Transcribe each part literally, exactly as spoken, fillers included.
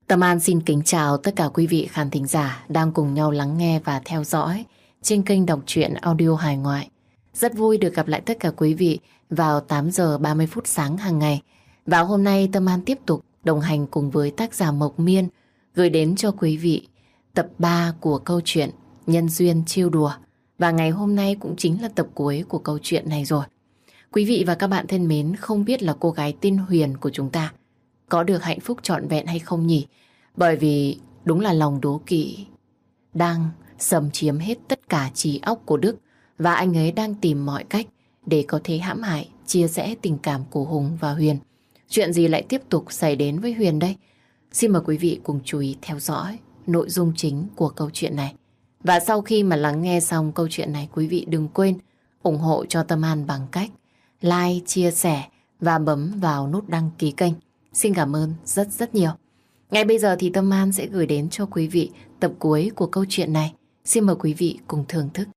Tâm An xin kính chào tất cả quý vị khán thính giả đang cùng nhau lắng nghe và theo dõi trên kênh đọc truyện audio hài ngoại. Rất vui được gặp lại tất cả quý vị vào tám giờ ba mươi phút sáng hàng ngày. Và hôm nay Tâm An tiếp tục đồng hành cùng với tác giả Mộc Miên gửi đến cho quý vị tập ba của câu chuyện Nhân duyên trêu đùa. Và ngày hôm nay cũng chính là tập cuối của câu chuyện này rồi. Quý vị và các bạn thân mến, không biết là cô gái tên Huyền của chúng ta có được hạnh phúc trọn vẹn hay không nhỉ? Bởi vì đúng là lòng đố kỵ đang xâm chiếm hết tất cả trí óc của Đức, và anh ấy đang tìm mọi cách để có thể hãm hại, chia rẽ tình cảm của Hùng và Huyền. Chuyện gì lại tiếp tục xảy đến với Huyền đây? Xin mời quý vị cùng chú ý theo dõi nội dung chính của câu chuyện này. Và sau khi mà lắng nghe xong câu chuyện này, quý vị đừng quên ủng hộ cho Tâm An bằng cách like, chia sẻ và bấm vào nút đăng ký kênh. Xin cảm ơn rất rất nhiều. Ngay bây giờ thì Tâm An sẽ gửi đến cho quý vị tập cuối của câu chuyện này. Xin mời quý vị cùng thưởng thức.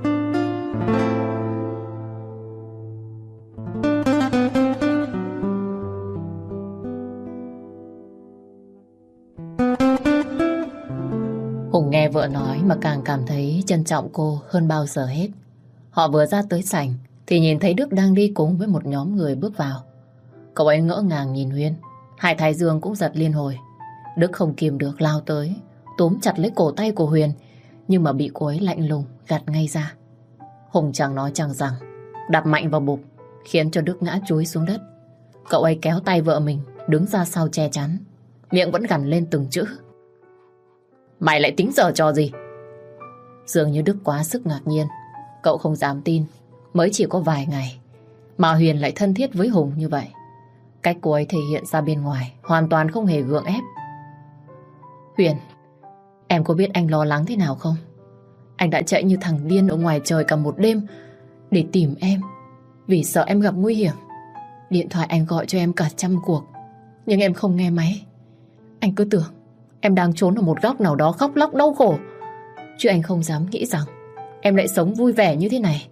Hùng nghe vợ nói mà càng cảm thấy trân trọng cô hơn bao giờ hết. Họ vừa ra tới sảnh thì nhìn thấy Đức đang đi cùng với một nhóm người bước vào. Cậu ấy ngỡ ngàng nhìn Huyền, hai thái dương cũng giật liên hồi. Đức không kìm được lao tới, túm chặt lấy cổ tay của Huyền, nhưng mà bị cô ấy lạnh lùng gạt ngay ra. Hùng chẳng nói chẳng rằng, đạp mạnh vào bụng, khiến cho Đức ngã chúi xuống đất. Cậu ấy kéo tay vợ mình, đứng ra sau che chắn, miệng vẫn gằn lên từng chữ. Mày lại tính giở trò gì? Dường như Đức quá sức ngạc nhiên. Cậu không dám tin, mới chỉ có vài ngày mà Huyền lại thân thiết với Hùng như vậy. Cách cô ấy thể hiện ra bên ngoài hoàn toàn không hề gượng ép. Huyền, em có biết anh lo lắng thế nào không? Anh đã chạy như thằng điên ở ngoài trời cả một đêm để tìm em, vì sợ em gặp nguy hiểm. Điện thoại anh gọi cho em cả trăm cuộc, nhưng em không nghe máy. Anh cứ tưởng em đang trốn ở một góc nào đó khóc lóc đau khổ, chứ anh không dám nghĩ rằng em lại sống vui vẻ như thế này.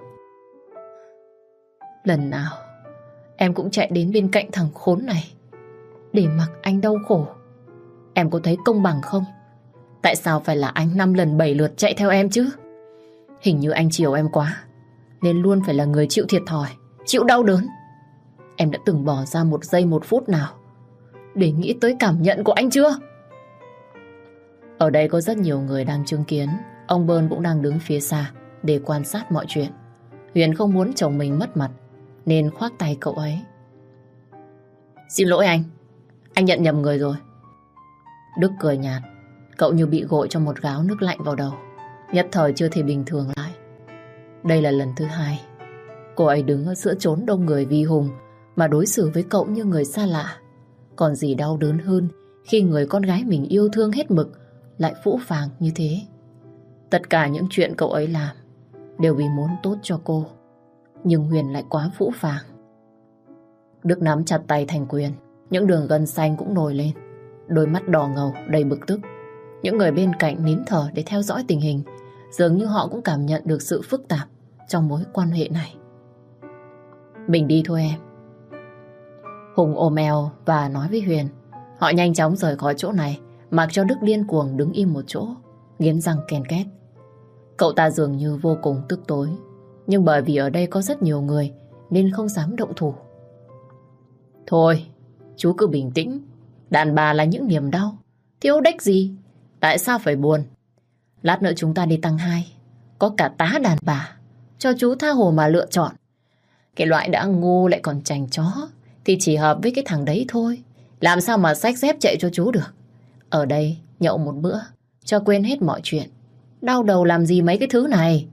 Lần nào em cũng chạy đến bên cạnh thằng khốn này để mặc anh đau khổ. Em có thấy công bằng không? Tại sao phải là anh năm lần bảy lượt chạy theo em chứ? Hình như anh chiều em quá, nên luôn phải là người chịu thiệt thòi, chịu đau đớn. Em đã từng bỏ ra một giây một phút nào để nghĩ tới cảm nhận của anh chưa? Ở đây có rất nhiều người đang chứng kiến. Ông Bơn cũng đang đứng phía xa để quan sát mọi chuyện. Huyền không muốn chồng mình mất mặt nên khoác tay cậu ấy. Xin lỗi anh, anh nhận nhầm người rồi. Đức cười nhạt. Cậu như bị gội cho một gáo nước lạnh vào đầu, nhất thời chưa thể bình thường lại. Đây là lần thứ hai cô ấy đứng ở giữa chốn đông người vì Hùng mà đối xử với cậu như người xa lạ. Còn gì đau đớn hơn khi người con gái mình yêu thương hết mực lại phũ phàng như thế. Tất cả những chuyện cậu ấy làm đều vì muốn tốt cho cô, nhưng Huyền lại quá phũ phàng. Đức nắm chặt tay Thành Quyền, những đường gân xanh cũng nổi lên, đôi mắt đỏ ngầu đầy bực tức. Những người bên cạnh nín thở để theo dõi tình hình, dường như họ cũng cảm nhận được sự phức tạp trong mối quan hệ này. Mình đi thôi em. Hùng ôm eo và nói với Huyền. Họ nhanh chóng rời khỏi chỗ này, mặc cho Đức điên cuồng đứng im một chỗ, nghiến răng ken két. Cậu ta dường như vô cùng tức tối, nhưng bởi vì ở đây có rất nhiều người nên không dám động thủ. Thôi, chú cứ bình tĩnh. Đàn bà là những niềm đau, thiếu đếch gì, tại sao phải buồn? Lát nữa chúng ta đi tăng hai, có cả tá đàn bà, cho chú tha hồ mà lựa chọn. Cái loại đã ngu lại còn chành chó thì chỉ hợp với cái thằng đấy thôi. Làm sao mà xách dép chạy cho chú được? Ở đây nhậu một bữa cho quên hết mọi chuyện, đau đầu làm gì mấy cái thứ này.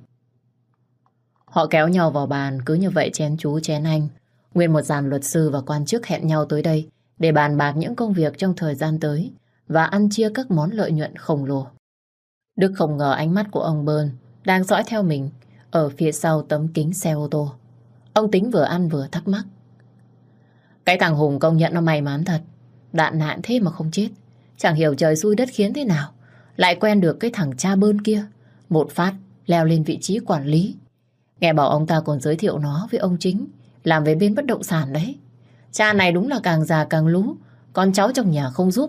Họ kéo nhau vào bàn, cứ như vậy chén chú chén anh. Nguyên một dàn luật sư và quan chức hẹn nhau tới đây để bàn bạc những công việc trong thời gian tới và ăn chia các món lợi nhuận khổng lồ. Đức không ngờ ánh mắt của ông Bơn đang dõi theo mình ở phía sau tấm kính xe ô tô. Ông Tính vừa ăn vừa thắc mắc. Cái thằng Hùng công nhận nó may mắn thật, đạn nạn thế mà không chết. Chẳng hiểu trời xui đất khiến thế nào lại quen được cái thằng cha Bơn kia, một phát leo lên vị trí quản lý. Nghe bảo ông ta còn giới thiệu nó với ông Chính, làm về bên bất động sản đấy. Cha này đúng là càng già càng lú, con cháu trong nhà không giúp,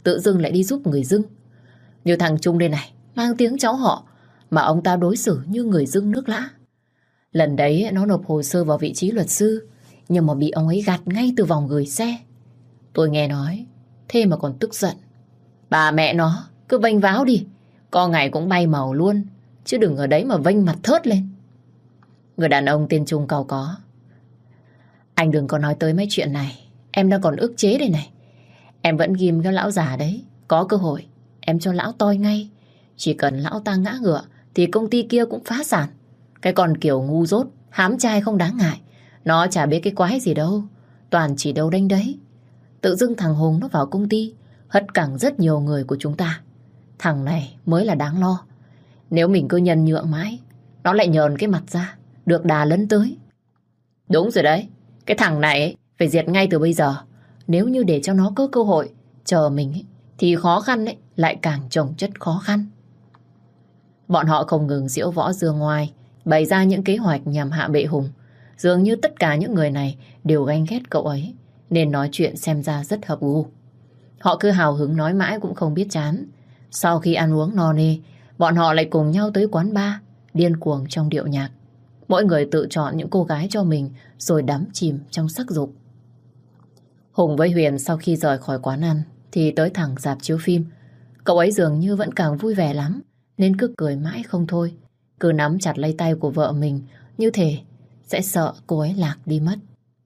tự dưng lại đi giúp người dưng. Như thằng Trung đây này, mang tiếng cháu họ, mà ông ta đối xử như người dưng nước lã. Lần đấy nó nộp hồ sơ vào vị trí luật sư, nhưng mà bị ông ấy gạt ngay từ vòng gửi xe. Tôi nghe nói, thế mà còn tức giận. Bà mẹ nó, cứ vênh váo đi, có ngày cũng bay màu luôn, chứ đừng ở đấy mà vênh mặt thớt lên. Người đàn ông tên Trung cau có. Anh đừng có nói tới mấy chuyện này, em đang còn ức chế đây này. Em vẫn ghim cái lão già đấy, có cơ hội em cho lão toi ngay. Chỉ cần lão ta ngã ngựa thì công ty kia cũng phá sản. Cái con kiểu ngu dốt, hám trai không đáng ngại, nó chả biết cái quái gì đâu, toàn chỉ đâu đanh đấy. Tự dưng thằng Hùng nó vào công ty, hất cẳng rất nhiều người của chúng ta. Thằng này mới là đáng lo. Nếu mình cứ nhân nhượng mãi, nó lại nhờn cái mặt ra, được đà lấn tới. Đúng rồi đấy, cái thằng này ấy, phải diệt ngay từ bây giờ. Nếu như để cho nó có cơ hội chờ mình ấy, thì khó khăn ấy, lại càng chồng chất khó khăn. Bọn họ không ngừng giễu võ dương ngoài, bày ra những kế hoạch nhằm hạ bệ Hùng. Dường như tất cả những người này đều ganh ghét cậu ấy, nên nói chuyện xem ra rất hợp gu. Họ cứ hào hứng nói mãi cũng không biết chán. Sau khi ăn uống no nê, bọn họ lại cùng nhau tới quán bar, điên cuồng trong điệu nhạc. Mỗi người tự chọn những cô gái cho mình, rồi đắm chìm trong sắc dục. Hùng với Huyền sau khi rời khỏi quán ăn thì tới thẳng rạp chiếu phim. Cậu ấy dường như vẫn càng vui vẻ lắm, nên cứ cười mãi không thôi. Cứ nắm chặt lấy tay của vợ mình, như thể sẽ sợ cô ấy lạc đi mất.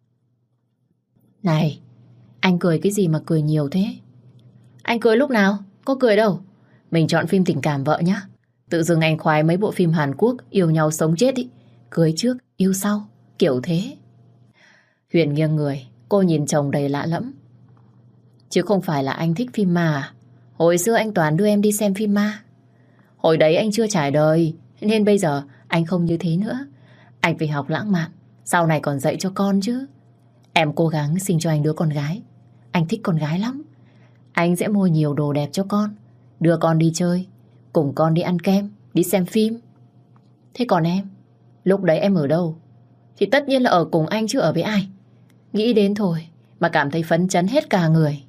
Này, anh cười cái gì mà cười nhiều thế? Anh cười lúc nào? Có cười đâu. Mình chọn phim tình cảm vợ nhá. Tự dưng anh khoái mấy bộ phim Hàn Quốc yêu nhau sống chết ý. Cưới trước, yêu sau, kiểu thế. Huyền nghiêng người, cô nhìn chồng đầy lạ lẫm. Chứ không phải là anh thích phim ma à? Hồi xưa anh toàn đưa em đi xem phim ma. Hồi đấy anh chưa trải đời, nên bây giờ anh không như thế nữa. Anh phải học lãng mạn, sau này còn dạy cho con chứ. Em cố gắng sinh cho anh đứa con gái. Anh thích con gái lắm. Anh sẽ mua nhiều đồ đẹp cho con, đưa con đi chơi, cùng con đi ăn kem, đi xem phim. Thế còn em, lúc đấy em ở đâu? Thì tất nhiên là ở cùng anh chứ ở với ai. Nghĩ đến thôi mà cảm thấy phấn chấn hết cả người.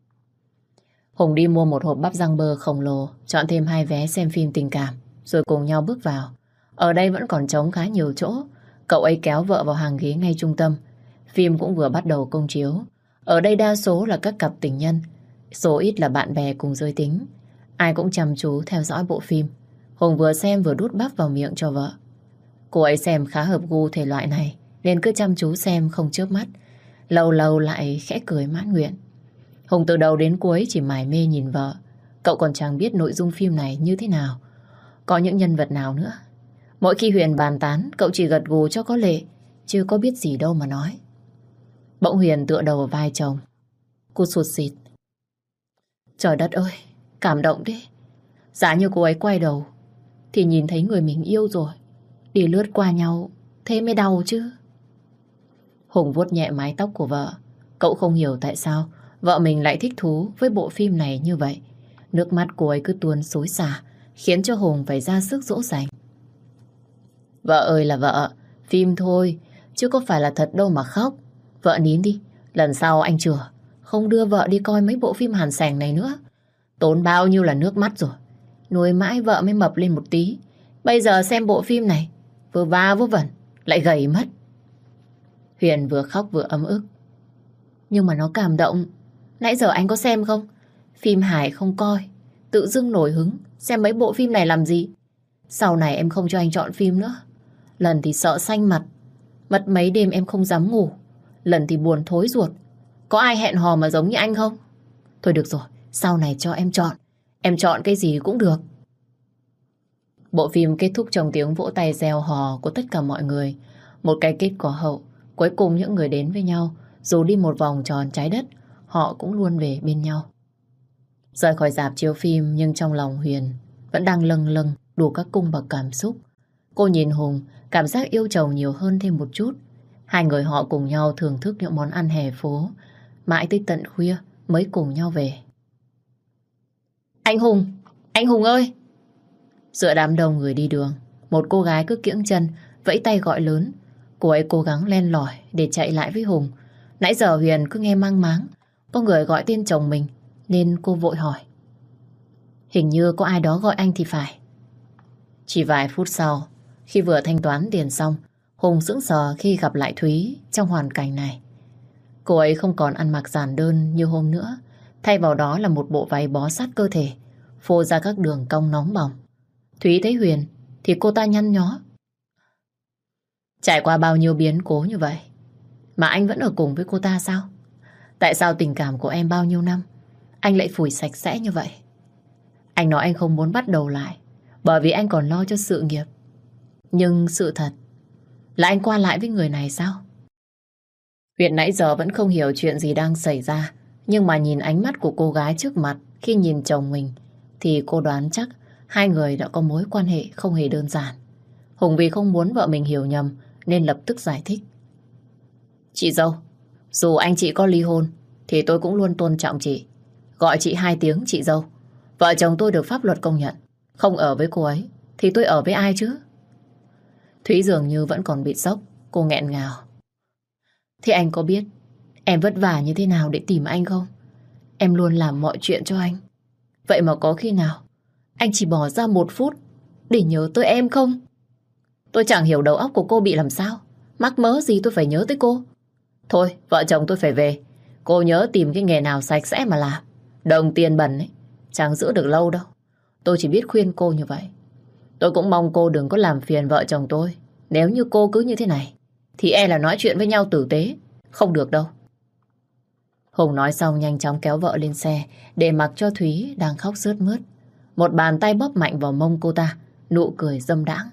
Hùng đi mua một hộp bắp rang bơ khổng lồ, chọn thêm hai vé xem phim tình cảm, rồi cùng nhau bước vào. Ở đây vẫn còn trống khá nhiều chỗ. Cậu ấy kéo vợ vào hàng ghế ngay trung tâm. Phim cũng vừa bắt đầu công chiếu. Ở đây đa số là các cặp tình nhân, số ít là bạn bè cùng giới tính. Ai cũng chăm chú theo dõi bộ phim. Hùng vừa xem vừa đút bắp vào miệng cho vợ. Cô ấy xem khá hợp gu thể loại này, nên cứ chăm chú xem không chớp mắt. Lâu lâu lại khẽ cười mãn nguyện. Hùng từ đầu đến cuối chỉ mải mê nhìn vợ. Cậu còn chẳng biết nội dung phim này như thế nào, có những nhân vật nào nữa. Mỗi khi Huyền bàn tán, cậu chỉ gật gù cho có lệ, chứ có biết gì đâu mà nói. Bỗng Huyền tựa đầu vào vai chồng. Cô sụt sịt. Trời đất ơi, cảm động thế. Giá như cô ấy quay đầu thì nhìn thấy người mình yêu rồi. Đi lướt qua nhau, thế mới đau chứ. Hùng vuốt nhẹ mái tóc của vợ. Cậu không hiểu tại sao vợ mình lại thích thú với bộ phim này như vậy. Nước mắt cô ấy cứ tuôn xối xả, khiến cho Hùng phải ra sức dỗ dành. Vợ ơi là vợ, phim thôi, chứ có phải là thật đâu mà khóc. Vợ nín đi, lần sau anh chừa không đưa vợ đi coi mấy bộ phim hàn sành này nữa. Tốn bao nhiêu là nước mắt rồi. Nuôi mãi vợ mới mập lên một tí. Bây giờ xem bộ phim này, vừa va vừa vẩn, lại gầy mất. Huyền vừa khóc vừa ấm ức. Nhưng mà nó cảm động. Nãy giờ anh có xem không? Phim hài không coi, tự dưng nổi hứng xem mấy bộ phim này làm gì? Sau này em không cho anh chọn phim nữa. Lần thì sợ xanh mặt, mất mấy đêm em không dám ngủ. Lần thì buồn thối ruột. Có ai hẹn hò mà giống như anh không? Thôi được rồi, sau này cho em chọn. Em chọn cái gì cũng được. Bộ phim kết thúc trong tiếng vỗ tay reo hò của tất cả mọi người. Một cái kết quả hậu. Cuối cùng những người đến với nhau, dù đi một vòng tròn trái đất, họ cũng luôn về bên nhau. Rời khỏi rạp chiếu phim, nhưng trong lòng Huyền vẫn đang lâng lâng đủ các cung bậc cảm xúc. Cô nhìn Hùng, cảm giác yêu chồng nhiều hơn thêm một chút. Hai người họ cùng nhau thưởng thức những món ăn hè phố, mãi tới tận khuya mới cùng nhau về. Anh Hùng, anh Hùng ơi! Giữa đám đông người đi đường, một cô gái cứ kiễng chân, vẫy tay gọi lớn. Cô ấy cố gắng len lỏi để chạy lại với Hùng. Nãy giờ Huyền cứ nghe mang máng có người gọi tên chồng mình, nên cô vội hỏi. Hình như có ai đó gọi anh thì phải. Chỉ vài phút sau, khi vừa thanh toán tiền xong, Hùng sững sờ khi gặp lại Thúy trong hoàn cảnh này. Cô ấy không còn ăn mặc giản đơn như hôm nữa, thay vào đó là một bộ váy bó sát cơ thể, phô ra các đường cong nóng bỏng. Thúy thấy Huyền thì cô ta nhăn nhó. Trải qua bao nhiêu biến cố như vậy mà anh vẫn ở cùng với cô ta sao? Tại sao tình cảm của em bao nhiêu năm anh lại phủi sạch sẽ như vậy? Anh nói anh không muốn bắt đầu lại bởi vì anh còn lo cho sự nghiệp. Nhưng sự thật là anh qua lại với người này sao? Huyền nãy giờ vẫn không hiểu chuyện gì đang xảy ra, nhưng mà nhìn ánh mắt của cô gái trước mặt khi nhìn chồng mình thì cô đoán chắc hai người đã có mối quan hệ không hề đơn giản. Hùng vì không muốn vợ mình hiểu nhầm nên lập tức giải thích. Chị dâu, dù anh chị có ly hôn thì tôi cũng luôn tôn trọng chị. Gọi chị hai tiếng chị dâu. Vợ chồng tôi được pháp luật công nhận. Không ở với cô ấy thì tôi ở với ai chứ? Thúy dường như vẫn còn bị sốc. Cô nghẹn ngào. Thế anh có biết em vất vả như thế nào để tìm anh không? Em luôn làm mọi chuyện cho anh. Vậy mà có khi nào anh chỉ bỏ ra một phút để nhớ tới em không? Tôi chẳng hiểu đầu óc của cô bị làm sao. Mắc mớ gì tôi phải nhớ tới cô. Thôi, vợ chồng tôi phải về. Cô nhớ tìm cái nghề nào sạch sẽ mà làm. Đồng tiền bẩn ấy chẳng giữ được lâu đâu. Tôi chỉ biết khuyên cô như vậy. Tôi cũng mong cô đừng có làm phiền vợ chồng tôi. Nếu như cô cứ như thế này thì e là nói chuyện với nhau tử tế không được đâu. Hùng nói xong nhanh chóng kéo vợ lên xe để mặc cho Thúy đang khóc sướt mướt. Một bàn tay bóp mạnh vào mông cô ta, nụ cười dâm đãng.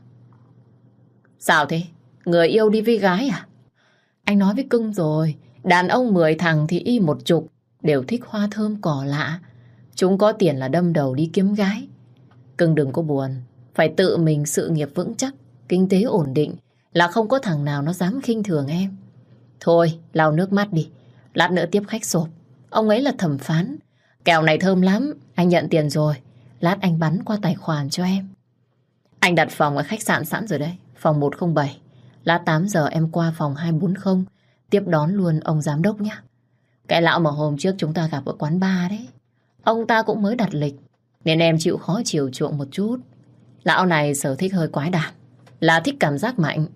Sao thế? Người yêu đi với gái à? Anh nói với cưng rồi, đàn ông mười thằng thì y một chục, đều thích hoa thơm cỏ lạ. Chúng có tiền là đâm đầu đi kiếm gái. Cưng đừng có buồn, phải tự mình sự nghiệp vững chắc, kinh tế ổn định là không có thằng nào nó dám khinh thường em. Thôi, lau nước mắt đi, lát nữa tiếp khách sộp. Ông ấy là thẩm phán. Kẹo này thơm lắm, anh nhận tiền rồi. Lát anh bắn qua tài khoản cho em. Anh đặt phòng ở khách sạn sẵn rồi đấy, phòng một không bảy. Lát tám giờ em qua phòng hai bốn không, tiếp đón luôn ông giám đốc nhé. Cái lão mà hôm trước chúng ta gặp ở quán bar đấy, ông ta cũng mới đặt lịch, nên em chịu khó chiều chuộng một chút. Lão này sở thích hơi quái đản, là thích cảm giác mạnh.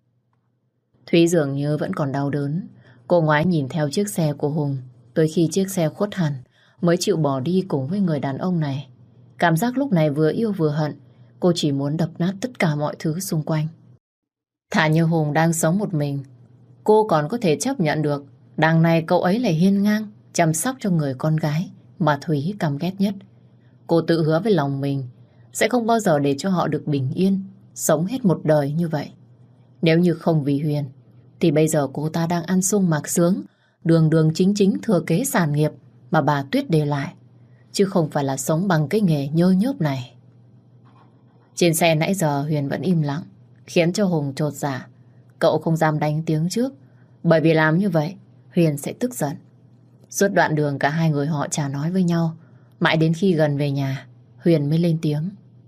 Thúy dường như vẫn còn đau đớn. Cô ngoái nhìn theo chiếc xe của Hùng, tới khi chiếc xe khuất hẳn mới chịu bỏ đi cùng với người đàn ông này. Cảm giác lúc này vừa yêu vừa hận. Cô chỉ muốn đập nát tất cả mọi thứ xung quanh. Thà như Hùng đang sống một mình, cô còn có thể chấp nhận được. Đằng này cậu ấy lại hiên ngang chăm sóc cho người con gái mà Thúy căm ghét nhất. Cô tự hứa với lòng mình sẽ không bao giờ để cho họ được bình yên, sống hết một đời như vậy. Nếu như không vì Huyền thì bây giờ cô ta đang ăn sung mặc sướng, đường đường chính chính thừa kế sản nghiệp mà bà Tuyết để lại, chứ không phải là sống bằng cái nghề nhơ nhớp này. Trên xe nãy giờ Huyền vẫn im lặng, khiến cho Hùng chột dạ. Cậu không dám đánh tiếng trước, bởi vì làm như vậy Huyền sẽ tức giận. Suốt đoạn đường cả hai người họ chả nói với nhau. Mãi đến khi gần về nhà, Huyền mới lên tiếng.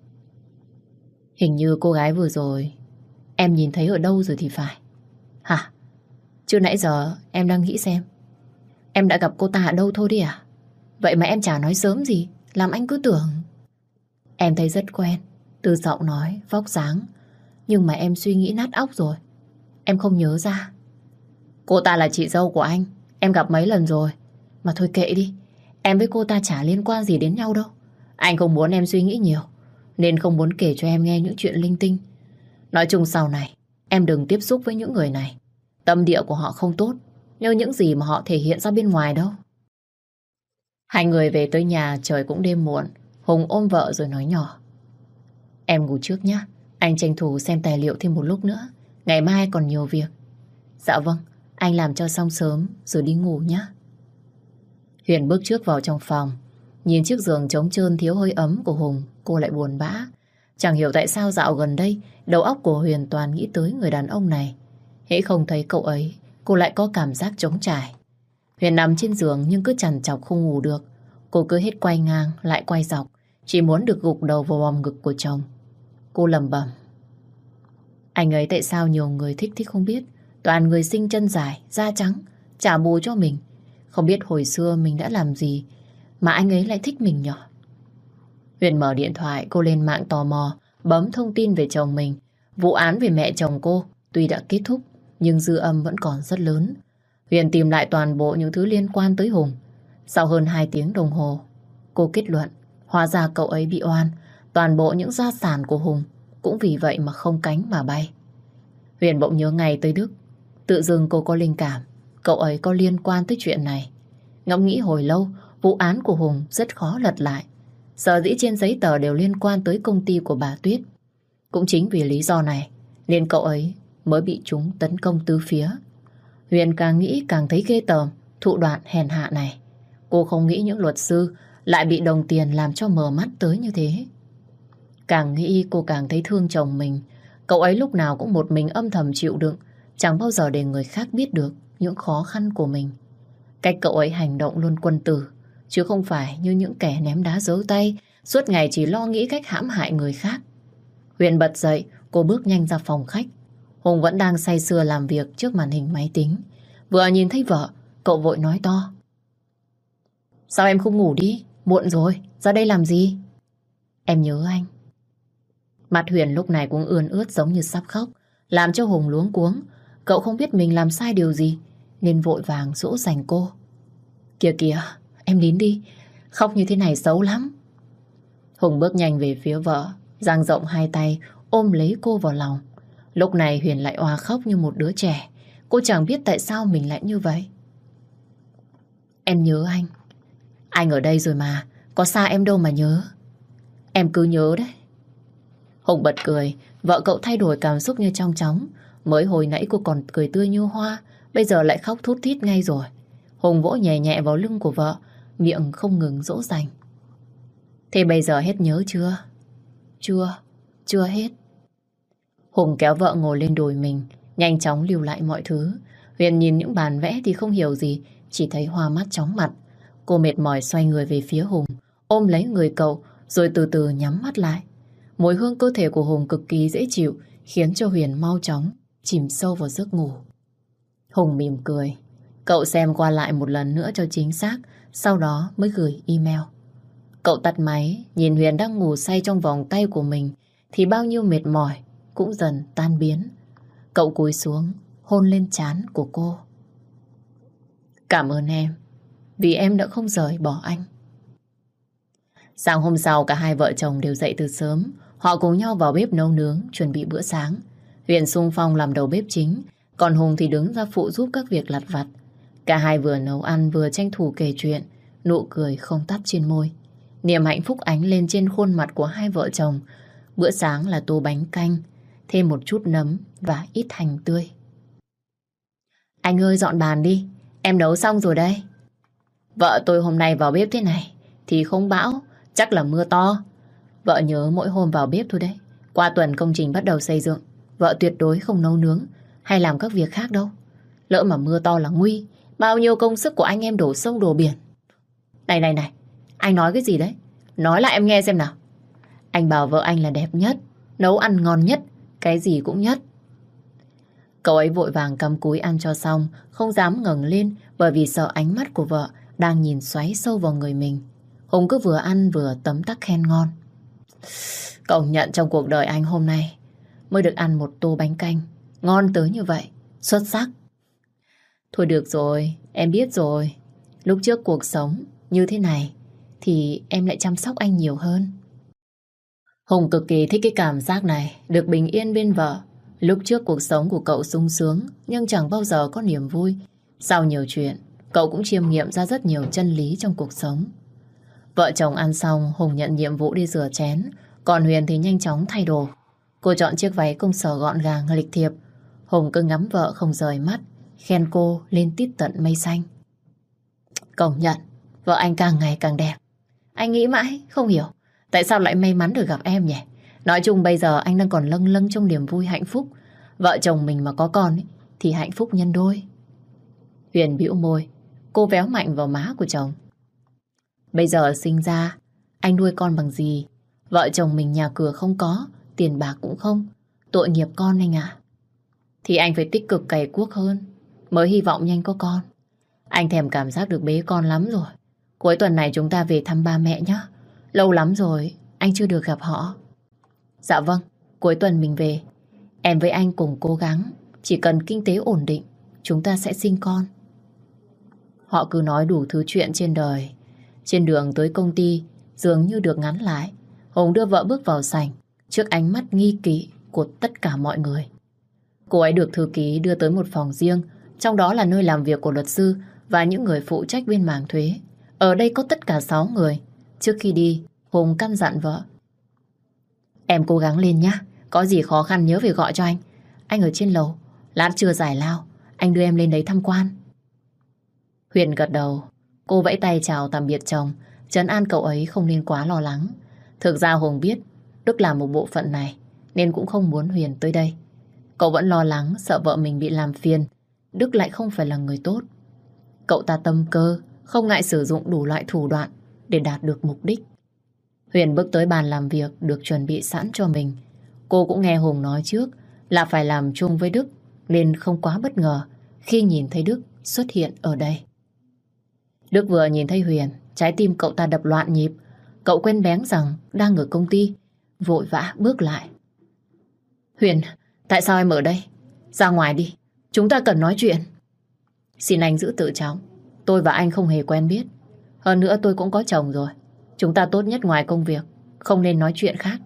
Hình như cô gái vừa rồi em nhìn thấy ở đâu rồi thì phải. Hả? Chứ nãy giờ em đang nghĩ xem em đã gặp cô ta ở đâu thôi đi à? Vậy mà em chả nói sớm gì, làm anh cứ tưởng. Em thấy rất quen, từ giọng nói, vóc dáng, nhưng mà em suy nghĩ nát óc rồi, em không nhớ ra. Cô ta là chị dâu của anh, em gặp mấy lần rồi. Mà thôi kệ đi, em với cô ta chả liên quan gì đến nhau đâu. Anh không muốn em suy nghĩ nhiều, nên không muốn kể cho em nghe những chuyện linh tinh. Nói chung sau này em đừng tiếp xúc với những người này. Tâm địa của họ không tốt như những gì mà họ thể hiện ra bên ngoài đâu. Hai người về tới nhà, trời cũng đêm muộn. Hùng ôm vợ rồi nói nhỏ. Em ngủ trước nhé, anh tranh thủ xem tài liệu thêm một lúc nữa, ngày mai còn nhiều việc. Dạ vâng, anh làm cho xong sớm rồi đi ngủ nhé. Huyền bước trước vào trong phòng, nhìn chiếc giường trống trơn thiếu hơi ấm của Hùng, cô lại buồn bã. Chẳng hiểu tại sao dạo gần đây đầu óc của Huyền toàn nghĩ tới người đàn ông này. Hễ không thấy cậu ấy, cô lại có cảm giác trống trải. Huyền nằm trên giường nhưng cứ trằn trọc không ngủ được. Cô cứ hết quay ngang lại quay dọc, chỉ muốn được gục đầu vào vòng ngực của chồng. Cô lẩm bẩm. Anh ấy tại sao nhiều người thích thích không biết. Toàn người xinh chân dài, da trắng, trả bù cho mình. Không biết hồi xưa mình đã làm gì mà anh ấy lại thích mình nhỉ? Huyền mở điện thoại, cô lên mạng tò mò, bấm thông tin về chồng mình. Vụ án về mẹ chồng cô tuy đã kết thúc, nhưng dư âm vẫn còn rất lớn. Huyền tìm lại toàn bộ những thứ liên quan tới Hùng. Sau hơn hai tiếng đồng hồ, cô kết luận, hóa ra cậu ấy bị oan. Toàn bộ những gia sản của Hùng cũng vì vậy mà không cánh mà bay. Huyền bỗng nhớ ngày tới Đức. Tự dưng cô có linh cảm cậu ấy có liên quan tới chuyện này. Ngẫm nghĩ hồi lâu, vụ án của Hùng rất khó lật lại. Sở dĩ trên giấy tờ đều liên quan tới công ty của bà Tuyết. Cũng chính vì lý do này nên cậu ấy mới bị chúng tấn công tứ phía. Huyền càng nghĩ càng thấy ghê tởm thủ đoạn hèn hạ này. Cô không nghĩ những luật sư lại bị đồng tiền làm cho mờ mắt tới như thế. Càng nghĩ cô càng thấy thương chồng mình. Cậu ấy lúc nào cũng một mình âm thầm chịu đựng, chẳng bao giờ để người khác biết được những khó khăn của mình. Cách cậu ấy hành động luôn quân tử, chứ không phải như những kẻ ném đá giấu tay, suốt ngày chỉ lo nghĩ cách hãm hại người khác. Huyền bật dậy, cô bước nhanh ra phòng khách. Hùng vẫn đang say sưa làm việc trước màn hình máy tính. Vừa nhìn thấy vợ, cậu vội nói to: Sao em không ngủ đi? Muộn rồi, ra đây làm gì? Em nhớ anh. Mặt Huyền lúc này cũng ươn ướt giống như sắp khóc, làm cho Hùng luống cuống. Cậu không biết mình làm sai điều gì nên vội vàng dỗ dành cô. Kìa kìa, em nín đi, khóc như thế này xấu lắm. Hùng bước nhanh về phía vợ, dang rộng hai tay ôm lấy cô vào lòng. Lúc này Huyền lại òa khóc như một đứa trẻ. Cô chẳng biết tại sao mình lại như vậy. Em nhớ anh. Anh ở đây rồi mà, có xa em đâu mà nhớ. Em cứ nhớ đấy. Hùng bật cười, vợ cậu thay đổi cảm xúc như trong chóng. Mới hồi nãy cô còn cười tươi như hoa, bây giờ lại khóc thút thít ngay rồi. Hùng vỗ nhẹ nhẹ vào lưng của vợ, miệng không ngừng dỗ dành. Thế bây giờ hết nhớ chưa? Chưa, chưa hết. Hùng kéo vợ ngồi lên đùi mình, nhanh chóng lưu lại mọi thứ. Huyền nhìn những bản vẽ thì không hiểu gì, chỉ thấy hoa mắt chóng mặt. Cô mệt mỏi xoay người về phía Hùng, ôm lấy người cậu, rồi từ từ nhắm mắt lại. Mùi hương cơ thể của Hùng cực kỳ dễ chịu, khiến cho Huyền mau chóng chìm sâu vào giấc ngủ. Hùng mỉm cười. Cậu xem qua lại một lần nữa cho chính xác, sau đó mới gửi email. Cậu tắt máy, nhìn Huyền đang ngủ say trong vòng tay của mình, thì bao nhiêu mệt mỏi cũng dần tan biến. Cậu cúi xuống, hôn lên trán của cô. Cảm ơn em, vì em đã không rời bỏ anh. Sáng hôm sau, cả hai vợ chồng đều dậy từ sớm. Họ cùng nhau vào bếp nấu nướng, chuẩn bị bữa sáng. Huyền xung phong làm đầu bếp chính, còn Hùng thì đứng ra phụ giúp các việc lặt vặt. Cả hai vừa nấu ăn vừa tranh thủ kể chuyện, nụ cười không tắt trên môi. Niềm hạnh phúc ánh lên trên khuôn mặt của hai vợ chồng. Bữa sáng là tô bánh canh, thêm một chút nấm và ít hành tươi. Anh ơi, dọn bàn đi, em nấu xong rồi đây. Vợ tôi hôm nay vào bếp thế này thì không bão, chắc là mưa to. Vợ nhớ mỗi hôm vào bếp thôi đấy. Qua tuần công trình bắt đầu xây dựng, vợ tuyệt đối không nấu nướng hay làm các việc khác đâu. Lỡ mà mưa to là nguy, bao nhiêu công sức của anh em đổ sông đổ biển. Này này này, anh nói cái gì đấy? Nói lại em nghe xem nào. Anh bảo vợ anh là đẹp nhất, nấu ăn ngon nhất, cái gì cũng nhất. Cậu ấy vội vàng cắm cúi ăn cho xong, không dám ngẩng lên bởi vì sợ ánh mắt của vợ đang nhìn xoáy sâu vào người mình. Hùng cứ vừa ăn vừa tấm tắc khen ngon. Công nhận trong cuộc đời anh hôm nay mới được ăn một tô bánh canh ngon tới như vậy, xuất sắc. Thôi được rồi, em biết rồi. Lúc trước cuộc sống như thế này thì em lại chăm sóc anh nhiều hơn. Hùng cực kỳ thích cái cảm giác này, được bình yên bên vợ. Lúc trước cuộc sống của cậu sung sướng nhưng chẳng bao giờ có niềm vui. Sau nhiều chuyện, cậu cũng chiêm nghiệm ra rất nhiều chân lý trong cuộc sống. Vợ chồng ăn xong, Hùng nhận nhiệm vụ đi rửa chén, còn Huyền thì nhanh chóng thay đồ. Cô chọn chiếc váy công sở gọn gàng, lịch thiệp. Hùng cứ ngắm vợ không rời mắt, khen cô lên tít tận mây xanh. Công nhận, vợ anh càng ngày càng đẹp. Anh nghĩ mãi, không hiểu tại sao lại may mắn được gặp em nhỉ. Nói chung bây giờ anh đang còn lâng lâng trong niềm vui hạnh phúc. Vợ chồng mình mà có con ấy, thì hạnh phúc nhân đôi. Huyền bĩu môi, cô véo mạnh vào má của chồng. Bây giờ sinh ra, anh nuôi con bằng gì? Vợ chồng mình nhà cửa không có, tiền bạc cũng không. Tội nghiệp con anh ạ. Thì anh phải tích cực cày cuốc hơn, mới hy vọng nhanh có con. Anh thèm cảm giác được bế con lắm rồi. Cuối tuần này chúng ta về thăm ba mẹ nhé. Lâu lắm rồi anh chưa được gặp họ. Dạ vâng, cuối tuần mình về. Em với anh cùng cố gắng. Chỉ cần kinh tế ổn định, chúng ta sẽ sinh con. Họ cứ nói đủ thứ chuyện trên đời. Trên đường tới công ty dường như được ngắn lại. Hùng đưa vợ bước vào sảnh trước ánh mắt nghi kỵ của tất cả mọi người. Cô ấy được thư ký đưa tới một phòng riêng, trong đó là nơi làm việc của luật sư và những người phụ trách bên mảng thuế. Ở đây có tất cả sáu người. Trước khi đi, Hùng căn dặn vợ: Em cố gắng lên nhé. Có gì khó khăn nhớ về gọi cho anh. Anh ở trên lầu, lát trưa giải lao, anh đưa em lên đấy tham quan. Huyền gật đầu. Cô vẫy tay chào tạm biệt chồng, trấn an cậu ấy không nên quá lo lắng. Thực ra Hùng biết Đức là một bộ phận này, nên cũng không muốn Huyền tới đây. Cậu vẫn lo lắng sợ vợ mình bị làm phiền. Đức lại không phải là người tốt. Cậu ta tâm cơ, không ngại sử dụng đủ loại thủ đoạn để đạt được mục đích. Huyền bước tới bàn làm việc được chuẩn bị sẵn cho mình. Cô cũng nghe Hùng nói trước là phải làm chung với Đức, nên không quá bất ngờ khi nhìn thấy Đức xuất hiện ở đây. Đức vừa nhìn thấy Huyền, trái tim cậu ta đập loạn nhịp. Cậu quên bén rằng đang ở công ty, vội vã bước lại. Huyền, tại sao em ở đây? Ra ngoài đi, chúng ta cần nói chuyện. Xin anh giữ tự trọng. Tôi và anh không hề quen biết. Hơn nữa tôi cũng có chồng rồi. Chúng ta tốt nhất ngoài công việc, không nên nói chuyện khác.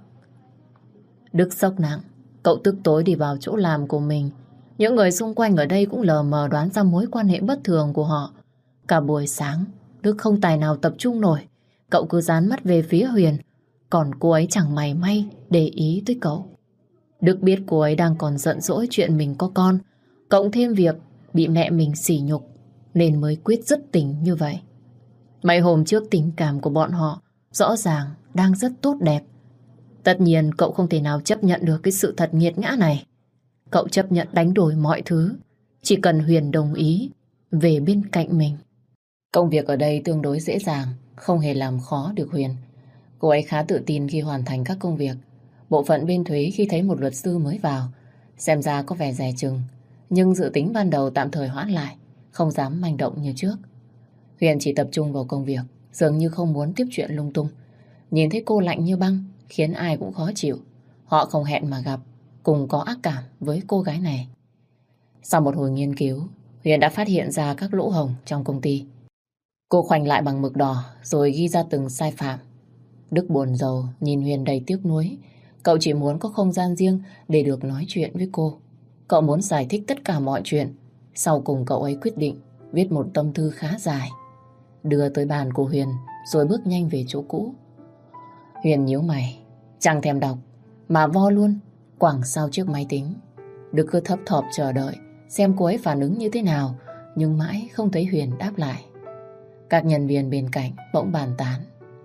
Đức sốc nặng. Cậu tức tối đi vào chỗ làm của mình. Những người xung quanh ở đây cũng lờ mờ đoán ra mối quan hệ bất thường của họ. Cả buổi sáng Đức không tài nào tập trung nổi. Cậu cứ dán mắt về phía Huyền, còn cô ấy chẳng mảy may để ý tới cậu. Đức biết cô ấy đang còn giận dỗi chuyện mình có con, cộng thêm việc bị mẹ mình sỉ nhục, nên mới quyết dứt tình như vậy. Mấy hôm trước tình cảm của bọn họ rõ ràng đang rất tốt đẹp. Tất nhiên cậu không thể nào chấp nhận được cái sự thật nghiệt ngã này. Cậu chấp nhận đánh đổi mọi thứ, chỉ cần Huyền đồng ý về bên cạnh mình. Công việc ở đây tương đối dễ dàng, không hề làm khó được Huyền. Cô ấy khá tự tin khi hoàn thành các công việc. Bộ phận bên thuế khi thấy một luật sư mới vào, xem ra có vẻ dè chừng, nhưng dự tính ban đầu tạm thời hoãn lại, không dám manh động như trước. Huyền chỉ tập trung vào công việc, dường như không muốn tiếp chuyện lung tung. Nhìn thấy cô lạnh như băng, khiến ai cũng khó chịu. Họ không hẹn mà gặp, cùng có ác cảm với cô gái này. Sau một hồi nghiên cứu, Huyền đã phát hiện ra các lỗ hổng trong công ty. Cô khoanh lại bằng mực đỏ rồi ghi ra từng sai phạm. Đức buồn rầu nhìn Huyền đầy tiếc nuối. Cậu chỉ muốn có không gian riêng để được nói chuyện với cô. Cậu muốn giải thích tất cả mọi chuyện. Sau cùng cậu ấy quyết định viết một tâm thư khá dài, đưa tới bàn của Huyền rồi bước nhanh về chỗ cũ. Huyền nhíu mày, chẳng thèm đọc mà vo luôn quẳng sau chiếc máy tính. Đức cứ thấp thỏm chờ đợi xem cô ấy phản ứng như thế nào, nhưng mãi không thấy Huyền đáp lại. Các nhân viên bên cạnh bỗng bàn tán: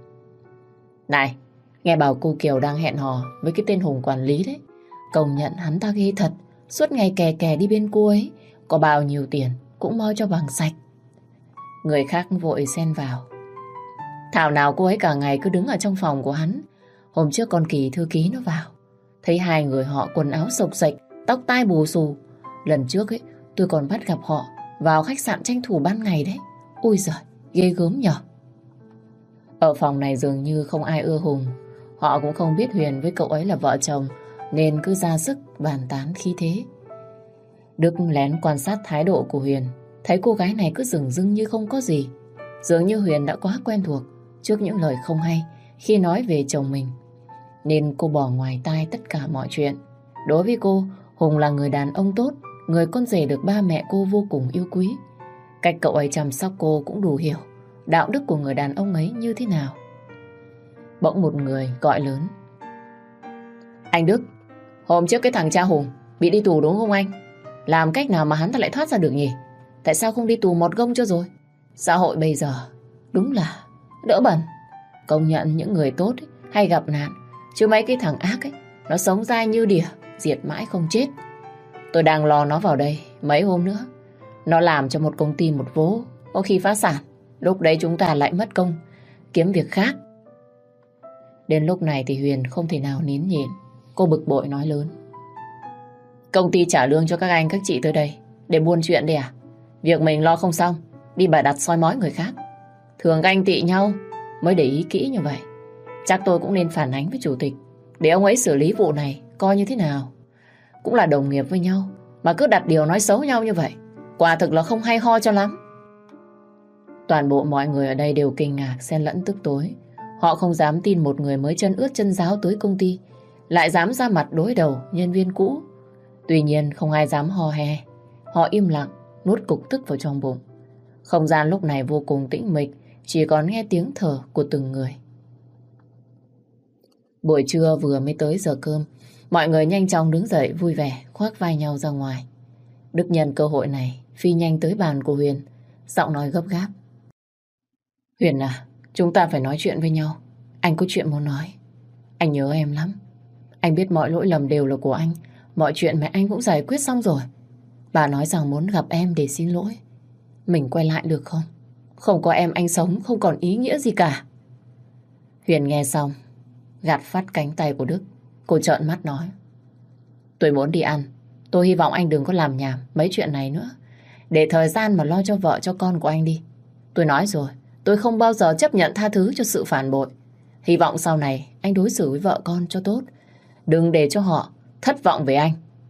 Này, nghe bảo cô Kiều đang hẹn hò với cái tên Hùng quản lý đấy. Công nhận hắn ta ghê thật, suốt ngày kè kè đi bên cô ấy, có bao nhiêu tiền cũng moi cho bằng sạch. Người khác vội xen vào: Thảo nào cô ấy cả ngày cứ đứng ở trong phòng của hắn. Hôm trước con Kỳ thư ký nó vào, thấy hai người họ quần áo xộc xệch, tóc tai bù xù. Lần trước ấy tôi còn bắt gặp họ vào khách sạn tranh thủ ban ngày đấy. Ôi giời, ghê gớm nhở. Ở phòng này dường như không ai ưa Hùng. Họ cũng không biết Huyền với cậu ấy là vợ chồng, nên cứ ra sức bàn tán khí thế. Đức lén quan sát thái độ của Huyền, thấy cô gái này cứ dửng dưng như không có gì. Dường như Huyền đã quá quen thuộc trước những lời không hay khi nói về chồng mình, nên cô bỏ ngoài tai tất cả mọi chuyện. Đối với cô, Hùng là người đàn ông tốt, người con rể được ba mẹ cô vô cùng yêu quý. Cách cậu ấy chăm sóc cô cũng đủ hiểu đạo đức của người đàn ông ấy như thế nào. Bỗng một người gọi lớn: Anh Đức, hôm trước cái thằng cha Hùng bị đi tù đúng không anh? Làm cách nào mà hắn ta lại thoát ra được nhỉ? Tại sao không đi tù một gông cho rồi? Xã hội bây giờ đúng là đỡ bẩn. Công nhận những người tốt ấy, hay gặp nạn, chứ mấy cái thằng ác ấy nó sống dai như đỉa, diệt mãi không chết. Tôi đang lo nó vào đây mấy hôm nữa, nó làm cho một công ty một vố, có khi phá sản. Lúc đấy chúng ta lại mất công kiếm việc khác. Đến lúc này thì Huyền không thể nào nín nhịn. Cô bực bội nói lớn: Công ty trả lương cho các anh các chị tới đây để buôn chuyện đi à? Việc mình lo không xong, đi bà đặt soi mói người khác. Thường ganh tị nhau mới để ý kỹ như vậy. Chắc tôi cũng nên phản ánh với chủ tịch để ông ấy xử lý vụ này coi như thế nào. Cũng là đồng nghiệp với nhau mà cứ đặt điều nói xấu nhau như vậy, quả thực là không hay ho cho lắm. Toàn bộ mọi người ở đây đều kinh ngạc xen lẫn tức tối. Họ không dám tin một người mới chân ướt chân ráo tới công ty lại dám ra mặt đối đầu nhân viên cũ. Tuy nhiên không ai dám hò hè. Họ im lặng nuốt cục tức vào trong bụng. Không gian lúc này vô cùng tĩnh mịch, chỉ còn nghe tiếng thở của từng người. Buổi trưa vừa mới tới giờ cơm, mọi người nhanh chóng đứng dậy vui vẻ khoác vai nhau ra ngoài. Đức nhân cơ hội này phi nhanh tới bàn của Huyền, giọng nói gấp gáp. Huyền à, chúng ta phải nói chuyện với nhau. Anh có chuyện muốn nói. Anh nhớ em lắm. Anh biết mọi lỗi lầm đều là của anh. Mọi chuyện mẹ anh cũng giải quyết xong rồi. Bà nói rằng muốn gặp em để xin lỗi. Mình quay lại được không? Không có em anh sống không còn ý nghĩa gì cả. Huyền nghe xong, gạt phát cánh tay của Đức. Cô trợn mắt nói. Tôi muốn đi ăn. Tôi hy vọng anh đừng có làm nhảm mấy chuyện này nữa. Để thời gian mà lo cho vợ cho con của anh đi. Tôi nói rồi, tôi không bao giờ chấp nhận tha thứ cho sự phản bội. Hy vọng sau này anh đối xử với vợ con cho tốt. Đừng để cho họ thất vọng về anh.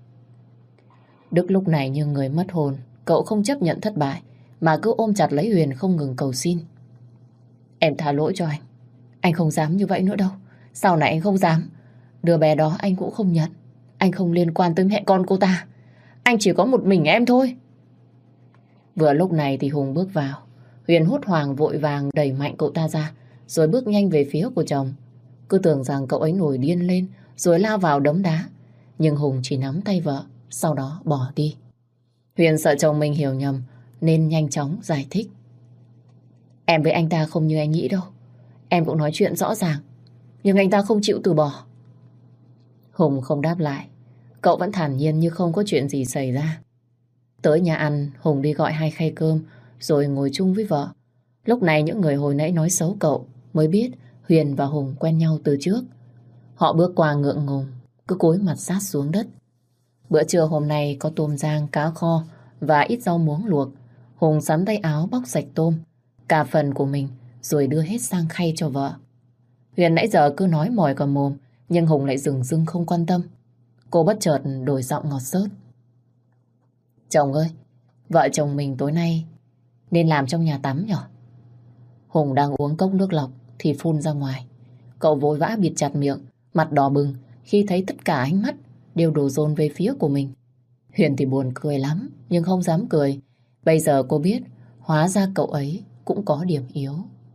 Đức lúc này như người mất hồn. Cậu không chấp nhận thất bại mà cứ ôm chặt lấy Huyền không ngừng cầu xin. Em tha lỗi cho anh. Anh không dám như vậy nữa đâu. Sau này anh không dám. Đứa bé đó anh cũng không nhận. Anh không liên quan tới mẹ con cô ta. Anh chỉ có một mình em thôi. Vừa lúc này thì Hùng bước vào. Huyền hốt hoảng vội vàng đẩy mạnh cậu ta ra, rồi bước nhanh về phía của chồng. Cứ tưởng rằng cậu ấy nổi điên lên rồi lao vào đấm đá. Nhưng Hùng chỉ nắm tay vợ, sau đó bỏ đi. Huyền sợ chồng mình hiểu nhầm nên nhanh chóng giải thích. Em với anh ta không như anh nghĩ đâu. Em cũng nói chuyện rõ ràng, nhưng anh ta không chịu từ bỏ. Hùng không đáp lại. Cậu vẫn thản nhiên như không có chuyện gì xảy ra. Tới nhà ăn, Hùng đi gọi hai khay cơm rồi ngồi chung với vợ. Lúc này những người hồi nãy nói xấu cậu mới biết Huyền và Hùng quen nhau từ trước. Họ bước qua ngượng ngùng, cứ cúi mặt sát xuống đất. Bữa trưa hôm nay có tôm rang, cá kho và ít rau muống luộc. Hùng sắn tay áo bóc sạch tôm, cả phần của mình, rồi đưa hết sang khay cho vợ. Huyền nãy giờ cứ nói mỏi cả mồm, nhưng Hùng lại dừng dưng không quan tâm. Cô bất chợt đổi giọng ngọt xớt. Chồng ơi, vợ chồng mình tối nay nên làm trong nhà tắm nhở? Hùng đang uống cốc nước lọc thì phun ra ngoài. Cậu vội vã bịt chặt miệng, mặt đỏ bừng khi thấy tất cả ánh mắt đều đổ dồn về phía của mình. Huyền thì buồn cười lắm, nhưng không dám cười. Bây giờ cô biết, hóa ra cậu ấy cũng có điểm yếu.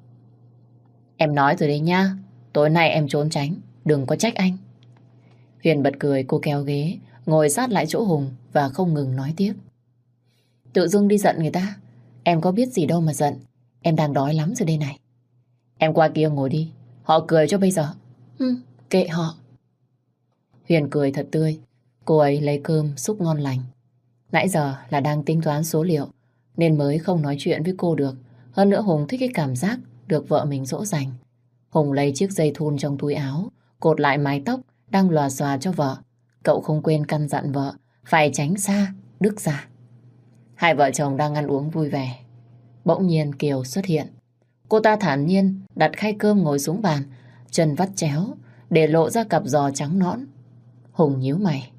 Em nói rồi đấy nha, tối nay em trốn tránh, đừng có trách anh. Huyền bật cười, cô kéo ghế, ngồi sát lại chỗ Hùng và không ngừng nói tiếp. Tự dưng đi giận người ta, em có biết gì đâu mà giận. Em đang đói lắm rồi đây này. Em qua kia ngồi đi, họ cười cho bây giờ. Ừ, kệ họ. Huyền cười thật tươi. Cô ấy lấy cơm xúc ngon lành. Nãy giờ là đang tính toán số liệu nên mới không nói chuyện với cô được. Hơn nữa Hùng thích cái cảm giác được vợ mình dỗ dành. Hùng lấy chiếc dây thun trong túi áo, cột lại mái tóc đang lòa xòa cho vợ. Cậu không quên căn dặn vợ phải tránh xa Đức ra. Hai vợ chồng đang ăn uống vui vẻ. Bỗng nhiên Kiều xuất hiện. Cô ta thản nhiên đặt khay cơm ngồi xuống bàn, chân vắt chéo để lộ ra cặp giò trắng nõn. Hùng nhíu mày.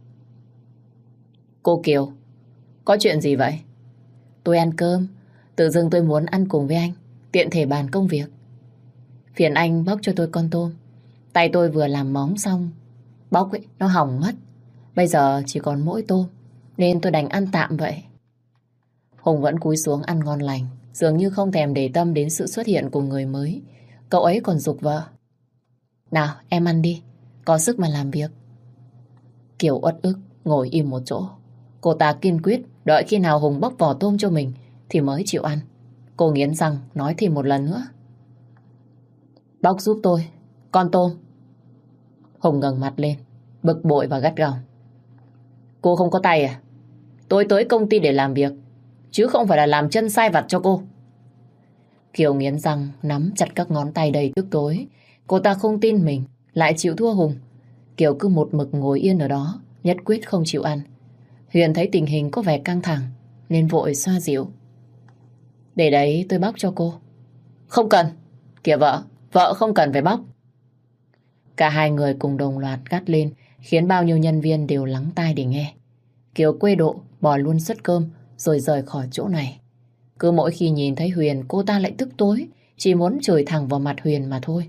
Cô Kiều, có chuyện gì vậy? Tôi ăn cơm, tự dưng tôi muốn ăn cùng với anh, tiện thể bàn công việc. Phiền anh bóc cho tôi con tôm. Tay tôi vừa làm móng xong, bóc ấy, nó hỏng mất. Bây giờ chỉ còn mỗi tôm, nên tôi đành ăn tạm vậy. Hùng vẫn cúi xuống ăn ngon lành, dường như không thèm để tâm đến sự xuất hiện của người mới. Cậu ấy còn giục vợ. Nào, em ăn đi, có sức mà làm việc. Kiều uất ức, ngồi im một chỗ. Cô ta kiên quyết, đợi khi nào Hùng bóc vỏ tôm cho mình thì mới chịu ăn. Cô nghiến răng, nói thêm một lần nữa. Bóc giúp tôi, con tôm. Hùng ngẩng mặt lên, bực bội và gắt gỏng. Cô không có tay à? Tôi tới công ty để làm việc, chứ không phải là làm chân sai vặt cho cô. Kiều nghiến răng, nắm chặt các ngón tay đầy tức tối. Cô ta không tin mình lại chịu thua Hùng. Kiều cứ một mực ngồi yên ở đó, nhất quyết không chịu ăn. Huyền thấy tình hình có vẻ căng thẳng nên vội xoa dịu. Để đấy tôi bóc cho cô. Không cần. Kìa vợ, vợ không cần phải bóc. Cả hai người cùng đồng loạt gắt lên, khiến bao nhiêu nhân viên đều lắng tai để nghe. Kiều quê độ bỏ luôn suất cơm rồi rời khỏi chỗ này. Cứ mỗi khi nhìn thấy Huyền, cô ta lại tức tối, chỉ muốn chửi thẳng vào mặt Huyền mà thôi.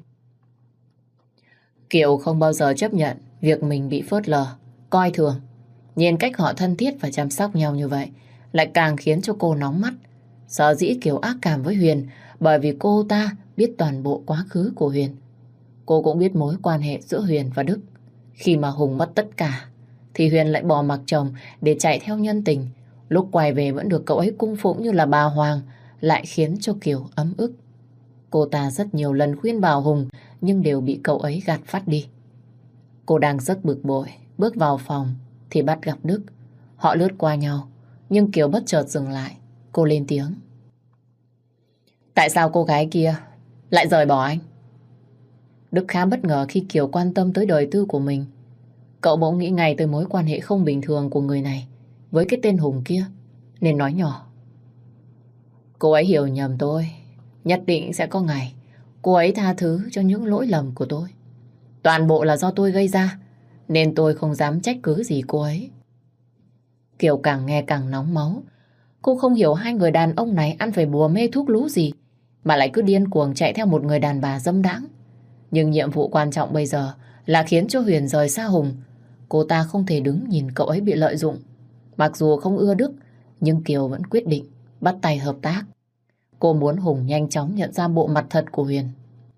Kiều không bao giờ chấp nhận việc mình bị phớt lờ, coi thường. Nhìn cách họ thân thiết và chăm sóc nhau như vậy lại càng khiến cho cô nóng mắt. Sở dĩ Kiều ác cảm với Huyền bởi vì cô ta biết toàn bộ quá khứ của Huyền. Cô cũng biết mối quan hệ giữa Huyền và Đức. Khi mà Hùng mất tất cả thì Huyền lại bỏ mặc chồng để chạy theo nhân tình. Lúc quay về vẫn được cậu ấy cung phụng như là bà Hoàng, lại khiến cho Kiều ấm ức. Cô ta rất nhiều lần khuyên bảo Hùng nhưng đều bị cậu ấy gạt phắt đi. Cô đang rất bực bội, bước vào phòng thì bắt gặp Đức. Họ lướt qua nhau, nhưng Kiều bất chợt dừng lại. Cô lên tiếng. Tại sao cô gái kia lại rời bỏ anh? Đức khá bất ngờ khi Kiều quan tâm tới đời tư của mình. Cậu bỗng nghĩ ngay tới mối quan hệ không bình thường của người này với cái tên Hùng kia, nên nói nhỏ. Cô ấy hiểu nhầm tôi. Nhất định sẽ có ngày cô ấy tha thứ cho những lỗi lầm của tôi. Toàn bộ là do tôi gây ra, nên tôi không dám trách cứ gì cô ấy. Kiều càng nghe càng nóng máu. Cô không hiểu hai người đàn ông này ăn phải bùa mê thuốc lú gì mà lại cứ điên cuồng chạy theo một người đàn bà dâm đãng. Nhưng nhiệm vụ quan trọng bây giờ là khiến cho Huyền rời xa Hùng. Cô ta không thể đứng nhìn cậu ấy bị lợi dụng. Mặc dù không ưa Đức, nhưng Kiều vẫn quyết định bắt tay hợp tác. Cô muốn Hùng nhanh chóng nhận ra bộ mặt thật của Huyền.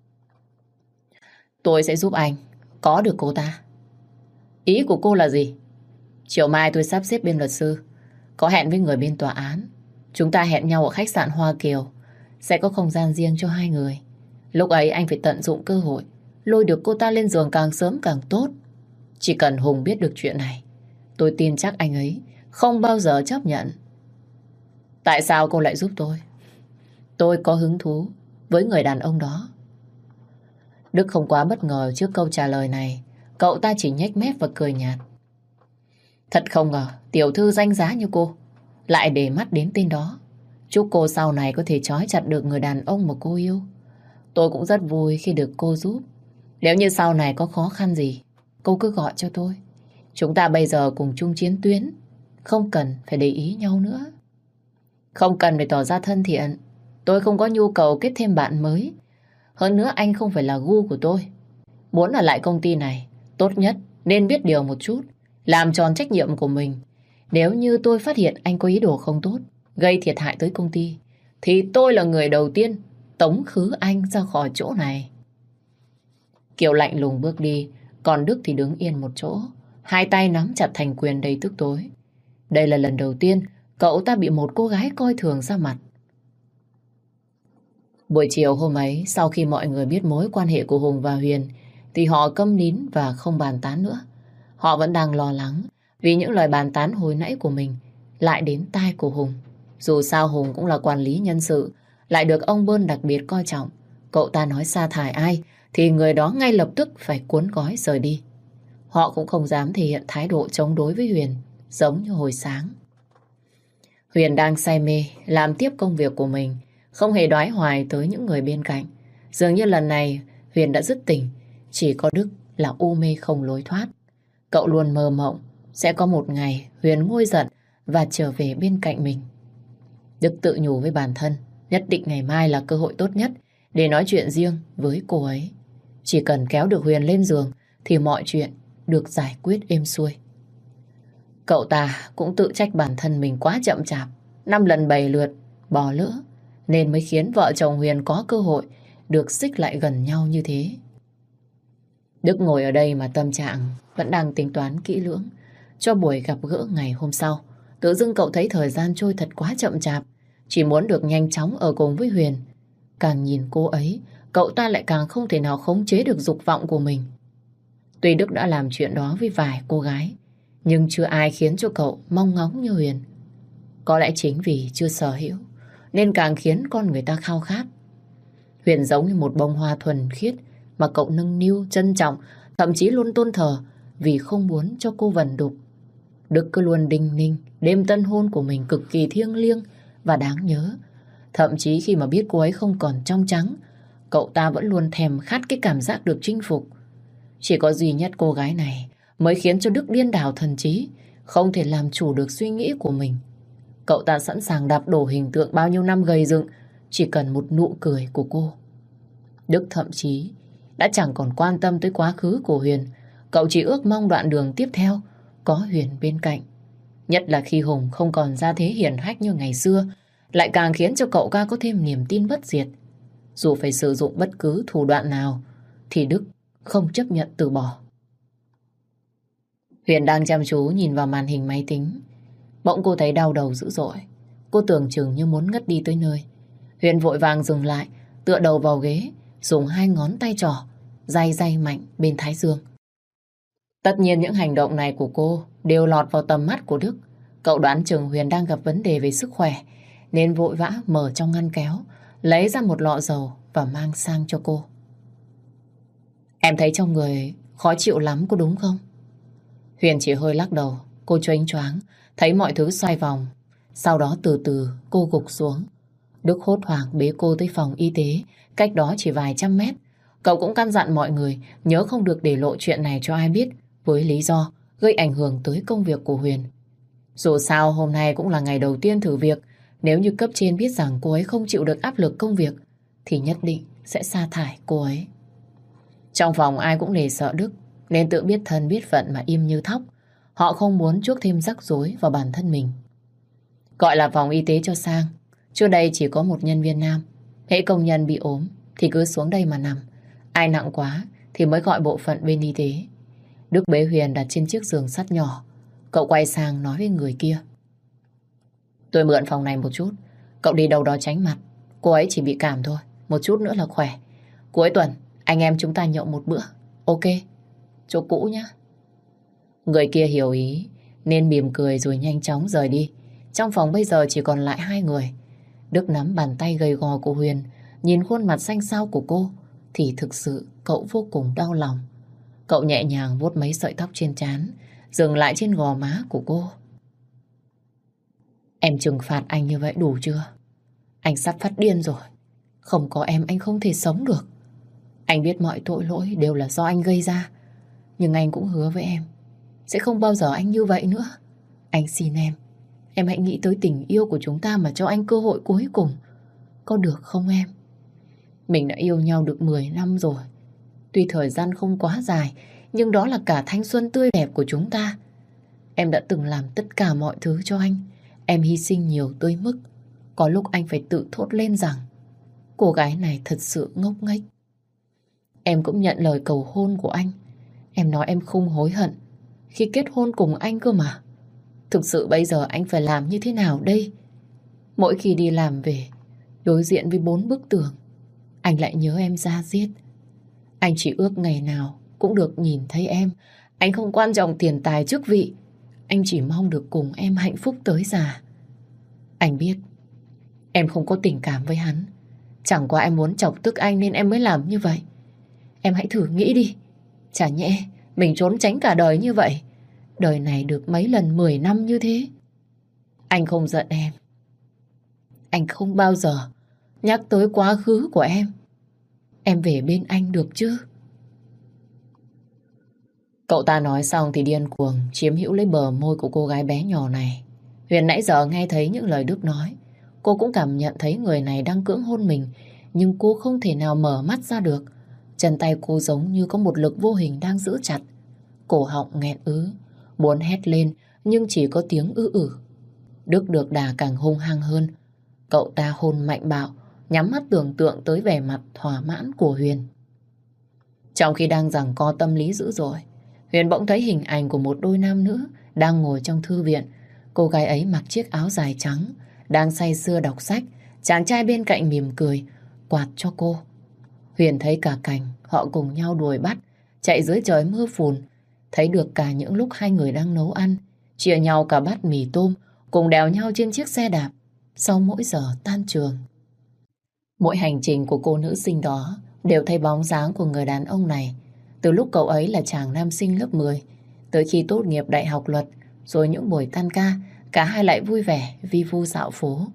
Tôi sẽ giúp anh có được cô ta. Ý của cô là gì? Chiều mai tôi sắp xếp bên luật sư, có hẹn với người bên tòa án. Chúng ta hẹn nhau ở khách sạn Hoa Kiều. Sẽ có không gian riêng cho hai người. Lúc ấy anh phải tận dụng cơ hội lôi được cô ta lên giường càng sớm càng tốt. Chỉ cần Hùng biết được chuyện này, tôi tin chắc anh ấy không bao giờ chấp nhận. Tại sao cô lại giúp tôi? Tôi có hứng thú với người đàn ông đó. Đức không quá bất ngờ trước câu trả lời này. Cậu ta chỉ nhếch mép và cười nhạt. Thật không ngờ tiểu thư danh giá như cô lại để mắt đến tên đó. Chúc cô sau này có thể trói chặt được người đàn ông mà cô yêu. Tôi cũng rất vui khi được cô giúp. Nếu như sau này có khó khăn gì, cô cứ gọi cho tôi. Chúng ta bây giờ cùng chung chiến tuyến, không cần phải để ý nhau nữa. Không cần phải tỏ ra thân thiện. Tôi không có nhu cầu kết thêm bạn mới. Hơn nữa anh không phải là gu của tôi. Muốn ở lại công ty này, tốt nhất nên biết điều một chút, làm tròn trách nhiệm của mình. Nếu như tôi phát hiện anh có ý đồ không tốt, gây thiệt hại tới công ty, thì tôi là người đầu tiên tống khứ anh ra khỏi chỗ này. Kiều lạnh lùng bước đi, còn Đức thì đứng yên một chỗ, hai tay nắm chặt thành quyền đầy tức tối. Đây là lần đầu tiên cậu ta bị một cô gái coi thường ra mặt. Buổi chiều hôm ấy, sau khi mọi người biết mối quan hệ của Hùng và Huyền, thì họ câm nín và không bàn tán nữa. Họ vẫn đang lo lắng vì những lời bàn tán hồi nãy của mình lại đến tai của Hùng. Dù sao Hùng cũng là quản lý nhân sự, lại được ông Bơn đặc biệt coi trọng. Cậu ta nói sa thải ai thì người đó ngay lập tức phải cuốn gói rời đi. Họ cũng không dám thể hiện thái độ chống đối với Huyền giống như hồi sáng. Huyền đang say mê làm tiếp công việc của mình, không hề đoái hoài tới những người bên cạnh. Dường như lần này Huyền đã dứt tình, chỉ có Đức là u mê không lối thoát. Cậu luôn mơ mộng sẽ có một ngày Huyền nguôi giận và trở về bên cạnh mình. Đức tự nhủ với bản thân, nhất định ngày mai là cơ hội tốt nhất để nói chuyện riêng với cô ấy. Chỉ cần kéo được Huyền lên giường thì mọi chuyện được giải quyết êm xuôi. Cậu ta cũng tự trách bản thân mình quá chậm chạp, năm lần bảy lượt bỏ lỡ, nên mới khiến vợ chồng Huyền có cơ hội được xích lại gần nhau như thế. Đức ngồi ở đây mà tâm trạng vẫn đang tính toán kỹ lưỡng cho buổi gặp gỡ ngày hôm sau. Tự dưng cậu thấy thời gian trôi thật quá chậm chạp, chỉ muốn được nhanh chóng ở cùng với Huyền. Càng nhìn cô ấy, cậu ta lại càng không thể nào khống chế được dục vọng của mình. Tuy Đức đã làm chuyện đó với vài cô gái, nhưng chưa ai khiến cho cậu mong ngóng như Huyền. Có lẽ chính vì chưa sở hữu, nên càng khiến con người ta khao khát. Huyền giống như một bông hoa thuần khiết mà cậu nâng niu, trân trọng, thậm chí luôn tôn thờ vì không muốn cho cô vần đục. Đức cứ luôn đinh ninh đêm tân hôn của mình cực kỳ thiêng liêng và đáng nhớ. Thậm chí khi mà biết cô ấy không còn trong trắng, cậu ta vẫn luôn thèm khát cái cảm giác được chinh phục. Chỉ có duy nhất cô gái này mới khiến cho Đức điên đảo thần trí, không thể làm chủ được suy nghĩ của mình. Cậu ta sẵn sàng đạp đổ hình tượng bao nhiêu năm gầy dựng, chỉ cần một nụ cười của cô. Đức thậm chí đã chẳng còn quan tâm tới quá khứ của Huyền. Cậu chỉ ước mong đoạn đường tiếp theo có Huyền bên cạnh. Nhất là khi Hùng không còn ra thế hiển hách như ngày xưa, lại càng khiến cho cậu ta có thêm niềm tin bất diệt. Dù phải sử dụng bất cứ thủ đoạn nào, thì Đức không chấp nhận từ bỏ. Huyền đang chăm chú nhìn vào màn hình máy tính. Bỗng cô thấy đau đầu dữ dội. Cô tưởng chừng như muốn ngất đi tới nơi. Huyền vội vàng dừng lại, tựa đầu vào ghế, dùng hai ngón tay trỏ day day mạnh bên thái dương. Tất nhiên những hành động này của cô đều lọt vào tầm mắt của Đức. Cậu đoán chừng Huyền đang gặp vấn đề về sức khỏe, nên vội vã mở trong ngăn kéo, lấy ra một lọ dầu và mang sang cho cô. Em thấy trong người khó chịu lắm có đúng không? Huyền chỉ hơi lắc đầu. Cô choáng choáng, thấy mọi thứ xoay vòng. Sau đó từ từ cô gục xuống. Đức hốt hoảng bế cô tới phòng y tế, cách đó chỉ vài trăm mét. Cậu cũng căn dặn mọi người nhớ không được để lộ chuyện này cho ai biết, với lý do gây ảnh hưởng tới công việc của Huyền. Dù sao hôm nay cũng là ngày đầu tiên thử việc. Nếu như cấp trên biết rằng cô ấy không chịu được áp lực công việc, thì nhất định sẽ sa thải cô ấy. Trong phòng ai cũng nể sợ Đức, nên tự biết thân biết phận mà im như thóc. Họ không muốn chuốc thêm rắc rối vào bản thân mình. Gọi là phòng y tế cho sang. Trước đây chỉ có một nhân viên nam. Hễ công nhân bị ốm thì cứ xuống đây mà nằm. Ai nặng quá thì mới gọi bộ phận bên y tế. Đức bế Huyền đặt trên chiếc giường sắt nhỏ. Cậu quay sang nói với người kia: Tôi mượn phòng này một chút. Cậu đi đâu đó tránh mặt. Cô ấy chỉ bị cảm thôi, một chút nữa là khỏe. Cuối tuần anh em chúng ta nhậu một bữa. Ok, chỗ cũ nhá. Người kia hiểu ý nên mỉm cười rồi nhanh chóng rời đi. Trong phòng bây giờ chỉ còn lại hai người. Đức nắm bàn tay gầy gò của Huyền, nhìn khuôn mặt xanh xao của cô thì thực sự cậu vô cùng đau lòng. Cậu nhẹ nhàng vuốt mấy sợi tóc trên trán, dừng lại trên gò má của cô. Em trừng phạt anh như vậy đủ chưa? Anh sắp phát điên rồi. Không có em anh không thể sống được. Anh biết mọi tội lỗi đều là do anh gây ra, nhưng anh cũng hứa với em sẽ không bao giờ anh như vậy nữa. Anh xin em, em hãy nghĩ tới tình yêu của chúng ta mà cho anh cơ hội cuối cùng. Có được không em? Mình đã yêu nhau được mười năm rồi. Tuy thời gian không quá dài, nhưng đó là cả thanh xuân tươi đẹp của chúng ta. Em đã từng làm tất cả mọi thứ cho anh. Em hy sinh nhiều tới mức có lúc anh phải tự thốt lên rằng cô gái này thật sự ngốc nghếch. Em cũng nhận lời cầu hôn của anh. Em nói em không hối hận khi kết hôn cùng anh cơ mà. Thực sự bây giờ anh phải làm như thế nào đây? Mỗi khi đi làm về, đối diện với bốn bức tường, anh lại nhớ em da diết. Anh chỉ ước ngày nào cũng được nhìn thấy em. Anh không quan trọng tiền tài chức vị. Anh chỉ mong được cùng em hạnh phúc tới già. Anh biết em không có tình cảm với hắn. Chẳng qua em muốn chọc tức anh nên em mới làm như vậy. Em hãy thử nghĩ đi. Chả nhẽ mình trốn tránh cả đời như vậy. Đời này được mấy lần mười năm như thế. Anh không giận em. Anh không bao giờ nhắc tới quá khứ của em. Em về bên anh được chứ? Cậu ta nói xong thì điên cuồng chiếm hữu lấy bờ môi của cô gái bé nhỏ này. Huyền nãy giờ nghe thấy những lời Đức nói. Cô cũng cảm nhận thấy người này đang cưỡng hôn mình, nhưng cô không thể nào mở mắt ra được. Chân tay cô giống như có một lực vô hình đang giữ chặt. Cổ họng nghẹn ứ, muốn hét lên nhưng chỉ có tiếng ư ử. Đức được đà càng hung hăng hơn. Cậu ta hôn mạnh bạo, nhắm mắt tưởng tượng tới vẻ mặt thỏa mãn của Huyền. Trong khi đang giằng co tâm lý dữ dội, Huyền bỗng thấy hình ảnh của một đôi nam nữ đang ngồi trong thư viện. Cô gái ấy mặc chiếc áo dài trắng, đang say sưa đọc sách. Chàng trai bên cạnh mỉm cười, quạt cho cô. Huyền thấy cả cảnh họ cùng nhau đuổi bắt, chạy dưới trời mưa phùn. Thấy được cả những lúc hai người đang nấu ăn, chia nhau cả bát mì tôm, cùng đèo nhau trên chiếc xe đạp sau mỗi giờ tan trường. Mỗi hành trình của cô nữ sinh đó đều thấy bóng dáng của người đàn ông này. Từ lúc cậu ấy là chàng nam sinh lớp mười, tới khi tốt nghiệp đại học luật, rồi những buổi tan ca, cả hai lại vui vẻ vi vu dạo phố.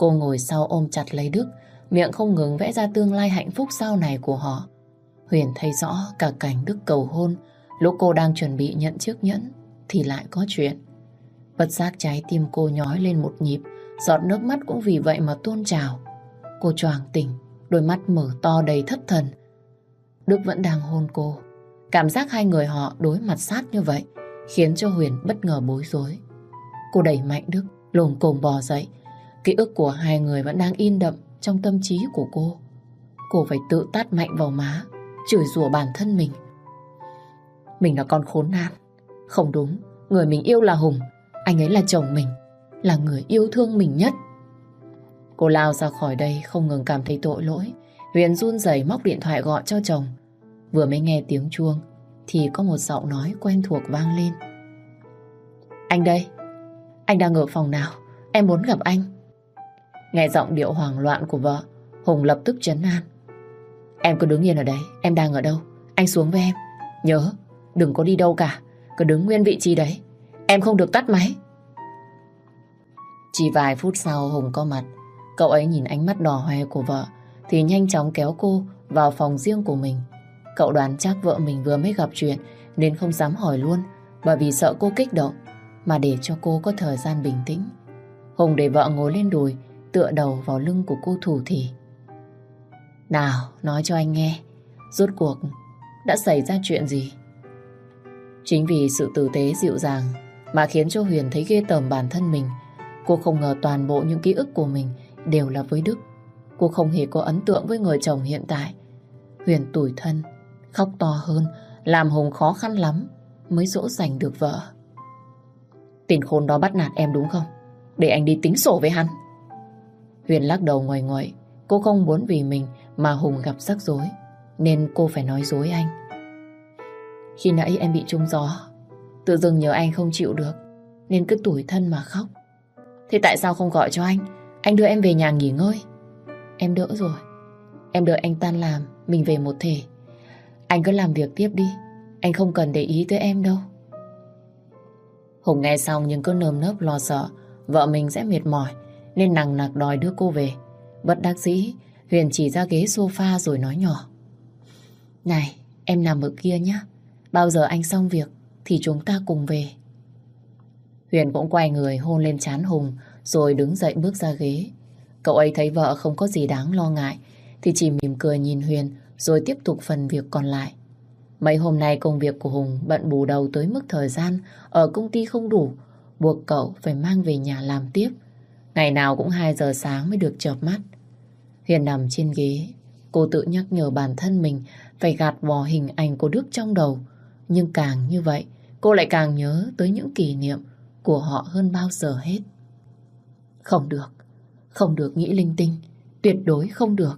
Cô ngồi sau ôm chặt lấy Đức, miệng không ngừng vẽ ra tương lai hạnh phúc sau này của họ. Huyền thấy rõ cả cảnh Đức cầu hôn, lúc cô đang chuẩn bị nhận chiếc nhẫn thì lại có chuyện. Bất giác trái tim cô nhói lên một nhịp, giọt nước mắt cũng vì vậy mà tuôn trào. Cô choàng tỉnh, đôi mắt mở to đầy thất thần. Đức vẫn đang hôn cô. Cảm giác hai người họ đối mặt sát như vậy khiến cho Huyền bất ngờ bối rối. Cô đẩy mạnh Đức, lồm cồm bò dậy. Ký ức của hai người vẫn đang in đậm trong tâm trí của cô. Cô phải tự tát mạnh vào má, chửi rủa bản thân mình. Mình là con khốn nạn. Không đúng, người mình yêu là Hùng. Anh ấy là chồng mình, là người yêu thương mình nhất. Cô lao ra khỏi đây không ngừng cảm thấy tội lỗi. Huyền run rẩy móc điện thoại gọi cho chồng. Vừa mới nghe tiếng chuông thì có một giọng nói quen thuộc vang lên. Anh đây, anh đang ở phòng nào? Em muốn gặp anh. Nghe giọng điệu hoảng loạn của vợ, Hùng lập tức trấn an. Em cứ đứng yên ở đấy, em đang ở đâu? Anh xuống với em. Nhớ, đừng có đi đâu cả, cứ đứng nguyên vị trí đấy. Em không được tắt máy. Chỉ vài phút sau Hùng có mặt. Cậu ấy nhìn ánh mắt đỏ hoe của vợ thì nhanh chóng kéo cô vào phòng riêng của mình. Cậu đoán chắc vợ mình vừa mới gặp chuyện nên không dám hỏi luôn, bởi vì sợ cô kích động, mà để cho cô có thời gian bình tĩnh. Hùng để vợ ngồi lên đùi, tựa đầu vào lưng của cô thủ thỉ. Nào, nói cho anh nghe, rốt cuộc đã xảy ra chuyện gì? Chính vì sự tử tế dịu dàng mà khiến cho Huyền thấy ghê tởm bản thân mình. Cô không ngờ toàn bộ những ký ức của mình đều là với Đức. Cô không hề có ấn tượng với người chồng hiện tại. Huyền tủi thân, khóc to hơn, làm Hùng khó khăn lắm mới dỗ dành được vợ. Tên khốn đó bắt nạt em đúng không? Để anh đi tính sổ với hắn. Huyền lắc đầu nguầy nguậy. Cô không muốn vì mình mà Hùng gặp rắc rối, nên cô phải nói dối anh. Khi nãy em bị trúng gió, tự dưng nhớ anh không chịu được nên cứ tủi thân mà khóc. Thế tại sao không gọi cho anh? Anh đưa em về nhà nghỉ ngơi. Em đỡ rồi. Em đợi anh tan làm, mình về một thể. Anh cứ làm việc tiếp đi, anh không cần để ý tới em đâu. Hùng nghe xong nhưng cứ nơm nớp lo sợ vợ mình sẽ mệt mỏi, nên nằng nặc đòi đưa cô về. Bất đắc dĩ, Huyền chỉ ra ghế sofa rồi nói nhỏ. Này, em nằm ở kia nhé. Bao giờ anh xong việc thì chúng ta cùng về. Huyền cũng quay người hôn lên trán Hùng rồi đứng dậy bước ra ghế. Cậu ấy thấy vợ không có gì đáng lo ngại thì chỉ mỉm cười nhìn Huyền rồi tiếp tục phần việc còn lại. Mấy hôm nay công việc của Hùng bận bù đầu tới mức thời gian ở công ty không đủ, buộc cậu phải mang về nhà làm tiếp. Ngày nào cũng hai giờ sáng mới được chợp mắt. Huyền nằm trên ghế, cô tự nhắc nhở bản thân mình phải gạt bỏ hình ảnh của Đức trong đầu. Nhưng càng như vậy, cô lại càng nhớ tới những kỷ niệm của họ hơn bao giờ hết. Không được, không được nghĩ linh tinh, tuyệt đối không được.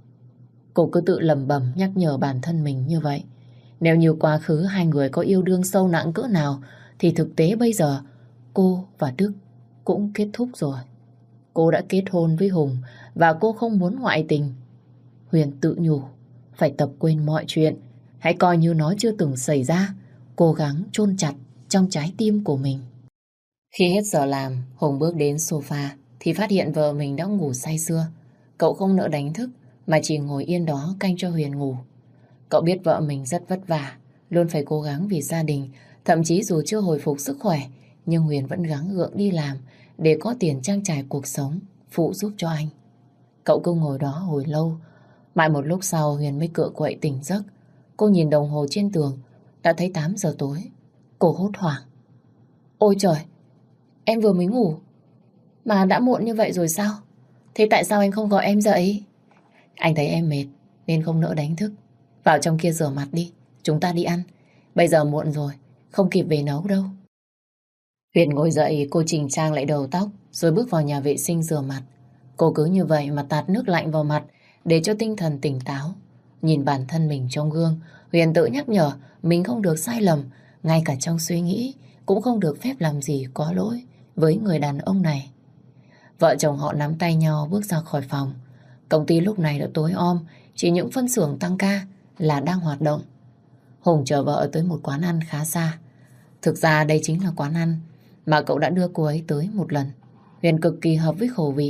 Cô cứ tự lẩm bẩm nhắc nhở bản thân mình như vậy. Nếu như quá khứ hai người có yêu đương sâu nặng cỡ nào thì thực tế bây giờ cô và Đức cũng kết thúc rồi. Cô đã kết hôn với Hùng và cô không muốn ngoại tình. Huyền tự nhủ phải tập quên mọi chuyện, hãy coi như nó chưa từng xảy ra, cố gắng chôn chặt trong trái tim của mình. Khi hết giờ làm, Hùng bước đến sofa thì phát hiện vợ mình đã ngủ say sưa. Cậu không nỡ đánh thức mà chỉ ngồi yên đó canh cho Huyền ngủ. Cậu biết vợ mình rất vất vả, luôn phải cố gắng vì gia đình, thậm chí dù chưa hồi phục sức khỏe, nhưng Huyền vẫn gắng gượng đi làm để có tiền trang trải cuộc sống, phụ giúp cho anh. Cậu cứ ngồi đó hồi lâu, mãi một lúc sau Huyền mới cựa quậy tỉnh giấc. Cô nhìn đồng hồ trên tường, đã thấy tám giờ tối. Cô hốt hoảng. Ôi trời, em vừa mới ngủ, mà đã muộn như vậy rồi sao? Thế tại sao anh không gọi em dậy? Anh thấy em mệt nên không nỡ đánh thức. Vào trong kia rửa mặt đi, chúng ta đi ăn. Bây giờ muộn rồi, không kịp về nấu đâu. Huyền ngồi dậy, cô chỉnh trang lại đầu tóc rồi bước vào nhà vệ sinh rửa mặt. Cô cứ như vậy mà tạt nước lạnh vào mặt để cho tinh thần tỉnh táo. Nhìn bản thân mình trong gương, Huyền tự nhắc nhở mình không được sai lầm, ngay cả trong suy nghĩ cũng không được phép làm gì có lỗi với người đàn ông này. Vợ chồng họ nắm tay nhau bước ra khỏi phòng. Công ty lúc này đã tối om, chỉ những phân xưởng tăng ca là đang hoạt động. Hùng chở vợ tới một quán ăn khá xa. Thực ra đây chính là quán ăn mà cậu đã đưa cô ấy tới một lần. Huyền cực kỳ hợp với khẩu vị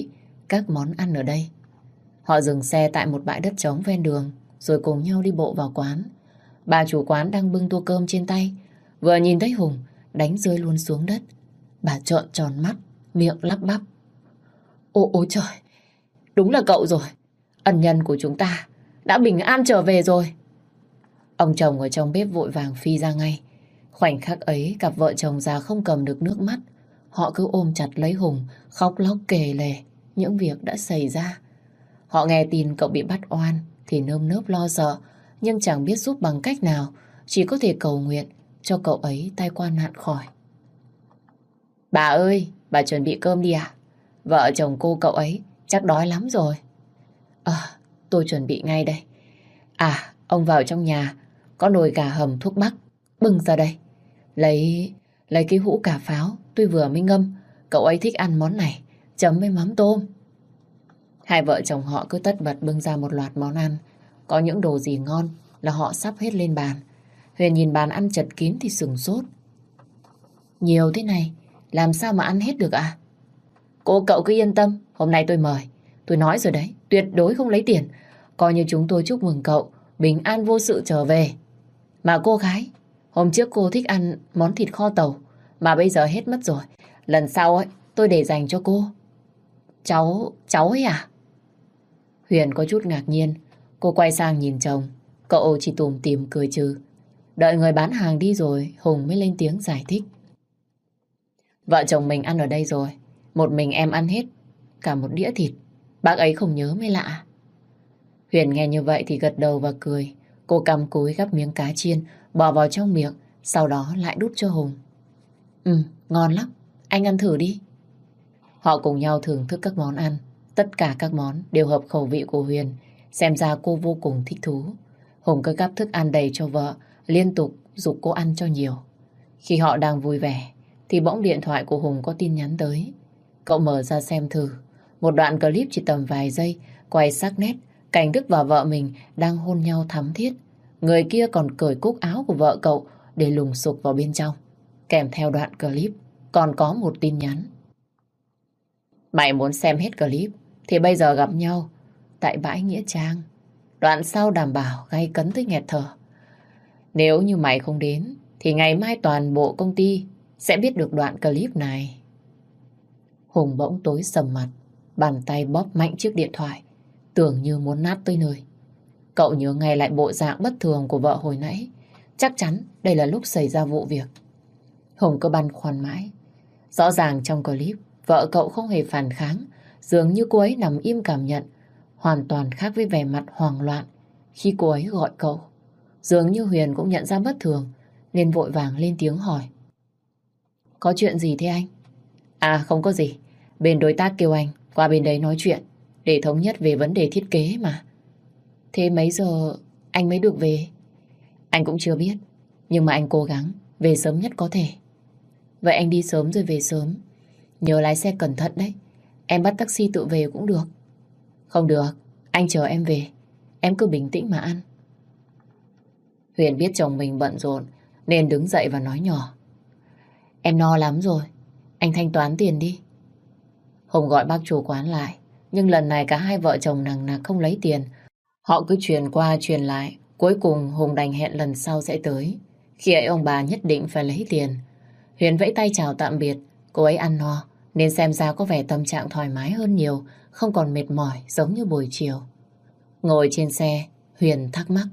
các món ăn ở đây. Họ dừng xe tại một bãi đất trống ven đường, rồi cùng nhau đi bộ vào quán. Bà chủ quán đang bưng tô cơm trên tay, vừa nhìn thấy Hùng, đánh rơi luôn xuống đất. Bà trợn tròn mắt, miệng lắp bắp. Ôi, ôi trời, đúng là cậu rồi. Ân nhân của chúng ta đã bình an trở về rồi. Ông chồng ở trong bếp vội vàng phi ra ngay. Khoảnh khắc ấy, cặp vợ chồng già không cầm được nước mắt. Họ cứ ôm chặt lấy Hùng, khóc lóc kể lể những việc đã xảy ra. Họ nghe tin cậu bị bắt oan thì nơm nớp lo sợ, nhưng chẳng biết giúp bằng cách nào, chỉ có thể cầu nguyện cho cậu ấy tai qua nạn khỏi. Bà ơi, bà chuẩn bị cơm đi à? Vợ chồng cô cậu ấy chắc đói lắm rồi. Ờ, tôi chuẩn bị ngay đây. À, ông vào trong nhà, có nồi cà hầm thuốc bắc, bưng ra đây. Lấy lấy cái hũ cà pháo tôi vừa mới ngâm, cậu ấy thích ăn món này, chấm với mắm tôm. Hai vợ chồng họ cứ tất bật bưng ra một loạt món ăn. Có những đồ gì ngon là họ sắp hết lên bàn. Huyền nhìn bàn ăn chật kín thì sửng sốt. Nhiều thế này, làm sao mà ăn hết được ạ? À? Cô cậu cứ yên tâm, hôm nay tôi mời. Tôi nói rồi đấy, tuyệt đối không lấy tiền. Coi như chúng tôi chúc mừng cậu bình an vô sự trở về. Mà cô gái, hôm trước cô thích ăn món thịt kho tàu, mà bây giờ hết mất rồi. Lần sau ấy, tôi để dành cho cô. Cháu, cháu ấy à? Huyền có chút ngạc nhiên. Cô quay sang nhìn chồng. Cậu chỉ tủm tỉm cười trừ. Đợi người bán hàng đi rồi, Hùng mới lên tiếng giải thích. Vợ chồng mình ăn ở đây rồi. Một mình em ăn hết cả một đĩa thịt. Bác ấy không nhớ mới lạ. Huyền nghe như vậy thì gật đầu và cười. Cô cằm cúi gắp miếng cá chiên, bỏ vào trong miệng, sau đó lại đút cho Hùng. Ừ, ngon lắm. Anh ăn thử đi. Họ cùng nhau thưởng thức các món ăn. Tất cả các món đều hợp khẩu vị của Huyền. Xem ra cô vô cùng thích thú. Hùng cứ gắp thức ăn đầy cho vợ, liên tục giục cô ăn cho nhiều. Khi họ đang vui vẻ, thì bỗng điện thoại của Hùng có tin nhắn tới. Cậu mở ra xem thử. Một đoạn clip chỉ tầm vài giây, quay sắc nét, cảnh Đức và vợ mình đang hôn nhau thắm thiết. Người kia còn cởi cúc áo của vợ cậu để lùng sục vào bên trong. Kèm theo đoạn clip, còn có một tin nhắn. Mày muốn xem hết clip, thì bây giờ gặp nhau tại bãi Nghĩa Trang. Đoạn sau đảm bảo gay cấn tới nghẹt thở. Nếu như mày không đến, thì ngày mai toàn bộ công ty sẽ biết được đoạn clip này. Hùng bỗng tối sầm mặt, bàn tay bóp mạnh chiếc điện thoại, tưởng như muốn nát tới nơi. Cậu nhớ ngay lại bộ dạng bất thường của vợ hồi nãy. Chắc chắn đây là lúc xảy ra vụ việc. Hùng cứ băn khoăn mãi. Rõ ràng trong clip, vợ cậu không hề phản kháng, dường như cô ấy nằm im cảm nhận, hoàn toàn khác với vẻ mặt hoảng loạn khi cô ấy gọi cậu. Dường như Huyền cũng nhận ra bất thường, nên vội vàng lên tiếng hỏi. Có chuyện gì thế anh? À không có gì, bên đối tác kêu anh qua bên đấy nói chuyện, để thống nhất về vấn đề thiết kế mà. Thế mấy giờ anh mới được về? Anh cũng chưa biết, nhưng mà anh cố gắng về sớm nhất có thể. Vậy anh đi sớm rồi về sớm. Nhớ lái xe cẩn thận đấy. Em bắt taxi tự về cũng được. Không được, anh chờ em về. Em cứ bình tĩnh mà ăn. Huyền biết chồng mình bận rộn nên đứng dậy và nói nhỏ. Em no lắm rồi, anh thanh toán tiền đi. Hùng gọi bác chủ quán lại, nhưng lần này cả hai vợ chồng nằng nặc không lấy tiền. Họ cứ truyền qua truyền lại. Cuối cùng Hùng đành hẹn lần sau sẽ tới. Khi ấy ông bà nhất định phải lấy tiền. Huyền vẫy tay chào tạm biệt. Cô ấy ăn no nên xem ra có vẻ tâm trạng thoải mái hơn nhiều, không còn mệt mỏi giống như buổi chiều. Ngồi trên xe, Huyền thắc mắc.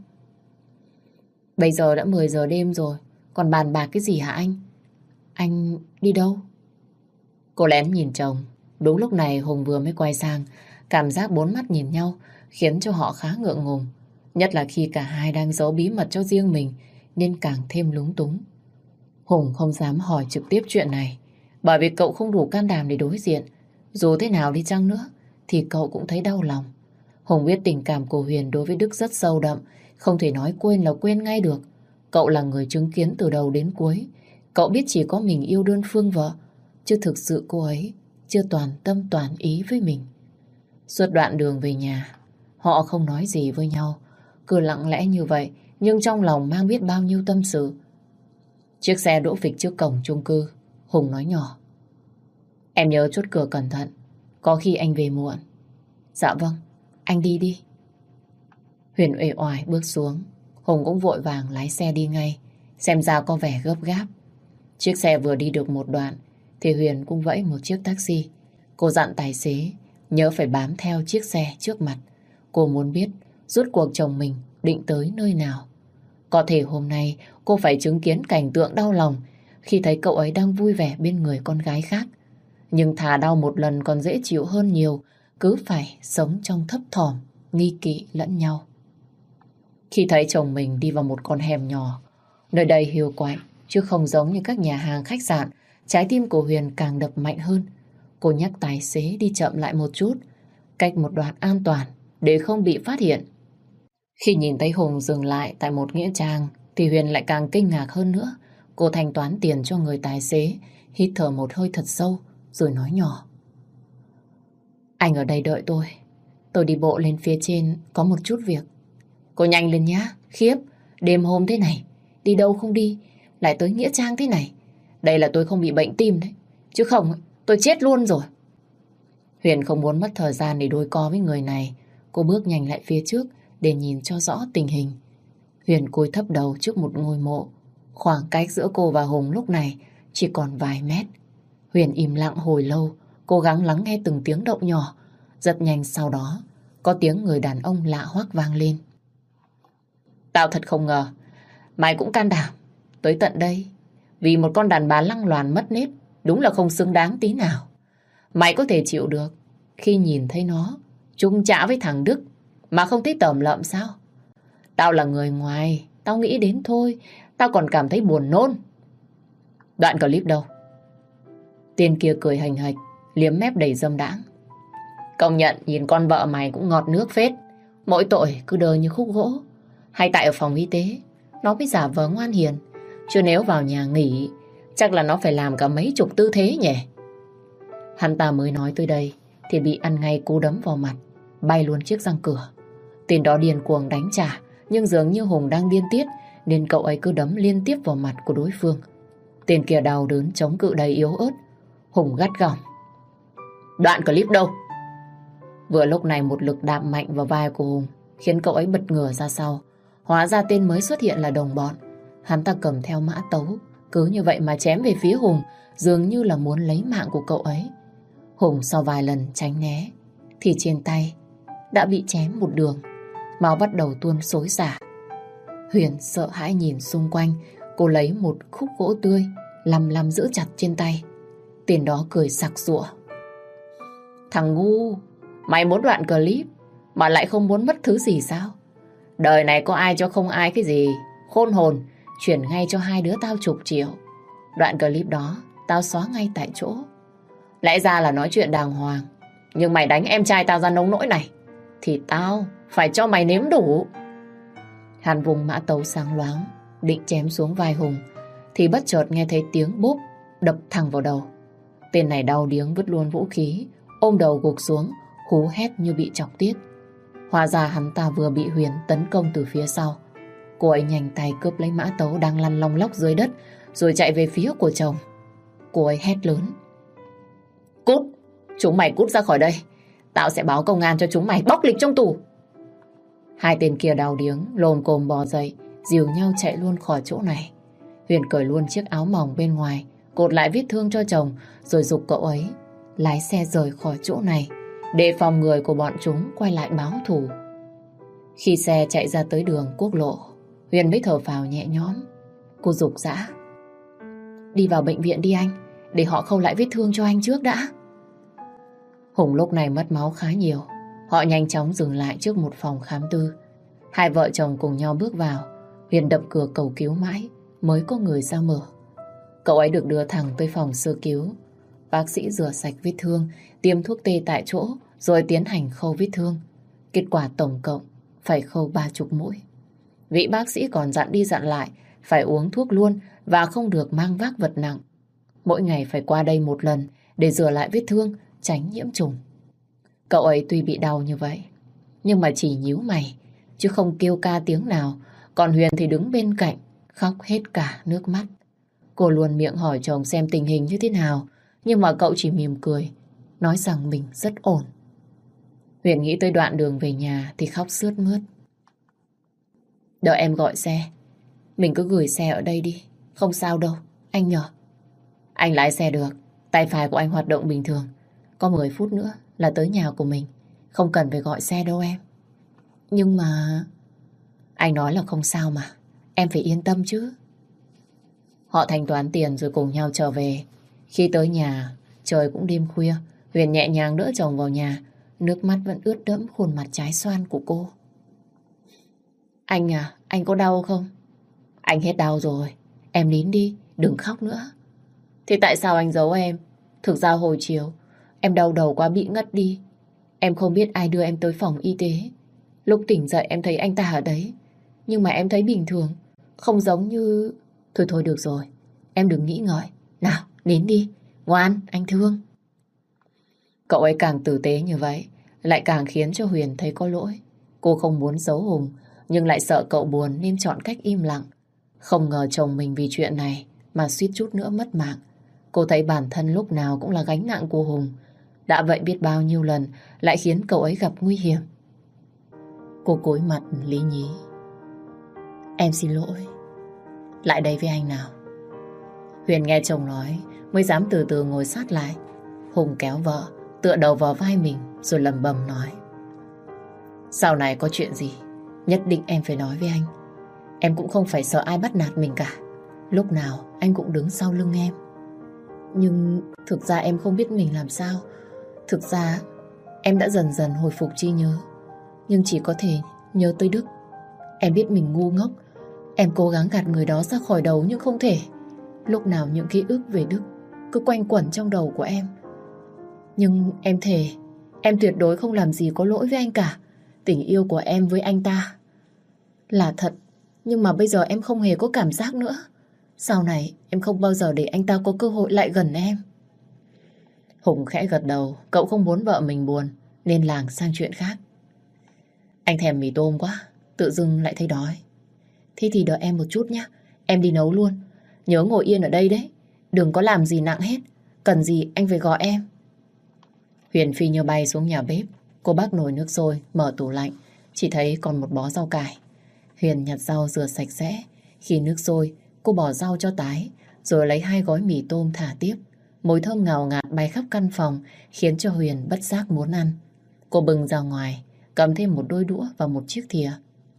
Bây giờ đã mười giờ đêm rồi, còn bàn bạc cái gì hả anh? Anh đi đâu? Cô lén nhìn chồng. Đúng lúc này Hùng vừa mới quay sang. Cảm giác bốn mắt nhìn nhau khiến cho họ khá ngượng ngùng. Nhất là khi cả hai đang giấu bí mật cho riêng mình, nên càng thêm lúng túng. Hùng không dám hỏi trực tiếp chuyện này, bởi vì cậu không đủ can đảm để đối diện. Dù thế nào đi chăng nữa thì cậu cũng thấy đau lòng. Hùng biết tình cảm của Huyền đối với Đức rất sâu đậm, không thể nói quên là quên ngay được. Cậu là người chứng kiến từ đầu đến cuối. Cậu biết chỉ có mình yêu đơn phương vợ, chứ thực sự cô ấy chưa toàn tâm toàn ý với mình. Suốt đoạn đường về nhà, họ không nói gì với nhau, cứ lặng lẽ như vậy, nhưng trong lòng mang biết bao nhiêu tâm sự. Chiếc xe đỗ phịch trước cổng chung cư. Hùng nói nhỏ. Em nhớ chốt cửa cẩn thận, Có khi anh về muộn. Dạ vâng, anh đi đi. Huyền uể oải bước xuống. Hùng cũng vội vàng lái xe đi ngay. Xem ra có vẻ gấp gáp. Chiếc xe vừa đi được một đoạn thì Huyền cũng vẫy một chiếc taxi. Cô dặn tài xế nhớ phải bám theo chiếc xe trước mặt. Cô muốn biết rốt cuộc chồng mình định tới nơi nào. Có thể hôm nay cô phải chứng kiến cảnh tượng đau lòng khi thấy cậu ấy đang vui vẻ bên người con gái khác. Nhưng thà đau một lần còn dễ chịu hơn nhiều, cứ phải sống trong thấp thỏm, nghi kỵ lẫn nhau. Khi thấy chồng mình đi vào một con hẻm nhỏ, nơi đây hiu quạnh, chứ không giống như các nhà hàng khách sạn, trái tim của Huyền càng đập mạnh hơn. Cô nhắc tài xế đi chậm lại một chút, cách một đoạn an toàn để không bị phát hiện. Khi nhìn thấy Hùng dừng lại tại một nghĩa trang thì Huyền lại càng kinh ngạc hơn nữa. Cô thanh toán tiền cho người tài xế, hít thở một hơi thật sâu rồi nói nhỏ: Anh ở đây đợi tôi. Tôi đi bộ lên phía trên có một chút việc. Cô nhanh lên nhá. Khiếp, đêm hôm thế này, đi đâu không đi, lại tới nghĩa trang thế này. Đây là tôi không bị bệnh tim đấy, chứ không tôi chết luôn rồi. Huyền không muốn mất thời gian để đôi co với người này. Cô bước nhanh lại phía trước để nhìn cho rõ tình hình. Huyền cúi thấp đầu trước một ngôi mộ. Khoảng cách giữa cô và Hùng lúc này chỉ còn vài mét. Huyền im lặng hồi lâu, cố gắng lắng nghe từng tiếng động nhỏ. Rất nhanh sau đó, có tiếng người đàn ông lạ hoắc vang lên. Tao thật không ngờ, mày cũng can đảm tới tận đây. Vì một con đàn bà lăng loàn mất nết, đúng là không xứng đáng tí nào. Mày có thể chịu được khi nhìn thấy nó chung chạ với thằng Đức mà không thấy tởm lợm sao? Tao là người ngoài, tao nghĩ đến thôi, tao còn cảm thấy buồn nôn. Đoạn clip đâu? Tên kia cười hành hạch, liếm mép đầy dâm đãng. Công nhận nhìn con vợ mày cũng ngọt nước phết. Mỗi tội cứ đơ như khúc gỗ. Hay tại ở phòng y tế nó mới giả vờ ngoan hiền, chứ nếu vào nhà nghỉ chắc là nó phải làm cả mấy chục tư thế nhỉ. Hắn ta mới nói tới đây thì bị ăn ngay cú đấm vào mặt, bay luôn chiếc răng cửa. Tên đó điên cuồng đánh trả, nhưng dường như Hùng đang điên tiết nên cậu ấy cứ đấm liên tiếp vào mặt của đối phương. Tên kia đau đớn chống cự đầy yếu ớt. Hùng gắt gỏng: Đoạn clip đâu? Vừa lúc này một lực đạp mạnh vào vai của Hùng khiến cậu ấy bật ngửa ra sau. Hóa ra tên mới xuất hiện là đồng bọn. Hắn ta cầm theo mã tấu, cứ như vậy mà chém về phía Hùng, dường như là muốn lấy mạng của cậu ấy. Hùng sau vài lần tránh né thì trên tay đã bị chém một đường, máu bắt đầu tuôn xối xả. Huyền sợ hãi nhìn xung quanh. Cô lấy một khúc gỗ tươi lăm lăm giữ chặt trên tay. Tên đó cười sặc sụa: Thằng ngu, mày muốn đoạn clip mà lại không muốn mất thứ gì sao? Đời này có ai cho không ai cái gì. Khôn hồn, chuyển ngay cho hai đứa tao chục triệu. Đoạn clip đó tao xóa ngay tại chỗ. Lẽ ra là nói chuyện đàng hoàng, nhưng mày đánh em trai tao ra nông nỗi này thì tao phải cho mày nếm đủ. Hắn vùng mã tấu sáng loáng định chém xuống vai Hùng thì bất chợt nghe thấy tiếng bốp đập thẳng vào đầu. Tên này đau điếng vứt luôn vũ khí, ôm đầu gục xuống, hú hét như bị chọc tiết. Hóa ra hắn ta vừa bị Huyền tấn công từ phía sau. Cô ấy nhanh tay cướp lấy mã tấu đang lăn long lóc dưới đất rồi chạy về phía của chồng. Cô ấy hét lớn: Cút! Chúng mày cút ra khỏi đây. Tao sẽ báo công an cho chúng mày bóc lịch trong tù. Hai tên kia đau điếng lồm cồm bò dậy, dìu nhau chạy luôn khỏi chỗ này. Huyền cởi luôn chiếc áo mỏng bên ngoài, cột lại vết thương cho chồng, rồi giục cậu ấy lái xe rời khỏi chỗ này, để phòng người của bọn chúng quay lại báo thù. Khi xe chạy ra tới đường quốc lộ, Huyền mới thở phào nhẹ nhõm. Cô giục dã: Đi vào bệnh viện đi anh, để họ khâu lại vết thương cho anh trước đã. Hùng lúc này mất máu khá nhiều. Họ nhanh chóng dừng lại trước một phòng khám tư. Hai vợ chồng cùng nhau bước vào. Huyền đập cửa cầu cứu mãi mới có người ra mở. Cậu ấy được đưa thẳng tới phòng sơ cứu. Bác sĩ rửa sạch vết thương, tiêm thuốc tê tại chỗ, rồi tiến hành khâu vết thương. Kết quả tổng cộng phải khâu ba chục mũi. Vị bác sĩ còn dặn đi dặn lại phải uống thuốc luôn và không được mang vác vật nặng. Mỗi ngày phải qua đây một lần để rửa lại vết thương, tránh nhiễm trùng. Cậu ấy tuy bị đau như vậy, nhưng mà chỉ nhíu mày, chứ không kêu ca tiếng nào. Còn Huyền thì đứng bên cạnh, khóc hết cả nước mắt. Cô luôn miệng hỏi chồng xem tình hình như thế nào, nhưng mà cậu chỉ mỉm cười, nói rằng mình rất ổn. Huyền nghĩ tới đoạn đường về nhà thì khóc sướt mướt. Đợi em gọi xe. Mình cứ gửi xe ở đây đi. Không sao đâu, anh nhờ. Anh lái xe được. Tay phải của anh hoạt động bình thường. Có mười phút nữa là tới nhà của mình. Không cần phải gọi xe đâu em. Nhưng mà... Anh nói là không sao mà. Em phải yên tâm chứ. Họ thanh toán tiền rồi cùng nhau trở về. Khi tới nhà, trời cũng đêm khuya. Huyền nhẹ nhàng đỡ chồng vào nhà. Nước mắt vẫn ướt đẫm khuôn mặt trái xoan của cô. Anh à, anh có đau không? Anh hết đau rồi. Em nín đi, đừng khóc nữa. Thế tại sao anh giấu em? Thực ra hồi chiều, em đau đầu quá bị ngất đi. Em không biết ai đưa em tới phòng y tế. Lúc tỉnh dậy em thấy anh ta ở đấy. Nhưng mà em thấy bình thường. Không giống như... Thôi thôi được rồi. Em đừng nghĩ ngợi. Nào, nín đi. Ngoan, anh thương. Cậu ấy càng tử tế như vậy, lại càng khiến cho Huyền thấy có lỗi. Cô không muốn giấu Hùng, nhưng lại sợ cậu buồn nên chọn cách im lặng. Không ngờ chồng mình vì chuyện này mà suýt chút nữa mất mạng. Cô thấy bản thân lúc nào cũng là gánh nặng của Hùng. Đã vậy biết bao nhiêu lần lại khiến cậu ấy gặp nguy hiểm. Cô cúi mặt lý nhí. Em xin lỗi. Lại đây với anh nào. Huyền nghe chồng nói mới dám từ từ ngồi sát lại. Hùng kéo vợ tựa đầu vào vai mình rồi lẩm bẩm nói. Sau này có chuyện gì nhất định em phải nói với anh. Em cũng không phải sợ ai bắt nạt mình cả. Lúc nào anh cũng đứng sau lưng em. Nhưng thực ra em không biết mình làm sao. Thực ra em đã dần dần hồi phục trí nhớ. Nhưng chỉ có thể nhớ tới Đức. Em biết mình ngu ngốc. Em cố gắng gạt người đó ra khỏi đầu nhưng không thể. Lúc nào những ký ức về Đức cứ quanh quẩn trong đầu của em. Nhưng em thề, em tuyệt đối không làm gì có lỗi với anh cả. Tình yêu của em với anh ta là thật. Nhưng mà bây giờ em không hề có cảm giác nữa. Sau này em không bao giờ để anh ta có cơ hội lại gần em. Hùng khẽ gật đầu. Cậu không muốn vợ mình buồn nên lảng sang chuyện khác. Anh thèm mì tôm quá. Tự dưng lại thấy đói. Thế thì đợi em một chút nhé. Em đi nấu luôn. Nhớ ngồi yên ở đây đấy. Đừng có làm gì nặng hết. Cần gì anh phải gọi em. Huyền phi như bay xuống nhà bếp. Cô bắt nồi nước sôi, mở tủ lạnh. Chỉ thấy còn một bó rau cải. Huyền nhặt rau rửa sạch sẽ. Khi nước sôi, cô bỏ rau cho tái. Rồi lấy hai gói mì tôm thả tiếp. Mùi thơm ngào ngạt bay khắp căn phòng, khiến cho Huyền bất giác muốn ăn. Cô bừng ra ngoài, cầm thêm một đôi đũa và một chiếc thìa.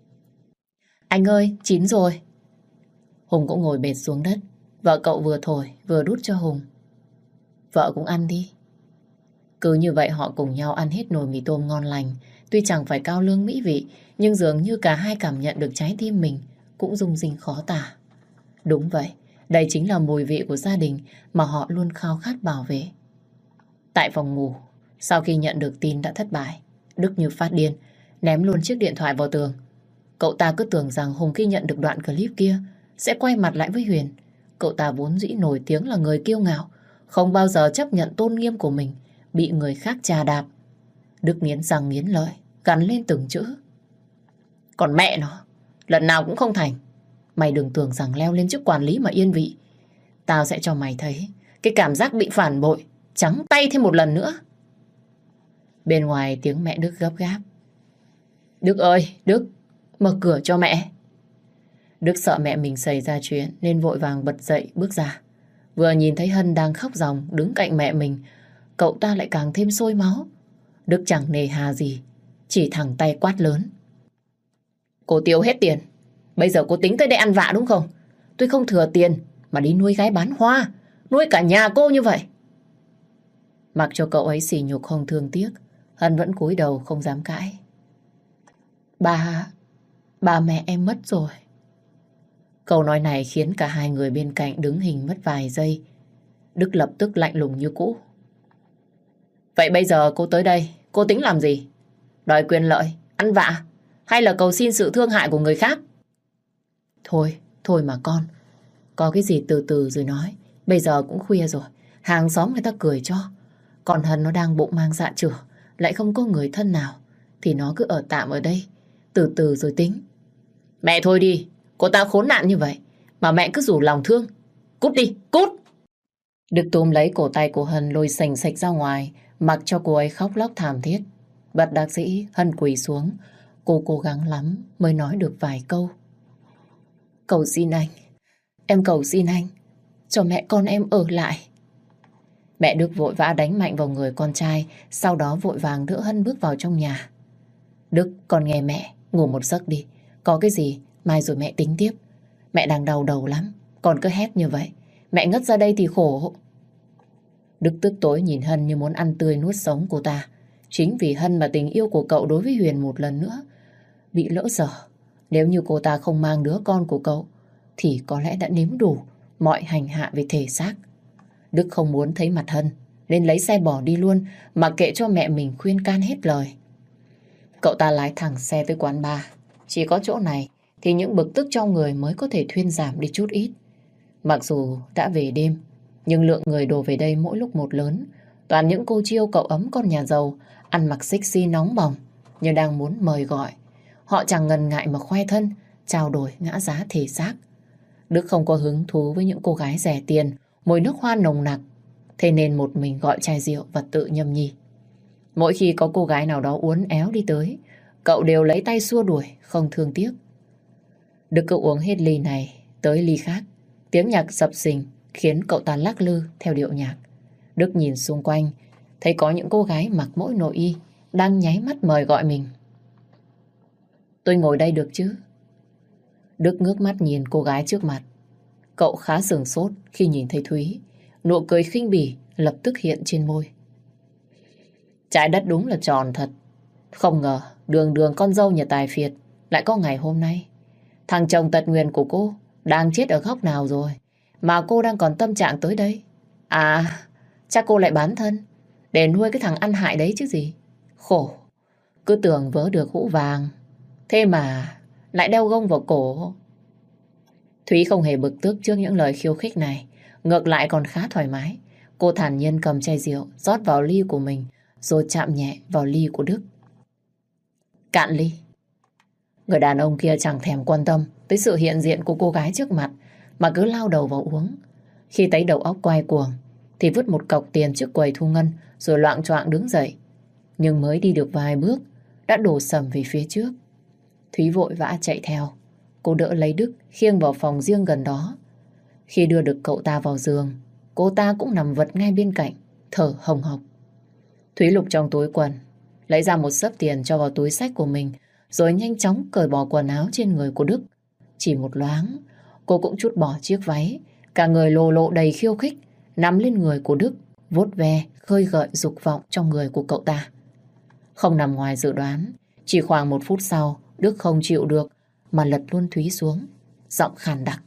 Anh ơi, chín rồi. Hùng cũng ngồi bệt xuống đất. Vợ cậu vừa thổi, vừa đút cho Hùng. Vợ cũng ăn đi. Cứ như vậy họ cùng nhau ăn hết nồi mì tôm ngon lành. Tuy chẳng phải cao lương mỹ vị, nhưng dường như cả hai cảm nhận được trái tim mình cũng rung rinh khó tả. Đúng vậy, đây chính là mùi vị của gia đình mà họ luôn khao khát bảo vệ. Tại phòng ngủ, sau khi nhận được tin đã thất bại, Đức như phát điên, ném luôn chiếc điện thoại vào tường. Cậu ta cứ tưởng rằng Hùng khi nhận được đoạn clip kia sẽ quay mặt lại với Huyền. Cậu ta vốn dĩ nổi tiếng là người kiêu ngạo, không bao giờ chấp nhận tôn nghiêm của mình bị người khác chà đạp. Đức nghiến răng nghiến lợi, gắn lên từng chữ. Còn mẹ nó, lần nào cũng không thành. Mày đừng tưởng rằng leo lên chức quản lý mà yên vị. Tao sẽ cho mày thấy cái cảm giác bị phản bội, trắng tay thêm một lần nữa. Bên ngoài tiếng mẹ Đức gấp gáp. Đức ơi, Đức, mở cửa cho mẹ. Đức sợ mẹ mình xảy ra chuyện nên vội vàng bật dậy bước ra. Vừa nhìn thấy Hân đang khóc ròng đứng cạnh mẹ mình, cậu ta lại càng thêm sôi máu. Đức chẳng nề hà gì, chỉ thẳng tay quát lớn. Cô tiêu hết tiền, bây giờ cô tính tới đây ăn vạ đúng không? Tôi không thừa tiền mà đi nuôi gái bán hoa, nuôi cả nhà cô như vậy. Mặc cho cậu ấy sỉ nhục không thương tiếc, Hân vẫn cúi đầu không dám cãi. Ba, ba mẹ em mất rồi. Câu nói này khiến cả hai người bên cạnh đứng hình mất vài giây. Đức lập tức lạnh lùng như cũ. Vậy bây giờ cô tới đây, cô tính làm gì? Đòi quyền lợi, ăn vạ, hay là cầu xin sự thương hại của người khác? Thôi, thôi mà con. Có cái gì từ từ rồi nói. Bây giờ cũng khuya rồi, hàng xóm người ta cười cho. Còn Hân nó đang bụng mang dạ chửa, lại không có người thân nào, thì nó cứ ở tạm ở đây, từ từ rồi tính. Mẹ thôi đi, cô ta khốn nạn như vậy mà mẹ cứ rủ lòng thương. Cút đi, cút. Đức túm lấy cổ tay của Hân lôi sành sạch ra ngoài, Mặc cho cô ấy khóc lóc thảm thiết. Bất đắc dĩ Hân quỳ xuống. Cô cố gắng lắm mới nói được vài câu. Cầu xin anh, em cầu xin anh, cho mẹ con em ở lại. Mẹ Đức vội vã đánh mạnh vào người con trai, sau đó vội vàng đỡ Hân bước vào trong nhà. Đức, con nghe mẹ, ngủ một giấc đi. Có cái gì, mai rồi mẹ tính tiếp. Mẹ đang đau đầu lắm, con cứ hét như vậy. Mẹ ngất ra đây thì khổ. Đức tức tối nhìn Hân như muốn ăn tươi nuốt sống cô ta. Chính vì Hân mà tình yêu của cậu đối với Huyền một lần nữa bị lỡ dở. Nếu như cô ta không mang đứa con của cậu thì có lẽ đã nếm đủ mọi hành hạ về thể xác. Đức không muốn thấy mặt Hân nên lấy xe bỏ đi luôn, mà kệ cho mẹ mình khuyên can hết lời. Cậu ta lái thẳng xe tới quán bar. Chỉ có chỗ này thì những bực tức trong người mới có thể thuyên giảm đi chút ít. Mặc dù đã về đêm, nhưng lượng người đổ về đây mỗi lúc một lớn. Toàn những cô chiêu cậu ấm con nhà giàu, ăn mặc sexy nóng bỏng, như đang muốn mời gọi. Họ chẳng ngần ngại mà khoe thân, trao đổi ngã giá thể xác. Đức không có hứng thú với những cô gái rẻ tiền, mùi nước hoa nồng nặc. Thế nên một mình gọi chai rượu và tự nhâm nhi. Mỗi khi có cô gái nào đó uốn éo đi tới, cậu đều lấy tay xua đuổi, không thương tiếc. Đức cứ uống hết ly này tới ly khác. Tiếng nhạc sập sình khiến cậu ta lắc lư theo điệu nhạc. Đức nhìn xung quanh, thấy có những cô gái mặc mỗi nội y đang nháy mắt mời gọi mình. Tôi ngồi đây được chứ? Đức ngước mắt nhìn cô gái trước mặt. Cậu khá sửng sốt khi nhìn thấy Thúy. Nụ cười khinh bỉ lập tức hiện trên môi. Trái đất đúng là tròn thật. Không ngờ đường đường con dâu nhà tài phiệt lại có ngày hôm nay. Thằng chồng tật nguyền của cô đang chết ở góc nào rồi mà cô đang còn tâm trạng tới đây? À, chắc cô lại bán thân để nuôi cái thằng ăn hại đấy chứ gì. Khổ, cứ tưởng vớ được hũ vàng, thế mà lại đeo gông vào cổ. Thúy không hề bực tức trước những lời khiêu khích này, ngược lại còn khá thoải mái. Cô thản nhiên cầm chai rượu rót vào ly của mình, rồi chạm nhẹ vào ly của Đức. Cạn ly. Người đàn ông kia chẳng thèm quan tâm tới sự hiện diện của cô gái trước mặt, mà cứ lao đầu vào uống. Khi thấy đầu óc quay cuồng thì vứt một cọc tiền trước quầy thu ngân, rồi loạng choạng đứng dậy. Nhưng mới đi được vài bước đã đổ sầm về phía trước. Thúy vội vã chạy theo. Cô đỡ lấy Đức khiêng vào phòng riêng gần đó. Khi đưa được cậu ta vào giường, cô ta cũng nằm vật ngay bên cạnh, thở hồng hộc. Thúy lục trong túi quần, lấy ra một xấp tiền cho vào túi xách của mình, rồi nhanh chóng cởi bỏ quần áo trên người của Đức. Chỉ một loáng, cô cũng trút bỏ chiếc váy, cả người lồ lộ đầy khiêu khích, nắm lên người của Đức, vuốt ve, khơi gợi dục vọng trong người của cậu ta. Không nằm ngoài dự đoán, chỉ khoảng một phút sau, Đức không chịu được mà lật luôn Thúy xuống, giọng khàn đặc.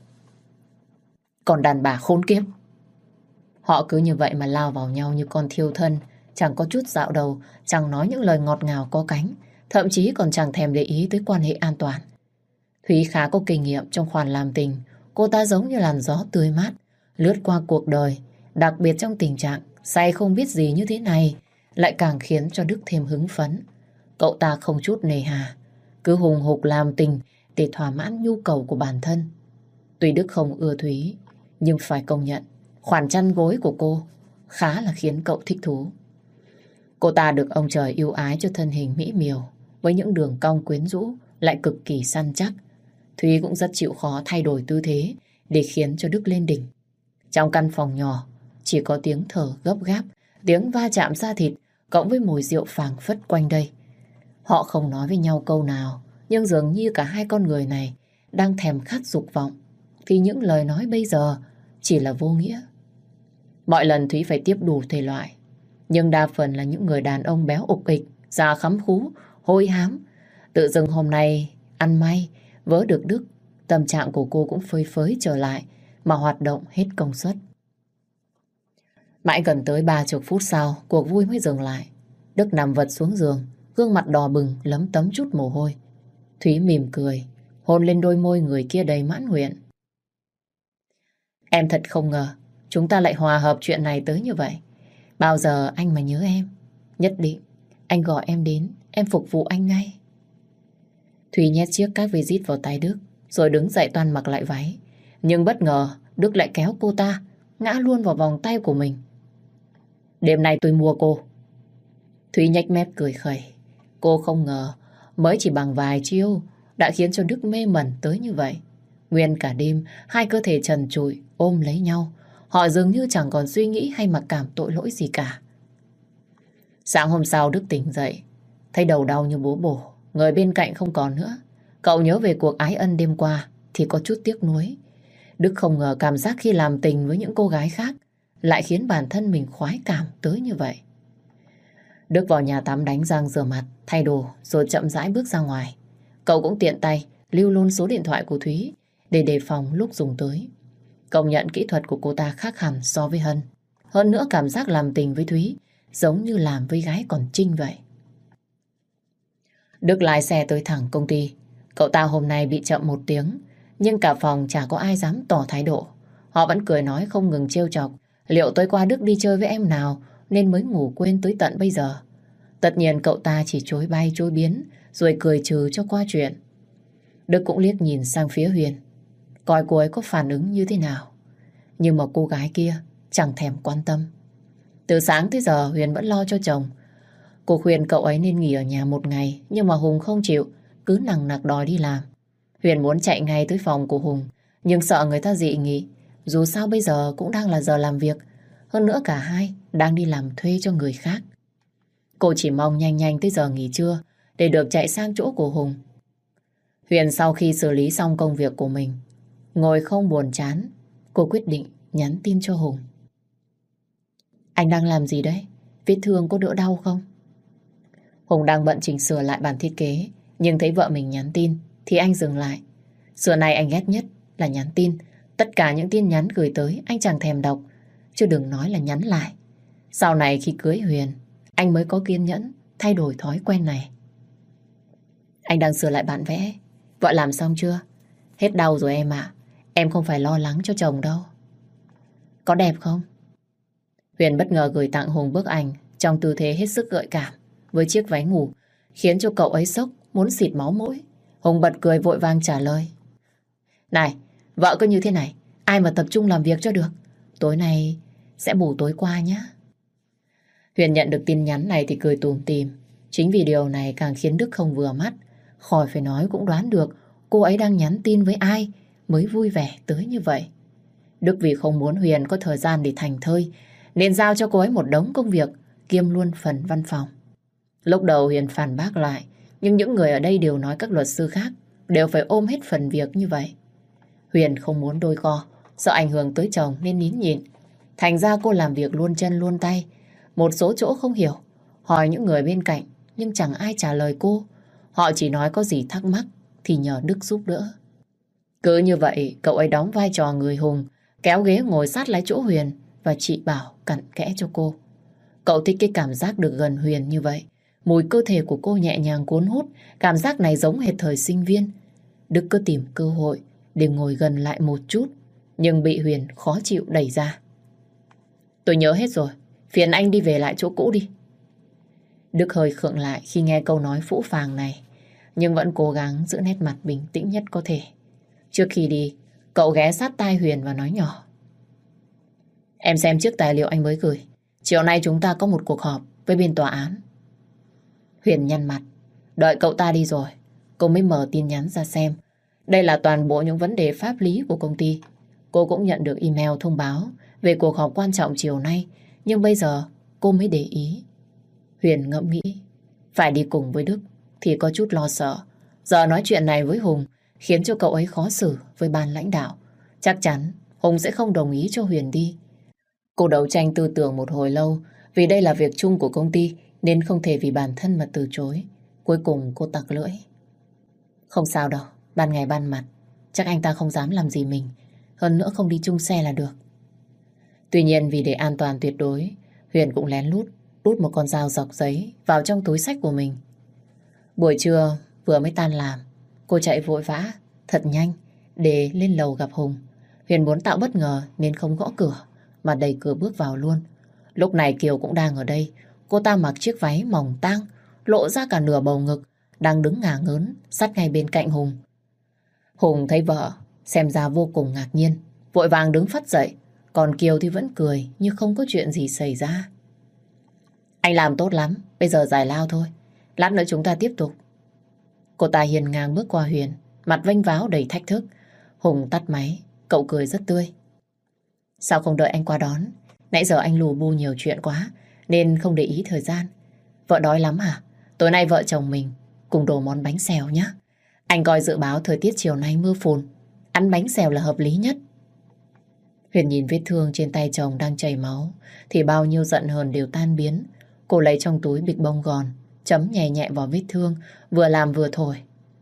Còn đàn bà khốn kiếp. Họ cứ như vậy mà lao vào nhau như con thiêu thân, chẳng có chút dạo đầu, chẳng nói những lời ngọt ngào có cánh, thậm chí còn chẳng thèm để ý tới quan hệ an toàn. Thúy khá có kinh nghiệm trong khoản làm tình. Cô ta giống như làn gió tươi mát, lướt qua cuộc đời, đặc biệt trong tình trạng say không biết gì như thế này, lại càng khiến cho Đức thêm hứng phấn. Cậu ta không chút nề hà, cứ hùng hục làm tình để thỏa mãn nhu cầu của bản thân. Tuy Đức không ưa Thúy, nhưng phải công nhận, khoản chăn gối của cô khá là khiến cậu thích thú. Cô ta được ông trời yêu ái cho thân hình mỹ miều, với những đường cong quyến rũ, lại cực kỳ săn chắc. Thúy cũng rất chịu khó thay đổi tư thế để khiến cho Đức lên đỉnh. Trong căn phòng nhỏ, chỉ có tiếng thở gấp gáp, tiếng va chạm da thịt, cộng với mùi rượu phảng phất quanh đây. Họ không nói với nhau câu nào, nhưng dường như cả hai con người này đang thèm khát dục vọng, thì những lời nói bây giờ chỉ là vô nghĩa. Mọi lần Thúy phải tiếp đủ thể loại, nhưng đa phần là những người đàn ông béo ục ịch, da khắm khú, hôi hám. Tự dưng hôm nay ăn may vớ được Đức, tâm trạng của cô cũng phơi phới trở lại mà hoạt động hết công suất. Mãi gần tới ba chục phút sau, cuộc vui mới dừng lại. Đức nằm vật xuống giường, gương mặt đỏ bừng lấm tấm chút mồ hôi. Thúy mỉm cười, hôn lên đôi môi người kia đầy mãn nguyện. Em thật không ngờ chúng ta lại hòa hợp chuyện này tới như vậy. Bao giờ anh mà nhớ em, nhất định anh gọi em đến, em phục vụ anh ngay. Thúy nhét chiếc các visit vào tay Đức, rồi đứng dậy toan mặc lại váy. Nhưng bất ngờ Đức lại kéo cô ta ngã luôn vào vòng tay của mình. Đêm nay tôi mua cô, Thúy nhếch mép cười khẩy. Cô không ngờ mới chỉ bằng vài chiêu đã khiến cho Đức mê mẩn tới như vậy. Nguyên cả đêm, hai cơ thể trần trụi ôm lấy nhau. Họ dường như chẳng còn suy nghĩ hay mặc cảm tội lỗi gì cả. Sáng hôm sau Đức tỉnh dậy, thấy đầu đau như búa bổ, người bên cạnh không còn nữa. Cậu nhớ về cuộc ái ân đêm qua thì có chút tiếc nuối. Đức không ngờ cảm giác khi làm tình với những cô gái khác lại khiến bản thân mình khoái cảm tới như vậy. Đức vào nhà tắm đánh răng rửa mặt, thay đồ rồi chậm rãi bước ra ngoài. Cậu cũng tiện tay lưu luôn số điện thoại của Thúy để đề phòng lúc dùng tới. Công nhận kỹ thuật của cô ta khác hẳn so với Hân. Hơn nữa cảm giác làm tình với Thúy giống như làm với gái còn trinh vậy. Đức lái xe tới thẳng công ty. Cậu ta hôm nay bị chậm một tiếng, nhưng cả phòng chả có ai dám tỏ thái độ. Họ vẫn cười nói không ngừng trêu chọc. Liệu tối qua Đức đi chơi với em nào nên mới ngủ quên tới tận bây giờ? Tất nhiên cậu ta chỉ chối bay chối biến rồi cười trừ cho qua chuyện. Đức cũng liếc nhìn sang phía Huyền, coi cô ấy có phản ứng như thế nào. Nhưng mà cô gái kia chẳng thèm quan tâm. Từ sáng tới giờ Huyền vẫn lo cho chồng. Cô khuyên cậu ấy nên nghỉ ở nhà một ngày, nhưng mà Hùng không chịu, cứ nằng nặc đòi đi làm. Huyền muốn chạy ngay tới phòng của Hùng, nhưng sợ người ta dị nghị. Dù sao bây giờ cũng đang là giờ làm việc. Hơn nữa cả hai đang đi làm thuê cho người khác. Cô chỉ mong nhanh nhanh tới giờ nghỉ trưa để được chạy sang chỗ của Hùng. Huyền sau khi xử lý xong công việc của mình, ngồi không buồn chán, cô quyết định nhắn tin cho Hùng. Anh đang làm gì đấy? Vết thương có đỡ đau không? Hùng đang bận chỉnh sửa lại bản thiết kế, nhưng thấy vợ mình nhắn tin thì anh dừng lại. Xưa này anh ghét nhất là nhắn tin. Tất cả những tin nhắn gửi tới anh chẳng thèm đọc, chứ đừng nói là nhắn lại. Sau này khi cưới Huyền, anh mới có kiên nhẫn thay đổi thói quen này. Anh đang sửa lại bản vẽ. Vợ làm xong chưa? Hết đau rồi em ạ. Em không phải lo lắng cho chồng đâu. Có đẹp không? Huyền bất ngờ gửi tặng Hùng bức ảnh trong tư thế hết sức gợi cảm với chiếc váy ngủ, khiến cho cậu ấy sốc muốn xịt máu mũi. Hùng bật cười vội vàng trả lời. Này, vợ cứ như thế này, ai mà tập trung làm việc cho được. Tối nay sẽ bù tối qua nhé. Huyền nhận được tin nhắn này thì cười tủm tỉm. Chính vì điều này càng khiến Đức không vừa mắt. Khỏi phải nói cũng đoán được cô ấy đang nhắn tin với ai mới vui vẻ tới như vậy. Đức vì không muốn Huyền có thời gian để thành thơi nên giao cho cô ấy một đống công việc kiêm luôn phần văn phòng. Lúc đầu Huyền phản bác lại, nhưng những người ở đây đều nói các luật sư khác đều phải ôm hết phần việc như vậy. Huyền không muốn đôi co, sợ ảnh hưởng tới chồng nên nín nhịn. Thành ra cô làm việc luôn chân luôn tay. Một số chỗ không hiểu, hỏi những người bên cạnh nhưng chẳng ai trả lời cô. Họ chỉ nói có gì thắc mắc thì nhờ Đức giúp đỡ. Cứ như vậy cậu ấy đóng vai trò người hùng, kéo ghế ngồi sát lại chỗ Huyền và chị bảo cặn kẽ cho cô. Cậu thích cái cảm giác được gần Huyền như vậy. Mùi cơ thể của cô nhẹ nhàng cuốn hút, cảm giác này giống hệt thời sinh viên. Đức cứ tìm cơ hội để ngồi gần lại một chút, nhưng bị Huyền khó chịu đẩy ra. Tôi nhớ hết rồi, phiền anh đi về lại chỗ cũ đi. Đức hơi khựng lại khi nghe câu nói phũ phàng này, nhưng vẫn cố gắng giữ nét mặt bình tĩnh nhất có thể. Trước khi đi, cậu ghé sát tai Huyền và nói nhỏ. Em xem trước tài liệu anh mới gửi. Chiều nay chúng ta có một cuộc họp với bên tòa án. Huyền nhăn mặt. Đợi cậu ta đi rồi, cô mới mở tin nhắn ra xem. Đây là toàn bộ những vấn đề pháp lý của công ty. Cô cũng nhận được email thông báo về cuộc họp quan trọng chiều nay, nhưng bây giờ cô mới để ý. Huyền ngẫm nghĩ, phải đi cùng với Đức thì có chút lo sợ. Giờ nói chuyện này với Hùng khiến cho cậu ấy khó xử với ban lãnh đạo. Chắc chắn Hùng sẽ không đồng ý cho Huyền đi. Cô đấu tranh tư tưởng một hồi lâu, vì đây là việc chung của công ty nên không thể vì bản thân mà từ chối. Cuối cùng cô tặc lưỡi. Không sao đâu, ban ngày ban mặt chắc anh ta không dám làm gì mình. Hơn nữa không đi chung xe là được. Tuy nhiên vì để an toàn tuyệt đối, Huyền cũng lén lút đút một con dao dọc giấy vào trong túi xách của mình. Buổi trưa vừa mới tan làm, cô chạy vội vã thật nhanh để lên lầu gặp Hùng. Huyền muốn tạo bất ngờ nên không gõ cửa mà đẩy cửa bước vào luôn. Lúc này Kiều cũng đang ở đây. Cô ta mặc chiếc váy mỏng tang, lộ ra cả nửa bầu ngực, đang đứng ngả ngớn sát ngay bên cạnh Hùng. Hùng thấy vợ xem ra vô cùng ngạc nhiên, vội vàng đứng phắt dậy. Còn Kiều thì vẫn cười như không có chuyện gì xảy ra. Anh làm tốt lắm, bây giờ giải lao thôi. Lát nữa chúng ta tiếp tục. Cô ta hiền ngang bước qua Huyền, mặt vênh váo đầy thách thức. Hùng tắt máy, cậu cười rất tươi. Sao không đợi anh qua đón? Nãy giờ anh lù bu nhiều chuyện quá, nên không để ý thời gian. Vợ đói lắm hả? Tối nay vợ chồng mình cùng đồ món bánh xèo nhé. Anh coi dự báo thời tiết chiều nay mưa phùn, ăn bánh xèo là hợp lý nhất. Huyền nhìn vết thương trên tay chồng đang chảy máu, thì bao nhiêu giận hờn đều tan biến. Cô lấy trong túi bịch bông gòn, chấm nhẹ nhẹ vào vết thương, vừa làm vừa thổi.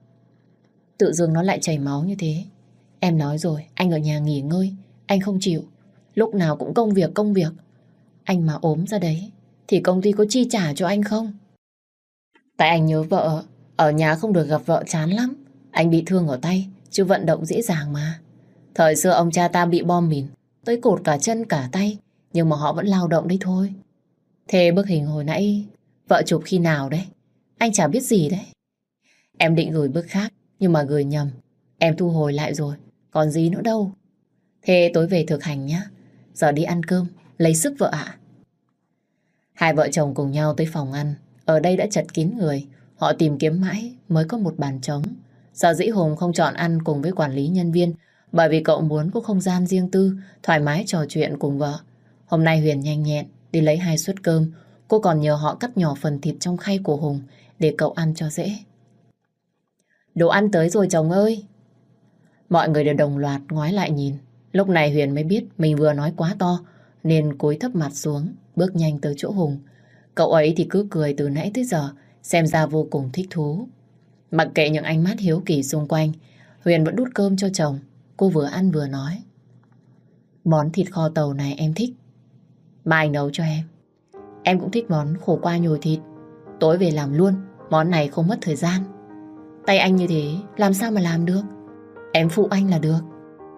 Tự dưng nó lại chảy máu như thế. Em nói rồi, anh ở nhà nghỉ ngơi, anh không chịu. Lúc nào cũng công việc công việc. Anh mà ốm ra đấy, thì công ty có chi trả cho anh không? Tại anh nhớ vợ, ở nhà không được gặp vợ chán lắm. Anh bị thương ở tay, chứ vận động dễ dàng mà. Thời xưa ông cha ta bị bom mìn, tới cột cả chân cả tay, nhưng mà họ vẫn lao động đấy thôi. Thế bức hình hồi nãy vợ chụp khi nào đấy? Anh chả biết gì đấy. Em định gửi bức khác, nhưng mà gửi nhầm. Em thu hồi lại rồi, còn gì nữa đâu. Thế tối về thực hành nhá. Giờ đi ăn cơm, lấy sức vợ ạ. Hai vợ chồng cùng nhau tới phòng ăn. Ở đây đã chật kín người. Họ tìm kiếm mãi mới có một bàn trống. Sở dĩ Hùng không chọn ăn cùng với quản lý nhân viên, bởi vì cậu muốn có không gian riêng tư, thoải mái trò chuyện cùng vợ. Hôm nay Huyền nhanh nhẹn đi lấy hai suất cơm. Cô còn nhờ họ cắt nhỏ phần thịt trong khay của Hùng để cậu ăn cho dễ. Đồ ăn tới rồi chồng ơi. Mọi người đều đồng loạt ngoái lại nhìn. Lúc này Huyền mới biết mình vừa nói quá to, nên cúi thấp mặt xuống, bước nhanh tới chỗ Hùng. Cậu ấy thì cứ cười từ nãy tới giờ, xem ra vô cùng thích thú. Mặc kệ những ánh mắt hiếu kỳ xung quanh, Huyền vẫn đút cơm cho chồng. Cô vừa ăn vừa nói. Món thịt kho tàu này em thích, mà anh nấu cho em. Em cũng thích món khổ qua nhồi thịt. Tối về làm luôn, món này không mất thời gian. Tay anh như thế, làm sao mà làm được? Em phụ anh là được.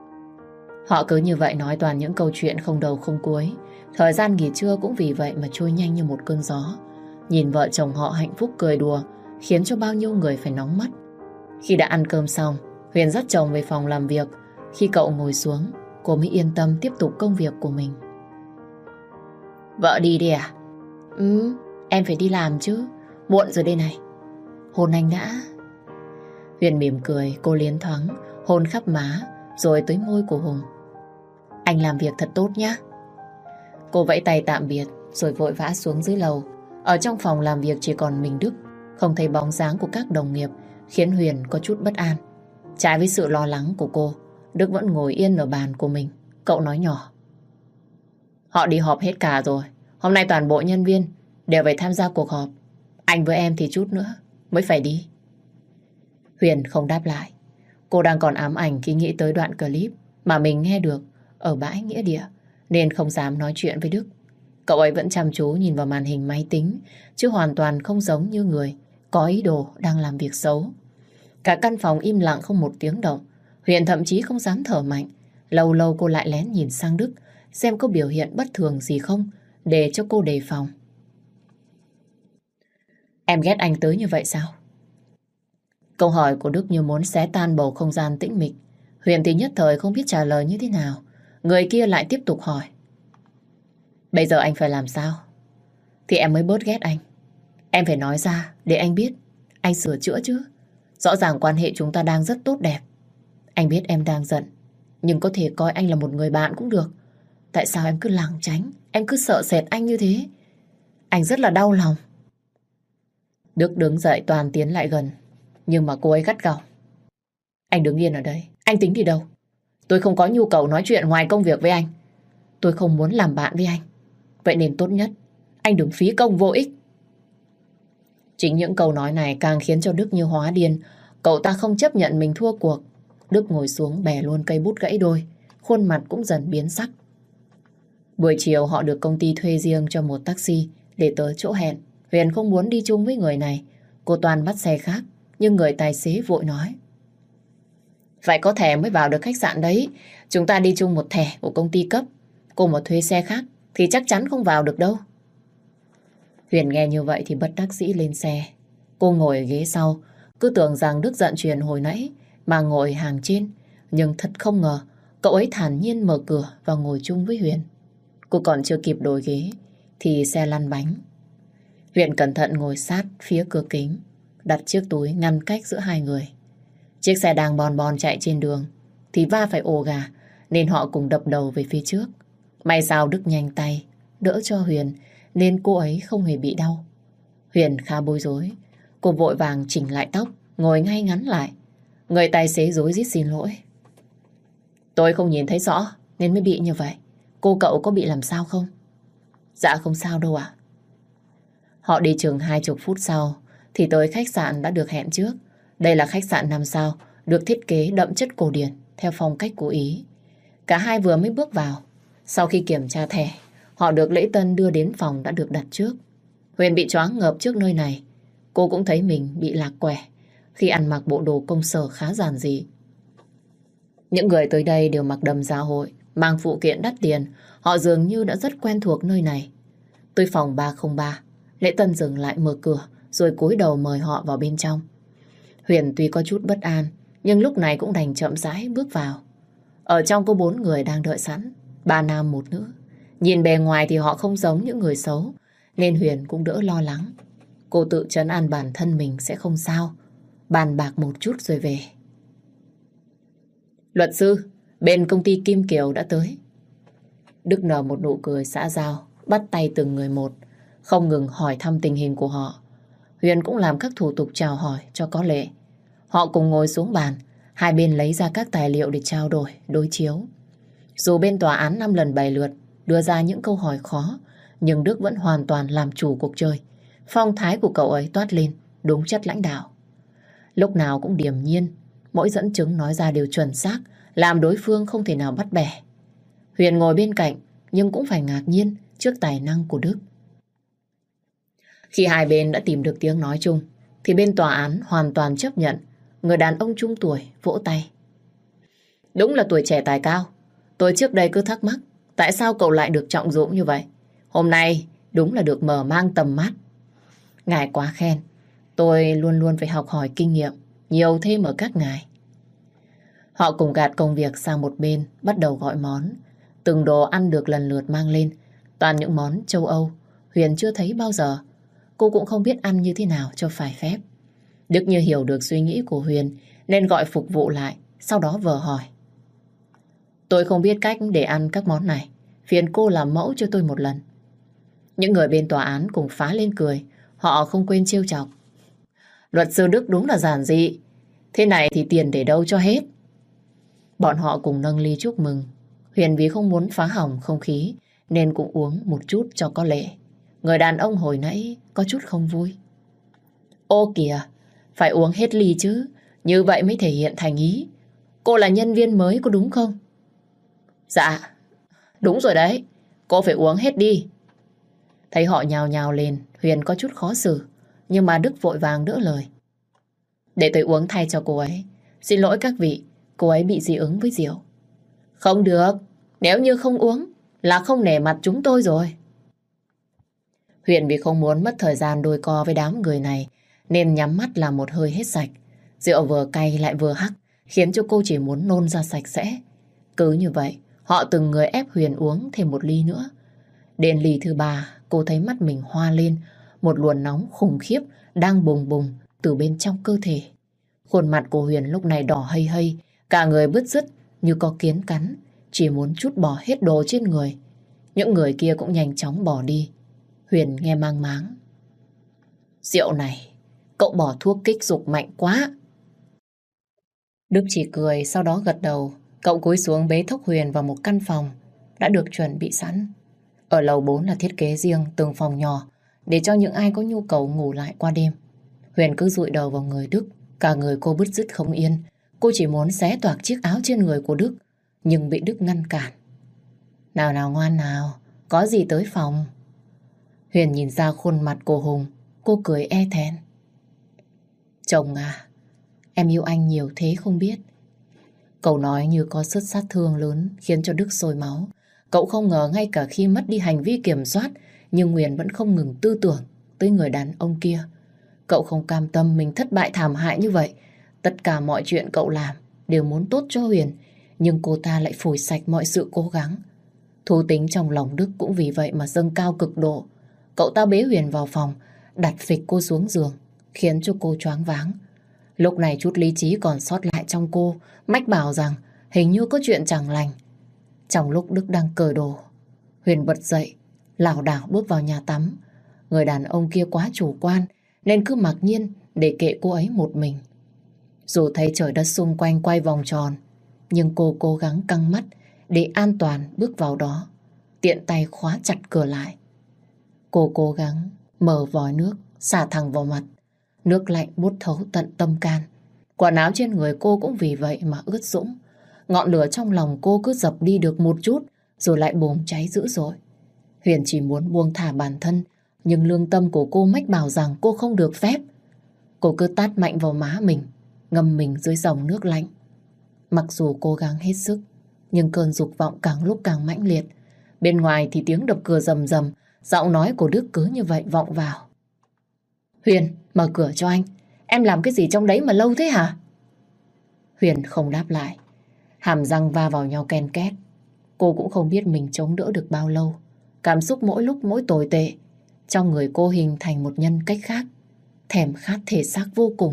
Họ cứ như vậy nói toàn những câu chuyện không đầu không cuối. Thời gian nghỉ trưa cũng vì vậy mà trôi nhanh như một cơn gió. Nhìn vợ chồng họ hạnh phúc cười đùa khiến cho bao nhiêu người phải nóng mắt. Khi đã ăn cơm xong, Huyền dắt chồng về phòng làm việc. Khi cậu ngồi xuống, cô mới yên tâm tiếp tục công việc của mình. Vợ đi đi à? Ừ, em phải đi làm chứ. Muộn rồi đây này. Hôn anh đã. Huyền mỉm cười, cô liến thoáng hôn khắp má rồi tới môi của Hùng. Anh làm việc thật tốt nhá. Cô vẫy tay tạm biệt rồi vội vã xuống dưới lầu. Ở trong phòng làm việc chỉ còn mình Đức, không thấy bóng dáng của các đồng nghiệp, khiến Huyền có chút bất an. Trái với sự lo lắng của cô, Đức vẫn ngồi yên ở bàn của mình. Cậu nói nhỏ. Họ đi họp hết cả rồi. Hôm nay toàn bộ nhân viên đều phải tham gia cuộc họp. Anh với em thì chút nữa mới phải đi. Huyền không đáp lại. Cô đang còn ám ảnh khi nghĩ tới đoạn clip mà mình nghe được ở bãi nghĩa địa, nên không dám nói chuyện với Đức. Cậu ấy vẫn chăm chú nhìn vào màn hình máy tính, chứ hoàn toàn không giống như người có ý đồ đang làm việc xấu. Cả căn phòng im lặng không một tiếng động. Huyền thậm chí không dám thở mạnh. Lâu lâu cô lại lén nhìn sang Đức, xem có biểu hiện bất thường gì không, để cho cô đề phòng. Em ghét anh tới như vậy sao? Câu hỏi của Đức như muốn xé tan bầu không gian tĩnh mịch. Huyền thì nhất thời không biết trả lời như thế nào. Người kia lại tiếp tục hỏi. Bây giờ anh phải làm sao thì em mới bớt ghét anh? Em phải nói ra để anh biết, anh sửa chữa chứ. Rõ ràng quan hệ chúng ta đang rất tốt đẹp. Anh biết em đang giận, nhưng có thể coi anh là một người bạn cũng được. Tại sao em cứ lảng tránh, em cứ sợ sệt anh như thế? Anh rất là đau lòng. Đức đứng dậy toàn tiến lại gần, nhưng mà cô ấy gắt gỏng. Anh đứng yên ở đây, anh tính đi đâu? Tôi không có nhu cầu nói chuyện ngoài công việc với anh. Tôi không muốn làm bạn với anh. Vậy nên tốt nhất anh đừng phí công vô ích. Chính những câu nói này càng khiến cho Đức như hóa điên. Cậu ta không chấp nhận mình thua cuộc. Đức ngồi xuống bẻ luôn cây bút gãy đôi, khuôn mặt cũng dần biến sắc. Buổi chiều họ được công ty thuê riêng cho một taxi để tới chỗ hẹn. Huyền không muốn đi chung với người này. Cô toàn bắt xe khác, nhưng người tài xế vội nói. Phải có thẻ mới vào được khách sạn đấy. Chúng ta đi chung một thẻ của công ty cấp. Cô mà thuê xe khác thì chắc chắn không vào được đâu. Huyền nghe như vậy thì bất đắc dĩ lên xe. Cô ngồi ở ghế sau, cứ tưởng rằng Đức giận chuyện hồi nãy mà ngồi hàng trên. Nhưng thật không ngờ, cậu ấy thản nhiên mở cửa và ngồi chung với Huyền. Cô còn chưa kịp đổi ghế thì xe lăn bánh. Huyền cẩn thận ngồi sát phía cửa kính, đặt chiếc túi ngăn cách giữa hai người. Chiếc xe đang bon bon chạy trên đường thì va phải ồ gà, nên họ cùng đập đầu về phía trước. May sao Đức nhanh tay đỡ cho Huyền, nên cô ấy không hề bị đau. Huyền khá bối rối. Cô vội vàng chỉnh lại tóc, ngồi ngay ngắn lại. Người tài xế rối rít xin lỗi. Tôi không nhìn thấy rõ nên mới bị như vậy. Cô cậu có bị làm sao không? Dạ không sao đâu ạ. Họ đi chừng hai chục phút sau thì tới khách sạn đã được hẹn trước. Đây là khách sạn năm sao, được thiết kế đậm chất cổ điển theo phong cách của Ý. Cả hai vừa mới bước vào. Sau khi kiểm tra thẻ, họ được lễ tân đưa đến phòng đã được đặt trước. Huyền bị choáng ngợp trước nơi này. Cô cũng thấy mình bị lạc quẻ khi ăn mặc bộ đồ công sở khá giản dị. Những người tới đây đều mặc đầm dạ hội, mang phụ kiện đắt tiền. Họ dường như đã rất quen thuộc nơi này. Tới phòng ba không ba, lễ tân dừng lại mở cửa rồi cúi đầu mời họ vào bên trong. Huyền tuy có chút bất an, nhưng lúc này cũng đành chậm rãi bước vào. Ở trong có bốn người đang đợi sẵn, ba nam một nữ. Nhìn bề ngoài thì họ không giống những người xấu, nên Huyền cũng đỡ lo lắng. Cô tự trấn an bản thân mình sẽ không sao, bàn bạc một chút rồi về. Luật sư, bên công ty Kim Kiều đã tới. Đức nở một nụ cười xã giao, bắt tay từng người một, không ngừng hỏi thăm tình hình của họ. Huyền cũng làm các thủ tục chào hỏi cho có lệ. Họ cùng ngồi xuống bàn, hai bên lấy ra các tài liệu để trao đổi, đối chiếu. Dù bên tòa án năm lần bảy lượt đưa ra những câu hỏi khó, nhưng Đức vẫn hoàn toàn làm chủ cuộc chơi. Phong thái của cậu ấy toát lên, đúng chất lãnh đạo. Lúc nào cũng điềm nhiên, mỗi dẫn chứng nói ra đều chuẩn xác, làm đối phương không thể nào bắt bẻ. Huyền ngồi bên cạnh, nhưng cũng phải ngạc nhiên trước tài năng của Đức. Khi hai bên đã tìm được tiếng nói chung, thì bên tòa án hoàn toàn chấp nhận. Người đàn ông trung tuổi vỗ tay. Đúng là tuổi trẻ tài cao. Tôi trước đây cứ thắc mắc tại sao cậu lại được trọng dụng như vậy. Hôm nay đúng là được mở mang tầm mắt. Ngài quá khen. Tôi luôn luôn phải học hỏi kinh nghiệm nhiều thêm ở các ngài. Họ cùng gạt công việc sang một bên, bắt đầu gọi món. Từng đồ ăn được lần lượt mang lên, toàn những món châu Âu Huyền chưa thấy bao giờ. Cô cũng không biết ăn như thế nào cho phải phép. Đức như hiểu được suy nghĩ của Huyền nên gọi phục vụ lại, sau đó vờ hỏi. Tôi không biết cách để ăn các món này, phiền cô làm mẫu cho tôi một lần. Những người bên tòa án cùng phá lên cười, họ không quên trêu chọc. Luật sư Đức đúng là giản dị, thế này thì tiền để đâu cho hết. Bọn họ cùng nâng ly chúc mừng. Huyền vì không muốn phá hỏng không khí nên cũng uống một chút cho có lệ. Người đàn ông hồi nãy có chút không vui. Ô kìa, phải uống hết ly chứ, như vậy mới thể hiện thành ý. Cô là nhân viên mới có đúng không? Dạ, đúng rồi đấy, cô phải uống hết đi. Thấy họ nhào nhào lên, Huyền có chút khó xử, nhưng mà Đức vội vàng đỡ lời. Để tôi uống thay cho cô ấy. Xin lỗi các vị, cô ấy bị dị ứng với rượu. Không được, nếu như không uống là không nể mặt chúng tôi rồi. Huyền vì không muốn mất thời gian đôi co với đám người này nên nhắm mắt làm một hơi hết sạch. Rượu vừa cay lại vừa hắc khiến cho cô chỉ muốn nôn ra sạch sẽ. Cứ như vậy, họ từng người ép Huyền uống thêm một ly nữa. Đến ly thứ ba, cô thấy mắt mình hoa lên, một luồng nóng khủng khiếp đang bùng bùng từ bên trong cơ thể. Khuôn mặt của Huyền lúc này đỏ hây hây, cả người bứt rứt như có kiến cắn, chỉ muốn trút bỏ hết đồ trên người. Những người kia cũng nhanh chóng bỏ đi. Huyền nghe mang máng. Rượu này, cậu bỏ thuốc kích dục mạnh quá. Đức chỉ cười, sau đó gật đầu. Cậu cúi xuống bế thốc Huyền vào một căn phòng đã được chuẩn bị sẵn. Ở lầu bốn là thiết kế riêng từng phòng nhỏ để cho những ai có nhu cầu ngủ lại qua đêm. Huyền cứ dụi đầu vào người Đức, cả người cô bứt rứt không yên. Cô chỉ muốn xé toạc chiếc áo trên người của Đức, nhưng bị Đức ngăn cản. Nào nào ngoan nào, có gì tới phòng. Huyền nhìn ra khuôn mặt cô Hùng, cô cười e thẹn. Chồng à, em yêu anh nhiều thế không biết. Cậu nói như có sức sát thương lớn khiến cho Đức sôi máu. Cậu không ngờ ngay cả khi mất đi hành vi kiểm soát, nhưng Huyền vẫn không ngừng tư tưởng tới người đàn ông kia. Cậu không cam tâm mình thất bại thảm hại như vậy. Tất cả mọi chuyện cậu làm đều muốn tốt cho Huyền, nhưng cô ta lại phủi sạch mọi sự cố gắng. Thú tính trong lòng Đức cũng vì vậy mà dâng cao cực độ. Cậu ta bế Huyền vào phòng, đặt phịch cô xuống giường, khiến cho cô choáng váng. Lúc này chút lý trí còn sót lại trong cô, mách bảo rằng hình như có chuyện chẳng lành. Trong lúc Đức đang cởi đồ, Huyền bật dậy, lảo đảo bước vào nhà tắm. Người đàn ông kia quá chủ quan, nên cứ mặc nhiên để kệ cô ấy một mình. Dù thấy trời đất xung quanh quay vòng tròn, nhưng cô cố gắng căng mắt để an toàn bước vào đó, tiện tay khóa chặt cửa lại. Cô cố gắng mở vòi nước, xả thẳng vào mặt. Nước lạnh buốt thấu tận tâm can. Quần áo trên người cô cũng vì vậy mà ướt sũng. Ngọn lửa trong lòng cô cứ dập đi được một chút, rồi lại bùng cháy dữ dội. Huyền chỉ muốn buông thả bản thân, nhưng lương tâm của cô mách bảo rằng cô không được phép. Cô cứ tát mạnh vào má mình, ngâm mình dưới dòng nước lạnh. Mặc dù cố gắng hết sức, nhưng cơn dục vọng càng lúc càng mãnh liệt. Bên ngoài thì tiếng đập cửa rầm rầm, giọng nói của Đức cứ như vậy vọng vào. Huyền, mở cửa cho anh. Em làm cái gì trong đấy mà lâu thế hả? Huyền không đáp lại. Hàm răng va vào nhau ken két. Cô cũng không biết mình chống đỡ được bao lâu. Cảm xúc mỗi lúc mỗi tồi tệ. Trong người cô hình thành một nhân cách khác, thèm khát thể xác vô cùng.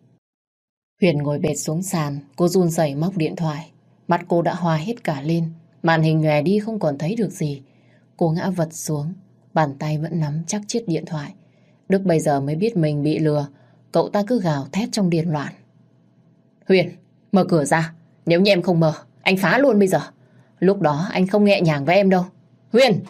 Huyền ngồi bệt xuống sàn, cô run rẩy móc điện thoại. Mắt cô đã hoa hết cả lên, màn hình nhòe đi không còn thấy được gì. Cô ngã vật xuống, bàn tay vẫn nắm chắc chiếc điện thoại. Đức bây giờ mới biết mình bị lừa, cậu ta cứ gào thét trong điên loạn. Huyền, mở cửa ra, nếu như em không mở, anh phá luôn bây giờ. Lúc đó anh không nhẹ nhàng với em đâu. Huyền!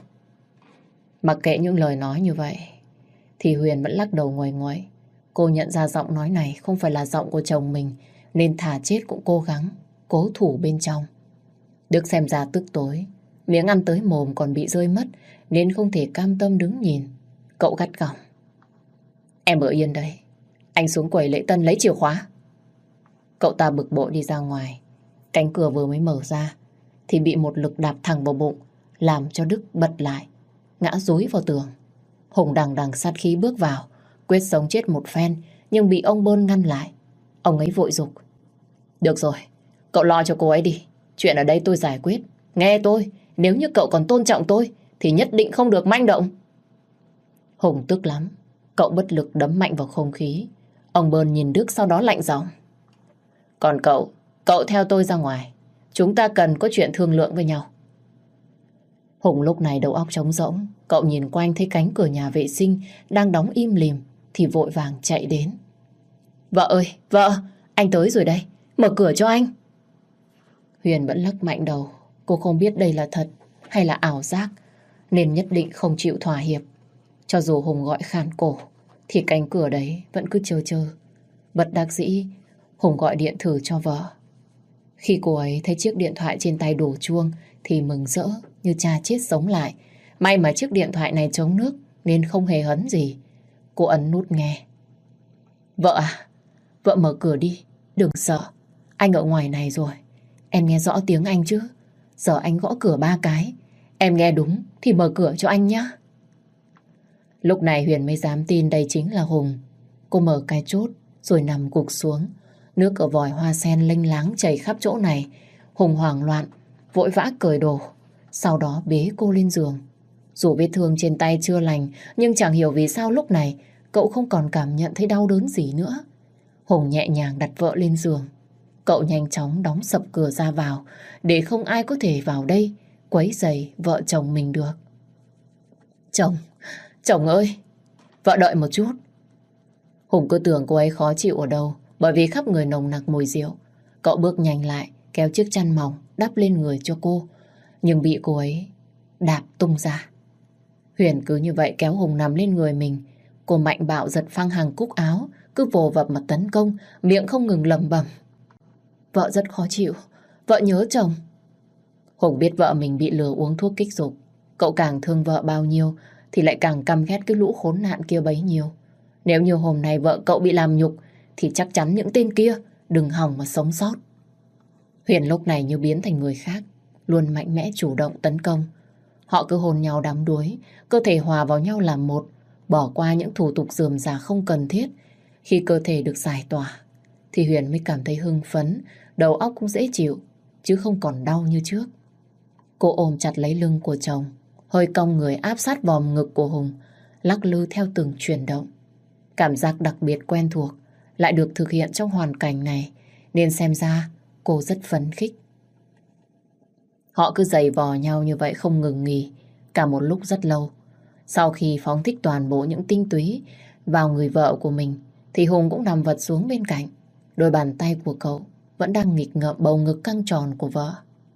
Mặc kệ những lời nói như vậy, thì Huyền vẫn lắc đầu nguầy nguậy. Cô nhận ra giọng nói này không phải là giọng của chồng mình, nên thà chết cũng cố gắng cố thủ bên trong. Đức xem ra tức tối, miếng ăn tới mồm còn bị rơi mất, nên không thể cam tâm đứng nhìn. Cậu gắt gỏng. Em ở yên đây, anh xuống quầy lễ tân lấy chìa khóa. Cậu ta bực bội đi ra ngoài. Cánh cửa vừa mới mở ra thì bị một lực đạp thẳng vào bụng, làm cho Đức bật lại, ngã dúi vào tường. Hùng đằng đằng sát khí bước vào, quyết sống chết một phen, nhưng bị ông Bơn ngăn lại. Ông ấy vội giục. Được rồi, cậu lo cho cô ấy đi. Chuyện ở đây tôi giải quyết. Nghe tôi, nếu như cậu còn tôn trọng tôi thì nhất định không được manh động. Hùng tức lắm. Cậu bất lực đấm mạnh vào không khí. Ông Bơn nhìn Đức sau đó lạnh giọng. Còn cậu, cậu theo tôi ra ngoài. Chúng ta cần có chuyện thương lượng với nhau. Hùng lúc này đầu óc trống rỗng. Cậu nhìn quanh thấy cánh cửa nhà vệ sinh đang đóng im lìm thì vội vàng chạy đến. Vợ ơi, vợ, anh tới rồi đây. Mở cửa cho anh. Huyền vẫn lắc mạnh đầu. Cô không biết đây là thật hay là ảo giác, nên nhất định không chịu thỏa hiệp. Cho dù Hùng gọi khàn cổ thì cánh cửa đấy vẫn cứ trơ trơ. Bất đắc dĩ, Hùng gọi điện thử cho vợ. Khi cô ấy thấy chiếc điện thoại trên tay đổ chuông thì mừng rỡ như cha chết sống lại. May mà chiếc điện thoại này chống nước nên không hề hấn gì. Cô ấn nút nghe. Vợ à, vợ mở cửa đi, đừng sợ. Anh ở ngoài này rồi. Em nghe rõ tiếng anh chứ? Giờ anh gõ cửa ba cái. Em nghe đúng thì mở cửa cho anh nhé. Lúc này Huyền mới dám tin đây chính là Hùng. Cô mở cái chốt rồi nằm gục xuống. Nước ở vòi hoa sen lênh láng chảy khắp chỗ này. Hùng hoảng loạn, vội vã cởi đồ, sau đó bế cô lên giường. Dù vết thương trên tay chưa lành, nhưng chẳng hiểu vì sao lúc này cậu không còn cảm nhận thấy đau đớn gì nữa. Hùng nhẹ nhàng đặt vợ lên giường. Cậu nhanh chóng đóng sập cửa ra vào, để không ai có thể vào đây quấy rầy vợ chồng mình được. Chồng, chồng ơi, vợ đợi một chút. Hùng cứ tưởng cô ấy khó chịu ở đâu, bởi vì khắp người nồng nặc mùi rượu. Cậu bước nhanh lại, kéo chiếc chăn mỏng đắp lên người cho cô, nhưng bị cô ấy đạp tung ra. Huyền cứ như vậy kéo Hùng nằm lên người mình. Cô mạnh bạo giật phăng hàng cúc áo, cứ vồ vập mà tấn công, miệng không ngừng lẩm bẩm. Vợ rất khó chịu, vợ nhớ chồng. Hùng biết vợ mình bị lừa uống thuốc kích dục. Cậu càng thương vợ bao nhiêu thì lại càng căm ghét cái lũ khốn nạn kia bấy nhiêu. Nếu như hôm nay vợ cậu bị làm nhục thì chắc chắn những tên kia đừng hòng mà sống sót. Huyền lúc này như biến thành người khác, luôn mạnh mẽ chủ động tấn công. Họ cứ hôn nhau đắm đuối, cơ thể hòa vào nhau làm một, bỏ qua những thủ tục rườm rà không cần thiết. Khi cơ thể được giải tỏa thì Huyền mới cảm thấy hưng phấn, đầu óc cũng dễ chịu, chứ không còn đau như trước. Cô ôm chặt lấy lưng của chồng, hơi cong người áp sát vòm ngực của Hùng, lắc lư theo từng chuyển động. Cảm giác đặc biệt quen thuộc lại được thực hiện trong hoàn cảnh này, nên xem ra cô rất phấn khích. Họ cứ giày vò nhau như vậy không ngừng nghỉ cả một lúc rất lâu. Sau khi phóng thích toàn bộ những tinh túy vào người vợ của mình, thì Hùng cũng nằm vật xuống bên cạnh. Đôi bàn tay của cậu vẫn đang nghịch ngợm bầu ngực căng tròn của vợ.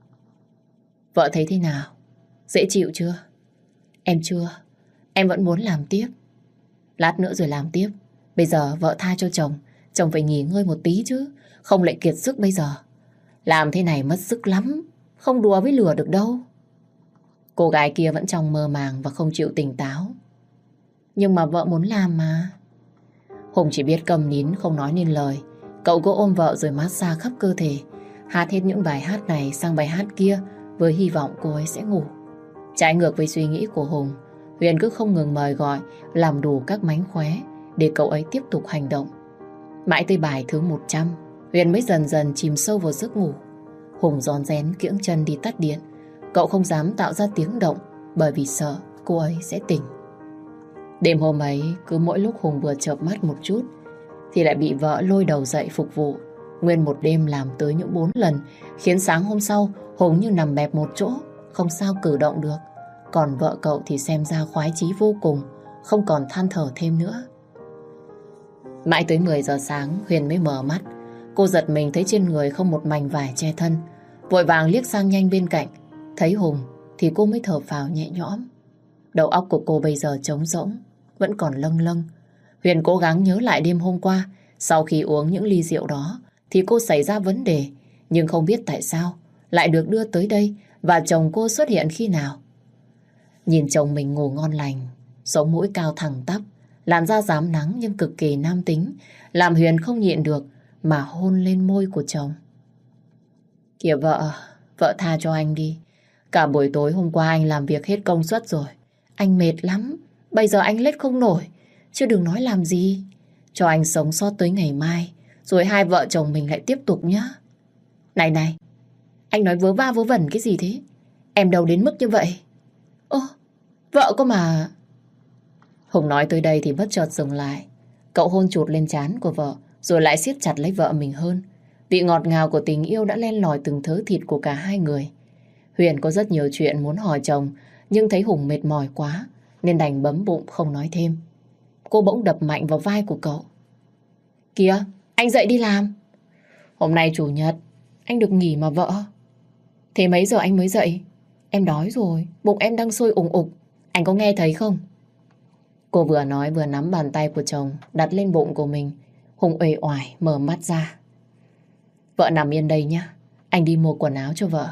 Vợ thấy thế nào? Dễ chịu chưa? Em chưa. Em vẫn muốn làm tiếp. Lát nữa rồi làm tiếp. Bây giờ vợ tha cho chồng. Chồng phải nghỉ ngơi một tí chứ. Không lại kiệt sức bây giờ. Làm thế này mất sức lắm. Không đùa với lửa được đâu. Cô gái kia vẫn trong mơ màng và không chịu tỉnh táo. Nhưng mà vợ muốn làm mà. Hùng chỉ biết cầm nín không nói nên lời. Cậu cứ ôm vợ rồi massage khắp cơ thể. Hát hết những bài hát này sang bài hát kia với hy vọng cô ấy sẽ ngủ. Trái ngược với suy nghĩ của Hùng, Huyền cứ không ngừng mời gọi, làm đủ các mánh khóe để cậu ấy tiếp tục hành động. Mãi tới bài thứ một trăm, Huyền mới dần dần chìm sâu vào giấc ngủ. Hùng rón rén kiễng chân đi tắt điện. Cậu không dám tạo ra tiếng động bởi vì sợ cô ấy sẽ tỉnh. Đêm hôm ấy, cứ mỗi lúc Hùng vừa chợp mắt một chút thì lại bị vợ lôi đầu dậy phục vụ. Nguyên một đêm làm tới những bốn lần, khiến sáng hôm sau Hùng như nằm bẹp một chỗ, không sao cử động được. Còn vợ cậu thì xem ra khoái chí vô cùng, không còn than thở thêm nữa. Mãi tới mười giờ sáng Huyền mới mở mắt. Cô giật mình thấy trên người không một mảnh vải che thân. Vội vàng liếc sang nhanh bên cạnh. Thấy Hùng thì cô mới thở phào nhẹ nhõm. Đầu óc của cô bây giờ trống rỗng, vẫn còn lâng lâng. Huyền cố gắng nhớ lại đêm hôm qua. Sau khi uống những ly rượu đó thì cô xảy ra vấn đề, nhưng không biết tại sao lại được đưa tới đây và chồng cô xuất hiện khi nào. Nhìn chồng mình ngủ ngon lành, sống mũi cao thẳng tắp, làn da rám nắng nhưng cực kỳ nam tính, làm Huyền không nhịn được mà hôn lên môi của chồng. Kìa vợ, vợ tha cho anh đi. Cả buổi tối hôm qua anh làm việc hết công suất rồi. Anh mệt lắm, bây giờ anh lết không nổi, chứ đừng nói làm gì. Cho anh sống sót tới ngày mai, rồi hai vợ chồng mình lại tiếp tục nhá. Này này, anh nói vớ va vớ vẩn cái gì thế? Em đâu đến mức như vậy. Ơ, vợ cơ mà. Hùng nói tới đây thì bất chợt dừng lại. Cậu hôn chụt lên trán của vợ, rồi lại siết chặt lấy vợ mình hơn. Vị ngọt ngào của tình yêu đã len lỏi từng thớ thịt của cả hai người. Huyền có rất nhiều chuyện muốn hỏi chồng, nhưng thấy Hùng mệt mỏi quá, nên đành bấm bụng không nói thêm. Cô bỗng đập mạnh vào vai của cậu. Kìa, anh dậy đi làm. Hôm nay chủ nhật, anh được nghỉ mà vợ. Thế mấy giờ anh mới dậy? Em đói rồi, bụng em đang sôi ủng ục. Anh có nghe thấy không? Cô vừa nói vừa nắm bàn tay của chồng đặt lên bụng của mình. Hùng uể oải mở mắt ra. Vợ nằm yên đây nhá, anh đi mua quần áo cho vợ.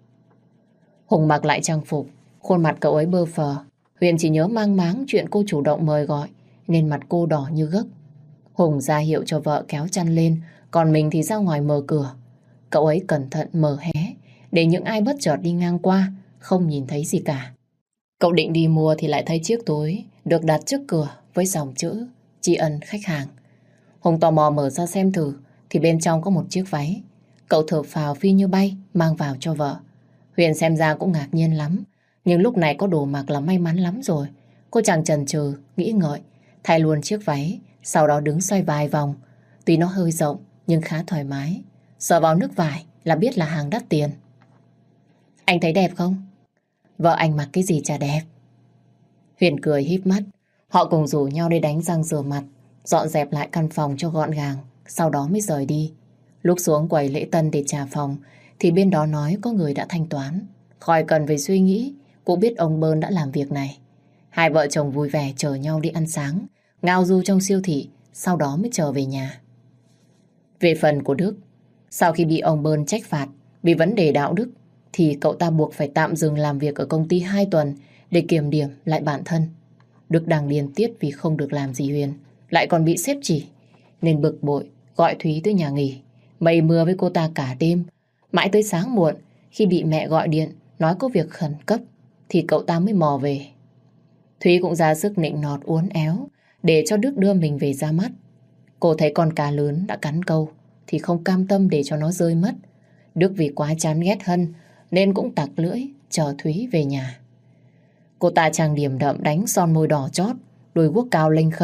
Hùng mặc lại trang phục, khuôn mặt cậu ấy bơ phờ. Huyền chỉ nhớ mang máng chuyện cô chủ động mời gọi, nên mặt cô đỏ như gấc. Hùng ra hiệu cho vợ kéo chăn lên, còn mình thì ra ngoài mở cửa. Cậu ấy cẩn thận mở hé, để những ai bất chợt đi ngang qua không nhìn thấy gì cả. Cậu định đi mua thì lại thấy chiếc túi được đặt trước cửa với dòng chữ tri ân khách hàng. Hùng tò mò mở ra xem thử thì bên trong có một chiếc váy. Cậu thở phào phi như bay mang vào cho vợ. Huyền xem ra cũng ngạc nhiên lắm, nhưng lúc này có đồ mặc là may mắn lắm rồi. Cô chẳng chần chừ nghĩ ngợi, thay luôn chiếc váy, sau đó đứng xoay vài vòng. Tuy nó hơi rộng nhưng khá thoải mái, sờ vào nước vải là biết là hàng đắt tiền. Anh thấy đẹp không? Vợ anh mặc cái gì chả đẹp. Huyền cười híp mắt. Họ cùng rủ nhau đi đánh răng rửa mặt, dọn dẹp lại căn phòng cho gọn gàng, sau đó mới rời đi. Lúc xuống quầy lễ tân để trả phòng thì bên đó nói có người đã thanh toán. Khỏi cần phải suy nghĩ, cũng biết ông Bơn đã làm việc này. Hai vợ chồng vui vẻ chở nhau đi ăn sáng, ngao du trong siêu thị, sau đó mới trở về nhà. Về phần của Đức, sau khi bị ông Bơn trách phạt vì vấn đề đạo đức, thì cậu ta buộc phải tạm dừng làm việc ở công ty hai tuần để kiểm điểm lại bản thân. Đức đang điên tiết vì không được làm gì Huyền, lại còn bị sếp chỉ, nên bực bội gọi Thúy tới nhà nghỉ, mây mưa với cô ta cả đêm. Mãi tới sáng muộn, khi bị mẹ gọi điện nói có việc khẩn cấp, thì cậu ta mới mò về. Thúy cũng ra sức nịnh nọt uốn éo để cho Đức đưa mình về ra mắt. Cô thấy con cá lớn đã cắn câu thì không cam tâm để cho nó rơi mất. Đức vì quá chán ghét Hân nên cũng tặc lưỡi chờ Thúy về nhà. Cô ta trang điểm đậm, đánh son môi đỏ chót, đôi guốc cao lênh khênh,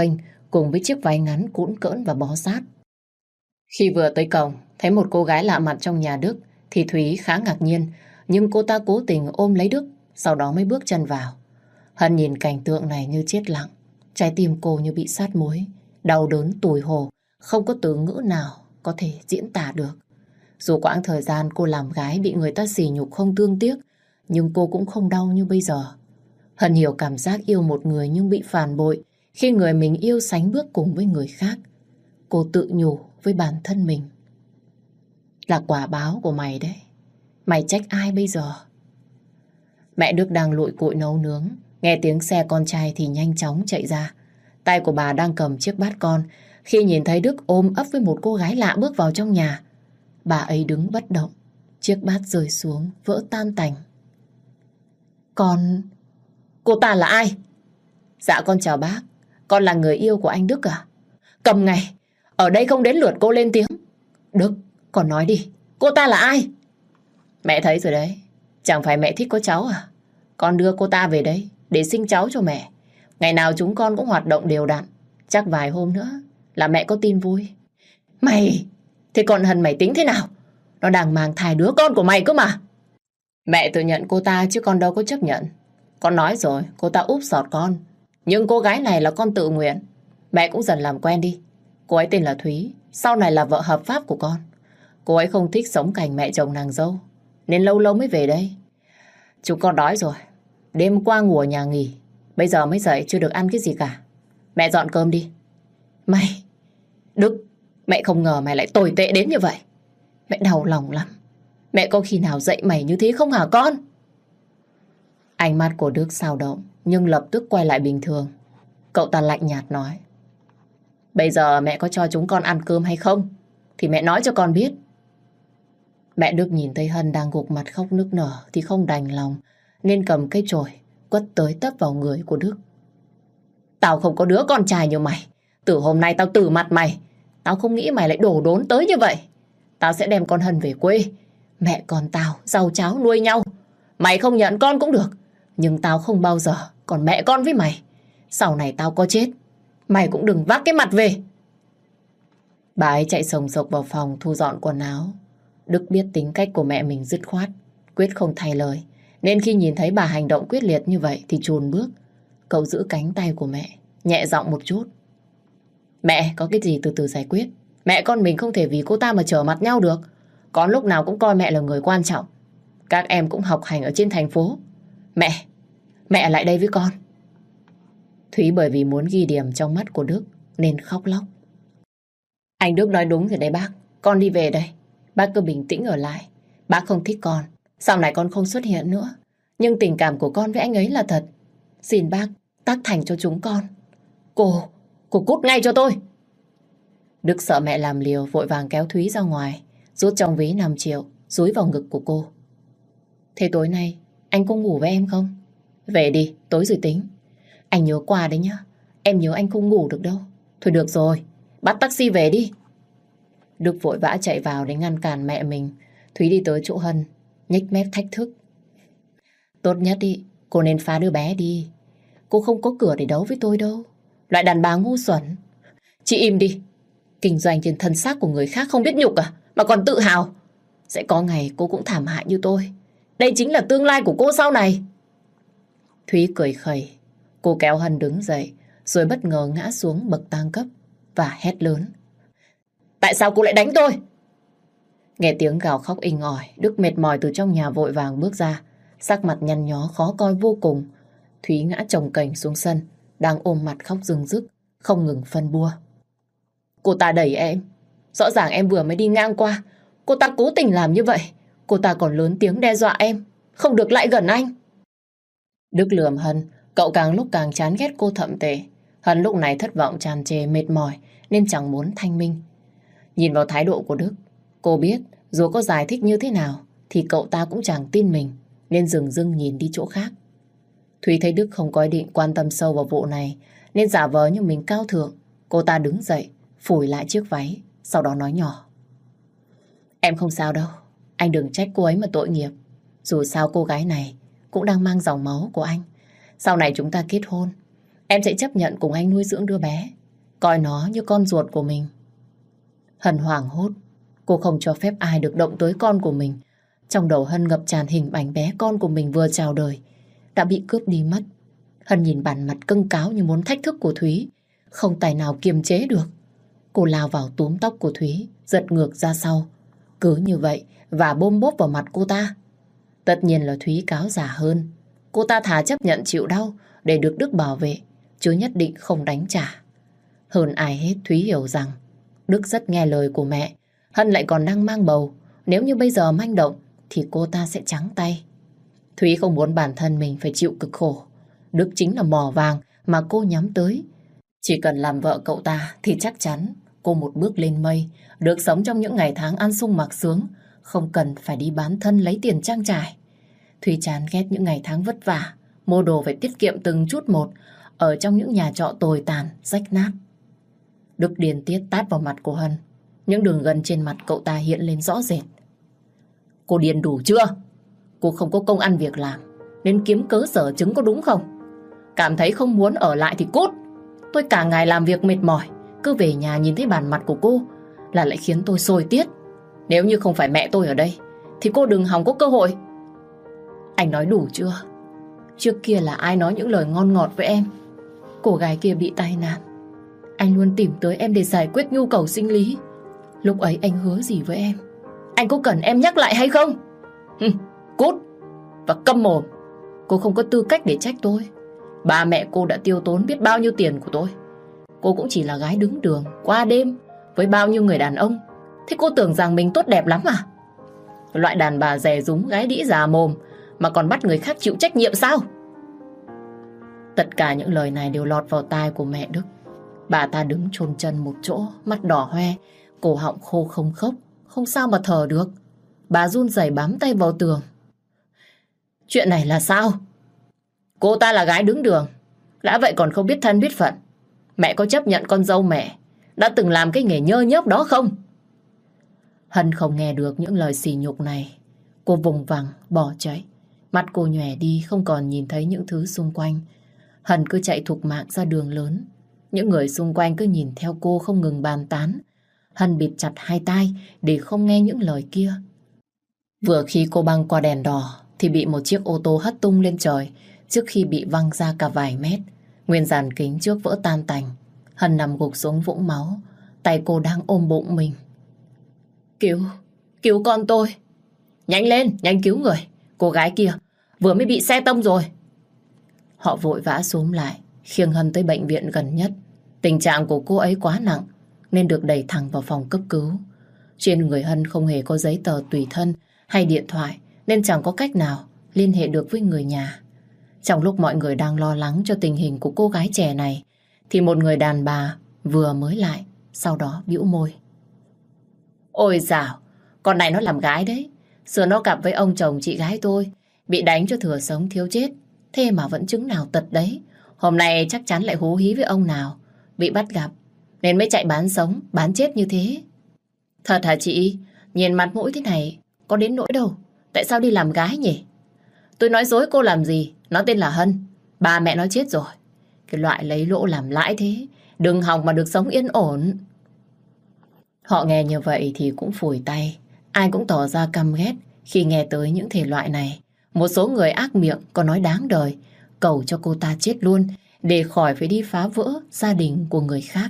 cùng với chiếc váy ngắn cũn cỡn và bó sát. Khi vừa tới cổng, thấy một cô gái lạ mặt trong nhà Đức thì Thúy khá ngạc nhiên, nhưng cô ta cố tình ôm lấy Đức, sau đó mới bước chân vào. Hân nhìn cảnh tượng này như chết lặng, trái tim cô như bị sát muối, đau đớn tủi hổ, không có từ ngữ nào có thể diễn tả được. Dù quãng thời gian cô làm gái bị người ta sỉ nhục không thương tiếc, nhưng cô cũng không đau như bây giờ. Hân hiểu cảm giác yêu một người nhưng bị phản bội khi người mình yêu sánh bước cùng với người khác. Cô tự nhủ với bản thân mình. Là quả báo của mày đấy. Mày trách ai bây giờ? Mẹ Đức đang lụi cụi nấu nướng, nghe tiếng xe con trai thì nhanh chóng chạy ra. Tay của bà đang cầm chiếc bát con. Khi nhìn thấy Đức ôm ấp với một cô gái lạ bước vào trong nhà, bà ấy đứng bất động, chiếc bát rơi xuống, vỡ tan tành. Con... Cô ta là ai? Dạ con chào bác, con là người yêu của anh Đức à? Cầm ngay, ở đây không đến lượt cô lên tiếng. Đức, con nói đi, cô ta là ai? Mẹ thấy rồi đấy, chẳng phải mẹ thích có cháu à? Con đưa cô ta về đây để sinh cháu cho mẹ. Ngày nào chúng con cũng hoạt động đều đặn, chắc vài hôm nữa là mẹ có tin vui. Mày, thế con Hân mày tính thế nào? Nó đang mang thai đứa con của mày cơ mà. Mẹ tự nhận cô ta chứ con đâu có chấp nhận. Con nói rồi, cô ta úp sọt con. Nhưng cô gái này là con tự nguyện. Mẹ cũng dần làm quen đi. Cô ấy tên là Thúy, sau này là vợ hợp pháp của con. Cô ấy không thích sống cảnh mẹ chồng nàng dâu, nên lâu lâu mới về đây. Chúng con đói rồi. Đêm qua ngủ ở nhà nghỉ, bây giờ mới dậy chưa được ăn cái gì cả. Mẹ dọn cơm đi. Mày, Đức, mẹ không ngờ mày lại tồi tệ đến như vậy. Mẹ đau lòng lắm. Mẹ có khi nào dạy mày như thế không hả con? Ánh mắt của Đức xao động, nhưng lập tức quay lại bình thường. Cậu ta lạnh nhạt nói. Bây giờ mẹ có cho chúng con ăn cơm hay không? Thì mẹ nói cho con biết. Mẹ Đức nhìn thấy Hân đang gục mặt khóc nức nở thì không đành lòng, nên cầm cây chổi quất tới tấp vào người của Đức. Tao không có đứa con trai như mày. Từ hôm nay tao từ mặt mày. Tao không nghĩ mày lại đổ đốn tới như vậy. Tao sẽ đem con Hân về quê. Mẹ con tao giàu cháo nuôi nhau. Mày không nhận con cũng được, nhưng tao không bao giờ còn mẹ con với mày. Sau này tao có chết, mày cũng đừng vác cái mặt về. Bà ấy chạy sồng sộc vào phòng thu dọn quần áo. Đức biết tính cách của mẹ mình dứt khoát, quyết không thay lời, nên khi nhìn thấy bà hành động quyết liệt như vậy thì chùn bước. Cậu giữ cánh tay của mẹ, nhẹ giọng một chút. Mẹ, có cái gì từ từ giải quyết. Mẹ con mình không thể vì cô ta mà trở mặt nhau được. Con lúc nào cũng coi mẹ là người quan trọng. Các em cũng học hành ở trên thành phố. Mẹ, mẹ lại đây với con. Thúy bởi vì muốn ghi điểm trong mắt của Đức nên khóc lóc. Anh Đức nói đúng rồi đấy bác. Con đi về đây. Bác cứ bình tĩnh ở lại. Bác không thích con, sau này con không xuất hiện nữa. Nhưng tình cảm của con với anh ấy là thật. Xin bác tác thành cho chúng con. Cô, cô cút ngay cho tôi. Đức sợ mẹ làm liều, vội vàng kéo Thúy ra ngoài, rút trong ví năm triệu dúi vào ngực của cô. Thế tối nay anh có ngủ với em không? Về đi, tối rồi tính. Anh nhớ qua đấy nhá. Em nhớ anh không ngủ được đâu. Thôi được rồi, bắt taxi về đi. Đức vội vã chạy vào để ngăn cản mẹ mình. Thúy đi tới chỗ Hân, nhếch mép thách thức. Tốt nhất đi, cô nên phá đứa bé đi. Cô không có cửa để đấu với tôi đâu. Loại đàn bà ngu xuẩn. Chị im đi. Kinh doanh trên thân xác của người khác không biết nhục à, mà còn tự hào. Sẽ có ngày cô cũng thảm hại như tôi. Đây chính là tương lai của cô sau này. Thúy cười khẩy. Cô kéo Hân đứng dậy, rồi bất ngờ ngã xuống bậc thang cấp và hét lớn. Tại sao cô lại đánh tôi? Nghe tiếng gào khóc inh ỏi, Đức mệt mỏi từ trong nhà vội vàng bước ra, sắc mặt nhăn nhó khó coi vô cùng. Thúy ngã chồng kềnh xuống sân, đang ôm mặt khóc rưng rức, không ngừng phân bua. Cô ta đẩy em. Rõ ràng em vừa mới đi ngang qua. Cô ta cố tình làm như vậy. Cô ta còn lớn tiếng đe dọa em, không được lại gần anh. Đức lườm Hân, cậu càng lúc càng chán ghét cô thậm tệ. Hân lúc này thất vọng tràn trề mệt mỏi nên chẳng muốn thanh minh. Nhìn vào thái độ của Đức, cô biết dù có giải thích như thế nào thì cậu ta cũng chẳng tin mình, nên dừng dưng nhìn đi chỗ khác. Thúy thấy Đức không có ý định quan tâm sâu vào vụ này nên giả vờ như mình cao thượng. Cô ta đứng dậy, phủi lại chiếc váy, sau đó nói nhỏ. Em không sao đâu, anh đừng trách cô ấy mà tội nghiệp. Dù sao cô gái này cũng đang mang dòng máu của anh. Sau này chúng ta kết hôn, em sẽ chấp nhận cùng anh nuôi dưỡng đứa bé. coi nó như con ruột của mình. Hân hoảng hốt, cô không cho phép ai được động tới con của mình. Trong đầu Hân ngập tràn hình ảnh bé con của mình vừa chào đời đã bị cướp đi mất. Hân nhìn bản mặt cưng cáo như muốn thách thức của Thúy, không tài nào kiềm chế được. Cô lao vào túm tóc của Thúy, giật ngược ra sau. Cứ như vậy và bôm bốp vào mặt cô ta. Tất nhiên là Thúy cáo giả hơn. Cô ta thà chấp nhận chịu đau để được Đức bảo vệ, chứ nhất định không đánh trả. Hơn ai hết Thúy hiểu rằng Đức rất nghe lời của mẹ. Hân lại còn đang mang bầu. Nếu như bây giờ manh động thì cô ta sẽ trắng tay. Thúy không muốn bản thân mình phải chịu cực khổ. Đức chính là mỏ vàng mà cô nhắm tới. Chỉ cần làm vợ cậu ta thì chắc chắn cô một bước lên mây, được sống trong những ngày tháng ăn sung mặc sướng, không cần phải đi bán thân lấy tiền trang trải. Thúy chán ghét những ngày tháng vất vả, mua đồ phải tiết kiệm từng chút một, ở trong những nhà trọ tồi tàn, rách nát. Đức điên tiết tát vào mặt của Hân. Những đường gân trên mặt cậu ta hiện lên rõ rệt. Cô điên đủ chưa? Cô không có công ăn việc làm nên kiếm cớ sở chứng có đúng không? Cảm thấy không muốn ở lại thì cút. Tôi cả ngày làm việc mệt mỏi, cứ về nhà nhìn thấy bản mặt của cô là lại khiến tôi sôi tiết. Nếu như không phải mẹ tôi ở đây thì cô đừng hòng có cơ hội. Anh nói đủ chưa? Trước kia là ai nói những lời ngon ngọt với em? Cô gái kia bị tai nạn, anh luôn tìm tới em để giải quyết nhu cầu sinh lý. Lúc ấy anh hứa gì với em? Anh có cần em nhắc lại hay không? Hừ, cút và câm mồm. Cô không có tư cách để trách tôi. Ba mẹ cô đã tiêu tốn biết bao nhiêu tiền của tôi. Cô cũng chỉ là gái đứng đường qua đêm với bao nhiêu người đàn ông. Thế cô tưởng rằng mình tốt đẹp lắm à? Loại đàn bà dè dúng gái đĩ già mồm mà còn bắt người khác chịu trách nhiệm sao? Tất cả những lời này đều lọt vào tai của mẹ Đức. Bà ta đứng chôn chân một chỗ, mắt đỏ hoe, cổ họng khô không khốc, không sao mà thở được. Bà run rẩy bám tay vào tường. Chuyện này là sao? Cô ta là gái đứng đường, đã vậy còn không biết thân biết phận. Mẹ có chấp nhận con dâu mẹ đã từng làm cái nghề nhơ nhớp đó không? Hân không nghe được những lời sỉ nhục này. Cô vùng vằng bỏ chạy. Mắt cô nhòe đi, không còn nhìn thấy những thứ xung quanh. Hân cứ chạy thục mạng ra đường lớn. Những người xung quanh cứ nhìn theo cô không ngừng bàn tán. Hân bịt chặt hai tai để không nghe những lời kia. Vừa khi cô băng qua đèn đỏ thì bị một chiếc ô tô hất tung lên trời trước khi bị văng ra cả vài mét. Nguyên dàn kính trước vỡ tan tành. Hân nằm gục xuống vũng máu. Tay cô đang ôm bụng mình. Cứu, cứu con tôi. Nhanh lên, nhanh cứu người. Cô gái kia vừa mới bị xe tông rồi. Họ vội vã xúm lại, khiêng Hân tới bệnh viện gần nhất. Tình trạng của cô ấy quá nặng nên được đẩy thẳng vào phòng cấp cứu. Trên người Hân không hề có giấy tờ tùy thân hay điện thoại nên chẳng có cách nào liên hệ được với người nhà. Trong lúc mọi người đang lo lắng cho tình hình của cô gái trẻ này thì một người đàn bà vừa mới lại, sau đó bĩu môi. Ôi dào, con này nó làm gái đấy. Xưa nó cặp với ông chồng chị gái tôi, bị đánh cho thừa sống thiếu chết. Thế mà vẫn chứng nào tật đấy. Hôm nay chắc chắn lại hú hí với ông nào bị bắt gặp nên mới chạy bán sống, bán chết như thế. Thật hả chị? Nhìn mặt mũi thế này có đến nỗi đâu. Tại sao đi làm gái nhỉ? Tôi nói dối cô làm gì? Nó tên là Hân. Ba mẹ nó chết rồi. Cái loại lấy lỗ làm lãi thế, đừng hòng mà được sống yên ổn. Họ nghe như vậy thì cũng phủi tay. Ai cũng tỏ ra căm ghét khi nghe tới những thể loại này. Một số người ác miệng có nói đáng đời, cầu cho cô ta chết luôn để khỏi phải đi phá vỡ gia đình của người khác.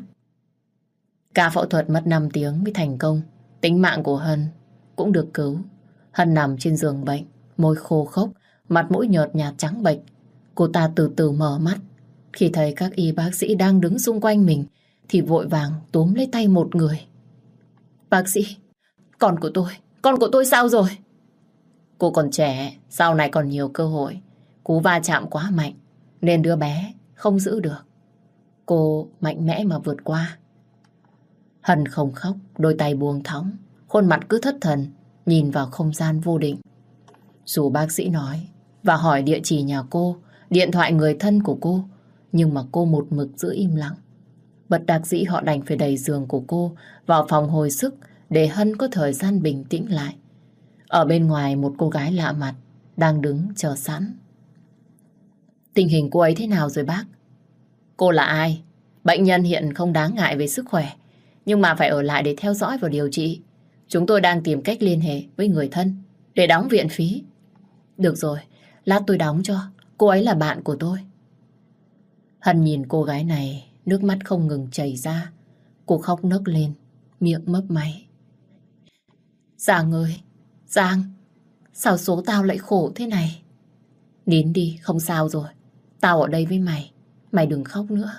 Ca phẫu thuật mất năm tiếng mới thành công. Tính mạng của Hân cũng được cứu. Hân nằm trên giường bệnh, môi khô khốc, mặt mũi nhợt nhạt trắng bệch. Cô ta từ từ mở mắt. Khi thấy các y bác sĩ đang đứng xung quanh mình thì vội vàng túm lấy tay một người. Bác sĩ, con của tôi, con của tôi sao rồi? Cô còn trẻ, sau này còn nhiều cơ hội. Cú va chạm quá mạnh nên đứa bé không giữ được. Cô mạnh mẽ mà vượt qua. Hân không khóc, đôi tay buông thõng, khuôn mặt cứ thất thần, nhìn vào không gian vô định. Dù bác sĩ nói và hỏi địa chỉ nhà cô, điện thoại người thân của cô, nhưng mà cô một mực giữ im lặng. Bất đắc dĩ họ đành phải đẩy giường của cô vào phòng hồi sức để Hân có thời gian bình tĩnh lại. Ở bên ngoài một cô gái lạ mặt đang đứng chờ sẵn. Tình hình cô ấy thế nào rồi bác? Cô là ai? Bệnh nhân hiện không đáng ngại về sức khỏe, nhưng mà phải ở lại để theo dõi và điều trị. Chúng tôi đang tìm cách liên hệ với người thân để đóng viện phí. Được rồi, lát tôi đóng cho. Cô ấy là bạn của tôi. Hân nhìn cô gái này, nước mắt không ngừng chảy ra. Cô khóc nấc lên, miệng mấp máy. Giang ơi, Giang, sao số tao lại khổ thế này? Nín đi, không sao rồi. Tao ở đây với mày, mày đừng khóc nữa.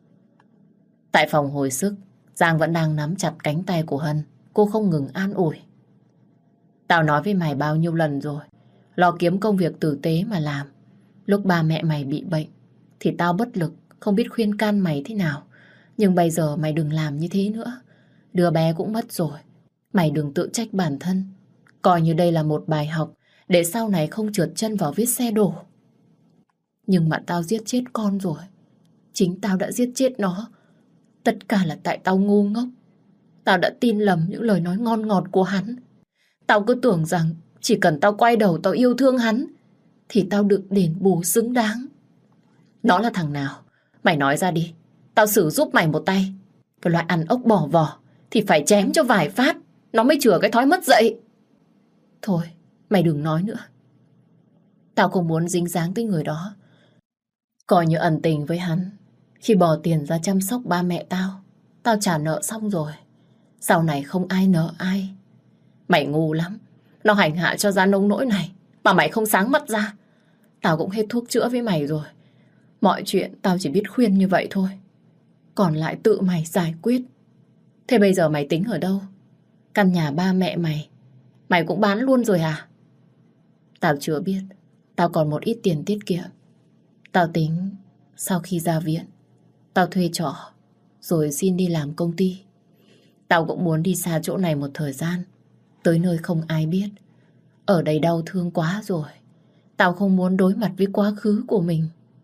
Tại phòng hồi sức, Giang vẫn đang nắm chặt cánh tay của Hân. Cô không ngừng an ủi. Tao nói với mày bao nhiêu lần rồi, lo kiếm công việc tử tế mà làm. Lúc ba mẹ mày bị bệnh thì tao bất lực, không biết khuyên can mày thế nào. Nhưng bây giờ mày đừng làm như thế nữa. Đứa bé cũng mất rồi. Mày đừng tự trách bản thân. Coi như đây là một bài học để sau này không trượt chân vào vết xe đổ. Nhưng mà tao giết chết con rồi. Chính tao đã giết chết nó. Tất cả là tại tao ngu ngốc. Tao đã tin lầm những lời nói ngon ngọt của hắn. Tao cứ tưởng rằng chỉ cần tao quay đầu tao yêu thương hắn thì tao được đền bù xứng đáng. Nó là thằng nào? Mày nói ra đi. Tao xử giúp mày một tay. Cái loại ăn ốc bỏ vỏ thì phải chém cho vài phát nó mới chừa cái thói mất dạy. Thôi, mày đừng nói nữa. Tao không muốn dính dáng tới người đó. Coi như ẩn tình với hắn. Khi bỏ tiền ra chăm sóc ba mẹ tao, tao trả nợ xong rồi. Sau này không ai nợ ai. Mày ngu lắm. Nó hành hạ cho ra nông nỗi này mà mày không sáng mắt ra. Tao cũng hết thuốc chữa với mày rồi. Mọi chuyện tao chỉ biết khuyên như vậy thôi. Còn lại tự mày giải quyết. Thế bây giờ mày tính ở đâu? Căn nhà ba mẹ mày mày cũng bán luôn rồi à? Tao chưa biết. Tao còn một ít tiền tiết kiệm. Tao tính sau khi ra viện tao thuê trọ rồi xin đi làm công ty. Tao cũng muốn đi xa chỗ này một thời gian, tới nơi không ai biết. Ở đây đau thương quá rồi. Tao không muốn đối mặt với quá khứ của mình.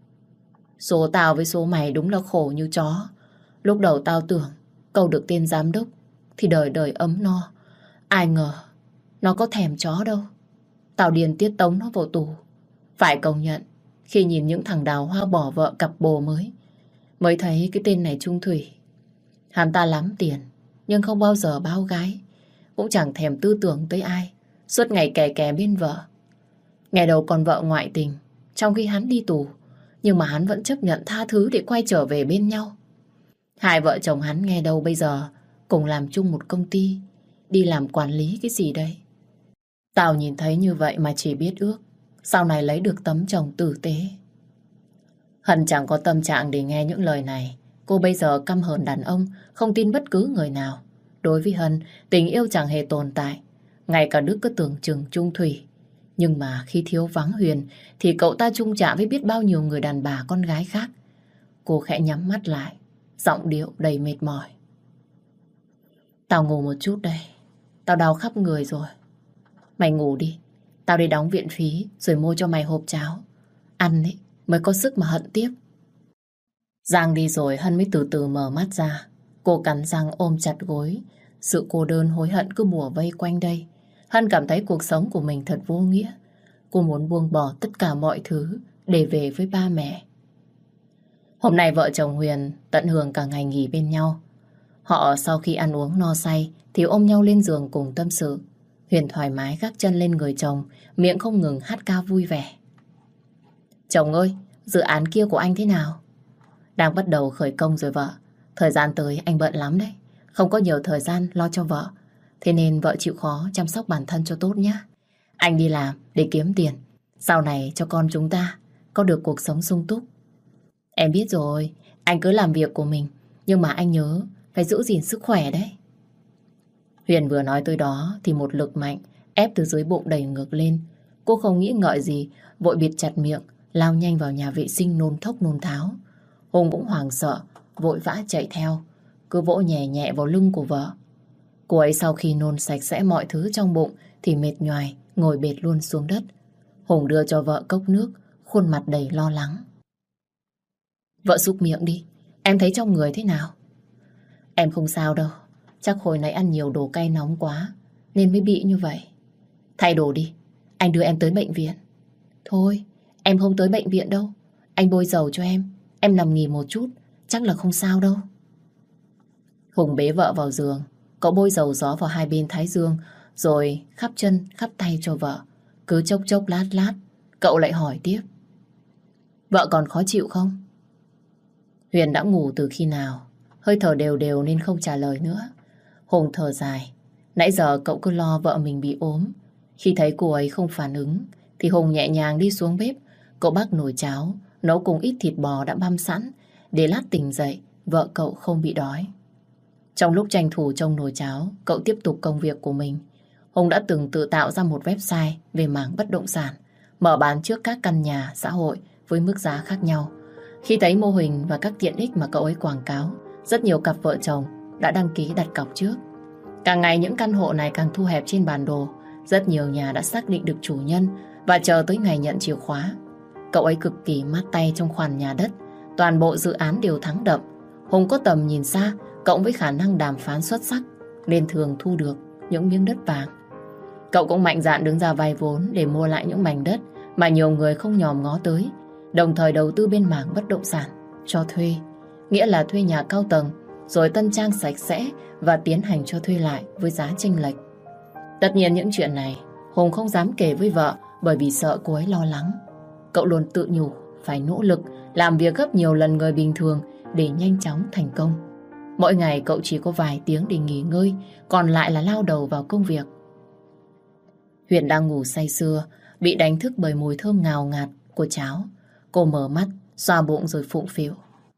Số tao với số mày đúng là khổ như chó. Lúc đầu tao tưởng câu được tên giám đốc thì đời đời ấm no. Ai ngờ nó có thèm chó đâu. Tao điên tiết tống nó vào tù. Phải công nhận, khi nhìn những thằng đào hoa bỏ vợ cặp bồ mới, mới thấy cái tên này chung thủy. Hắn ta lắm tiền, nhưng không bao giờ bao gái. Cũng chẳng thèm tư tưởng tới ai. Suốt ngày kè kè bên vợ. Ngày đầu còn vợ ngoại tình, trong khi hắn đi tù, nhưng mà hắn vẫn chấp nhận tha thứ để quay trở về bên nhau. Hai vợ chồng hắn nghe đâu bây giờ cùng làm chung một công ty, đi làm quản lý cái gì đây. Tao nhìn thấy như vậy mà chỉ biết ước sau này lấy được tấm chồng tử tế. Hân chẳng có tâm trạng để nghe những lời này. Cô bây giờ căm hờn đàn ông, không tin bất cứ người nào. Đối với Hân, tình yêu chẳng hề tồn tại. Ngay cả Đức cứ tưởng chừng chung thủy. Nhưng mà khi thiếu vắng Huyền thì cậu ta chung chạm với biết bao nhiêu người đàn bà con gái khác. Cô khẽ nhắm mắt lại, giọng điệu đầy mệt mỏi. Tao ngủ một chút đây. Tao đau khắp người rồi. Mày ngủ đi. Tao đi đóng viện phí rồi mua cho mày hộp cháo. Ăn ấy mới có sức mà hận tiếp. Giang đi rồi Hân mới từ từ mở mắt ra. Cô cắn răng ôm chặt gối. Sự cô đơn hối hận cứ bủa vây quanh đây. Hân cảm thấy cuộc sống của mình thật vô nghĩa. Cô muốn buông bỏ tất cả mọi thứ để về với ba mẹ. Hôm nay vợ chồng Huyền tận hưởng cả ngày nghỉ bên nhau. Họ sau khi ăn uống no say thì ôm nhau lên giường cùng tâm sự. Huyền thoải mái gác chân lên người chồng, miệng không ngừng hát ca vui vẻ. Chồng ơi, dự án kia của anh thế nào? Đang bắt đầu khởi công rồi vợ. Thời gian tới anh bận lắm đấy. Không có nhiều thời gian lo cho vợ. Thế nên vợ chịu khó chăm sóc bản thân cho tốt nhé. Anh đi làm để kiếm tiền. Sau này cho con chúng ta có được cuộc sống sung túc. Em biết rồi, anh cứ làm việc của mình. Nhưng mà anh nhớ phải giữ gìn sức khỏe đấy. Huyền vừa nói tới đó thì một lực mạnh ép từ dưới bụng đẩy ngược lên. Cô không nghĩ ngợi gì, vội bịt chặt miệng, lao nhanh vào nhà vệ sinh nôn thốc nôn tháo. Hùng cũng hoảng sợ, vội vã chạy theo, cứ vỗ nhẹ nhẹ vào lưng của vợ. Cô ấy sau khi nôn sạch sẽ mọi thứ trong bụng thì mệt nhoài, ngồi bệt luôn xuống đất. Hùng đưa cho vợ cốc nước, khuôn mặt đầy lo lắng. Vợ súc miệng đi, em thấy trong người thế nào? Em không sao đâu, chắc hồi nãy ăn nhiều đồ cay nóng quá nên mới bị như vậy. Thay đồ đi, anh đưa em tới bệnh viện. Thôi, em không tới bệnh viện đâu. Anh bôi dầu cho em, em nằm nghỉ một chút, chắc là không sao đâu. Hùng bế vợ vào giường, cậu bôi dầu gió vào hai bên thái dương, rồi khắp chân, khắp tay cho vợ. Cứ chốc chốc lát lát, cậu lại hỏi tiếp. Vợ còn khó chịu không? Huyền đã ngủ từ khi nào, hơi thở đều đều nên không trả lời nữa. Hùng thở dài. Nãy giờ cậu cứ lo vợ mình bị ốm. Khi thấy cô ấy không phản ứng, thì Hùng nhẹ nhàng đi xuống bếp. Cậu bắc nồi cháo, nấu cùng ít thịt bò đã băm sẵn, để lát tỉnh dậy, vợ cậu không bị đói. Trong lúc tranh thủ trông nồi cháo, cậu tiếp tục công việc của mình. Hùng đã từng tự tạo ra một website về mảng bất động sản, mở bán trước các căn nhà xã hội với mức giá khác nhau. Khi thấy mô hình và các tiện ích mà cậu ấy quảng cáo, rất nhiều cặp vợ chồng đã đăng ký đặt cọc trước. Càng ngày những căn hộ này càng thu hẹp trên bản đồ. Rất nhiều nhà đã xác định được chủ nhân và chờ tới ngày nhận chìa khóa. Cậu ấy cực kỳ mát tay trong khoản nhà đất. Toàn bộ dự án đều thắng đậm. Hùng có tầm nhìn xa, cộng với khả năng đàm phán xuất sắc, nên thường thu được những miếng đất vàng. Cậu cũng mạnh dạn đứng ra vay vốn để mua lại những mảnh đất mà nhiều người không nhòm ngó tới, đồng thời đầu tư bên mảng bất động sản cho thuê, nghĩa là thuê nhà cao tầng rồi tân trang sạch sẽ và tiến hành cho thuê lại với giá chênh lệch. Tất nhiên những chuyện này Hùng không dám kể với vợ bởi vì sợ cô ấy lo lắng. Cậu luôn tự nhủ phải nỗ lực làm việc gấp nhiều lần người bình thường để nhanh chóng thành công. Mỗi ngày cậu chỉ có vài tiếng để nghỉ ngơi, còn lại là lao đầu vào công việc. Huyền đang ngủ say sưa, bị đánh thức bởi mùi thơm ngào ngạt của cháo. Cô mở mắt, xoa bụng rồi phụng phịu.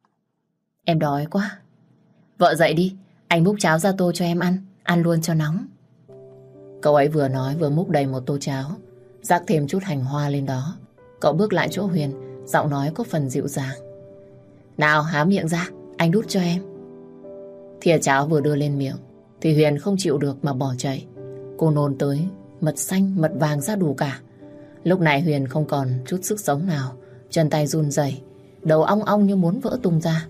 Em đói quá. Vợ dậy đi, anh múc cháo ra tô cho em ăn, ăn luôn cho nóng. Cậu ấy vừa nói vừa múc đầy một tô cháo, rắc thêm chút hành hoa lên đó. Cậu bước lại chỗ Huyền, giọng nói có phần dịu dàng. Nào há miệng ra, anh đút cho em. Thìa cháo vừa đưa lên miệng thì Huyền không chịu được mà bỏ chạy. Cô nôn tới mật xanh, mật vàng ra đủ cả. Lúc này Huyền không còn chút sức sống nào, chân tay run rẩy, đầu ong ong như muốn vỡ tung ra.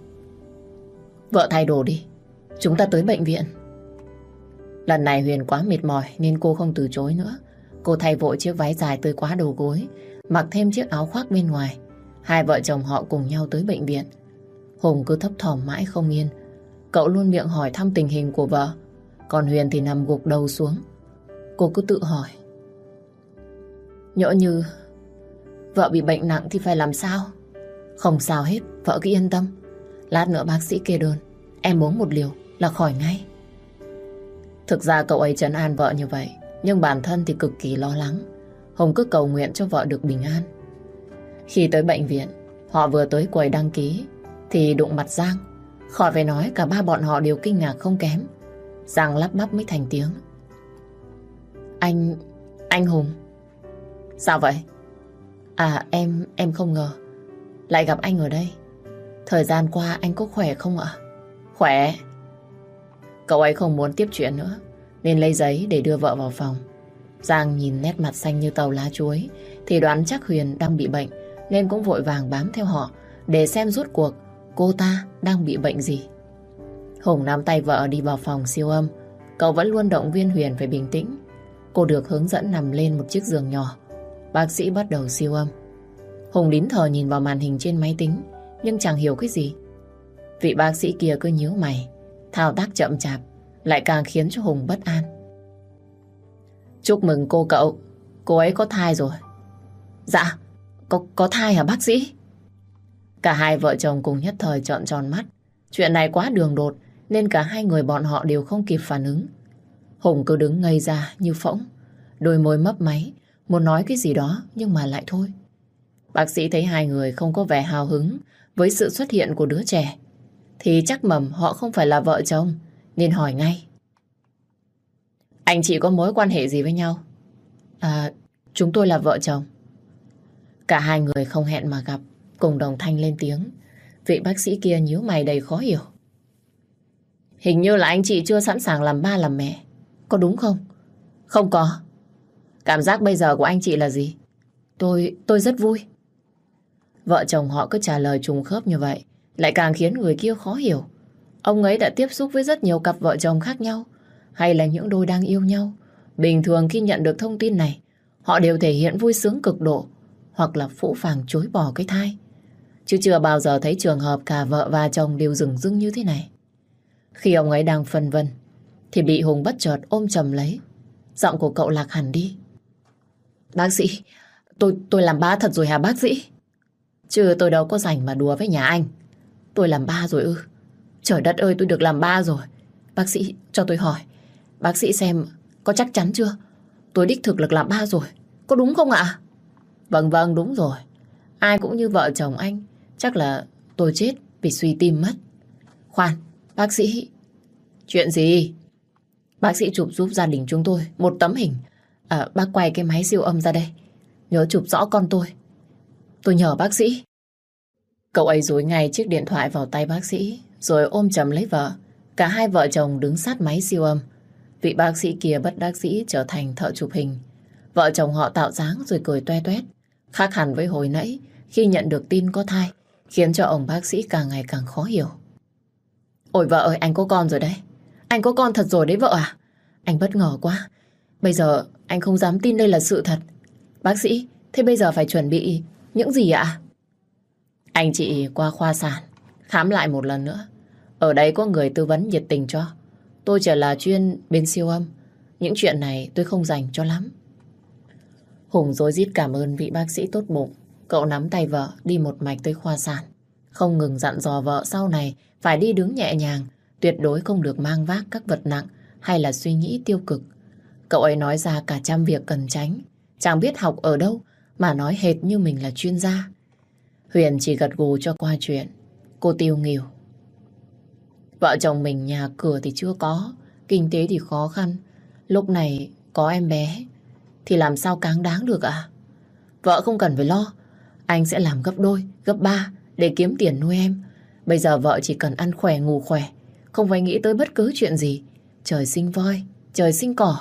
Vợ thay đồ đi, chúng ta tới bệnh viện. Lần này Huyền quá mệt mỏi nên cô không từ chối nữa. Cô thay vội chiếc váy dài tới quá đầu gối, mặc thêm chiếc áo khoác bên ngoài. Hai vợ chồng họ cùng nhau tới bệnh viện. Hùng cứ thấp thỏm mãi không yên. Cậu luôn miệng hỏi thăm tình hình của vợ, còn Huyền thì nằm gục đầu xuống. Cô cứ tự hỏi, nhỡ như vợ bị bệnh nặng thì phải làm sao? Không sao hết, vợ cứ yên tâm. Lát nữa bác sĩ kê đơn, em uống một liều là khỏi ngay. Thực ra cậu ấy trấn an vợ như vậy, nhưng bản thân thì cực kỳ lo lắng. Hùng cứ cầu nguyện cho vợ được bình an. Khi tới bệnh viện, họ vừa tới quầy đăng ký thì đụng mặt Giang. Khỏi phải nói, cả ba bọn họ đều kinh ngạc không kém. Giang lắp bắp mới thành tiếng. Anh... anh Hùng. Sao vậy? À em... em không ngờ lại gặp anh ở đây. Thời gian qua anh có khỏe không ạ? Khỏe. Cậu ấy không muốn tiếp chuyện nữa nên lấy giấy để đưa vợ vào phòng. Giang nhìn nét mặt xanh như tàu lá chuối thì đoán chắc Huyền đang bị bệnh, nên cũng vội vàng bám theo họ để xem rốt cuộc cô ta đang bị bệnh gì. Hùng nắm tay vợ đi vào phòng siêu âm. Cậu vẫn luôn động viên Huyền phải bình tĩnh. Cô được hướng dẫn nằm lên một chiếc giường nhỏ. Bác sĩ bắt đầu siêu âm. Hùng nín thở nhìn vào màn hình trên máy tính, nhưng chẳng hiểu cái gì. Vị bác sĩ kia cứ nhíu mày, thao tác chậm chạp, lại càng khiến cho Hùng bất an. Chúc mừng cô cậu, cô ấy có thai rồi. Dạ, có, có thai hả bác sĩ? Cả hai vợ chồng cùng nhất thời trợn tròn mắt. Chuyện này quá đường đột nên cả hai người bọn họ đều không kịp phản ứng. Hùng cứ đứng ngây ra như phỗng, đôi môi mấp máy, muốn nói cái gì đó nhưng mà lại thôi. Bác sĩ thấy hai người không có vẻ hào hứng với sự xuất hiện của đứa trẻ thì chắc mầm họ không phải là vợ chồng, nên hỏi ngay. Anh chị có mối quan hệ gì với nhau? À, chúng tôi là vợ chồng. Cả hai người không hẹn mà gặp, cùng đồng thanh lên tiếng. Vị bác sĩ kia nhíu mày đầy khó hiểu. Hình như là anh chị chưa sẵn sàng làm ba làm mẹ, có đúng không? Không có. Cảm giác bây giờ của anh chị là gì? Tôi, tôi rất vui. Vợ chồng họ cứ trả lời trùng khớp như vậy, lại càng khiến người kia khó hiểu. Ông ấy đã tiếp xúc với rất nhiều cặp vợ chồng khác nhau, hay là những đôi đang yêu nhau. Bình thường khi nhận được thông tin này, họ đều thể hiện vui sướng cực độ, hoặc là phũ phàng chối bỏ cái thai. chứ chưa bao giờ thấy trường hợp cả vợ và chồng đều dửng dưng như thế này. Khi ông ấy đang phân vân, thì bị Hùng bất chợt ôm chầm lấy. Giọng của cậu lạc hẳn đi. Bác sĩ, tôi tôi làm ba thật rồi hả bác sĩ? Chứ tôi đâu có rảnh mà đùa với nhà anh. Tôi làm ba rồi ư? Trời đất ơi, tôi được làm ba rồi. Bác sĩ, cho tôi hỏi, bác sĩ xem có chắc chắn chưa? Tôi đích thực lực làm ba rồi, có đúng không ạ? Vâng vâng, đúng rồi. Ai cũng như vợ chồng anh. Chắc là tôi chết vì suy tim mất. Khoan, bác sĩ. Chuyện gì? Bác sĩ chụp giúp gia đình chúng tôi một tấm hình. À, bác quay cái máy siêu âm ra đây. Nhớ chụp rõ con tôi. Tôi nhờ bác sĩ. Cậu ấy dúi ngay chiếc điện thoại vào tay bác sĩ, rồi ôm chầm lấy vợ. Cả hai vợ chồng đứng sát máy siêu âm. Vị bác sĩ kia bất đắc dĩ trở thành thợ chụp hình. Vợ chồng họ tạo dáng rồi cười toe toét. Khác hẳn với hồi nãy khi nhận được tin có thai, khiến cho ông bác sĩ càng ngày càng khó hiểu. Ôi vợ ơi, anh có con rồi đấy. Anh có con thật rồi đấy vợ à? Anh bất ngờ quá. Bây giờ anh không dám tin đây là sự thật. Bác sĩ, thế bây giờ phải chuẩn bị những gì ạ? Anh chị qua khoa sản khám lại một lần nữa. Ở đây có người tư vấn nhiệt tình cho. Tôi chỉ là chuyên bên siêu âm. Những chuyện này tôi không dành cho lắm. Hùng rối rít cảm ơn vị bác sĩ tốt bụng. Cậu nắm tay vợ đi một mạch tới khoa sản. Không ngừng dặn dò vợ sau này phải đi đứng nhẹ nhàng, tuyệt đối không được mang vác các vật nặng hay là suy nghĩ tiêu cực. Cậu ấy nói ra cả trăm việc cần tránh. Chẳng biết học ở đâu mà nói hệt như mình là chuyên gia. Huyền chỉ gật gù cho qua chuyện. Cô tiêu nghỉu. Vợ chồng mình nhà cửa thì chưa có, kinh tế thì khó khăn. Lúc này có em bé thì làm sao cáng đáng được ạ? Vợ không cần phải lo. Anh sẽ làm gấp đôi, gấp ba để kiếm tiền nuôi em. Bây giờ vợ chỉ cần ăn khỏe, ngủ khỏe, không phải nghĩ tới bất cứ chuyện gì. Trời sinh voi, trời sinh cỏ.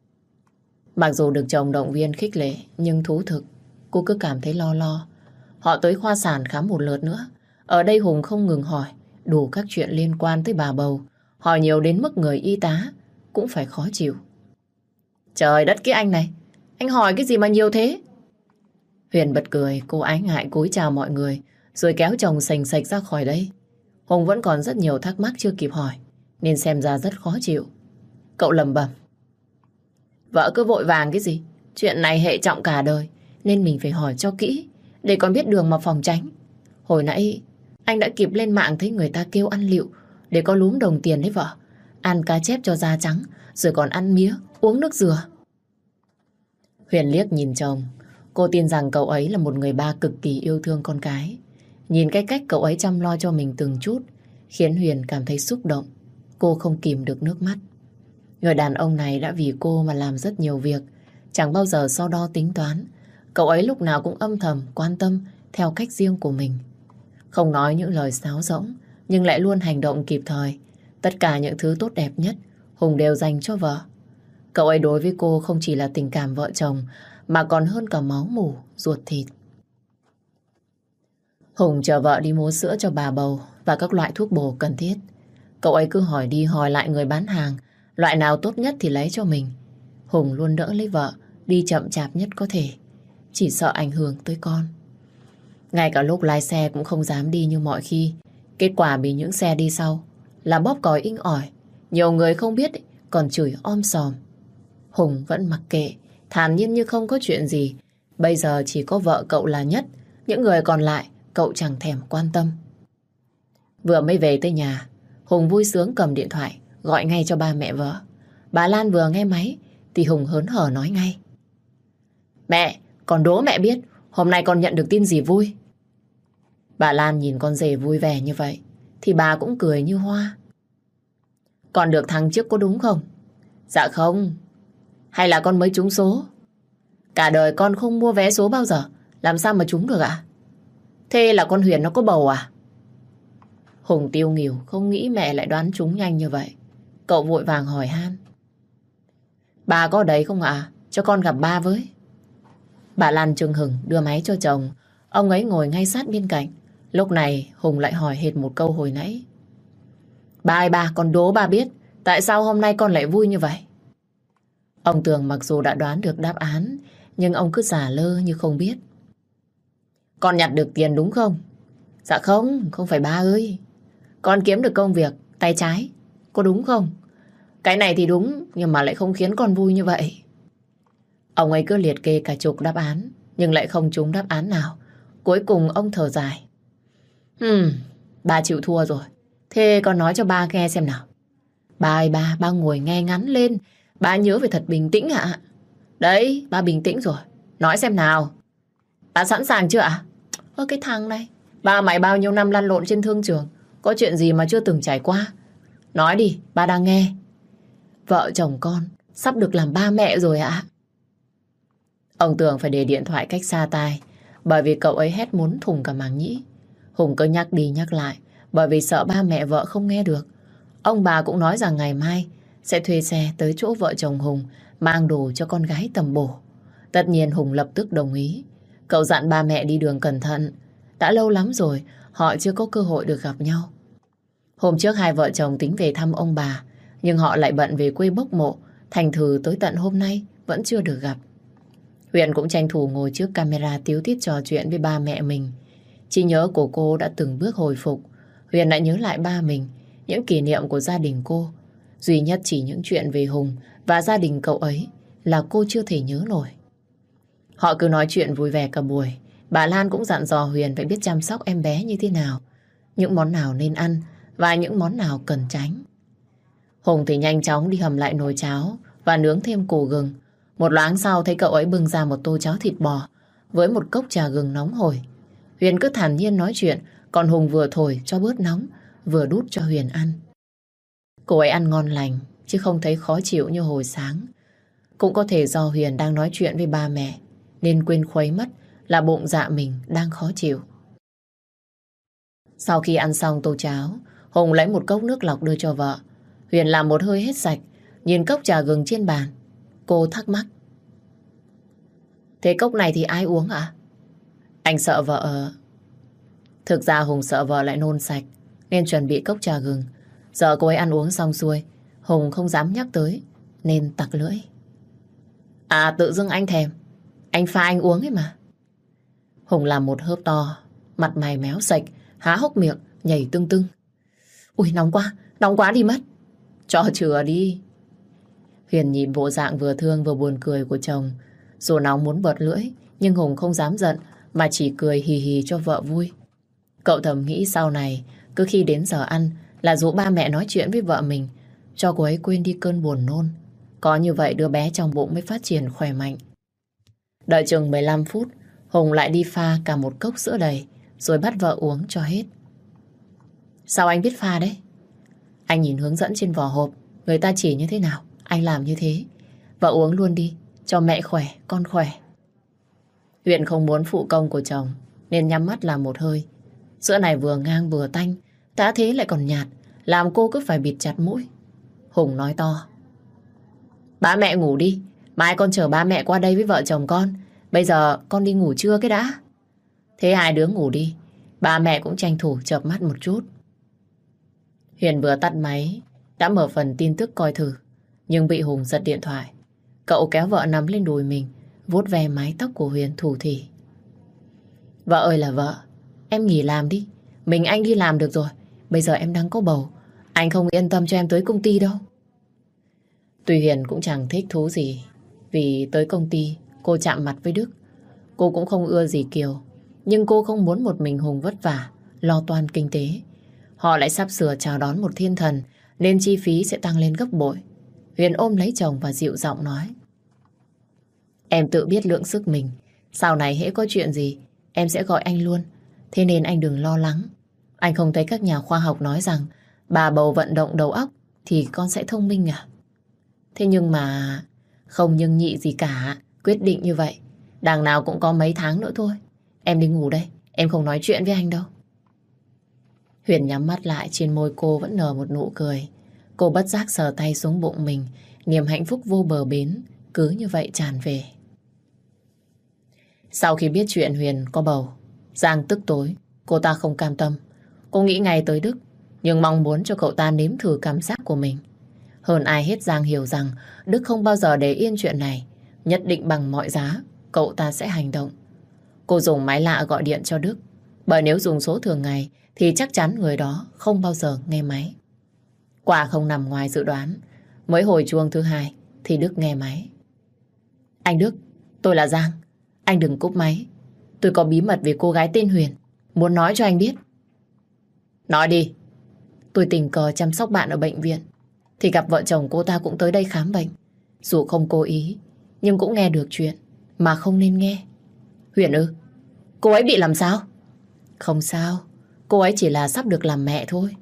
Mặc dù được chồng động viên khích lệ, nhưng thú thực cô cứ cảm thấy lo lo. Họ tới khoa sản khám một lượt nữa. Ở đây Hùng không ngừng hỏi đủ các chuyện liên quan tới bà bầu. Hỏi nhiều đến mức người y tá cũng phải khó chịu. Trời đất cái anh này, anh hỏi cái gì mà nhiều thế? Huyền bật cười, cô ái ngại cúi chào mọi người, rồi kéo chồng sành sạch ra khỏi đây. Hùng vẫn còn rất nhiều thắc mắc chưa kịp hỏi, nên xem ra rất khó chịu. Cậu lẩm bẩm. Vợ cứ vội vàng cái gì? Chuyện này hệ trọng cả đời, nên mình phải hỏi cho kỹ, để còn biết đường mà phòng tránh. Hồi nãy anh đã kịp lên mạng thấy người ta kêu ăn lựu để có lúm đồng tiền đấy vợ. Ăn cá chép cho da trắng, rồi còn ăn mía, uống nước dừa. Huyền liếc nhìn chồng. Cô tin rằng cậu ấy là một người ba cực kỳ yêu thương con cái. Nhìn cái cách cậu ấy chăm lo cho mình từng chút khiến Huyền cảm thấy xúc động. Cô không kìm được nước mắt. Người đàn ông này đã vì cô mà làm rất nhiều việc, chẳng bao giờ so đo tính toán. Cậu ấy lúc nào cũng âm thầm quan tâm theo cách riêng của mình. Không nói những lời sáo rỗng, nhưng lại luôn hành động kịp thời. Tất cả những thứ tốt đẹp nhất Hùng đều dành cho vợ. Cậu ấy đối với cô không chỉ là tình cảm vợ chồng, mà còn hơn cả máu mủ, ruột thịt. Hùng chờ vợ đi mua sữa cho bà bầu và các loại thuốc bổ cần thiết. Cậu ấy cứ hỏi đi hỏi lại người bán hàng, loại nào tốt nhất thì lấy cho mình. Hùng luôn đỡ lấy vợ, đi chậm chạp nhất có thể, chỉ sợ ảnh hưởng tới con. Ngay cả lúc lái xe cũng không dám đi như mọi khi. Kết quả bị những xe đi sau là bóp còi inh ỏi. Nhiều người không biết còn chửi om sòm. Hùng vẫn mặc kệ, thản nhiên như không có chuyện gì. Bây giờ chỉ có vợ cậu là nhất, những người còn lại cậu chẳng thèm quan tâm. Vừa mới về tới nhà, Hùng vui sướng cầm điện thoại gọi ngay cho ba mẹ vợ. Bà Lan vừa nghe máy thì Hùng hớn hở nói ngay. Mẹ, con đố mẹ biết hôm nay con nhận được tin gì vui. Bà Lan nhìn con rể vui vẻ như vậy thì bà cũng cười như hoa. Con được thằng trước có đúng không? Dạ không. Hay là con mới trúng số? Cả đời con không mua vé số bao giờ, làm sao mà trúng được ạ? Thế là con Huyền nó có bầu à? Hùng tiêu nghỉu, không nghĩ mẹ lại đoán trúng nhanh như vậy. Cậu vội vàng hỏi han. Bà có ở đấy không ạ? Cho con gặp ba với. Bà Lan chừng hửng đưa máy cho chồng. Ông ấy ngồi ngay sát bên cạnh. Lúc này Hùng lại hỏi hệt một câu hồi nãy. Ba ơi ba, con đố ba biết tại sao hôm nay con lại vui như vậy? Ông Tường mặc dù đã đoán được đáp án, nhưng ông cứ giả lơ như không biết. Con nhặt được tiền đúng không? Dạ không, không phải ba ơi. Con kiếm được công việc tay trái, có đúng không? Cái này thì đúng, nhưng mà lại không khiến con vui như vậy. Ông ấy cứ liệt kê cả chục đáp án, nhưng lại không trúng đáp án nào. Cuối cùng ông thở dài. Hmm, ba chịu thua rồi. Thế con nói cho ba nghe xem nào. Ba ơi ba, ba ngồi nghe ngắn lên. Ba nhớ phải thật bình tĩnh ạ. Đấy, ba bình tĩnh rồi. Nói xem nào. Ba sẵn sàng chưa ạ? Ơ cái thằng này, ba mày bao nhiêu năm lăn lộn trên thương trường, có chuyện gì mà chưa từng trải qua? Nói đi, ba đang nghe. Vợ chồng con sắp được làm ba mẹ rồi ạ. Ông Tường phải để điện thoại cách xa tai, bởi vì cậu ấy hét muốn thủng cả màng nhĩ. Hùng cứ nhắc đi nhắc lại, bởi vì sợ ba mẹ vợ không nghe được. Ông bà cũng nói rằng ngày mai sẽ thuê xe tới chỗ vợ chồng Hùng mang đồ cho con gái tầm bổ. Tất nhiên Hùng lập tức đồng ý. Cậu dặn ba mẹ đi đường cẩn thận. Đã lâu lắm rồi họ chưa có cơ hội được gặp nhau. Hôm trước hai vợ chồng tính về thăm ông bà, nhưng họ lại bận về quê bốc mộ, thành thử tới tận hôm nay vẫn chưa được gặp. Huyền cũng tranh thủ ngồi trước camera tíu tít trò chuyện với ba mẹ mình. Trí nhớ của cô đã từng bước hồi phục. Huyền lại nhớ lại ba mình, những kỷ niệm của gia đình cô. Duy nhất chỉ những chuyện về Hùng và gia đình cậu ấy là cô chưa thể nhớ nổi. Họ cứ nói chuyện vui vẻ cả buổi. Bà Lan cũng dặn dò Huyền phải biết chăm sóc em bé như thế nào, những món nào nên ăn và những món nào cần tránh. Hùng thì nhanh chóng đi hầm lại nồi cháo và nướng thêm củ gừng. Một loáng sau thấy cậu ấy bưng ra một tô cháo thịt bò với một cốc trà gừng nóng hổi. Huyền cứ thản nhiên nói chuyện, còn Hùng vừa thổi cho bớt nóng, vừa đút cho Huyền ăn. Cô ấy ăn ngon lành, chứ không thấy khó chịu như hồi sáng. Cũng có thể do Huyền đang nói chuyện với ba mẹ, nên quên khuấy mất là bụng dạ mình đang khó chịu. Sau khi ăn xong tô cháo, Hùng lấy một cốc nước lọc đưa cho vợ. Huyền làm một hơi hết sạch, nhìn cốc trà gừng trên bàn. Cô thắc mắc. Thế cốc này thì ai uống ạ? Anh sợ vợ. Thực ra Hùng sợ vợ lại nôn sạch, nên chuẩn bị cốc trà gừng. Giờ cô ấy ăn uống xong xuôi, Hùng không dám nhắc tới, nên tặc lưỡi. À tự dưng anh thèm, anh pha anh uống ấy mà. Hùng làm một hớp to, mặt mày méo sạch, há hốc miệng, nhảy tưng tưng. Ui nóng quá, nóng quá đi mất. Cho chừa đi. Huyền nhìn bộ dạng vừa thương vừa buồn cười của chồng. Dù nóng muốn bật lưỡi, nhưng Hùng không dám giận, mà chỉ cười hì hì cho vợ vui. Cậu thầm nghĩ sau này, cứ khi đến giờ ăn là dụ ba mẹ nói chuyện với vợ mình, cho cô ấy quên đi cơn buồn nôn. Có như vậy đứa bé trong bụng mới phát triển khỏe mạnh. Đợi chừng mười lăm phút, Hùng lại đi pha cả một cốc sữa đầy, rồi bắt vợ uống cho hết. Sao anh biết pha đấy? Anh nhìn hướng dẫn trên vỏ hộp, người ta chỉ như thế nào, anh làm như thế. Vợ uống luôn đi, cho mẹ khỏe, con khỏe. Huyền không muốn phụ công của chồng, nên nhắm mắt làm một hơi. Sữa này vừa ngang vừa tanh, đã thế lại còn nhạt, làm cô cứ phải bịt chặt mũi. Hùng nói to. Ba mẹ ngủ đi, mai con chở ba mẹ qua đây với vợ chồng con. Bây giờ con đi ngủ trưa cái đã. Thế hai đứa ngủ đi, ba mẹ cũng tranh thủ chợp mắt một chút. Huyền vừa tắt máy, đã mở phần tin tức coi thử, nhưng bị Hùng giật điện thoại. Cậu kéo vợ nằm lên đùi mình, vuốt ve mái tóc của Huyền thủ thỉ. Vợ ơi là vợ, em nghỉ làm đi. Mình anh đi làm được rồi. Bây giờ em đang có bầu, anh không yên tâm cho em tới công ty đâu. Tuy Huyền cũng chẳng thích thú gì, vì tới công ty cô chạm mặt với Đức. Cô cũng không ưa gì Kiều, nhưng cô không muốn một mình Hùng vất vả lo toan kinh tế. Họ lại sắp sửa chào đón một thiên thần, nên chi phí sẽ tăng lên gấp bội. Huyền ôm lấy chồng và dịu giọng nói. Em tự biết lượng sức mình, sau này hễ có chuyện gì em sẽ gọi anh luôn. Thế nên anh đừng lo lắng. Anh không thấy các nhà khoa học nói rằng bà bầu vận động đầu óc thì con sẽ thông minh à? Thế nhưng mà không nhưng nhị gì cả, quyết định như vậy. Đằng nào cũng có mấy tháng nữa thôi. Em đi ngủ đây, em không nói chuyện với anh đâu. Huyền nhắm mắt lại, trên môi cô vẫn nở một nụ cười. Cô bất giác sờ tay xuống bụng mình, niềm hạnh phúc vô bờ bến cứ như vậy tràn về. Sau khi biết chuyện Huyền có bầu, Giang tức tối. Cô ta không cam tâm. Cô nghĩ ngay tới Đức, nhưng mong muốn cho cậu ta nếm thử cảm giác của mình. Hơn ai hết Giang hiểu rằng Đức không bao giờ để yên chuyện này. Nhất định bằng mọi giá cậu ta sẽ hành động. Cô dùng máy lạ gọi điện cho Đức. Bởi nếu dùng số thường ngày thì chắc chắn người đó không bao giờ nghe máy. Quả không nằm ngoài dự đoán. Mới hồi chuông thứ hai thì Đức nghe máy. Anh Đức, tôi là Giang. Anh đừng cúp máy. Tôi có bí mật về cô gái tên Huyền, muốn nói cho anh biết. Nói đi. Tôi tình cờ chăm sóc bạn ở bệnh viện thì gặp vợ chồng cô ta cũng tới đây khám bệnh. Dù không cố ý nhưng cũng nghe được chuyện mà không nên nghe. Huyền ư? Cô ấy bị làm sao? Không sao, cô ấy chỉ là sắp được làm mẹ thôi.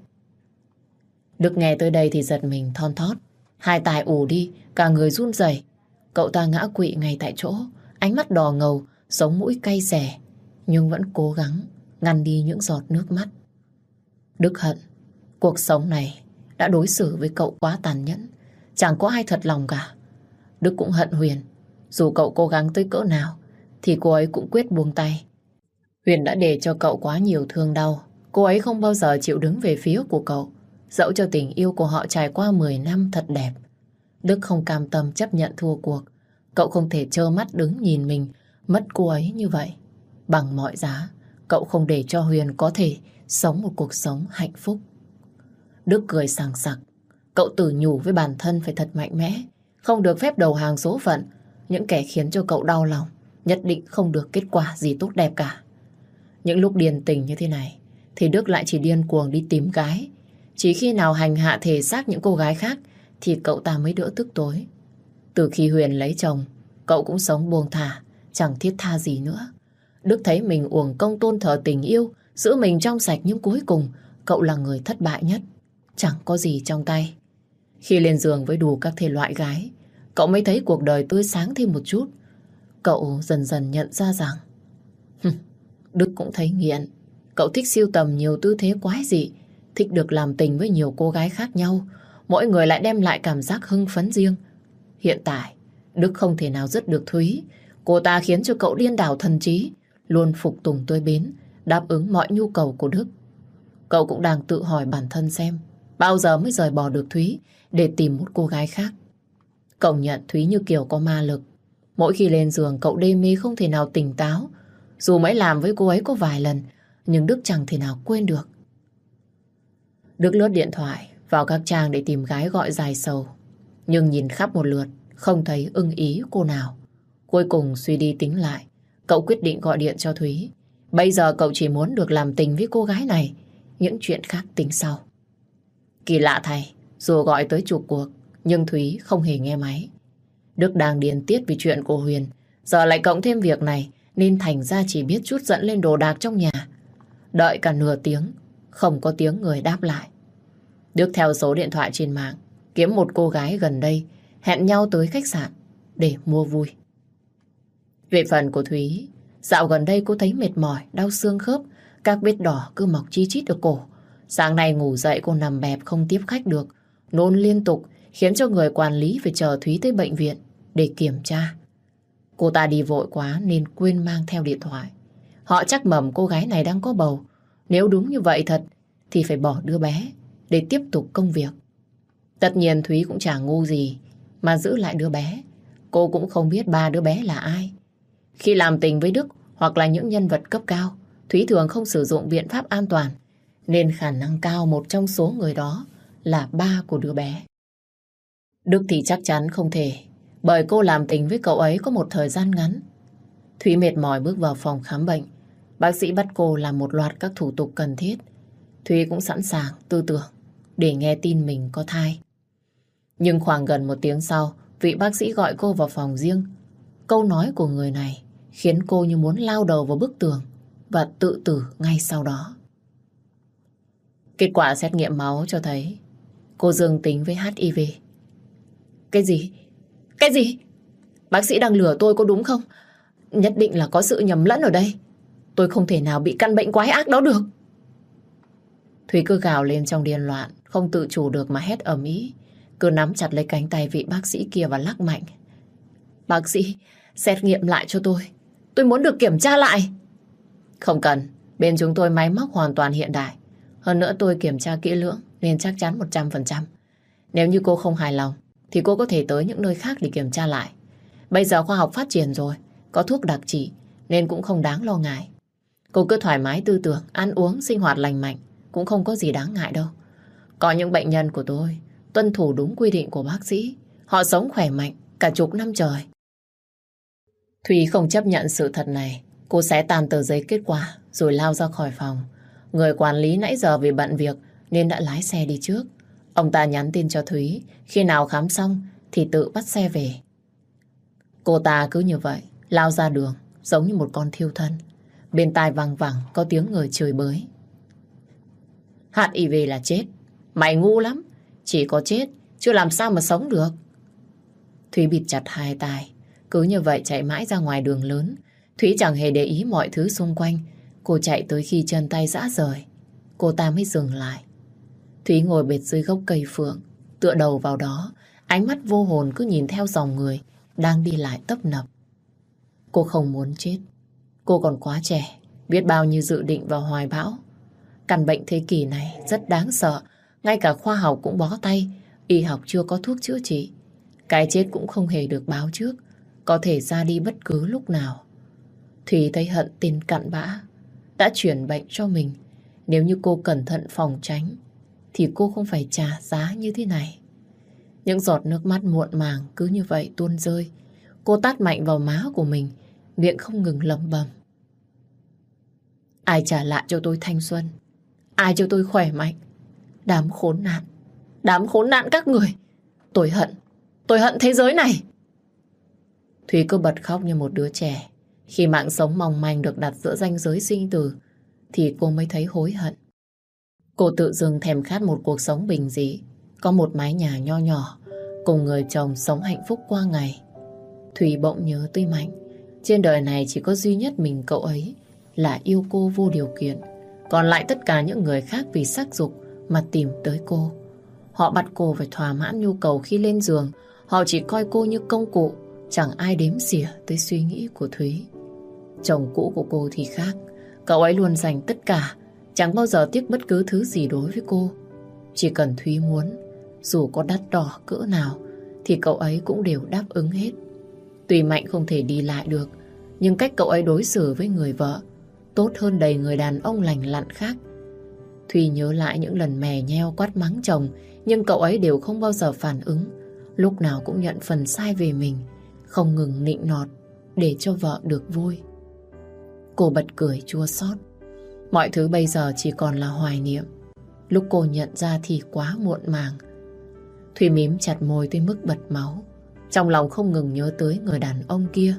Đức nghe tới đây thì giật mình thon thót, hai tai ù đi, cả người run rẩy. Cậu ta ngã quỵ ngay tại chỗ, ánh mắt đỏ ngầu, sống mũi cay xè, nhưng vẫn cố gắng ngăn đi những giọt nước mắt. Đức hận, cuộc sống này đã đối xử với cậu quá tàn nhẫn, chẳng có ai thật lòng cả. Đức cũng hận Huyền, dù cậu cố gắng tới cỡ nào thì cô ấy cũng quyết buông tay. Huyền đã để cho cậu quá nhiều thương đau, cô ấy không bao giờ chịu đứng về phía của cậu, dẫu cho tình yêu của họ trải qua mười năm thật đẹp. Đức không cam tâm chấp nhận thua cuộc, cậu không thể trơ mắt đứng nhìn mình mất cô ấy như vậy. Bằng mọi giá, cậu không để cho Huyền có thể sống một cuộc sống hạnh phúc. Đức cười sảng sặc, cậu tự nhủ với bản thân phải thật mạnh mẽ, không được phép đầu hàng số phận. Những kẻ khiến cho cậu đau lòng nhất định không được kết quả gì tốt đẹp cả. Những lúc điên tình như thế này thì Đức lại chỉ điên cuồng đi tìm gái. Chỉ khi nào hành hạ thể xác những cô gái khác thì cậu ta mới đỡ tức tối. Từ khi Huyền lấy chồng, cậu cũng sống buông thả, chẳng thiết tha gì nữa. Đức thấy mình uổng công tôn thờ tình yêu, giữ mình trong sạch, nhưng cuối cùng cậu là người thất bại nhất, chẳng có gì trong tay. Khi lên giường với đủ các thể loại gái, cậu mới thấy cuộc đời tươi sáng thêm một chút. Cậu dần dần nhận ra rằng Đức cũng thấy nghiện. Cậu thích sưu tầm nhiều tư thế quái dị, thích được làm tình với nhiều cô gái khác nhau. Mỗi người lại đem lại cảm giác hưng phấn riêng. Hiện tại, Đức không thể nào dứt được Thúy. Cô ta khiến cho cậu điên đảo thần trí, luôn phục tùng tôi bến, đáp ứng mọi nhu cầu của Đức. Cậu cũng đang tự hỏi bản thân xem bao giờ mới rời bỏ được Thúy để tìm một cô gái khác. Cậu nhận Thúy như kiểu có ma lực. Mỗi khi lên giường cậu đê mê không thể nào tỉnh táo. Dù mới làm với cô ấy có vài lần, nhưng Đức chẳng thể nào quên được. Đức lướt điện thoại vào các trang để tìm gái gọi dài sầu, nhưng nhìn khắp một lượt không thấy ưng ý cô nào. Cuối cùng suy đi tính lại, cậu quyết định gọi điện cho Thúy. Bây giờ cậu chỉ muốn được làm tình với cô gái này, những chuyện khác tính sau. Kỳ lạ thay, dù gọi tới chục cuộc nhưng Thúy không hề nghe máy. Đức đang điên tiết vì chuyện của Huyền, giờ lại cộng thêm việc này nên thành ra chỉ biết trút giận lên đồ đạc trong nhà. Đợi cả nửa tiếng, không có tiếng người đáp lại. Đức theo số điện thoại trên mạng, kiếm một cô gái gần đây, hẹn nhau tới khách sạn để mua vui. Về phần của Thúy, dạo gần đây cô thấy mệt mỏi, đau xương khớp, các vết đỏ cứ mọc chi chít ở cổ. Sáng nay ngủ dậy cô nằm bẹp không tiếp khách được, nôn liên tục, khiến cho người quản lý phải chờ Thúy tới bệnh viện để kiểm tra. Cô ta đi vội quá nên quên mang theo điện thoại. Họ chắc mẩm cô gái này đang có bầu. Nếu đúng như vậy thật thì phải bỏ đứa bé để tiếp tục công việc. Tất nhiên Thúy cũng chả ngu gì mà giữ lại đứa bé. Cô cũng không biết ba đứa bé là ai. Khi làm tình với Đức hoặc là những nhân vật cấp cao, Thúy thường không sử dụng biện pháp an toàn, nên khả năng cao một trong số người đó là ba của đứa bé. Đức thì chắc chắn không thể, bởi cô làm tình với cậu ấy có một thời gian ngắn. Thúy mệt mỏi bước vào phòng khám bệnh. Bác sĩ bắt cô làm một loạt các thủ tục cần thiết. Thúy cũng sẵn sàng tư tưởng để nghe tin mình có thai. Nhưng khoảng gần một tiếng sau, vị bác sĩ gọi cô vào phòng riêng. Câu nói của người này khiến cô như muốn lao đầu vào bức tường và tự tử ngay sau đó. Kết quả xét nghiệm máu cho thấy cô dương tính với hát i vê. Cái gì? Cái gì? Bác sĩ đang lừa tôi có đúng không? Nhất định là có sự nhầm lẫn ở đây. Tôi không thể nào bị căn bệnh quái ác đó được. Thúy cứ gào lên trong điên loạn, không tự chủ được mà hét ầm ĩ, cứ nắm chặt lấy cánh tay vị bác sĩ kia và lắc mạnh. Bác sĩ, xét nghiệm lại cho tôi. Tôi muốn được kiểm tra lại. Không cần, bên chúng tôi máy móc hoàn toàn hiện đại. Hơn nữa tôi kiểm tra kỹ lưỡng nên chắc chắn một trăm phần trăm. Nếu như cô không hài lòng thì cô có thể tới những nơi khác để kiểm tra lại. Bây giờ khoa học phát triển rồi, có thuốc đặc trị nên cũng không đáng lo ngại. Cô cứ thoải mái tư tưởng, ăn uống, sinh hoạt lành mạnh, cũng không có gì đáng ngại đâu. Có những bệnh nhân của tôi tuân thủ đúng quy định của bác sĩ, họ sống khỏe mạnh cả chục năm trời. Thùy không chấp nhận sự thật này. Cô xé tàn tờ giấy kết quả rồi lao ra khỏi phòng. Người quản lý nãy giờ vì bận việc nên đã lái xe đi trước. Ông ta nhắn tin cho Thúy, khi nào khám xong thì tự bắt xe về. Cô ta cứ như vậy lao ra đường giống như một con thiêu thân. Bên tai văng vẳng có tiếng người chửi bới. hát i vê là chết. Mày ngu lắm. Chỉ có chết chứ làm sao mà sống được. Thúy bịt chặt hai tai, cứ như vậy chạy mãi ra ngoài đường lớn. Thúy chẳng hề để ý mọi thứ xung quanh. Cô chạy tới khi chân tay rã rời, cô ta mới dừng lại. Thúy ngồi bệt dưới gốc cây phượng, tựa đầu vào đó, ánh mắt vô hồn cứ nhìn theo dòng người đang đi lại tấp nập. Cô không muốn chết. Cô còn quá trẻ, biết bao nhiêu dự định và hoài bão. Căn bệnh thế kỷ này rất đáng sợ. Ngay cả khoa học cũng bó tay. Y học chưa có thuốc chữa trị. Cái chết cũng không hề được báo trước, có thể ra đi bất cứ lúc nào. Thùy thấy hận tin cặn bã đã chuyển bệnh cho mình. Nếu như cô cẩn thận phòng tránh thì cô không phải trả giá như thế này. Những giọt nước mắt muộn màng cứ như vậy tuôn rơi. Cô tát mạnh vào má của mình, miệng không ngừng lẩm bẩm. Ai trả lại cho tôi thanh xuân? Ai cho tôi khỏe mạnh? Đám khốn nạn, đám khốn nạn các người. Tôi hận, tôi hận thế giới này. Thúy cứ bật khóc như một đứa trẻ. Khi mạng sống mong manh được đặt giữa ranh giới sinh tử thì cô mới thấy hối hận. Cô tự dưng thèm khát một cuộc sống bình dị, có một mái nhà nho nhỏ, cùng người chồng sống hạnh phúc qua ngày. Thúy bỗng nhớ tới Mạnh. Trên đời này chỉ có duy nhất mình cậu ấy là yêu cô vô điều kiện. Còn lại tất cả những người khác vì sắc dục mà tìm tới cô. Họ bắt cô phải thỏa mãn nhu cầu khi lên giường. Họ chỉ coi cô như công cụ, chẳng ai đếm xỉa tới suy nghĩ của Thúy. Chồng cũ của cô thì khác. Cậu ấy luôn dành tất cả, chẳng bao giờ tiếc bất cứ thứ gì đối với cô. Chỉ cần Thúy muốn, dù có đắt đỏ cỡ nào thì cậu ấy cũng đều đáp ứng hết. Tuy Mạnh không thể đi lại được, nhưng cách cậu ấy đối xử với người vợ tốt hơn đầy người đàn ông lành lặn khác. Thùy nhớ lại những lần mè nheo quát mắng chồng, nhưng cậu ấy đều không bao giờ phản ứng. Lúc nào cũng nhận phần sai về mình, không ngừng nịnh nọt để cho vợ được vui. Cô bật cười chua xót. Mọi thứ bây giờ chỉ còn là hoài niệm. Lúc cô nhận ra thì quá muộn màng. Thùy mím chặt môi tới mức bật máu. Trong lòng không ngừng nhớ tới người đàn ông kia.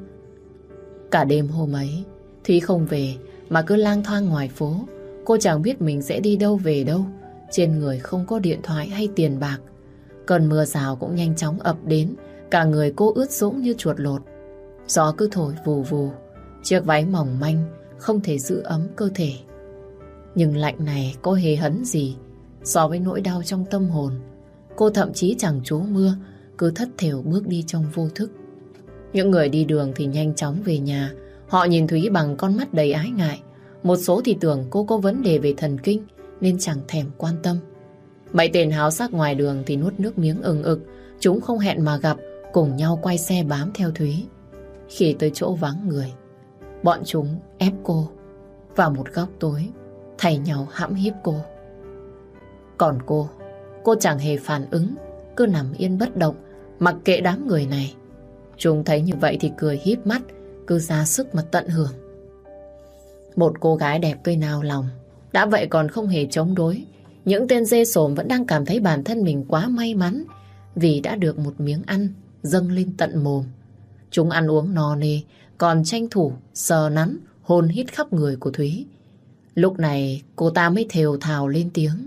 Cả đêm hôm ấy, Thúy không về mà cứ lang thang ngoài phố. Cô chẳng biết mình sẽ đi đâu về đâu. Trên người không có điện thoại hay tiền bạc. Cơn mưa rào cũng nhanh chóng ập đến. Cả người cô ướt sũng như chuột lột. Gió cứ thổi vù vù. Chiếc váy mỏng manh không thể giữ ấm cơ thể. Nhưng lạnh này có hề hấn gì so với nỗi đau trong tâm hồn. Cô thậm chí chẳng trú mưa, cứ thất thểu bước đi trong vô thức. Những người đi đường thì nhanh chóng về nhà. Họ nhìn Thúy bằng con mắt đầy ái ngại. Một số thì tưởng cô có vấn đề về thần kinh nên chẳng thèm quan tâm. Mấy tên háo sắc ngoài đường thì nuốt nước miếng ừng ực. Chúng không hẹn mà gặp, cùng nhau quay xe bám theo Thúy. Khi tới chỗ vắng người, bọn chúng ép cô vào một góc tối, thay nhau hãm hiếp cô. Còn cô, cô chẳng hề phản ứng, cứ nằm yên bất động, mặc kệ đám người này. Chúng thấy như vậy thì cười híp mắt, cứ ra sức mà tận hưởng. Một cô gái đẹp tươi nao lòng, đã vậy còn không hề chống đối. Những tên dê sồm vẫn đang cảm thấy bản thân mình quá may mắn vì đã được một miếng ăn dâng lên tận mồm. Chúng ăn uống no nê, còn tranh thủ sờ nắn, hôn hít khắp người của Thúy. Lúc này cô ta mới thều thào lên tiếng.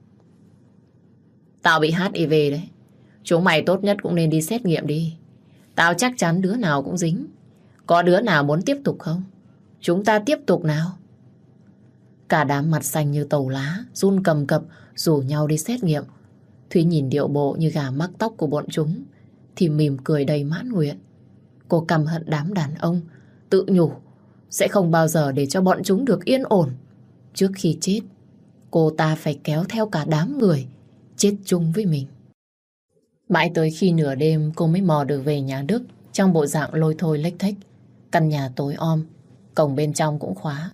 Tao bị hát i vê đấy. Chúng mày tốt nhất cũng nên đi xét nghiệm đi. Tao chắc chắn đứa nào cũng dính. Có đứa nào muốn tiếp tục không? Chúng ta tiếp tục nào. Cả đám mặt xanh như tàu lá, run cầm cập, rủ nhau đi xét nghiệm. Thúy nhìn điệu bộ như gà mắc tóc của bọn chúng thì mỉm cười đầy mãn nguyện. Cô căm hận đám đàn ông, tự nhủ sẽ không bao giờ để cho bọn chúng được yên ổn. Trước khi chết, cô ta phải kéo theo cả đám người chết chung với mình. Mãi tới khi nửa đêm cô mới mò được về nhà Đức trong bộ dạng lôi thôi lếch thếch. Căn nhà tối om, cổng bên trong cũng khóa.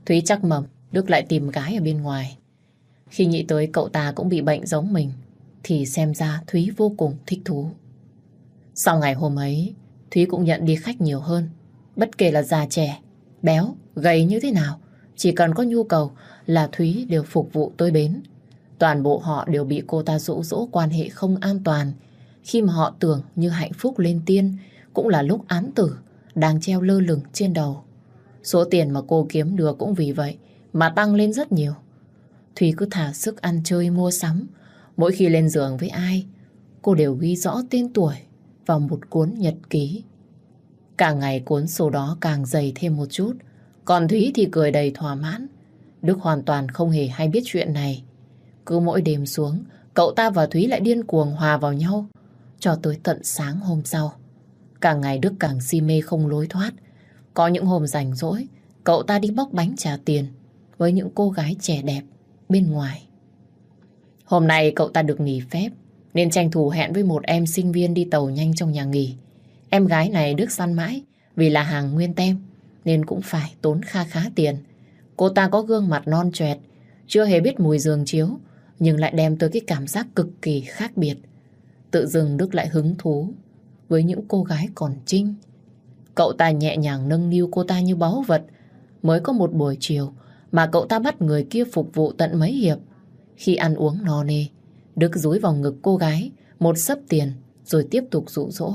Thúy chắc mầm Đức lại tìm gái ở bên ngoài. Khi nghĩ tới cậu ta cũng bị bệnh giống mình thì xem ra Thúy vô cùng thích thú. Sau ngày hôm ấy, Thúy cũng nhận đi khách nhiều hơn. Bất kể là già trẻ, béo, gầy như thế nào, chỉ cần có nhu cầu là Thúy đều phục vụ tôi bến. Toàn bộ họ đều bị cô ta dụ dỗ quan hệ không an toàn. Khi mà họ tưởng như hạnh phúc lên tiên cũng là lúc án tử đang treo lơ lửng trên đầu. Số tiền mà cô kiếm được cũng vì vậy mà tăng lên rất nhiều. Thúy cứ thả sức ăn chơi mua sắm. Mỗi khi lên giường với ai, cô đều ghi rõ tên tuổi vào một cuốn nhật ký. Càng ngày cuốn sổ đó càng dày thêm một chút. Còn Thúy thì cười đầy thỏa mãn. Đức hoàn toàn không hề hay biết chuyện này. Cứ mỗi đêm xuống, cậu ta và Thúy lại điên cuồng hòa vào nhau cho tới tận sáng hôm sau. Càng ngày Đức càng si mê không lối thoát. Có những hôm rảnh rỗi, cậu ta đi bóc bánh trả tiền với những cô gái trẻ đẹp bên ngoài. Hôm nay cậu ta được nghỉ phép nên tranh thủ hẹn với một em sinh viên đi tàu nhanh trong nhà nghỉ. Em gái này Đức săn mãi vì là hàng nguyên tem nên cũng phải tốn kha khá tiền. Cô ta có gương mặt non choẹt, chưa hề biết mùi giường chiếu, nhưng lại đem tới cái cảm giác cực kỳ khác biệt. Tự dưng Đức lại hứng thú với những cô gái còn trinh. Cậu ta nhẹ nhàng nâng niu cô ta như báu vật. Mới có một buổi chiều mà cậu ta bắt người kia phục vụ tận mấy hiệp. Khi ăn uống no nê, Đức dúi vào ngực cô gái một xấp tiền rồi tiếp tục dụ dỗ.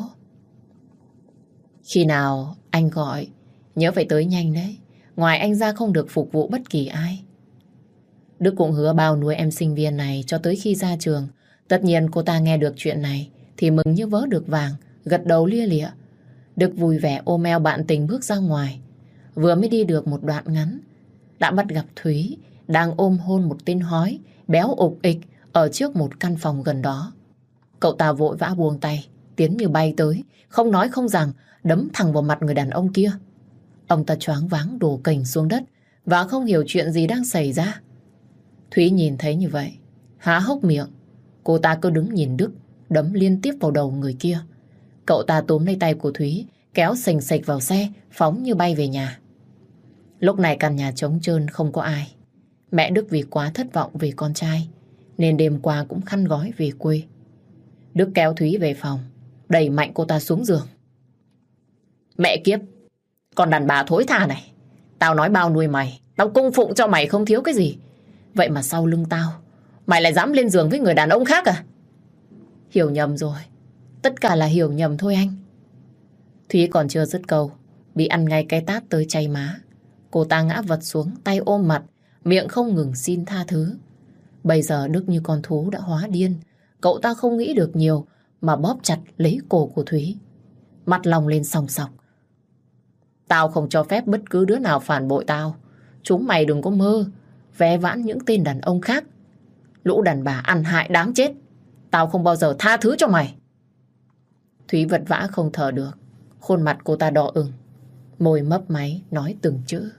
Khi nào anh gọi, nhớ phải tới nhanh đấy. Ngoài anh ra không được phục vụ bất kỳ ai. Đức cũng hứa bao nuôi em sinh viên này cho tới khi ra trường. Tất nhiên cô ta nghe được chuyện này thì mừng như vớ được vàng, gật đầu lia lịa. Đức vui vẻ ôm eo bạn tình bước ra ngoài. Vừa mới đi được một đoạn ngắn, đã bắt gặp Thúy đang ôm hôn một tên hói béo ục ịch ở trước một căn phòng gần đó. Cậu ta vội vã buông tay, tiến như bay tới, không nói không rằng, đấm thẳng vào mặt người đàn ông kia. Ông ta choáng váng đổ cành xuống đất và không hiểu chuyện gì đang xảy ra. Thúy nhìn thấy như vậy, há hốc miệng. Cô ta cứ đứng nhìn Đức đấm liên tiếp vào đầu người kia. Cậu ta túm lấy tay của Thúy, kéo sành sạch vào xe, phóng như bay về nhà. Lúc này căn nhà trống trơn không có ai. Mẹ Đức vì quá thất vọng về con trai nên đêm qua cũng khăn gói về quê. Đức kéo Thúy về phòng, đẩy mạnh cô ta xuống giường. Mẹ kiếp, con đàn bà thối tha này. Tao nói bao nuôi mày, tao cung phụng cho mày không thiếu cái gì. Vậy mà sau lưng tao, mày lại dám lên giường với người đàn ông khác à? Hiểu nhầm rồi. Tất cả là hiểu nhầm thôi anh. Thúy còn chưa dứt câu, bị ăn ngay cái tát tới chay má. Cô ta ngã vật xuống, tay ôm mặt, miệng không ngừng xin tha thứ. Bây giờ Đức như con thú đã hóa điên. Cậu ta không nghĩ được nhiều mà bóp chặt lấy cổ của Thúy. Mặt lòng lên sòng sọc. Tao không cho phép bất cứ đứa nào phản bội tao. Chúng mày đừng có mơ vé vãn những tên đàn ông khác. Lũ đàn bà ăn hại đáng chết. Tao không bao giờ tha thứ cho mày. Thúy vật vã không thở được. Khuôn mặt cô ta đỏ ửng, môi mấp máy nói từng chữ.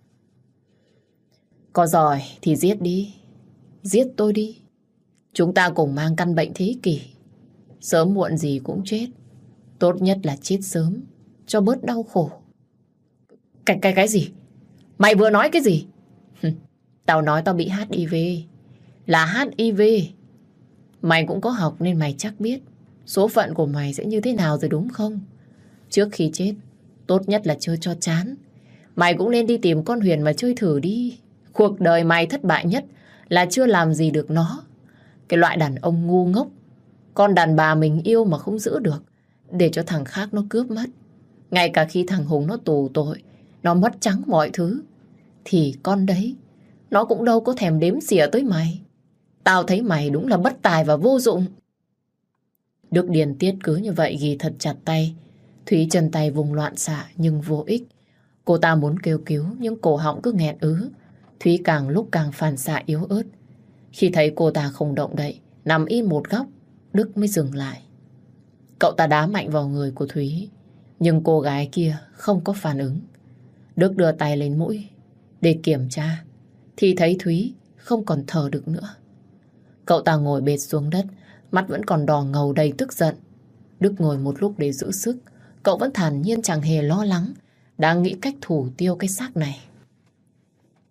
Có giỏi thì giết đi. Giết tôi đi. Chúng ta cùng mang căn bệnh thế kỷ. Sớm muộn gì cũng chết. Tốt nhất là chết sớm cho bớt đau khổ. Cái cái cái gì? Mày vừa nói cái gì? Tao nói tao bị hát i vê. Là hát i vê. Mày cũng có học nên mày chắc biết số phận của mày sẽ như thế nào rồi đúng không? Trước khi chết, tốt nhất là chơi cho chán. Mày cũng nên đi tìm con Huyền mà chơi thử đi. Cuộc đời mày thất bại nhất là chưa làm gì được nó. Cái loại đàn ông ngu ngốc, con đàn bà mình yêu mà không giữ được, để cho thằng khác nó cướp mất. Ngay cả khi thằng Hùng nó tù tội, nó mất trắng mọi thứ, thì con đấy nó cũng đâu có thèm đếm xỉa tới mày. Tao thấy mày đúng là bất tài và vô dụng. Đức điền tiết cứ như vậy ghi thật chặt tay. Thúy chân tay vùng loạn xạ nhưng vô ích. Cô ta muốn kêu cứu nhưng cổ họng cứ nghẹn ứ. Thúy càng lúc càng phản xạ yếu ớt. Khi thấy cô ta không động đậy, nằm im một góc, Đức mới dừng lại. Cậu ta đá mạnh vào người của Thúy, nhưng cô gái kia không có phản ứng. Đức đưa tay lên mũi để kiểm tra, thì thấy Thúy không còn thở được nữa. Cậu ta ngồi bệt xuống đất, mắt vẫn còn đỏ ngầu đầy tức giận. Đức ngồi một lúc để giữ sức. Cậu vẫn thản nhiên chẳng hề lo lắng, đang nghĩ cách thủ tiêu cái xác này.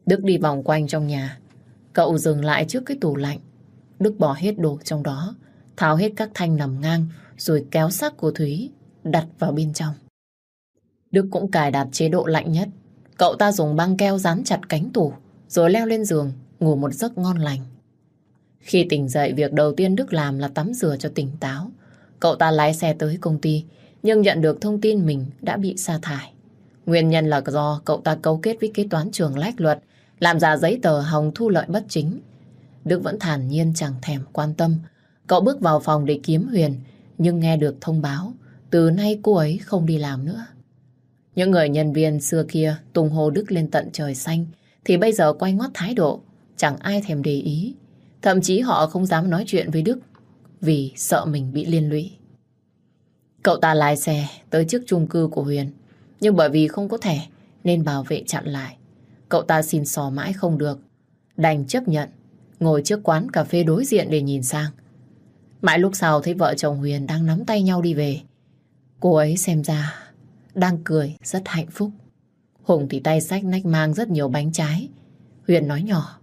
Đức đi vòng quanh trong nhà. Cậu dừng lại trước cái tủ lạnh. Đức bỏ hết đồ trong đó, tháo hết các thanh nằm ngang, rồi kéo xác của Thúy đặt vào bên trong. Đức cũng cài đặt chế độ lạnh nhất. Cậu ta dùng băng keo dán chặt cánh tủ, rồi leo lên giường, ngủ một giấc ngon lành. Khi tỉnh dậy, việc đầu tiên Đức làm là tắm rửa cho tỉnh táo. Cậu ta lái xe tới công ty, nhưng nhận được thông tin mình đã bị sa thải. Nguyên nhân là do cậu ta cấu kết với kế toán trưởng lách luật, làm giả giấy tờ hòng thu lợi bất chính. Đức vẫn thản nhiên chẳng thèm quan tâm. Cậu bước vào phòng để kiếm Huyền, nhưng nghe được thông báo từ nay cô ấy không đi làm nữa. Những người nhân viên xưa kia tung hô Đức lên tận trời xanh, thì bây giờ quay ngoắt thái độ, chẳng ai thèm để ý. Thậm chí họ không dám nói chuyện với Đức vì sợ mình bị liên lụy. Cậu ta lái xe tới trước chung cư của Huyền, nhưng bởi vì không có thẻ nên bảo vệ chặn lại. Cậu ta xin xò mãi không được, đành chấp nhận ngồi trước quán cà phê đối diện để nhìn sang. Mãi lúc sau thấy vợ chồng Huyền đang nắm tay nhau đi về. Cô ấy xem ra đang cười rất hạnh phúc. Hùng thì tay xách nách mang rất nhiều bánh trái. Huyền nói nhỏ: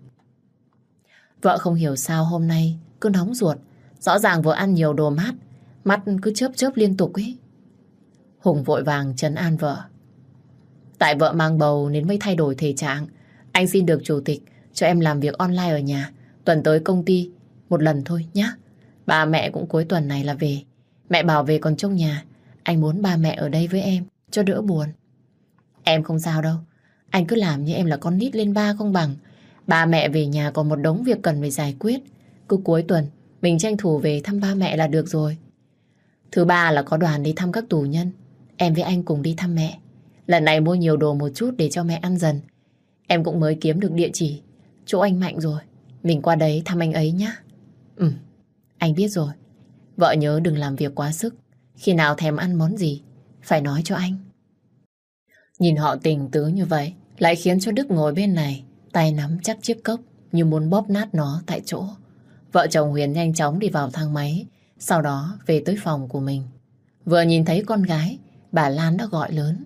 vợ không hiểu sao hôm nay cứ nóng ruột. Rõ ràng vừa ăn nhiều đồ mát, mắt cứ chớp chớp liên tục ấy. Hùng vội vàng trấn an vợ: tại vợ mang bầu nên mới thay đổi thể trạng. Anh xin được chủ tịch cho em làm việc online ở nhà, tuần tới công ty một lần thôi nhé. Ba mẹ cũng cuối tuần này là về. Mẹ bảo về còn trong nhà. Anh muốn ba mẹ ở đây với em cho đỡ buồn. Em không sao đâu. Anh cứ làm như em là con nít lên ba không bằng. Ba mẹ về nhà còn một đống việc cần phải giải quyết. Cứ cuối tuần mình tranh thủ về thăm ba mẹ là được rồi. Thứ ba là có đoàn đi thăm các tù nhân. Em với anh cùng đi thăm mẹ. Lần này mua nhiều đồ một chút để cho mẹ ăn dần. Em cũng mới kiếm được địa chỉ chỗ anh Mạnh rồi. Mình qua đấy thăm anh ấy nhé. Ừ, anh biết rồi. Vợ nhớ đừng làm việc quá sức. Khi nào thèm ăn món gì phải nói cho anh. Nhìn họ tình tứ như vậy lại khiến cho Đức ngồi bên này tay nắm chắc chiếc cốc như muốn bóp nát nó tại chỗ. Vợ chồng Huyền nhanh chóng đi vào thang máy, sau đó về tới phòng của mình. Vừa nhìn thấy con gái, bà Lan đã gọi lớn: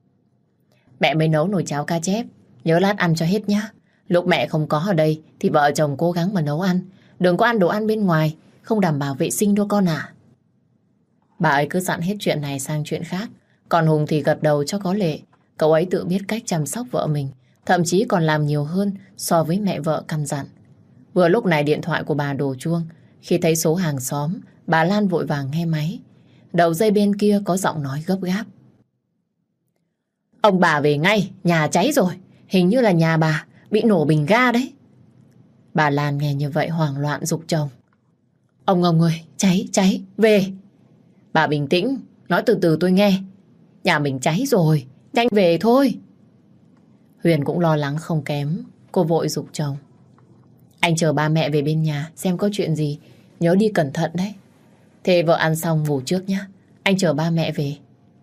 mẹ mới nấu nồi cháo cá chép, nhớ lát ăn cho hết nhá. Lúc mẹ không có ở đây thì vợ chồng cố gắng mà nấu ăn. Đừng có ăn đồ ăn bên ngoài, không đảm bảo vệ sinh đâu con ạ. Bà ấy cứ dặn hết chuyện này sang chuyện khác. Còn Hùng thì gật đầu cho có lệ. Cậu ấy tự biết cách chăm sóc vợ mình, thậm chí còn làm nhiều hơn so với mẹ vợ căn dặn. Vừa lúc này điện thoại của bà đổ chuông. Khi thấy số hàng xóm, bà Lan vội vàng nghe máy. Đầu dây bên kia có giọng nói gấp gáp: ông bà về ngay, nhà cháy rồi. Hình như là nhà bà bị nổ bình ga đấy. Bà Lan nghe như vậy hoảng loạn giục chồng: ông ông ơi, cháy, cháy, về. Bà bình tĩnh, nói từ từ tôi nghe. Nhà mình cháy rồi, nhanh về thôi. Huyền cũng lo lắng không kém. Cô vội giục chồng: anh chờ ba mẹ về bên nhà xem có chuyện gì, nhớ đi cẩn thận đấy. Thế vợ ăn xong ngủ trước nhé, anh chờ ba mẹ về.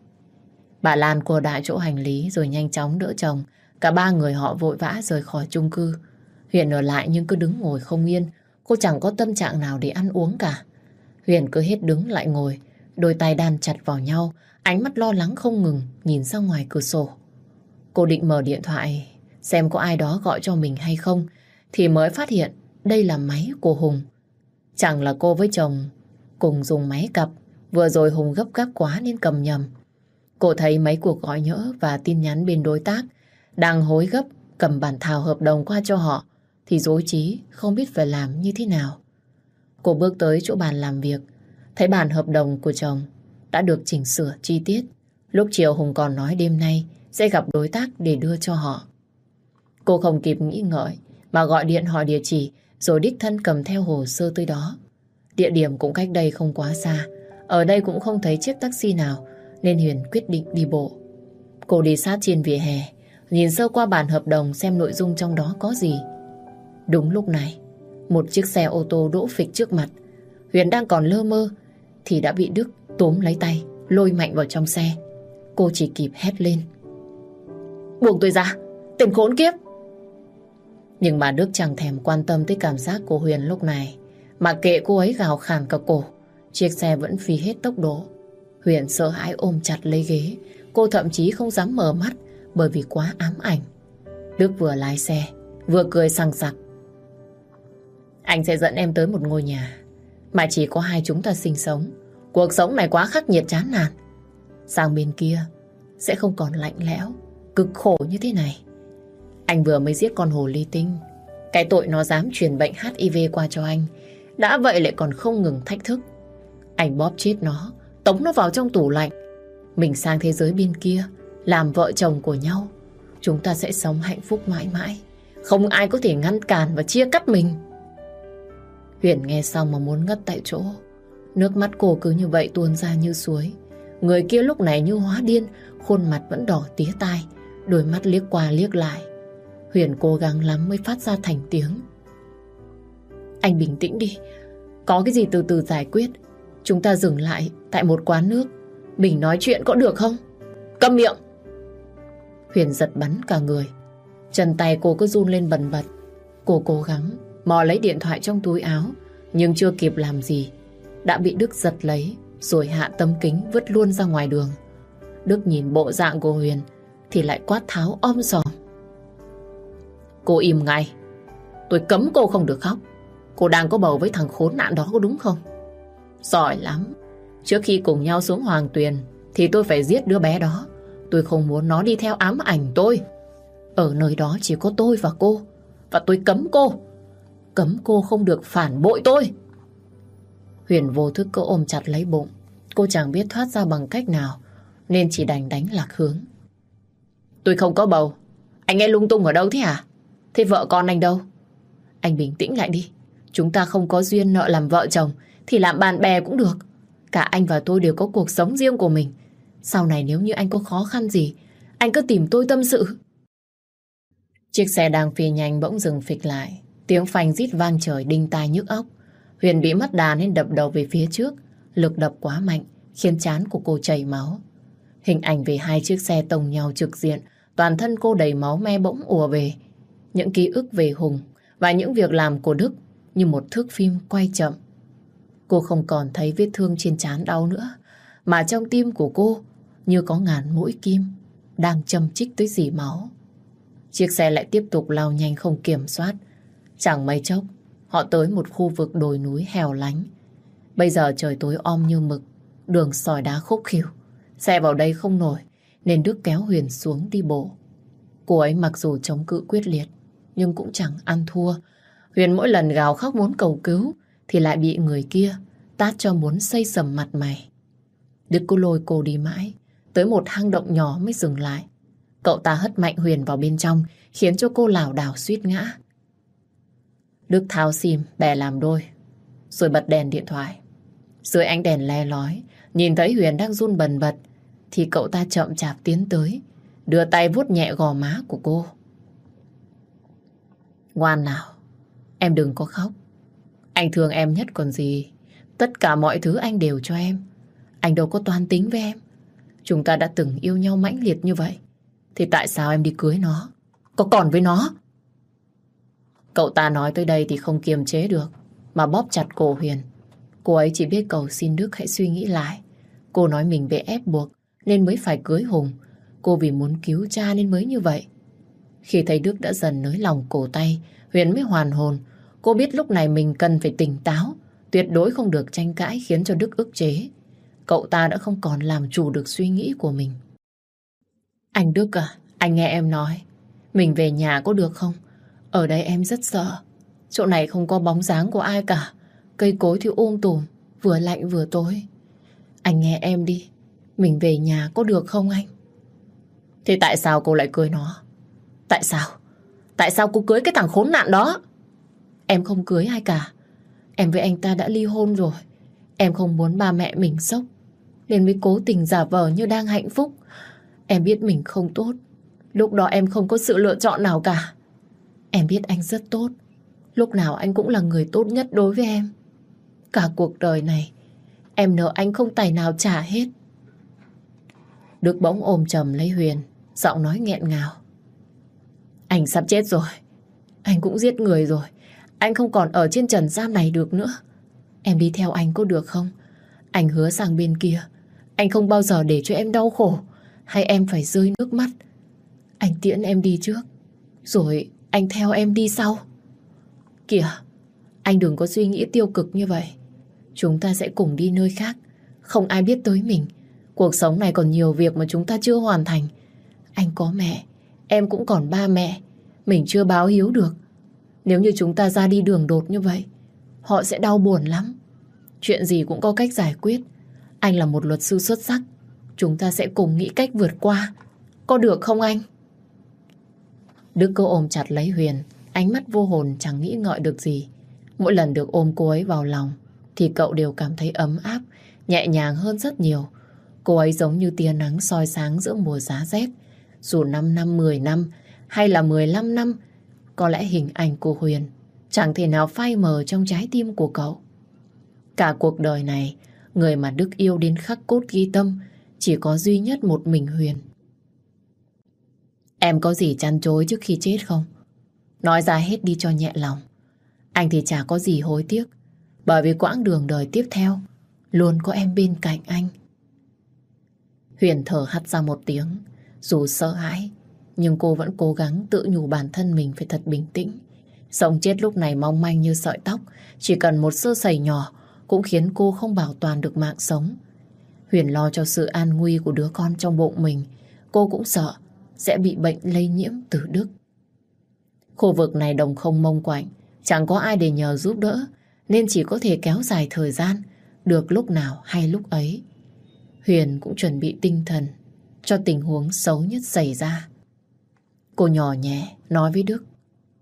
Bà Lan cua đại chỗ hành lý rồi nhanh chóng đỡ chồng. Cả ba người họ vội vã rời khỏi chung cư. Huyền ở lại nhưng cứ đứng ngồi không yên. Cô chẳng có tâm trạng nào để ăn uống cả. Huyền cứ hết đứng lại ngồi, đôi tay đan chặt vào nhau, ánh mắt lo lắng không ngừng nhìn ra ngoài cửa sổ. Cô định mở điện thoại xem có ai đó gọi cho mình hay không, thì mới phát hiện đây là máy của Hùng. Chẳng là cô với chồng cùng dùng máy cặp. Vừa rồi Hùng gấp gáp quá nên cầm nhầm. Cô thấy mấy cuộc gọi nhỡ và tin nhắn bên đối tác, đang hối gấp cầm bản thảo hợp đồng qua cho họ, thì rối trí không biết phải làm như thế nào. Cô bước tới chỗ bàn làm việc, thấy bản hợp đồng của chồng đã được chỉnh sửa chi tiết. Lúc chiều Hùng còn nói đêm nay sẽ gặp đối tác để đưa cho họ. Cô không kịp nghĩ ngợi mà gọi điện hỏi địa chỉ, rồi đích thân cầm theo hồ sơ tới đó. Địa điểm cũng cách đây không quá xa. Ở đây cũng không thấy chiếc taxi nào, nên Huyền quyết định đi bộ. Cô đi sát trên vỉa hè, nhìn sơ qua bản hợp đồng xem nội dung trong đó có gì. Đúng lúc này, một chiếc xe ô tô đỗ phịch trước mặt. Huyền đang còn lơ mơ thì đã bị Đức túm lấy tay, lôi mạnh vào trong xe. Cô chỉ kịp hét lên: buông tôi ra, tên khốn kiếp! Nhưng mà Đức chẳng thèm quan tâm tới cảm giác của Huyền lúc này. Mà kệ cô ấy gào khàn cả cổ, chiếc xe vẫn phi hết tốc độ. Huyền sợ hãi ôm chặt lấy ghế. Cô thậm chí không dám mở mắt bởi vì quá ám ảnh. Đức vừa lái xe vừa cười sằng sặc. Anh sẽ dẫn em tới một ngôi nhà mà chỉ có hai chúng ta sinh sống. Cuộc sống này quá khắc nghiệt chán nản. Sang bên kia sẽ không còn lạnh lẽo, cực khổ như thế này. Anh vừa mới giết con hồ ly tinh, cái tội nó dám truyền bệnh hát i vê qua cho anh. Đã vậy lại còn không ngừng thách thức. Anh bóp chết nó, tống nó vào trong tủ lạnh. Mình sang thế giới bên kia, làm vợ chồng của nhau. Chúng ta sẽ sống hạnh phúc mãi mãi. Không ai có thể ngăn cản và chia cắt mình. Huyền nghe xong mà muốn ngất tại chỗ. Nước mắt cô cứ như vậy tuôn ra như suối. Người kia lúc này như hóa điên, khuôn mặt vẫn đỏ tía tai, đôi mắt liếc qua liếc lại. Huyền cố gắng lắm mới phát ra thành tiếng. Anh bình tĩnh đi, có cái gì từ từ giải quyết. Chúng ta dừng lại tại một quán nước, mình nói chuyện có được không? Câm miệng! Huyền giật bắn cả người. Chân tay cô cứ run lên bần bật. Cô cố gắng mò lấy điện thoại trong túi áo, nhưng chưa kịp làm gì đã bị Đức giật lấy, rồi hạ tấm kính vứt luôn ra ngoài đường. Đức nhìn bộ dạng của Huyền thì lại quát tháo om sòm. Cô im ngay. Tôi cấm cô không được khóc. Cô đang có bầu với thằng khốn nạn đó có đúng không? Giỏi lắm. Trước khi cùng nhau xuống Hoàng Tuyền thì tôi phải giết đứa bé đó. Tôi không muốn nó đi theo ám ảnh tôi. Ở nơi đó chỉ có tôi và cô. Và tôi cấm cô. Cấm cô không được phản bội tôi. Huyền vô thức cứ ôm chặt lấy bụng. Cô chẳng biết thoát ra bằng cách nào, nên chỉ đành đánh lạc hướng. Tôi không có bầu. Anh nghe lung tung ở đâu thế hả? Thế vợ con anh đâu? Anh bình tĩnh lại đi. Chúng ta không có duyên nợ làm vợ chồng thì làm bạn bè cũng được. Cả anh và tôi đều có cuộc sống riêng của mình. Sau này nếu như anh có khó khăn gì, anh cứ tìm tôi tâm sự. Chiếc xe đang phi nhanh bỗng dừng phịch lại. Tiếng phanh rít vang trời đinh tai nhức óc. Huyền bị mất đà nên đập đầu về phía trước. Lực đập quá mạnh khiến trán của cô chảy máu. Hình ảnh về hai chiếc xe tông nhau trực diện, toàn thân cô đầy máu me bỗng ùa về. Những ký ức về Hùng và những việc làm của Đức như một thước phim quay chậm. Cô không còn thấy vết thương trên trán đau nữa, mà trong tim của cô như có ngàn mũi kim đang châm chích tới rỉ máu. Chiếc xe lại tiếp tục lao nhanh không kiểm soát. Chẳng mấy chốc họ tới một khu vực đồi núi hẻo lánh. Bây giờ trời tối om như mực, đường sỏi đá khúc khỉu. Xe vào đây không nổi nên Đức kéo Huyền xuống đi bộ. Cô ấy mặc dù chống cự quyết liệt nhưng cũng chẳng ăn thua. Huyền mỗi lần gào khóc muốn cầu cứu thì lại bị người kia tát cho muốn xây sầm mặt mày. Đức cứ lôi cô đi mãi, tới một hang động nhỏ mới dừng lại. Cậu ta hất mạnh Huyền vào bên trong, khiến cho cô lảo đảo suýt ngã. Đức tháo sim bè làm đôi, rồi bật đèn điện thoại. Dưới ánh đèn le lói, nhìn thấy Huyền đang run bần bật, thì cậu ta chậm chạp tiến tới, đưa tay vuốt nhẹ gò má của cô. Ngoan nào, em đừng có khóc. Anh thương em nhất còn gì. Tất cả mọi thứ anh đều cho em. Anh đâu có toan tính với em. Chúng ta đã từng yêu nhau mãnh liệt như vậy, thì tại sao em đi cưới nó, có còn với nó? Cậu ta nói tới đây thì không kiềm chế được, mà bóp chặt cổ Huyền. Cô ấy chỉ biết cầu xin Đức hãy suy nghĩ lại. Cô nói mình bị ép buộc nên mới phải cưới Hùng. Cô vì muốn cứu cha nên mới như vậy. Khi thấy Đức đã dần nới lòng cổ tay, Huyền mới hoàn hồn. Cô biết lúc này mình cần phải tỉnh táo, tuyệt đối không được tranh cãi khiến cho Đức ức chế. Cậu ta đã không còn làm chủ được suy nghĩ của mình. Anh Đức à, anh nghe em nói, mình về nhà có được không? Ở đây em rất sợ. Chỗ này không có bóng dáng của ai cả. Cây cối thì um tùm, vừa lạnh vừa tối. Anh nghe em đi, mình về nhà có được không anh? Thế tại sao cô lại cưới nó? Tại sao? Tại sao cô cưới cái thằng khốn nạn đó? Em không cưới ai cả. Em với anh ta đã ly hôn rồi. Em không muốn ba mẹ mình sốc, nên mới cố tình giả vờ như đang hạnh phúc. Em biết mình không tốt. Lúc đó em không có sự lựa chọn nào cả. Em biết anh rất tốt. Lúc nào anh cũng là người tốt nhất đối với em. Cả cuộc đời này em nợ anh không tài nào trả hết. Đức bỗng ôm chầm lấy Huyền, giọng nói nghẹn ngào. Anh sắp chết rồi. Anh cũng giết người rồi. Anh không còn ở trên trần gian này được nữa. Em đi theo anh có được không? Anh hứa sang bên kia anh không bao giờ để cho em đau khổ hay em phải rơi nước mắt. Anh tiễn em đi trước, rồi anh theo em đi sau. Kìa, anh đừng có suy nghĩ tiêu cực như vậy. Chúng ta sẽ cùng đi nơi khác. Không ai biết tới mình. Cuộc sống này còn nhiều việc mà chúng ta chưa hoàn thành. Anh có mẹ, em cũng còn ba mẹ. Mình chưa báo hiếu được. Nếu như chúng ta ra đi đường đột như vậy, họ sẽ đau buồn lắm. Chuyện gì cũng có cách giải quyết. Anh là một luật sư xuất sắc. Chúng ta sẽ cùng nghĩ cách vượt qua. Có được không anh? Đức cứ ôm chặt lấy Huyền, ánh mắt vô hồn chẳng nghĩ ngợi được gì. Mỗi lần được ôm cô ấy vào lòng thì cậu đều cảm thấy ấm áp, nhẹ nhàng hơn rất nhiều. Cô ấy giống như tia nắng soi sáng giữa mùa giá rét. Dù năm năm, mười năm hay là mười lăm năm, có lẽ hình ảnh của Huyền chẳng thể nào phai mờ trong trái tim của cậu. Cả cuộc đời này, người mà Đức yêu đến khắc cốt ghi tâm chỉ có duy nhất một mình Huyền. Em có gì chăn chối trước khi chết không? Nói ra hết đi cho nhẹ lòng. Anh thì chả có gì hối tiếc, bởi vì quãng đường đời tiếp theo luôn có em bên cạnh anh. Huyền thở hắt ra một tiếng. Dù sợ hãi, nhưng cô vẫn cố gắng tự nhủ bản thân mình phải thật bình tĩnh. Sống chết lúc này mong manh như sợi tóc, chỉ cần một sơ sẩy nhỏ cũng khiến cô không bảo toàn được mạng sống. Huyền lo cho sự an nguy của đứa con trong bụng mình. Cô cũng sợ sẽ bị bệnh lây nhiễm từ Đức. Khu vực này đồng không mông quạnh, chẳng có ai để nhờ giúp đỡ, nên chỉ có thể kéo dài thời gian, được lúc nào hay lúc ấy. Huyền cũng chuẩn bị tinh thần cho tình huống xấu nhất xảy ra. Cô nhỏ nhẹ nói với Đức: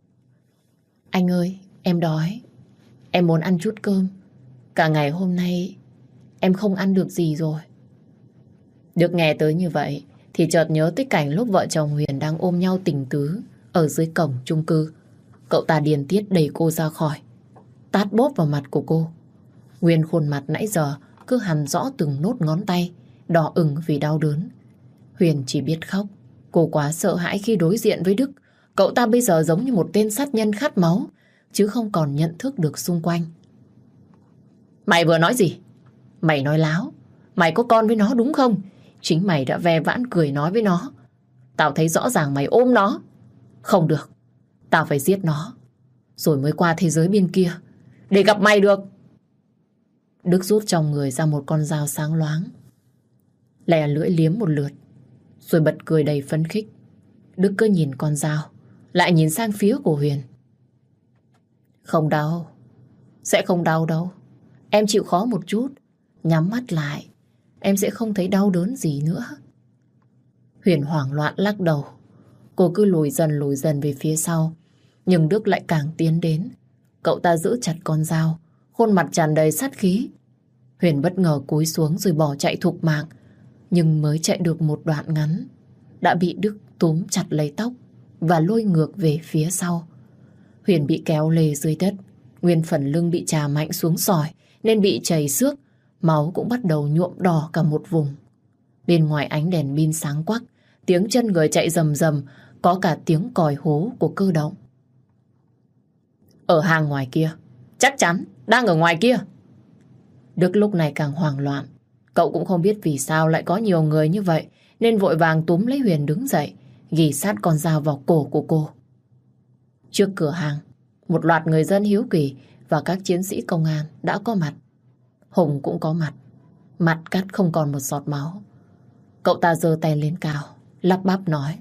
Anh ơi, em đói. Em muốn ăn chút cơm. Cả ngày hôm nay em không ăn được gì rồi. Đức nghe tới như vậy thì chợt nhớ tới cảnh lúc vợ chồng Huyền đang ôm nhau tình tứ ở dưới cổng chung cư. Cậu ta điên tiết đẩy cô ra khỏi, tát bốp vào mặt của cô. Nguyên khuôn mặt nãy giờ cứ hằn rõ từng nốt ngón tay, đỏ ửng vì đau đớn. Huyền chỉ biết khóc. Cô quá sợ hãi khi đối diện với Đức. Cậu ta bây giờ giống như một tên sát nhân khát máu, chứ không còn nhận thức được xung quanh. Mày vừa nói gì? Mày nói láo. Mày có con với nó đúng không? Chính mày đã ve vãn cười nói với nó. Tao thấy rõ ràng mày ôm nó. Không được, tao phải giết nó, rồi mới qua thế giới bên kia để gặp mày được. Đức rút trong người ra một con dao sáng loáng, lè lưỡi liếm một lượt, rồi bật cười đầy phấn khích. Đức cứ nhìn con dao, lại nhìn sang phía của Huyền. Không đau, sẽ không đau đâu. Em chịu khó một chút, nhắm mắt lại, em sẽ không thấy đau đớn gì nữa. Huyền hoảng loạn lắc đầu. Cô cứ lùi dần lùi dần về phía sau, nhưng Đức lại càng tiến đến. Cậu ta giữ chặt con dao, khuôn mặt tràn đầy sát khí. Huyền bất ngờ cúi xuống rồi bỏ chạy thục mạng, nhưng mới chạy được một đoạn ngắn đã bị Đức túm chặt lấy tóc và lôi ngược về phía sau. Huyền bị kéo lê dưới đất, nguyên phần lưng bị chà mạnh xuống sỏi nên bị chảy xước, máu cũng bắt đầu nhuộm đỏ cả một vùng. Bên ngoài ánh đèn pin sáng quắc, tiếng chân người chạy rầm rầm, có cả tiếng còi hú của cơ động. Ở hàng ngoài kia, chắc chắn đang ở ngoài kia. Đức lúc này càng hoảng loạn. Cậu cũng không biết vì sao lại có nhiều người như vậy, nên vội vàng túm lấy Huyền đứng dậy, ghì sát con dao vào cổ của cô. Trước cửa hàng, một loạt người dân hiếu kỳ và các chiến sĩ công an đã có mặt. Hùng cũng có mặt, mặt cắt không còn một giọt máu. Cậu ta giơ tay lên cao, lắp bắp nói: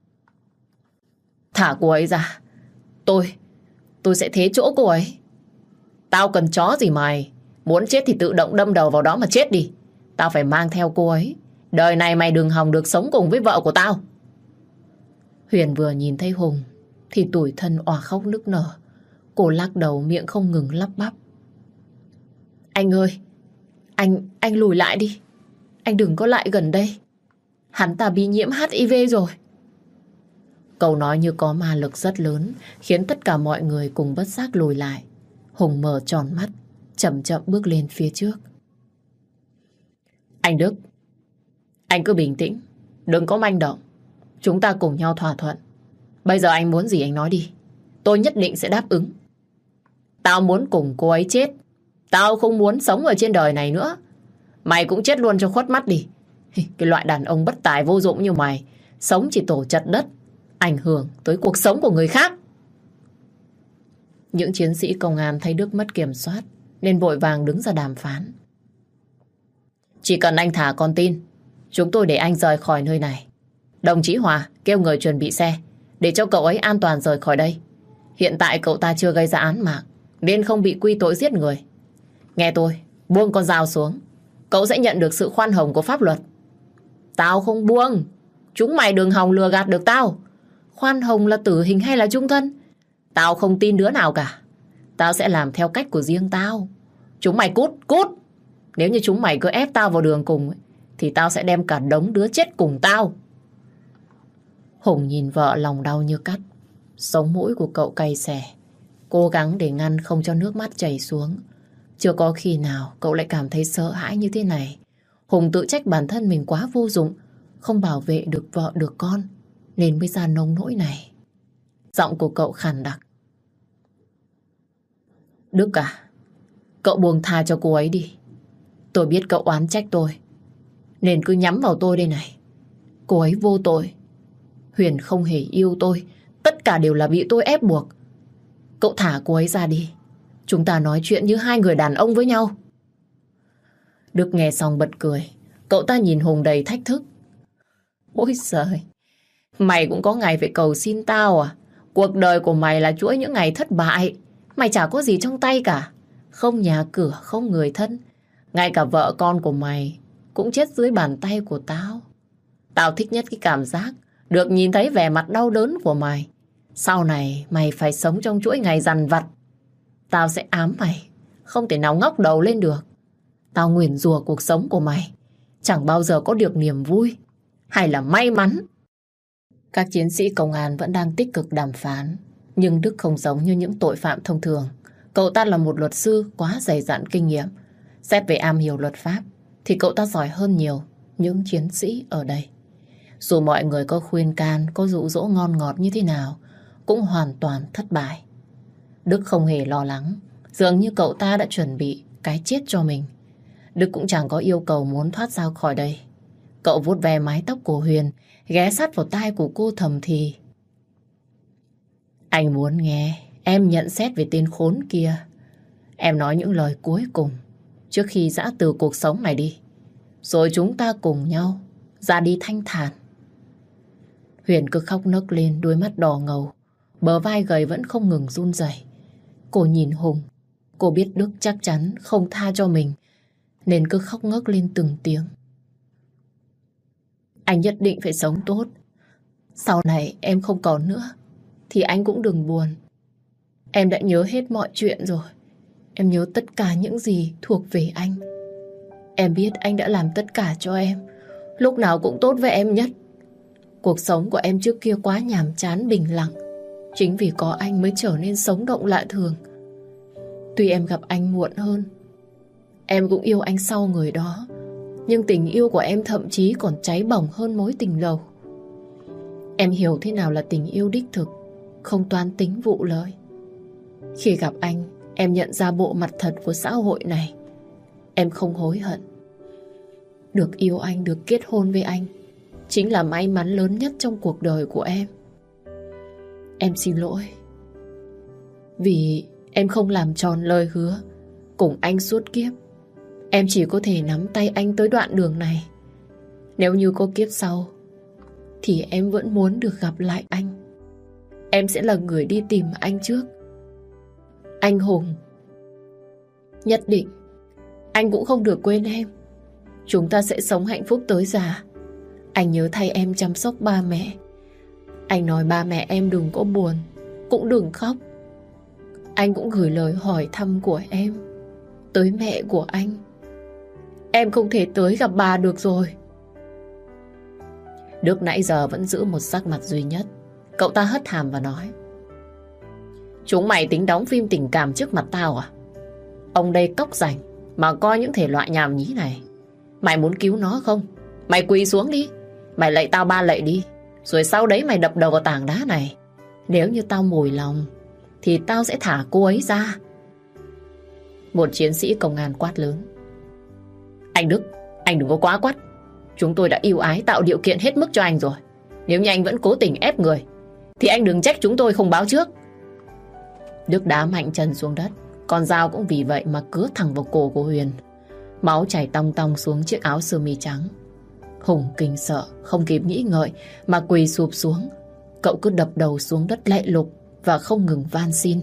Thả cô ấy ra. Tôi, tôi sẽ thế chỗ cô ấy. Tao cần chó gì mày. Muốn chết thì tự động đâm đầu vào đó mà chết đi. Tao phải mang theo cô ấy. Đời này mày đừng hòng được sống cùng với vợ của tao. Huyền vừa nhìn thấy Hùng thì tủi thân òa khóc nức nở. Cô lắc đầu miệng không ngừng lắp bắp: Anh ơi, Anh, anh lùi lại đi. Anh đừng có lại gần đây. Hắn ta bị nhiễm hát i vê rồi. Câu nói như có ma lực rất lớn, khiến tất cả mọi người cùng bất giác lùi lại. Hùng mở tròn mắt, chậm chậm bước lên phía trước. Anh Đức, anh cứ bình tĩnh, đừng có manh động. Chúng ta cùng nhau thỏa thuận. Bây giờ anh muốn gì anh nói đi, tôi nhất định sẽ đáp ứng. Tao muốn cùng cô ấy chết. Tao không muốn sống ở trên đời này nữa. Mày cũng chết luôn cho khuất mắt đi. Cái loại đàn ông bất tài vô dụng như mày, sống chỉ tổ chật đất, ảnh hưởng tới cuộc sống của người khác. Những chiến sĩ công an thấy Đức mất kiểm soát nên vội vàng đứng ra đàm phán. Chỉ cần anh thả con tin, chúng tôi để anh rời khỏi nơi này. Đồng chí Hòa kêu người chuẩn bị xe để cho cậu ấy an toàn rời khỏi đây. Hiện tại cậu ta chưa gây ra án mạng nên không bị quy tội giết người. Nghe tôi, buông con dao xuống, cậu sẽ nhận được sự khoan hồng của pháp luật. Tao không buông. Chúng mày đừng hòng lừa gạt được tao. Khoan hồng là tử hình hay là chung thân, tao không tin đứa nào cả. Tao sẽ làm theo cách của riêng tao. Chúng mày cút, cút. Nếu như chúng mày cứ ép tao vào đường cùng thì tao sẽ đem cả đống đứa chết cùng tao. Hùng nhìn vợ lòng đau như cắt. Sống mũi của cậu cay xè, cố gắng để ngăn không cho nước mắt chảy xuống. Chưa có khi nào cậu lại cảm thấy sợ hãi như thế này. Hùng tự trách bản thân mình quá vô dụng, không bảo vệ được vợ được con, nên mới ra nông nỗi này. Giọng của cậu khàn đặc. Đức à, cậu buông tha cho cô ấy đi. Tôi biết cậu oán trách tôi, nên cứ nhắm vào tôi đây này. Cô ấy vô tội. Huyền không hề yêu tôi. Tất cả đều là bị tôi ép buộc. Cậu thả cô ấy ra đi. Chúng ta nói chuyện như hai người đàn ông với nhau. Đức nghe xong bật cười. Cậu ta nhìn Hùng đầy thách thức. Ôi giời, mày cũng có ngày phải cầu xin tao à? Cuộc đời của mày là chuỗi những ngày thất bại. Mày chả có gì trong tay cả. Không nhà cửa, không người thân. Ngay cả vợ con của mày cũng chết dưới bàn tay của tao. Tao thích nhất cái cảm giác được nhìn thấy vẻ mặt đau đớn của mày. Sau này mày phải sống trong chuỗi ngày dằn vặt. Tao sẽ ám mày, không thể nào ngóc đầu lên được. Tao nguyền rủa cuộc sống của mày chẳng bao giờ có được niềm vui hay là may mắn. Các chiến sĩ công an vẫn đang tích cực đàm phán, nhưng Đức không giống như những tội phạm thông thường. Cậu ta là một luật sư quá dày dặn kinh nghiệm. Xét về am hiểu luật pháp thì cậu ta giỏi hơn nhiều những chiến sĩ ở đây. Dù mọi người có khuyên can, có dụ dỗ ngon ngọt như thế nào, cũng hoàn toàn thất bại. Đức không hề lo lắng, dường như cậu ta đã chuẩn bị cái chết cho mình. Đức cũng chẳng có yêu cầu muốn thoát ra khỏi đây. Cậu vuốt ve mái tóc của Huyền, ghé sát vào tai của cô thầm thì. Anh muốn nghe em nhận xét về tên khốn kia. Em nói những lời cuối cùng trước khi giã từ cuộc sống này đi. Rồi chúng ta cùng nhau ra đi thanh thản. Huyền cứ khóc nấc lên, đôi mắt đỏ ngầu, bờ vai gầy vẫn không ngừng run rẩy. Cô nhìn Hùng, cô biết Đức chắc chắn không tha cho mình, nên cứ khóc ngất lên từng tiếng. Anh nhất định phải sống tốt. Sau này em không còn nữa thì anh cũng đừng buồn. Em đã nhớ hết mọi chuyện rồi. Em nhớ tất cả những gì thuộc về anh. Em biết anh đã làm tất cả cho em, lúc nào cũng tốt với em nhất. Cuộc sống của em trước kia quá nhàm chán bình lặng. Chính vì có anh mới trở nên sống động lạ thường. Tuy em gặp anh muộn hơn, em cũng yêu anh sau người đó, nhưng tình yêu của em thậm chí còn cháy bỏng hơn mối tình đầu. Em hiểu thế nào là tình yêu đích thực, không toan tính vụ lợi. Khi gặp anh, em nhận ra bộ mặt thật của xã hội này. Em không hối hận. Được yêu anh, được kết hôn với anh chính là may mắn lớn nhất trong cuộc đời của em. Em xin lỗi vì em không làm tròn lời hứa cùng anh suốt kiếp. Em chỉ có thể nắm tay anh tới đoạn đường này. Nếu như có kiếp sau thì em vẫn muốn được gặp lại anh. Em sẽ là người đi tìm anh trước. Anh Hùng, nhất định anh cũng không được quên em. Chúng ta sẽ sống hạnh phúc tới già. Anh nhớ thay em chăm sóc ba mẹ. Anh nói ba mẹ em đừng có buồn, cũng đừng khóc. Anh cũng gửi lời hỏi thăm của em tới mẹ của anh. Em không thể tới gặp bà được rồi. Đức nãy giờ vẫn giữ một sắc mặt duy nhất. Cậu ta hất hàm và nói: Chúng mày tính đóng phim tình cảm trước mặt tao à? Ông đây cóc rảnh mà coi những thể loại nhảm nhí này. Mày muốn cứu nó không? Mày quỳ xuống đi. Mày lạy tao ba lạy đi. Rồi sau đấy mày đập đầu vào tảng đá này. Nếu như tao mùi lòng thì tao sẽ thả cô ấy ra. Một chiến sĩ công an quát lớn: Anh Đức, anh đừng có quá quát. Chúng tôi đã ưu ái tạo điều kiện hết mức cho anh rồi. Nếu như anh vẫn cố tình ép người thì anh đừng trách chúng tôi không báo trước. Đức đá mạnh chân xuống đất. Con dao cũng vì vậy mà cứa thẳng vào cổ của Huyền. Máu chảy tong tong xuống chiếc áo sơ mi trắng. Hùng kinh sợ, không kịp nghĩ ngợi mà quỳ sụp xuống. Cậu cứ đập đầu xuống đất lạy lục và không ngừng van xin.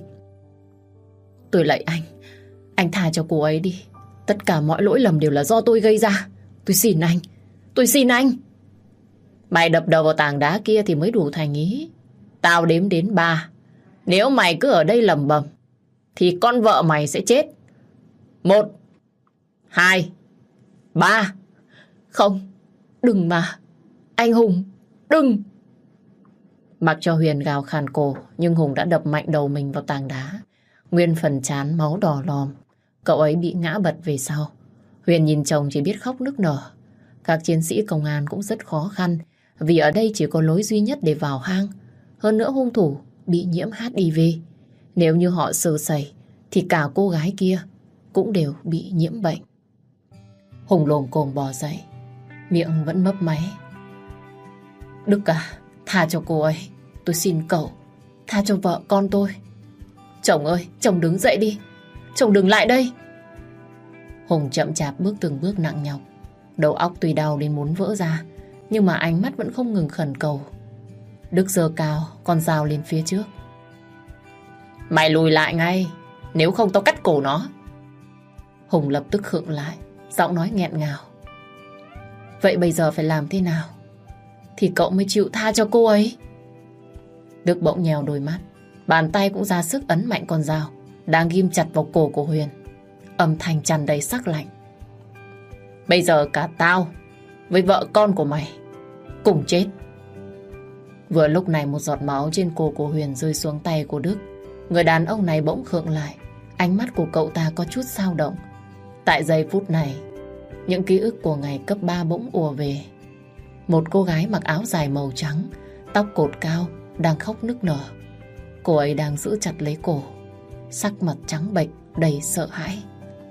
Tôi lạy anh, anh tha cho cô ấy đi. Tất cả mọi lỗi lầm đều là do tôi gây ra. Tôi xin anh, tôi xin anh. Mày đập đầu vào tảng đá kia thì mới đủ thành ý. Tao đếm đến ba. Nếu mày cứ ở đây lầm bầm thì con vợ mày sẽ chết. Một, hai, ba. Không, đừng mà. Anh Hùng, đừng. Mặc cho Huyền gào khàn cổ, nhưng Hùng đã đập mạnh đầu mình vào tảng đá. Nguyên phần trán máu đỏ lòm. Cậu ấy bị ngã bật về sau. Huyền nhìn chồng chỉ biết khóc nức nở. Các chiến sĩ công an cũng rất khó khăn, vì ở đây chỉ có lối duy nhất để vào hang. Hơn nữa hung thủ bị nhiễm hát i vê. Nếu như họ sơ sẩy thì cả cô gái kia cũng đều bị nhiễm bệnh. Hùng lồm cồm bò dậy, miệng vẫn mấp máy. Đức à, tha cho cô ấy. Tôi xin cậu, tha cho vợ con tôi. Chồng ơi, chồng đứng dậy đi. Chồng đừng lại đây. Hùng chậm chạp bước từng bước nặng nhọc. Đầu óc tuy đau đến muốn vỡ ra, nhưng mà ánh mắt vẫn không ngừng khẩn cầu. Đức giơ cao con dao lên phía trước. Mày lùi lại ngay, nếu không tao cắt cổ nó. Hùng lập tức khựng lại, giọng nói nghẹn ngào. Vậy bây giờ phải làm thế nào thì cậu mới chịu tha cho cô ấy? Đức bỗng nhèo đôi mắt, bàn tay cũng ra sức ấn mạnh con dao đang ghim chặt vào cổ của Huyền. Âm thanh tràn đầy sắc lạnh. Bây giờ cả tao với vợ con của mày cùng chết. Vừa lúc này một giọt máu trên cổ của Huyền rơi xuống tay của Đức. Người đàn ông này bỗng khựng lại, ánh mắt của cậu ta có chút dao động. Tại giây phút này, những ký ức của ngày cấp ba bỗng ùa về. Một cô gái mặc áo dài màu trắng, tóc cột cao, đang khóc nức nở. Cô ấy đang giữ chặt lấy cổ, sắc mặt trắng bệch, đầy sợ hãi.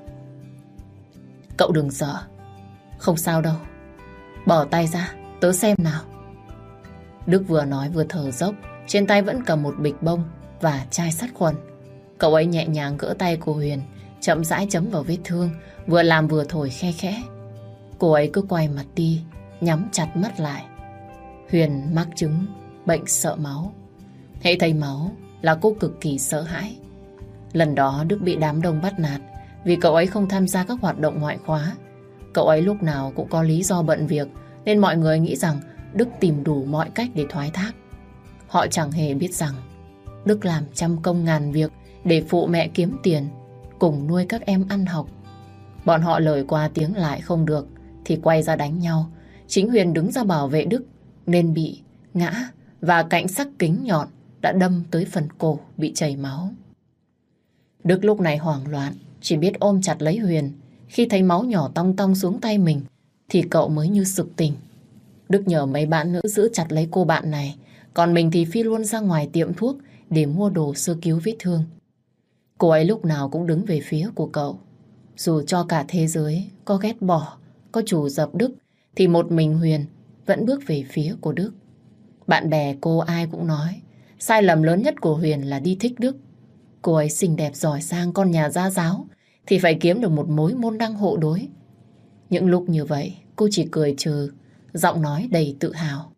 Cậu đừng sợ, không sao đâu. Bỏ tay ra, tớ xem nào. Đức vừa nói vừa thở dốc, trên tay vẫn cầm một bịch bông và chai sát khuẩn. Cậu ấy nhẹ nhàng gỡ tay của Huyền, chậm rãi chấm vào vết thương, vừa làm vừa thổi khe khẽ. Cô ấy cứ quay mặt đi, nhắm chặt mắt lại. Huyền mắc chứng bệnh sợ máu. Hễ thấy máu là cô cực kỳ sợ hãi. Lần đó Đức bị đám đông bắt nạt vì cậu ấy không tham gia các hoạt động ngoại khóa. Cậu ấy lúc nào cũng có lý do bận việc, nên mọi người nghĩ rằng Đức tìm đủ mọi cách để thoái thác. Họ chẳng hề biết rằng Đức làm trăm công ngàn việc để phụ mẹ kiếm tiền, cùng nuôi các em ăn học. Bọn họ lời qua tiếng lại không được thì quay ra đánh nhau. Chính Huyền đứng ra bảo vệ Đức nên bị ngã, và cạnh sắc kính nhọn đã đâm tới phần cổ bị chảy máu. Đức lúc này hoảng loạn, chỉ biết ôm chặt lấy Huyền. Khi thấy máu nhỏ tong tong xuống tay mình thì cậu mới như sực tỉnh. Đức nhờ mấy bạn nữ giữ chặt lấy cô bạn này, còn mình thì phi luôn ra ngoài tiệm thuốc để mua đồ sơ cứu vết thương. Cô ấy lúc nào cũng đứng về phía của cậu. Dù cho cả thế giới có ghét bỏ, có chủ dập Đức, thì một mình Huyền vẫn bước về phía của Đức. Bạn bè cô ai cũng nói sai lầm lớn nhất của Huyền là đi thích Đức. Cô ấy xinh đẹp giỏi giang, con nhà gia giáo, thì phải kiếm được một mối môn đăng hộ đối. Những lúc như vậy cô chỉ cười trừ, giọng nói đầy tự hào.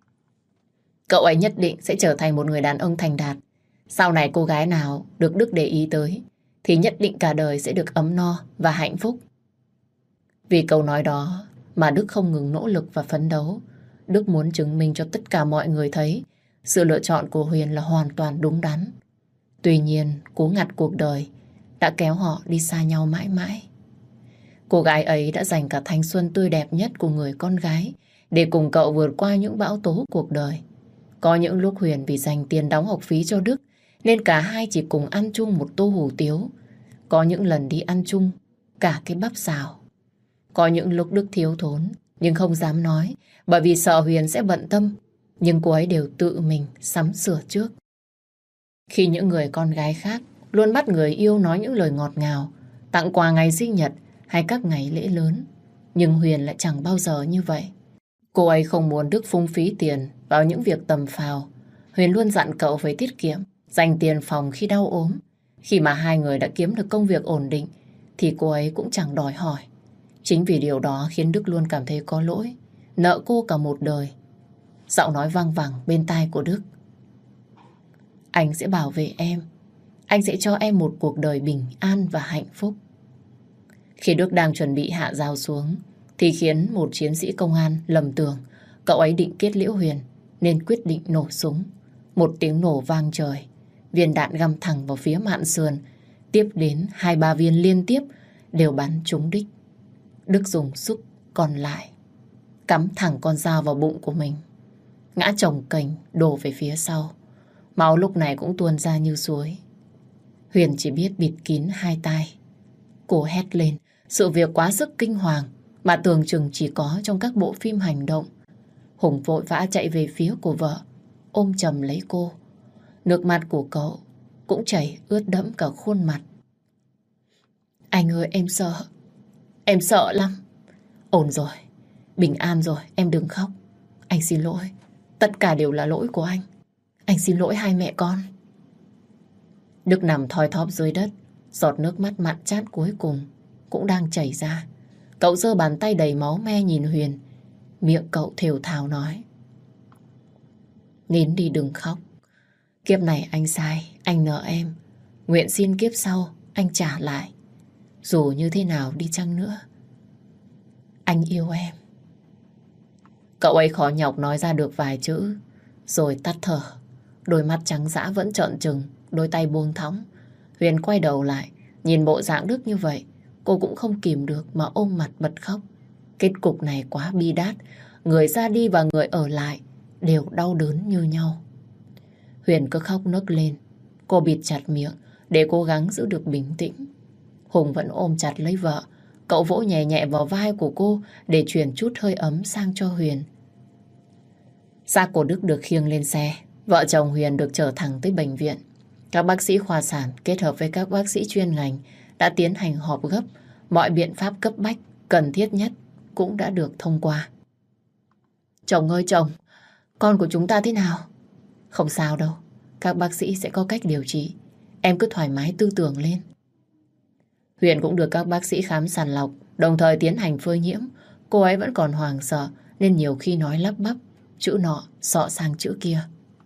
Cậu ấy nhất định sẽ trở thành một người đàn ông thành đạt. Sau này cô gái nào được Đức để ý tới thì nhất định cả đời sẽ được ấm no và hạnh phúc. Vì câu nói đó mà Đức không ngừng nỗ lực và phấn đấu. Đức muốn chứng minh cho tất cả mọi người thấy sự lựa chọn của Huyền là hoàn toàn đúng đắn. Tuy nhiên, cú ngặt cuộc đời đã kéo họ đi xa nhau mãi mãi. Cô gái ấy đã dành cả thanh xuân tươi đẹp nhất của người con gái để cùng cậu vượt qua những bão tố cuộc đời. Có những lúc Huyền vì dành tiền đóng học phí cho Đức nên cả hai chỉ cùng ăn chung một tô hủ tiếu. Có những lần đi ăn chung cả cái bắp xào. Có những lúc Đức thiếu thốn nhưng không dám nói, bởi vì sợ Huyền sẽ bận tâm. Nhưng cô ấy đều tự mình sắm sửa trước. Khi những người con gái khác luôn bắt người yêu nói những lời ngọt ngào, tặng quà ngày sinh nhật hay các ngày lễ lớn, nhưng Huyền lại chẳng bao giờ như vậy. Cô ấy không muốn Đức phung phí tiền vào những việc tầm phào. Huyền luôn dặn cậu phải tiết kiệm, dành tiền phòng khi đau ốm. Khi mà hai người đã kiếm được công việc ổn định thì cô ấy cũng chẳng đòi hỏi. Chính vì điều đó khiến Đức luôn cảm thấy có lỗi, nợ cô cả một đời. Giọng nói vang vẳng bên tai của Đức. Anh sẽ bảo vệ em. Anh sẽ cho em một cuộc đời bình an và hạnh phúc. Khi Đức đang chuẩn bị hạ dao xuống thì khiến một chiến sĩ công an lầm tưởng cậu ấy định kết liễu Huyền nên quyết định nổ súng. Một tiếng nổ vang trời, viên đạn găm thẳng vào phía mạn sườn, tiếp đến hai ba viên liên tiếp đều bắn trúng đích. Đức dùng sức còn lại cắm thẳng con dao vào bụng của mình, ngã chồng kềnh đổ về phía sau. Máu lúc này cũng tuôn ra như suối. Huyền chỉ biết bịt kín hai tai. Cô hét lên, sự việc quá sức kinh hoàng mà tưởng chừng chỉ có trong các bộ phim hành động. Hùng vội vã chạy về phía của vợ, ôm chầm lấy cô. Nước mắt của cậu cũng chảy ướt đẫm cả khuôn mặt. Anh ơi, em sợ. Em sợ lắm. Ổn rồi, bình an rồi, em đừng khóc. Anh xin lỗi. Tất cả đều là lỗi của anh. Anh xin lỗi hai mẹ con. Đức nằm thoi thóp dưới đất, giọt nước mắt mặn chát cuối cùng cũng đang chảy ra. Cậu giơ bàn tay đầy máu me nhìn Huyền. Miệng cậu thều thào nói. Nín đi, đừng khóc. Kiếp này anh sai, anh nợ em. Nguyện xin kiếp sau anh trả lại. Dù như thế nào đi chăng nữa, anh yêu em. Cậu ấy khó nhọc nói ra được vài chữ rồi tắt thở. Đôi mắt trắng dã vẫn trợn trừng, đôi tay buông thõng. Huyền quay đầu lại, nhìn bộ dạng Đức như vậy, cô cũng không kìm được mà ôm mặt bật khóc. Kết cục này quá bi đát, người ra đi và người ở lại đều đau đớn như nhau. Huyền cứ khóc nấc lên, cô bịt chặt miệng để cố gắng giữ được bình tĩnh. Hùng vẫn ôm chặt lấy vợ, cậu vỗ nhẹ nhẹ vào vai của cô để truyền chút hơi ấm sang cho Huyền. Xác của Đức được khiêng lên xe, vợ chồng Huyền được chở thẳng tới bệnh viện. Các bác sĩ khoa sản kết hợp với các bác sĩ chuyên ngành đã tiến hành họp gấp, mọi biện pháp cấp bách, cần thiết nhất cũng đã được thông qua. Chồng ơi chồng, con của chúng ta thế nào? Không sao đâu, các bác sĩ sẽ có cách điều trị. Em cứ thoải mái tư tưởng lên. Huyền cũng được các bác sĩ khám sàng lọc, đồng thời tiến hành phơi nhiễm. Cô ấy vẫn còn hoảng sợ nên nhiều khi nói lắp bắp, chữ nọ xọ sang chữ kia.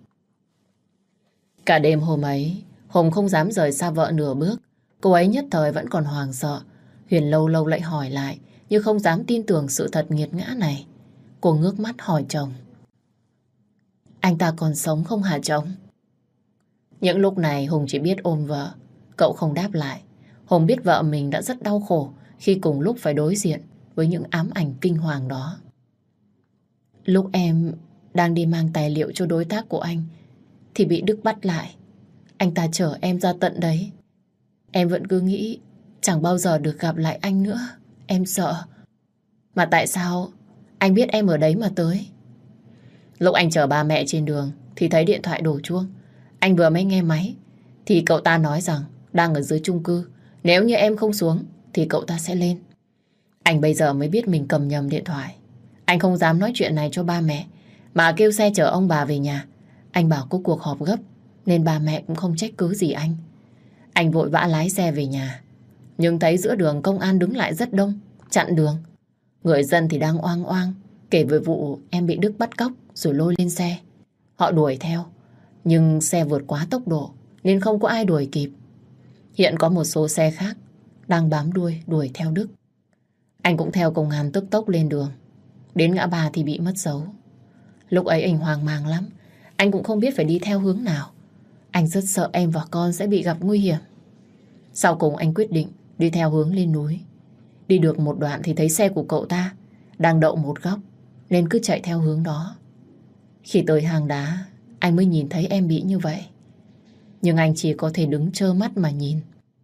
Cả đêm hôm ấy, Hùng không dám rời xa vợ nửa bước. Cô ấy nhất thời vẫn còn hoảng sợ. Huyền lâu lâu lại hỏi lại, nhưng không dám tin tưởng sự thật nghiệt ngã này. Cô ngước mắt hỏi chồng. Anh ta còn sống không hả chồng? Những lúc này Hùng chỉ biết ôm vợ. Cậu không đáp lại. Hùng biết vợ mình đã rất đau khổ khi cùng lúc phải đối diện với những ám ảnh kinh hoàng đó. Lúc em đang đi mang tài liệu cho đối tác của anh thì bị Đức bắt lại. Anh ta chở em ra tận đấy. Em vẫn cứ nghĩ chẳng bao giờ được gặp lại anh nữa. Em sợ. Mà tại sao anh biết em ở đấy mà tới? Lúc anh chở ba mẹ trên đường thì thấy điện thoại đổ chuông. Anh vừa mới nghe máy thì cậu ta nói rằng đang ở dưới chung cư. Nếu như em không xuống thì cậu ta sẽ lên. Anh bây giờ mới biết mình cầm nhầm điện thoại. Anh không dám nói chuyện này cho ba mẹ mà kêu xe chở ông bà về nhà. Anh bảo có cuộc họp gấp nên ba mẹ cũng không trách cứ gì anh. Anh vội vã lái xe về nhà, nhưng thấy giữa đường công an đứng lại rất đông, chặn đường. Người dân thì đang oang oang kể về vụ em bị Đức bắt cóc rồi lôi lên xe. Họ đuổi theo, nhưng xe vượt quá tốc độ nên không có ai đuổi kịp. Hiện có một số xe khác đang bám đuôi đuổi theo Đức. Anh cũng theo công an tức tốc lên đường. Đến ngã ba thì bị mất dấu. Lúc ấy anh hoang mang lắm. Anh cũng không biết phải đi theo hướng nào. Anh rất sợ em và con sẽ bị gặp nguy hiểm. Sau cùng anh quyết định đi theo hướng lên núi. Đi được một đoạn thì thấy xe của cậu ta đang đậu một góc nên cứ chạy theo hướng đó. Khi tới hang đá, anh mới nhìn thấy em bị như vậy. Nhưng anh chỉ có thể đứng trơ mắt mà nhìn.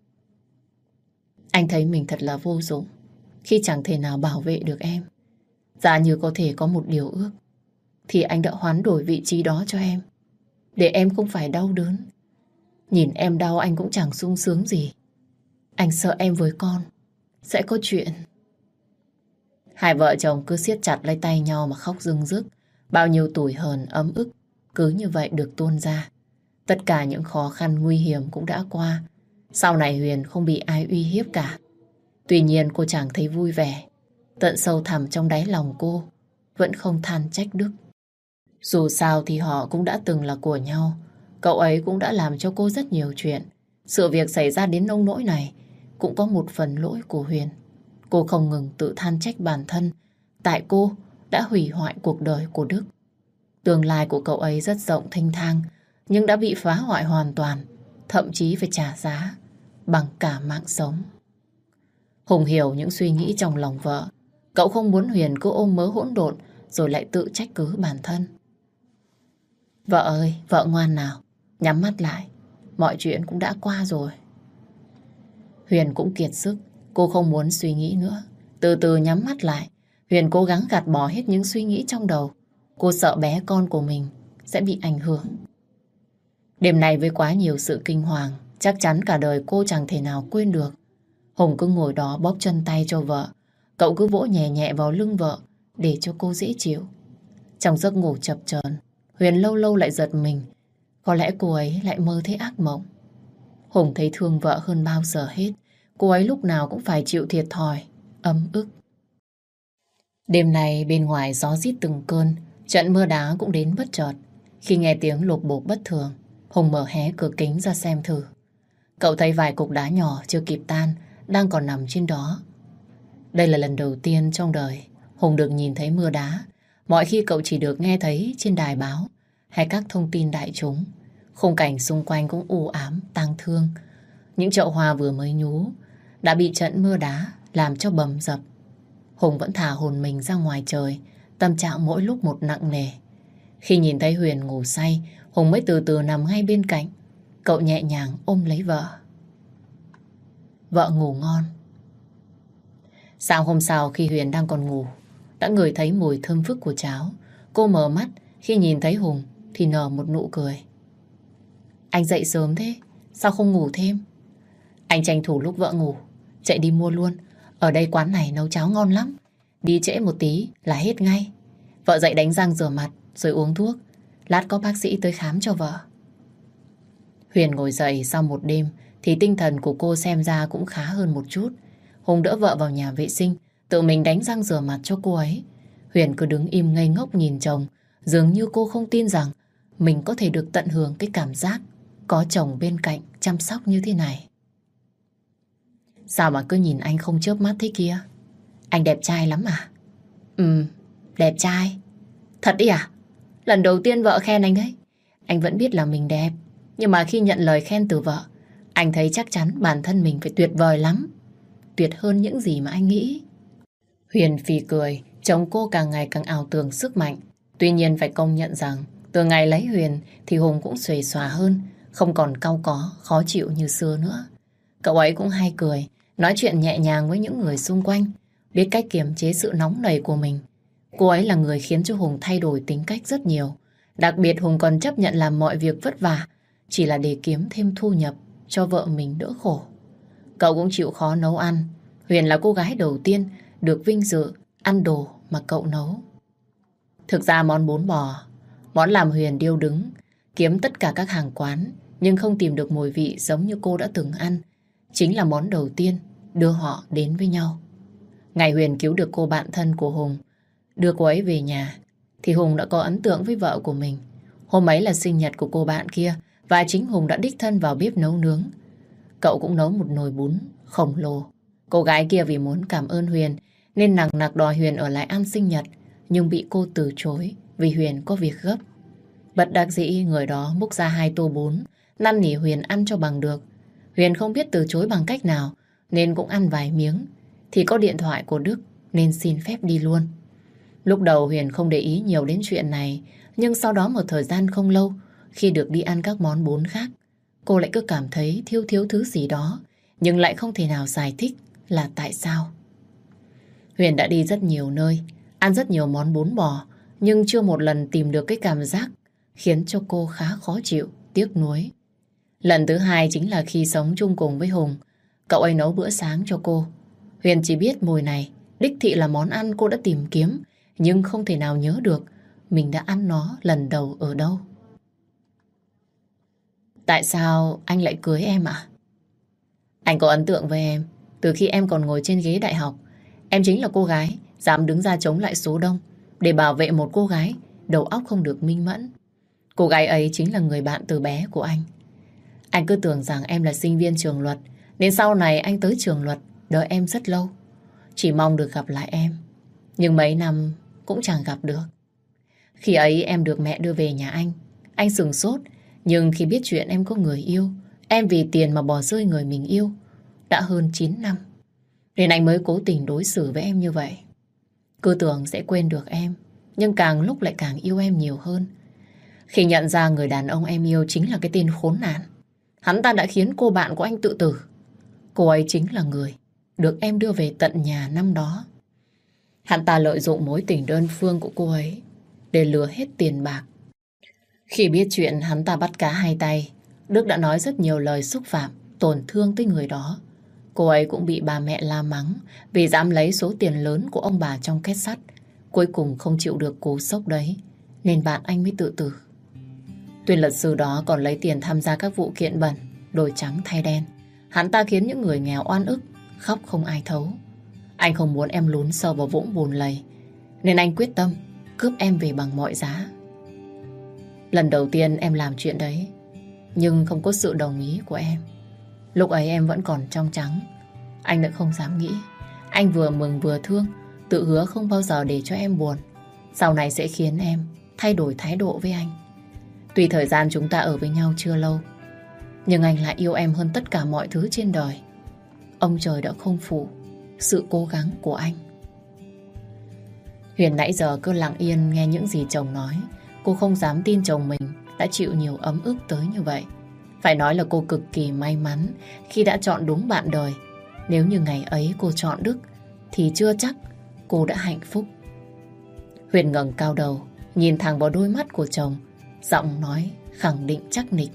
Anh thấy mình thật là vô dụng khi chẳng thể nào bảo vệ được em. Giả như có thể có một điều ước thì anh đã hoán đổi vị trí đó cho em, để em không phải đau đớn. Nhìn em đau anh cũng chẳng sung sướng gì. Anh sợ em với con sẽ có chuyện. Hai vợ chồng cứ siết chặt lấy tay nhau mà khóc rưng rức. Bao nhiêu tủi hờn ấm ức cứ như vậy được tuôn ra. Tất cả những khó khăn nguy hiểm cũng đã qua. Sau này Huyền không bị ai uy hiếp cả. Tuy nhiên cô chẳng thấy vui vẻ. Tận sâu thẳm trong đáy lòng cô vẫn không than trách Đức. Dù sao thì họ cũng đã từng là của nhau. Cậu ấy cũng đã làm cho cô rất nhiều chuyện. Sự việc xảy ra đến nông nỗi này cũng có một phần lỗi của Huyền. Cô không ngừng tự than trách bản thân. Tại cô đã hủy hoại cuộc đời của Đức. Tương lai của cậu ấy rất rộng thênh thang, nhưng đã bị phá hoại hoàn toàn, thậm chí phải trả giá bằng cả mạng sống. Hùng hiểu những suy nghĩ trong lòng vợ. Cậu không muốn Huyền cứ ôm mớ hỗn độn rồi lại tự trách cứ bản thân. Vợ ơi, vợ ngoan nào, nhắm mắt lại, mọi chuyện cũng đã qua rồi. Huyền cũng kiệt sức, cô không muốn suy nghĩ nữa. Từ từ nhắm mắt lại, Huyền cố gắng gạt bỏ hết những suy nghĩ trong đầu. Cô sợ bé con của mình sẽ bị ảnh hưởng. Đêm nay với quá nhiều sự kinh hoàng, chắc chắn cả đời cô chẳng thể nào quên được. Hùng cứ ngồi đó bóp chân tay cho vợ. Cậu cứ vỗ nhẹ nhẹ vào lưng vợ để cho cô dễ chịu. Trong giấc ngủ chập chờn, Huyền lâu lâu lại giật mình. Có lẽ cô ấy lại mơ thấy ác mộng. Hùng thấy thương vợ hơn bao giờ hết. Cô ấy lúc nào cũng phải chịu thiệt thòi, ấm ức. Đêm nay bên ngoài gió rít từng cơn, trận mưa đá cũng đến bất chợt. Khi nghe tiếng lộp bộp bất thường, Hùng mở hé cửa kính ra xem thử. Cậu thấy vài cục đá nhỏ chưa kịp tan đang còn nằm trên đó. Đây là lần đầu tiên trong đời Hùng được nhìn thấy mưa đá. Mọi khi cậu chỉ được nghe thấy trên đài báo hay các thông tin đại chúng. Khung cảnh xung quanh cũng u ám, tang thương. Những chậu hoa vừa mới nhú đã bị trận mưa đá làm cho bầm dập. Hùng vẫn thả hồn mình ra ngoài trời, tâm trạng mỗi lúc một nặng nề. Khi nhìn thấy Huyền ngủ say, Hùng mới từ từ nằm ngay bên cạnh. Cậu nhẹ nhàng ôm lấy vợ. Vợ ngủ ngon. Sáng hôm sau khi Huyền đang còn ngủ, đã ngửi thấy mùi thơm phức của cháo. Cô mở mắt, khi nhìn thấy Hùng thì nở một nụ cười. Anh dậy sớm thế, sao không ngủ thêm? Anh tranh thủ lúc vợ ngủ, chạy đi mua luôn. Ở đây quán này nấu cháo ngon lắm. Đi trễ một tí là hết ngay. Vợ dậy đánh răng rửa mặt rồi uống thuốc. Lát có bác sĩ tới khám cho vợ. Huyền ngồi dậy sau một đêm thì tinh thần của cô xem ra cũng khá hơn một chút. Hùng đỡ vợ vào nhà vệ sinh, tự mình đánh răng rửa mặt cho cô ấy. Huyền cứ đứng im ngây ngốc nhìn chồng, dường như cô không tin rằng mình có thể được tận hưởng cái cảm giác có chồng bên cạnh chăm sóc như thế này. Sao mà cứ nhìn anh không chớp mắt thế kia? Anh đẹp trai lắm à? Ừ, đẹp trai. Thật đi à? Lần đầu tiên vợ khen anh ấy. Anh vẫn biết là mình đẹp, nhưng mà khi nhận lời khen từ vợ, anh thấy chắc chắn bản thân mình phải tuyệt vời lắm. Tuyệt hơn những gì mà anh nghĩ. Huyền phì cười, chồng cô càng ngày càng ảo tưởng sức mạnh. Tuy nhiên phải công nhận rằng từ ngày lấy Huyền thì Hùng cũng xuề xòa hơn, không còn cau có, khó chịu như xưa nữa. Cậu ấy cũng hay cười, nói chuyện nhẹ nhàng với những người xung quanh, biết cách kiềm chế sự nóng nảy của mình. Cô ấy là người khiến cho Hùng thay đổi tính cách rất nhiều. Đặc biệt Hùng còn chấp nhận làm mọi việc vất vả chỉ là để kiếm thêm thu nhập cho vợ mình đỡ khổ. Cậu cũng chịu khó nấu ăn. Huyền là cô gái đầu tiên được vinh dự ăn đồ mà cậu nấu. Thực ra món bún bò, món làm Huyền điêu đứng, kiếm tất cả các hàng quán nhưng không tìm được mùi vị giống như cô đã từng ăn, chính là món đầu tiên đưa họ đến với nhau. Ngày Huyền cứu được cô bạn thân của Hùng, đưa cô ấy về nhà, thì Hùng đã có ấn tượng với vợ của mình. Hôm ấy là sinh nhật của cô bạn kia, và chính Hùng đã đích thân vào bếp nấu nướng. Cậu cũng nấu một nồi bún khổng lồ. Cô gái kia vì muốn cảm ơn Huyền nên nằng nặc đòi Huyền ở lại ăn sinh nhật, nhưng bị cô từ chối vì Huyền có việc gấp. Bất đắc dĩ người đó múc ra hai tô bún, năn nỉ Huyền ăn cho bằng được. Huyền không biết từ chối bằng cách nào nên cũng ăn vài miếng. Thì có điện thoại của Đức nên xin phép đi luôn. Lúc đầu Huyền không để ý nhiều đến chuyện này, nhưng sau đó một thời gian không lâu, khi được đi ăn các món bún khác, cô lại cứ cảm thấy thiếu thiếu thứ gì đó, nhưng lại không thể nào giải thích là tại sao. Huyền đã đi rất nhiều nơi, ăn rất nhiều món bún bò, nhưng chưa một lần tìm được cái cảm giác khiến cho cô khá khó chịu, tiếc nuối. Lần thứ hai chính là khi sống chung cùng với Hùng. Cậu ấy nấu bữa sáng cho cô. Huyền chỉ biết mùi này đích thị là món ăn cô đã tìm kiếm, nhưng không thể nào nhớ được mình đã ăn nó lần đầu ở đâu. Tại sao anh lại cưới em ạ? Anh có ấn tượng với em từ khi em còn ngồi trên ghế đại học. Em chính là cô gái dám đứng ra chống lại số đông để bảo vệ một cô gái đầu óc không được minh mẫn. Cô gái ấy chính là người bạn từ bé của anh. Anh cứ tưởng rằng em là sinh viên trường luật, nên sau này anh tới trường luật đợi em rất lâu, chỉ mong được gặp lại em. Nhưng mấy năm cũng chẳng gặp được. Khi ấy em được mẹ đưa về nhà anh. Anh sửng sốt, nhưng khi biết chuyện em có người yêu, em vì tiền mà bỏ rơi người mình yêu, đã hơn chín năm, nên anh mới cố tình đối xử với em như vậy. Cứ tưởng sẽ quên được em, nhưng càng lúc lại càng yêu em nhiều hơn. Khi nhận ra người đàn ông em yêu chính là cái tên khốn nạn, hắn ta đã khiến cô bạn của anh tự tử. Cô ấy chính là người được em đưa về tận nhà năm đó. Hắn ta lợi dụng mối tình đơn phương của cô ấy để lừa hết tiền bạc. Khi biết chuyện hắn ta bắt cá hai tay, Đức đã nói rất nhiều lời xúc phạm, tổn thương tới người đó. Cô ấy cũng bị bà mẹ la mắng vì dám lấy số tiền lớn của ông bà trong két sắt. Cuối cùng không chịu được cú sốc đấy, nên bạn anh mới tự tử. Tuyên luật sư đó còn lấy tiền tham gia các vụ kiện bẩn, đổi trắng thay đen. Hắn ta khiến những người nghèo oan ức, khóc không ai thấu. Anh không muốn em lún sâu vào vũng bùn lầy, nên anh quyết tâm cướp em về bằng mọi giá. Lần đầu tiên em làm chuyện đấy, nhưng không có sự đồng ý của em. Lúc ấy em vẫn còn trong trắng. Anh đã không dám nghĩ. Anh vừa mừng vừa thương, tự hứa không bao giờ để cho em buồn. Sau này sẽ khiến em thay đổi thái độ với anh. Tuy thời gian chúng ta ở với nhau chưa lâu, nhưng anh lại yêu em hơn tất cả mọi thứ trên đời. Ông trời đã không phụ sự cố gắng của anh. Huyền nãy giờ cứ lặng yên nghe những gì chồng nói. Cô không dám tin chồng mình đã chịu nhiều ấm ức tới như vậy. Phải nói là cô cực kỳ may mắn khi đã chọn đúng bạn đời. Nếu như ngày ấy cô chọn Đức thì chưa chắc cô đã hạnh phúc. Huyền ngẩng cao đầu, nhìn thẳng vào đôi mắt của chồng, giọng nói khẳng định chắc nịch.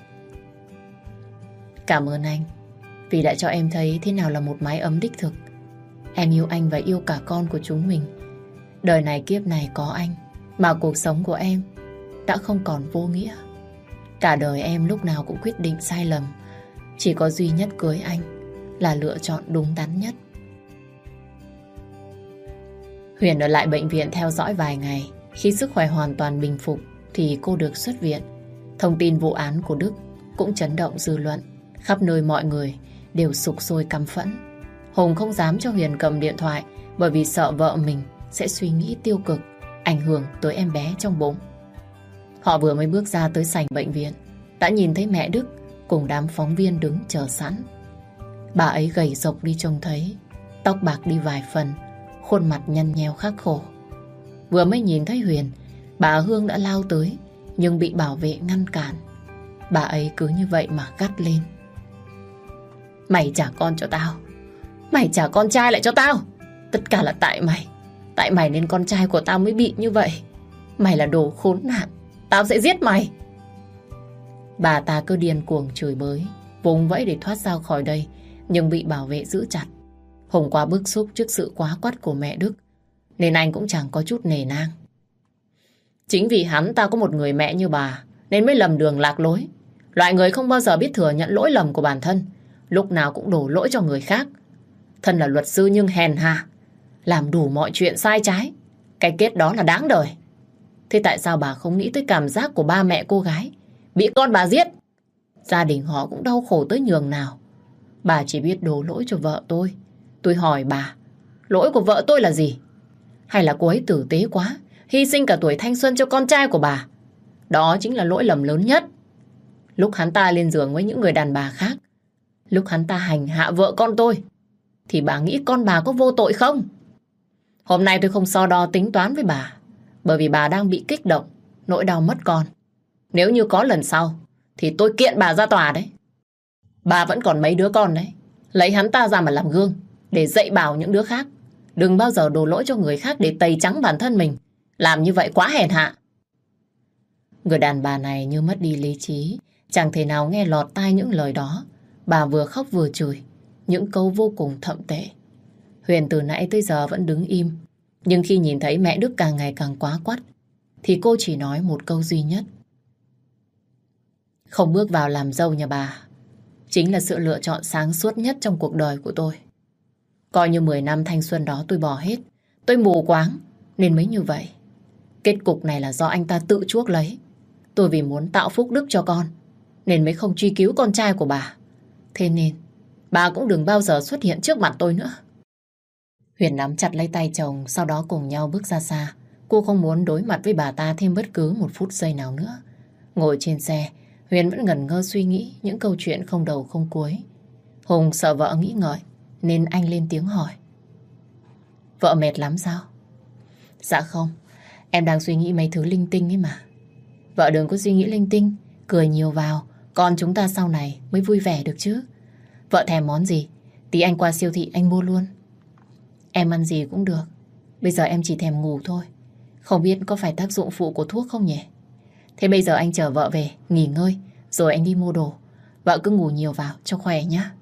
Cảm ơn anh vì đã cho em thấy thế nào là một mái ấm đích thực. Em yêu anh và yêu cả con của chúng mình. Đời này kiếp này có anh mà cuộc sống của em đã không còn vô nghĩa. Cả đời em lúc nào cũng quyết định sai lầm. Chỉ có duy nhất cưới anh là lựa chọn đúng đắn nhất. Huyền ở lại bệnh viện theo dõi vài ngày. Khi sức khỏe hoàn toàn bình phục thì cô được xuất viện. Thông tin vụ án của Đức cũng chấn động dư luận. Khắp nơi mọi người đều sục sôi căm phẫn. Hùng không dám cho Huyền cầm điện thoại bởi vì sợ vợ mình sẽ suy nghĩ tiêu cực, ảnh hưởng tới em bé trong bụng. Họ vừa mới bước ra tới sảnh bệnh viện đã nhìn thấy mẹ Đức cùng đám phóng viên đứng chờ sẵn. Bà ấy gầy rộc đi trông thấy, tóc bạc đi vài phần, khuôn mặt nhăn nheo khắc khổ. Vừa mới nhìn thấy Huyền, bà Hương đã lao tới nhưng bị bảo vệ ngăn cản. Bà ấy cứ như vậy mà gắt lên. Mày trả con cho tao, mày trả con trai lại cho tao. Tất cả là tại mày. Tại mày nên con trai của tao mới bị như vậy. Mày là đồ khốn nạn, tao sẽ giết mày. Bà ta cứ điên cuồng chửi bới, vùng vẫy để thoát ra khỏi đây, nhưng bị bảo vệ giữ chặt. Hùng quá bức xúc trước sự quá quắt của mẹ Đức, nên anh cũng chẳng có chút nề nang. Chính vì hắn ta có một người mẹ như bà nên mới lầm đường lạc lối. Loại người không bao giờ biết thừa nhận lỗi lầm của bản thân, lúc nào cũng đổ lỗi cho người khác. Thân là luật sư nhưng hèn hạ, làm đủ mọi chuyện sai trái. Cái kết đó là đáng đời. Thế tại sao bà không nghĩ tới cảm giác của ba mẹ cô gái bị con bà giết? Gia đình họ cũng đau khổ tới nhường nào. Bà chỉ biết đổ lỗi cho vợ tôi. Tôi hỏi bà, lỗi của vợ tôi là gì? Hay là cô ấy tử tế quá, hy sinh cả tuổi thanh xuân cho con trai của bà? Đó chính là lỗi lầm lớn nhất. Lúc hắn ta lên giường với những người đàn bà khác, lúc hắn ta hành hạ vợ con tôi, thì bà nghĩ con bà có vô tội không? Hôm nay tôi không so đo tính toán với bà, bởi vì bà đang bị kích động, nỗi đau mất con. Nếu như có lần sau, thì tôi kiện bà ra tòa đấy. Bà vẫn còn mấy đứa con đấy. Lấy hắn ta ra mà làm gương, để dạy bảo những đứa khác. Đừng bao giờ đổ lỗi cho người khác để tẩy trắng bản thân mình. Làm như vậy quá hèn hạ. Người đàn bà này như mất đi lý trí, chẳng thể nào nghe lọt tai những lời đó. Bà vừa khóc vừa chửi, những câu vô cùng thậm tệ. Huyền từ nãy tới giờ vẫn đứng im, nhưng khi nhìn thấy mẹ Đức càng ngày càng quá quắt, thì cô chỉ nói một câu duy nhất. Không bước vào làm dâu nhà bà chính là sự lựa chọn sáng suốt nhất trong cuộc đời của tôi. Coi như mười năm thanh xuân đó tôi bỏ hết. Tôi mù quáng nên mới như vậy. Kết cục này là do anh ta tự chuốc lấy. Tôi vì muốn tạo phúc đức cho con nên mới không truy cứu con trai của bà. Thế nên bà cũng đừng bao giờ xuất hiện trước mặt tôi nữa. Huyền nắm chặt lấy tay chồng, sau đó cùng nhau bước ra xa. Cô không muốn đối mặt với bà ta thêm bất cứ một phút giây nào nữa. Ngồi trên xe, Huyền vẫn ngẩn ngơ suy nghĩ những câu chuyện không đầu không cuối. Hùng sợ vợ nghĩ ngợi nên anh lên tiếng hỏi. Vợ mệt lắm sao? Dạ không, em đang suy nghĩ mấy thứ linh tinh ấy mà. Vợ đừng có suy nghĩ linh tinh, cười nhiều vào, con chúng ta sau này mới vui vẻ được chứ. Vợ thèm món gì, tí anh qua siêu thị anh mua luôn. Em ăn gì cũng được, bây giờ em chỉ thèm ngủ thôi. Không biết có phải tác dụng phụ của thuốc không nhỉ? Thế bây giờ anh chở vợ về, nghỉ ngơi, rồi anh đi mua đồ. Vợ cứ ngủ nhiều vào cho khỏe nhá.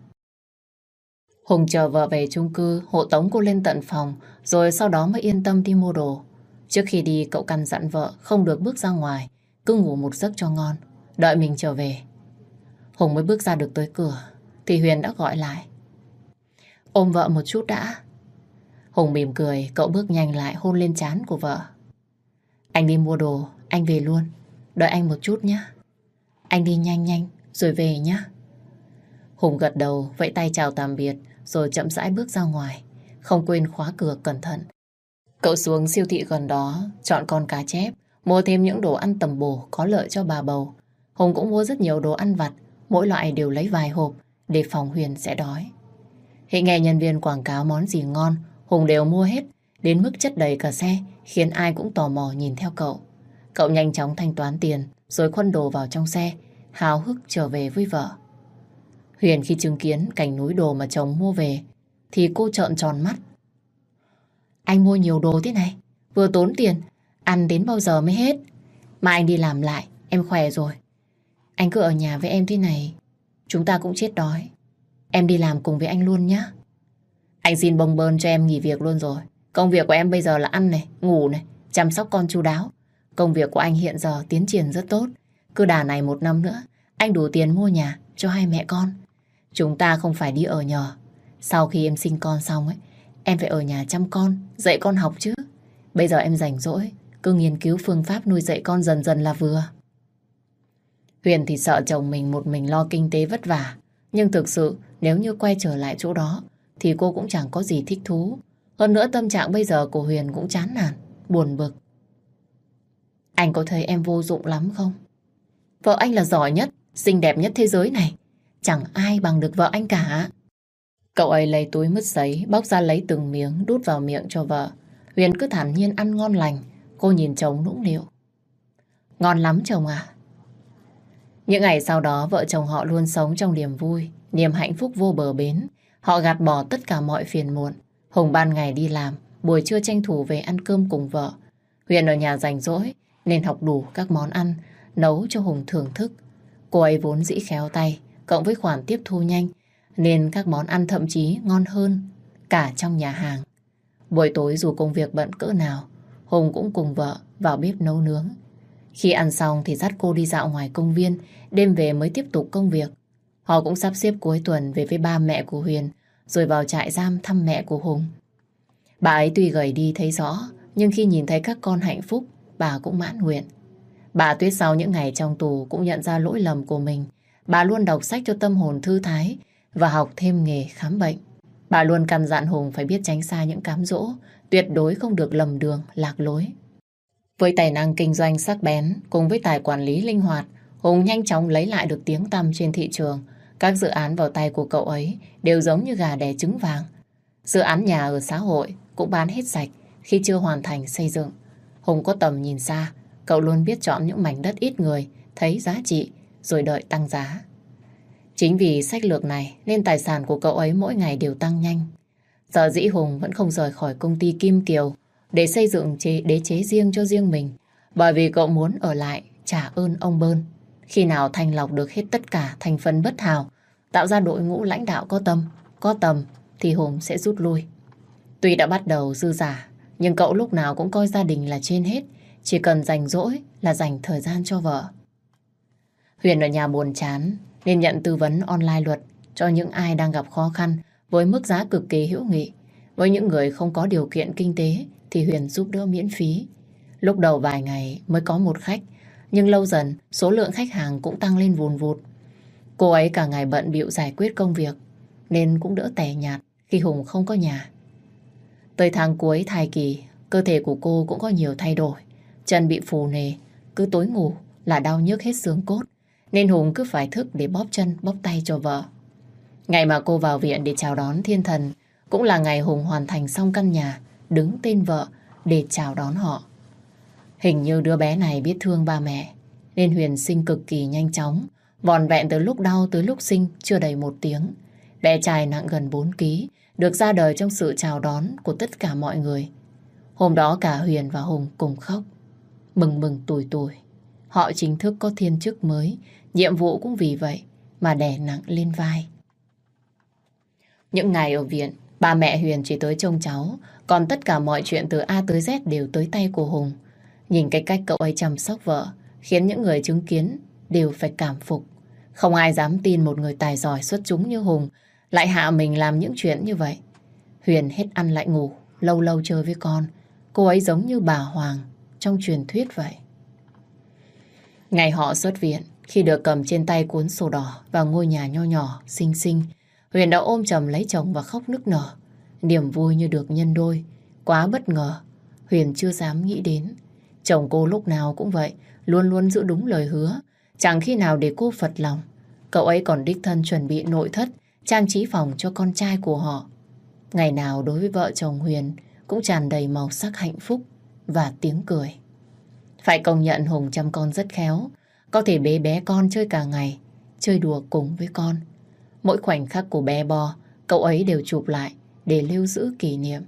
Hùng chờ vợ về chung cư, hộ tống cô lên tận phòng, rồi sau đó mới yên tâm đi mua đồ. Trước khi đi, cậu căn dặn vợ không được bước ra ngoài, cứ ngủ một giấc cho ngon, đợi mình trở về. Hùng mới bước ra được tới cửa, thì Huyền đã gọi lại. Ôm vợ một chút đã. Hùng mỉm cười, cậu bước nhanh lại hôn lên trán của vợ. Anh đi mua đồ, anh về luôn. Đợi anh một chút nhé. Anh đi nhanh nhanh, rồi về nhé. Hùng gật đầu, vẫy tay chào tạm biệt, rồi chậm rãi bước ra ngoài, không quên khóa cửa cẩn thận. Cậu xuống siêu thị gần đó, chọn con cá chép, mua thêm những đồ ăn tầm bổ có lợi cho bà bầu. Hùng cũng mua rất nhiều đồ ăn vặt, mỗi loại đều lấy vài hộp, để phòng Huyền sẽ đói. Khi nghe nhân viên quảng cáo món gì ngon, Hùng đều mua hết, đến mức chất đầy cả xe, khiến ai cũng tò mò nhìn theo cậu. Cậu nhanh chóng thanh toán tiền, rồi khuân đồ vào trong xe, háo hức trở về với vợ. Huyền khi chứng kiến cảnh núi đồ mà chồng mua về, thì cô trợn tròn mắt. Anh mua nhiều đồ thế này, vừa tốn tiền, ăn đến bao giờ mới hết. Mà anh đi làm lại, em khỏe rồi. Anh cứ ở nhà với em thế này, chúng ta cũng chết đói. Em đi làm cùng với anh luôn nhé. Anh xin bồng bơn cho em nghỉ việc luôn rồi. Công việc của em bây giờ là ăn này, ngủ này, chăm sóc con chu đáo. Công việc của anh hiện giờ tiến triển rất tốt. Cứ đà này một năm nữa, anh đủ tiền mua nhà cho hai mẹ con. Chúng ta không phải đi ở nhờ. Sau khi em sinh con xong ấy, em phải ở nhà chăm con, dạy con học chứ. Bây giờ em rảnh rỗi, cứ nghiên cứu phương pháp nuôi dạy con dần dần là vừa. Huyền thì sợ chồng mình một mình lo kinh tế vất vả. Nhưng thực sự nếu như quay trở lại chỗ đó thì cô cũng chẳng có gì thích thú. Hơn nữa tâm trạng bây giờ của Huyền cũng chán nản, buồn bực. Anh có thấy em vô dụng lắm không? Vợ anh là giỏi nhất, xinh đẹp nhất thế giới này. Chẳng ai bằng được vợ anh cả. Cậu ấy lấy túi mứt giấy, bóc ra lấy từng miếng đút vào miệng cho vợ. Huyền cứ thản nhiên ăn ngon lành. Cô nhìn chồng nũng nịu. Ngon lắm chồng à? Những ngày sau đó vợ chồng họ luôn sống trong niềm vui, niềm hạnh phúc vô bờ bến. Họ gạt bỏ tất cả mọi phiền muộn. Hùng ban ngày đi làm, buổi trưa tranh thủ về ăn cơm cùng vợ. Huyền ở nhà rảnh rỗi nên học đủ các món ăn, nấu cho Hùng thưởng thức. Cô ấy vốn dĩ khéo tay, cộng với khoản tiếp thu nhanh, nên các món ăn thậm chí ngon hơn cả trong nhà hàng. Buổi tối dù công việc bận cỡ nào, Hùng cũng cùng vợ vào bếp nấu nướng. Khi ăn xong thì dắt cô đi dạo ngoài công viên, đêm về mới tiếp tục công việc. Họ cũng sắp xếp cuối tuần về với ba mẹ của Huyền, rồi vào trại giam thăm mẹ của Hùng. Bà ấy tuy gầy đi thấy rõ, nhưng khi nhìn thấy các con hạnh phúc, bà cũng mãn nguyện. Bà Tuyết sau những ngày trong tù cũng nhận ra lỗi lầm của mình. Bà luôn đọc sách cho tâm hồn thư thái và học thêm nghề khám bệnh. Bà luôn căn dặn Hùng phải biết tránh xa những cám dỗ, tuyệt đối không được lầm đường, lạc lối. Với tài năng kinh doanh sắc bén cùng với tài quản lý linh hoạt, Hùng nhanh chóng lấy lại được tiếng tăm trên thị trường. Các dự án vào tay của cậu ấy đều giống như gà đẻ trứng vàng. Dự án nhà ở xã hội cũng bán hết sạch khi chưa hoàn thành xây dựng. Hùng có tầm nhìn xa, cậu luôn biết chọn những mảnh đất ít người thấy giá trị rồi đợi tăng giá. Chính vì sách lược này nên tài sản của cậu ấy mỗi ngày đều tăng nhanh. Sở dĩ Hùng vẫn không rời khỏi công ty Kim Kiều để xây dựng chế, đế chế riêng cho riêng mình, bởi vì cậu muốn ở lại trả ơn ông Bơn. Khi nào thanh lọc được hết tất cả thành phần bất hảo, tạo ra đội ngũ lãnh đạo có tâm, có tầm, thì Hùng sẽ rút lui. Tuy đã bắt đầu dư giả, nhưng cậu lúc nào cũng coi gia đình là trên hết, chỉ cần rảnh rỗi là dành thời gian cho vợ. Huyền ở nhà buồn chán nên nhận tư vấn online luật cho những ai đang gặp khó khăn với mức giá cực kỳ hữu nghị. Với những người không có điều kiện kinh tế thì Huyền giúp đỡ miễn phí. Lúc đầu vài ngày mới có một khách, nhưng lâu dần số lượng khách hàng cũng tăng lên vùn vụt. Cô ấy cả ngày bận bịu giải quyết công việc nên cũng đỡ tẻ nhạt khi Hùng không có nhà. Tới tháng cuối thai kỳ, cơ thể của cô cũng có nhiều thay đổi. Chân bị phù nề, cứ tối ngủ là đau nhức hết xương cốt, nên Hùng cứ phải thức để bóp chân bóp tay cho vợ. Ngày mà cô vào viện để chào đón thiên thần cũng là ngày Hùng hoàn thành xong căn nhà, đứng tên vợ để chào đón họ. Hình như đứa bé này biết thương ba mẹ, nên Huyền sinh cực kỳ nhanh chóng, vòn vẹn từ lúc đau tới lúc sinh chưa đầy một tiếng. Bé trai nặng gần bốn ki lô gam, được ra đời trong sự chào đón của tất cả mọi người. Hôm đó cả Huyền và Hùng cùng khóc, mừng mừng tủi tủi. Họ chính thức có thiên chức mới, nhiệm vụ cũng vì vậy mà đè nặng lên vai. Những ngày ở viện, ba mẹ Huyền chỉ tới trông cháu, còn tất cả mọi chuyện từ A tới Z đều tới tay của Hùng. Nhìn cái cách cậu ấy chăm sóc vợ khiến những người chứng kiến đều phải cảm phục. Không ai dám tin một người tài giỏi xuất chúng như Hùng lại hạ mình làm những chuyện như vậy. Huyền hết ăn lại ngủ, lâu lâu chơi với con. Cô ấy giống như bà Hoàng trong truyền thuyết vậy. Ngày họ xuất viện, khi được cầm trên tay cuốn sổ đỏ vào ngôi nhà nho nhỏ, xinh xinh, Huyền đã ôm chầm lấy chồng và khóc nức nở. Niềm vui như được nhân đôi. Quá bất ngờ, Huyền chưa dám nghĩ đến. Chồng cô lúc nào cũng vậy, luôn luôn giữ đúng lời hứa, chẳng khi nào để cô phật lòng. Cậu ấy còn đích thân chuẩn bị nội thất, trang trí phòng cho con trai của họ. Ngày nào đối với vợ chồng Huyền cũng tràn đầy màu sắc hạnh phúc và tiếng cười. Phải công nhận Hùng chăm con rất khéo, có thể bế bé con chơi cả ngày, chơi đùa cùng với con. Mỗi khoảnh khắc của bé Bo, cậu ấy đều chụp lại để lưu giữ kỷ niệm.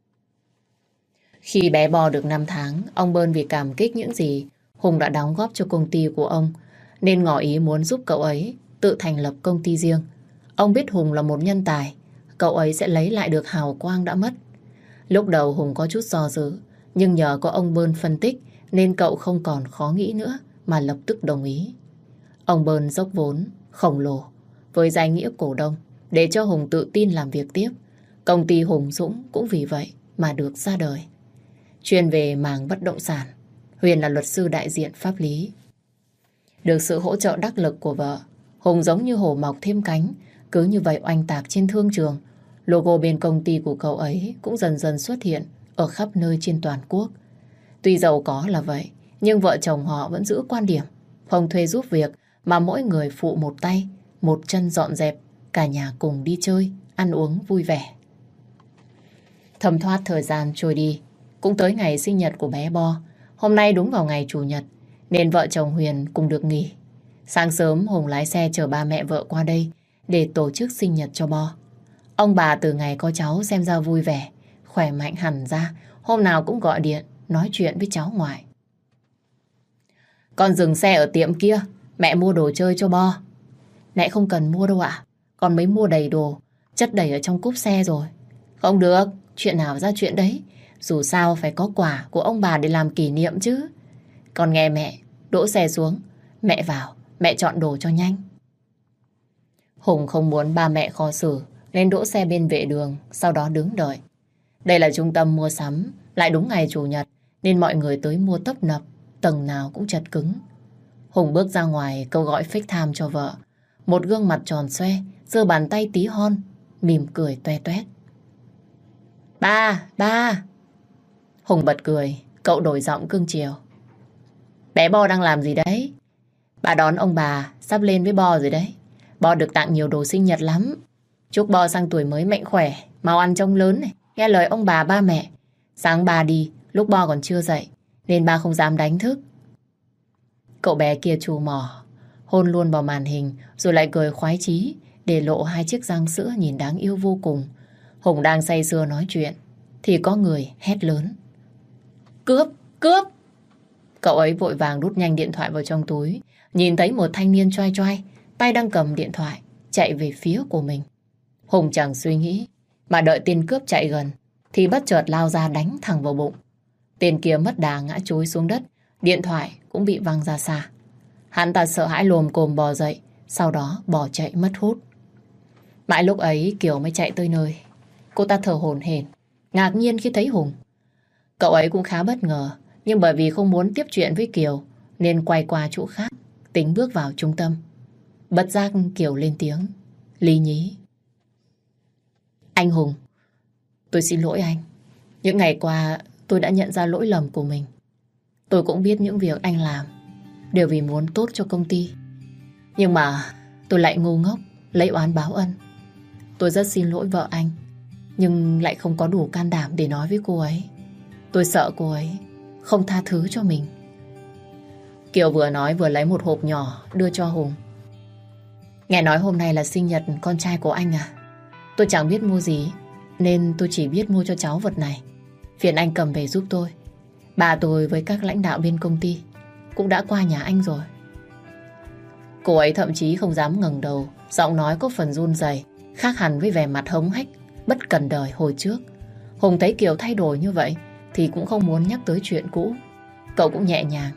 Khi bé Bo được năm tháng, ông Bơn vì cảm kích những gì Hùng đã đóng góp cho công ty của ông, nên ngỏ ý muốn giúp cậu ấy tự thành lập công ty riêng. Ông biết Hùng là một nhân tài, cậu ấy sẽ lấy lại được hào quang đã mất. Lúc đầu Hùng có chút do dự, nhưng nhờ có ông Bơn phân tích nên cậu không còn khó nghĩ nữa mà lập tức đồng ý. Ông Bơn dốc vốn khổng lồ với danh nghĩa cổ đông để cho Hùng tự tin làm việc tiếp. Công ty Hùng Dũng cũng vì vậy mà được ra đời. Chuyên về mảng bất động sản, Huyền là luật sư đại diện pháp lý. Được sự hỗ trợ đắc lực của vợ, Hùng giống như hổ mọc thêm cánh, cứ như vậy oanh tạc trên thương trường. Logo bên công ty của cậu ấy cũng dần dần xuất hiện ở khắp nơi trên toàn quốc. Tuy giàu có là vậy, nhưng vợ chồng họ vẫn giữ quan điểm không thuê giúp việc, mà mỗi người phụ một tay, một chân dọn dẹp, cả nhà cùng đi chơi, ăn uống vui vẻ. Thấm thoát thời gian trôi đi, cũng tới ngày sinh nhật của bé Bo. Hôm nay đúng vào ngày Chủ nhật, nên vợ chồng Huyền cùng được nghỉ. Sáng sớm Hùng lái xe chở ba mẹ vợ qua đây để tổ chức sinh nhật cho Bo. Ông bà từ ngày có cháu xem ra vui vẻ, khỏe mạnh hẳn ra, hôm nào cũng gọi điện, nói chuyện với cháu ngoại. Con dừng xe ở tiệm kia, mẹ mua đồ chơi cho Bo. Mẹ không cần mua đâu ạ, con mới mua đầy đồ, chất đầy ở trong cốp xe rồi. Không được, chuyện nào ra chuyện đấy. Dù sao phải có quà của ông bà để làm kỷ niệm chứ. Con nghe mẹ, đỗ xe xuống, mẹ vào, mẹ chọn đồ cho nhanh. Hùng không muốn ba mẹ khó xử nên đỗ xe bên vệ đường, sau đó đứng đợi. Đây là trung tâm mua sắm, lại đúng ngày Chủ nhật nên mọi người tới mua tấp nập, tầng nào cũng chật cứng. Hùng bước ra ngoài câu gọi FaceTime cho vợ. Một gương mặt tròn xoe, giơ bàn tay tí hon, mỉm cười toe toét. Ba, ba. Hùng bật cười, cậu đổi giọng cưng chiều. Bé Bo đang làm gì đấy? Bà đón ông bà sắp lên với Bo rồi đấy. Bo được tặng nhiều đồ sinh nhật lắm. Chúc Bo sang tuổi mới mạnh khỏe, mau ăn trông lớn này, nghe lời ông bà ba mẹ. Sáng ba đi, lúc Bo còn chưa dậy, nên ba không dám đánh thức. Cậu bé kia trù mỏ, hôn luôn vào màn hình, rồi lại cười khoái chí, để lộ hai chiếc răng sữa nhìn đáng yêu vô cùng. Hùng đang say sưa nói chuyện, thì có người hét lớn. Cướp! Cướp! Cậu ấy vội vàng đút nhanh điện thoại vào trong túi, nhìn thấy một thanh niên choai choai, tay đang cầm điện thoại, chạy về phía của mình. Hùng chẳng suy nghĩ, mà đợi tên cướp chạy gần, thì bất chợt lao ra đánh thẳng vào bụng. Tên kia mất đà ngã chúi xuống đất, điện thoại cũng bị văng ra xa. Hắn ta sợ hãi lồm cồm bò dậy, sau đó bỏ chạy mất hút. Mãi lúc ấy Kiều mới chạy tới nơi. Cô ta thở hổn hển, ngạc nhiên khi thấy Hùng. Cậu ấy cũng khá bất ngờ, nhưng bởi vì không muốn tiếp chuyện với Kiều nên quay qua chỗ khác, tính bước vào trung tâm. Bất giác Kiều lên tiếng, lý nhí. Anh Hùng, tôi xin lỗi anh. Những ngày qua tôi đã nhận ra lỗi lầm của mình. Tôi cũng biết những việc anh làm đều vì muốn tốt cho công ty. Nhưng mà tôi lại ngu ngốc lấy oán báo ân. Tôi rất xin lỗi vợ anh, nhưng lại không có đủ can đảm để nói với cô ấy. Tôi sợ cô ấy không tha thứ cho mình. Kiều vừa nói vừa lấy một hộp nhỏ đưa cho Hùng. Nghe nói hôm nay là sinh nhật con trai của anh à? Tôi chẳng biết mua gì, nên tôi chỉ biết mua cho cháu vật này. Phiền anh cầm về giúp tôi. Bà tôi với các lãnh đạo bên công ty cũng đã qua nhà anh rồi. Cô ấy thậm chí không dám ngẩng đầu, giọng nói có phần run rẩy, khác hẳn với vẻ mặt hống hách, bất cần đời hồi trước. Hùng thấy Kiều thay đổi như vậy thì cũng không muốn nhắc tới chuyện cũ. Cậu cũng nhẹ nhàng.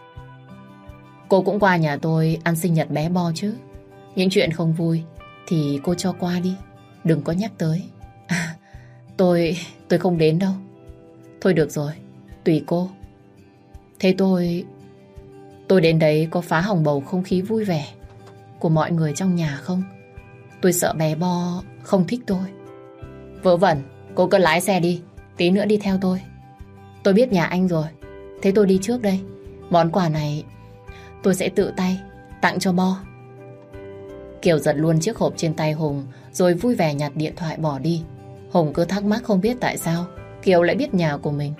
Cô cũng qua nhà tôi ăn sinh nhật bé Bo chứ. Những chuyện không vui thì cô cho qua đi, đừng có nhắc tới. À, tôi, tôi không đến đâu. Thôi được rồi, tùy cô. Thế tôi, tôi đến đấy có phá hỏng bầu không khí vui vẻ của mọi người trong nhà không? Tôi sợ bé Bo không thích tôi. Vớ vẩn, cô cứ lái xe đi, tí nữa đi theo tôi. Tôi biết nhà anh rồi. Thế tôi đi trước đây. Món quà này tôi sẽ tự tay tặng cho Bo. Kiều giật luôn chiếc hộp trên tay Hùng, rồi vui vẻ nhặt điện thoại bỏ đi. Hùng cứ thắc mắc không biết tại sao Kiều lại biết nhà của mình.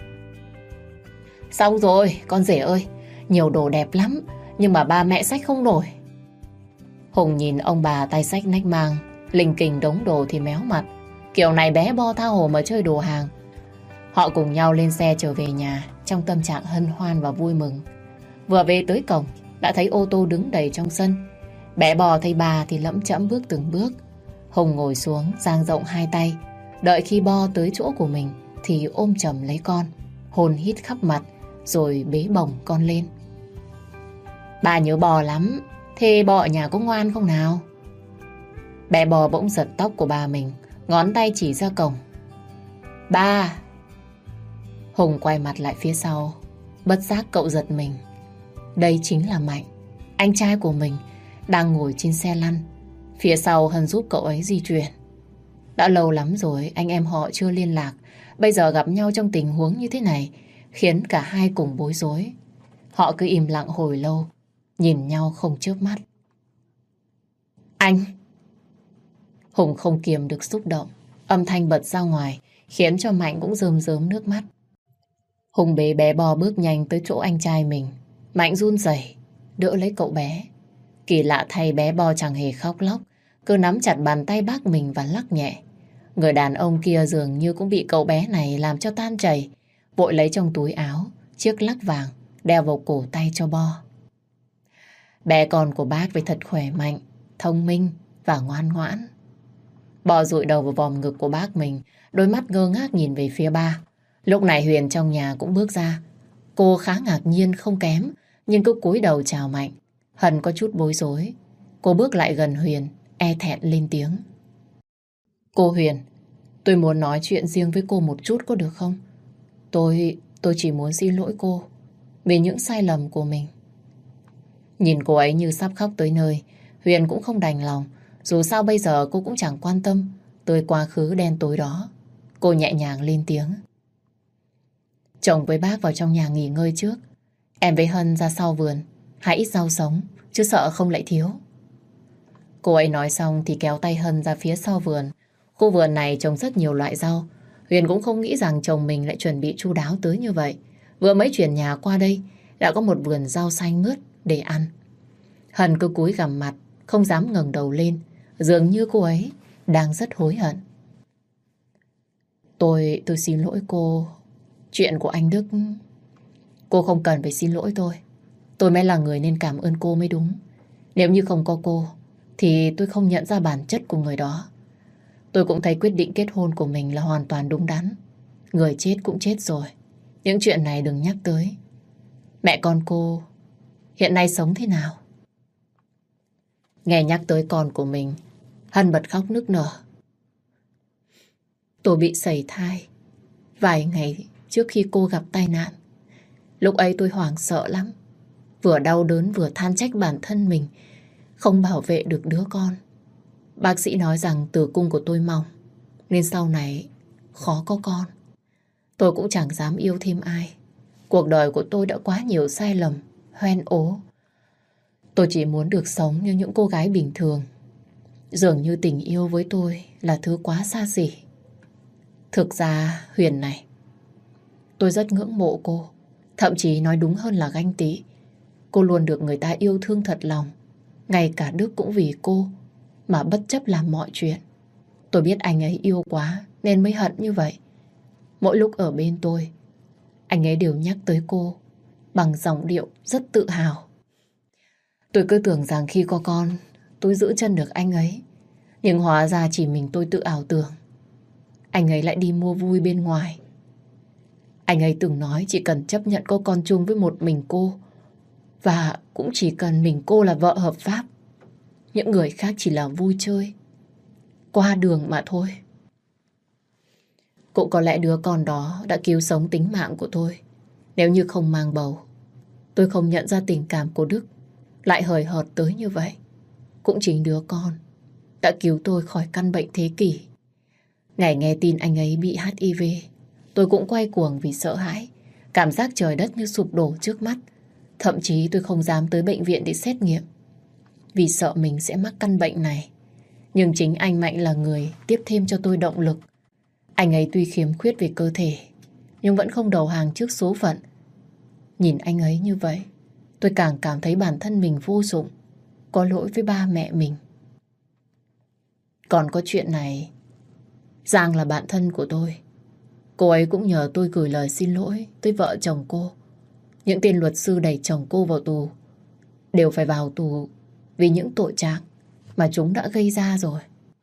Xong rồi, con rể ơi, nhiều đồ đẹp lắm, nhưng mà ba mẹ xách không nổi. Hùng nhìn ông bà tay xách nách mang, lình kình đống đồ thì méo mặt. Kiểu này bé Bo tha hồ mà chơi đồ hàng. Họ cùng nhau lên xe trở về nhà trong tâm trạng hân hoan và vui mừng. Vừa về tới cổng đã thấy ô tô đứng đầy trong sân. Bé Bò thấy bà thì lẫm chẫm bước từng bước. Hùng ngồi xuống dang rộng hai tay, đợi khi Bo tới chỗ của mình thì ôm chầm lấy con, hôn hít khắp mặt rồi bế bổng con lên. Bà nhớ Bò lắm. Thế Bò ở nhà có ngoan không nào? Bé Bò bỗng giật tóc của bà mình, ngón tay chỉ ra cổng. Ba! Hùng quay mặt lại phía sau, bất giác cậu giật mình. Đây chính là Mạnh, anh trai của mình, đang ngồi trên xe lăn. Phía sau Hân giúp cậu ấy di chuyển. Đã lâu lắm rồi anh em họ chưa liên lạc. Bây giờ gặp nhau trong tình huống như thế này khiến cả hai cùng bối rối. Họ cứ im lặng hồi lâu, nhìn nhau không chớp mắt. Anh! Hùng không kiềm được xúc động, âm thanh bật ra ngoài khiến cho Mạnh cũng rơm rớm nước mắt. Hùng bế bé Bò bước nhanh tới chỗ anh trai mình. Mạnh run rẩy đỡ lấy cậu bé. Kỳ lạ thay bé Bo chẳng hề khóc lóc, cứ nắm chặt bàn tay bác mình và lắc nhẹ. Người đàn ông kia dường như cũng bị cậu bé này làm cho tan chảy, vội lấy trong túi áo chiếc lắc vàng đeo vào cổ tay cho Bo. Bé con của bác phải thật khỏe mạnh, thông minh và ngoan ngoãn. Bo dụi đầu vào vòng ngực của bác mình, đôi mắt ngơ ngác nhìn về phía ba. Lúc này Huyền trong nhà cũng bước ra. Cô khá ngạc nhiên không kém, nhưng cứ cúi đầu chào Mạnh. Hân có chút bối rối. Cô bước lại gần Huyền, e thẹn lên tiếng. Cô Huyền, tôi muốn nói chuyện riêng với cô một chút có được không? Tôi, tôi chỉ muốn xin lỗi cô vì những sai lầm của mình. Nhìn cô ấy như sắp khóc tới nơi, Huyền cũng không đành lòng. Dù sao bây giờ cô cũng chẳng quan tâm tới quá khứ đen tối đó. Cô nhẹ nhàng lên tiếng. Chồng với bác vào trong nhà nghỉ ngơi trước. Em với Hân ra sau vườn hái ít rau sống, chứ sợ không lại thiếu. Cô ấy nói xong thì kéo tay Hân ra phía sau vườn. Khu vườn này trồng rất nhiều loại rau. Huyền cũng không nghĩ rằng chồng mình lại chuẩn bị chu đáo tới như vậy. Vừa mới chuyển nhà qua đây đã có một vườn rau xanh mướt để ăn. Hân cứ cúi gằm mặt, không dám ngẩng đầu lên, dường như cô ấy đang rất hối hận. Tôi, tôi xin lỗi cô. Chuyện của anh Đức, cô không cần phải xin lỗi tôi. Tôi mới là người nên cảm ơn cô mới đúng. Nếu như không có cô thì tôi không nhận ra bản chất của người đó. Tôi cũng thấy quyết định kết hôn của mình là hoàn toàn đúng đắn. Người chết cũng chết rồi, những chuyện này đừng nhắc tới. Mẹ con cô hiện nay sống thế nào? Nghe nhắc tới con của mình, Hân bật khóc nức nở. Tôi bị sẩy thai vài ngày trước khi cô gặp tai nạn. Lúc ấy tôi hoảng sợ lắm. Vừa đau đớn vừa than trách bản thân mình không bảo vệ được đứa con. Bác sĩ nói rằng tử cung của tôi mỏng nên sau này khó có con. Tôi cũng chẳng dám yêu thêm ai. Cuộc đời của tôi đã quá nhiều sai lầm, hoen ố. Tôi chỉ muốn được sống như những cô gái bình thường. Dường như tình yêu với tôi là thứ quá xa xỉ. Thực ra Huyền này, tôi rất ngưỡng mộ cô. Thậm chí nói đúng hơn là ganh tị. Cô luôn được người ta yêu thương thật lòng. Ngay cả Đức cũng vì cô mà bất chấp làm mọi chuyện. Tôi biết anh ấy yêu quá nên mới hận như vậy. Mỗi lúc ở bên tôi, anh ấy đều nhắc tới cô bằng giọng điệu rất tự hào. Tôi cứ tưởng rằng khi có con tôi giữ chân được anh ấy. Nhưng hóa ra chỉ mình tôi tự ảo tưởng. Anh ấy lại đi mua vui bên ngoài. Anh ấy từng nói chỉ cần chấp nhận có con chung với một mình cô, và cũng chỉ cần mình cô là vợ hợp pháp. Những người khác chỉ là vui chơi, qua đường mà thôi. Cũng có lẽ đứa con đó đã cứu sống tính mạng của tôi. Nếu như không mang bầu, tôi không nhận ra tình cảm của Đức lại hời hợt tới như vậy. Cũng chính đứa con đã cứu tôi khỏi căn bệnh thế kỷ. Ngày nghe tin anh ấy bị hát i vê, tôi cũng quay cuồng vì sợ hãi. Cảm giác trời đất như sụp đổ trước mắt. Thậm chí tôi không dám tới bệnh viện để xét nghiệm, vì sợ mình sẽ mắc căn bệnh này. Nhưng chính anh Mạnh là người tiếp thêm cho tôi động lực. Anh ấy tuy khiếm khuyết về cơ thể, nhưng vẫn không đầu hàng trước số phận. Nhìn anh ấy như vậy, tôi càng cảm thấy bản thân mình vô dụng, có lỗi với ba mẹ mình. Còn có chuyện này, Giang là bạn thân của tôi. Cô ấy cũng nhờ tôi gửi lời xin lỗi tới vợ chồng cô. Những tên luật sư đẩy chồng cô vào tù đều phải vào tù vì những tội trạng mà chúng đã gây ra rồi.